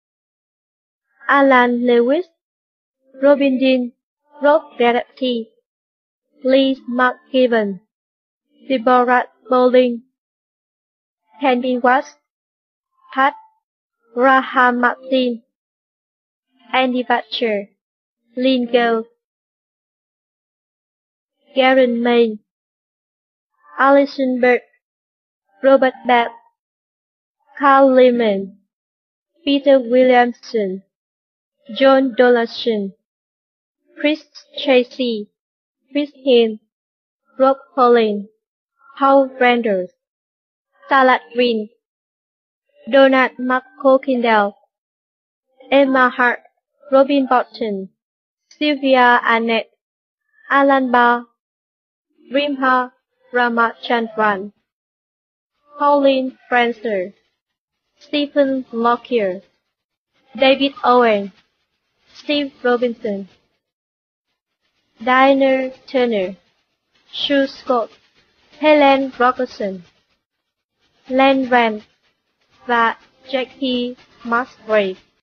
Alan Lewis, Robin Dean, Rob Gerety, Lee McGibbon, Deborah Bowling, Candy Watts, Pat, Graham Martin, Andy Butcher, Lynn Gale, Garen Main, Alison Burke, Robert Beck, Carl Lehman, Peter Williamson, John Donaldson, Chris Tracy, Chris Hill, Rob Collins, Paul Randers, Salad Green, Donald McCorkindale, Emma Hart, Robin Bolton, Sylvia Annette, Alan Barr, Rimha Ramachandran, Pauline Francer, Stephen Lockyer, David Owen, Steve Robinson, Diana Turner, Sue Scott, Helen Robertson, Len Rand và Jackie Musgrave.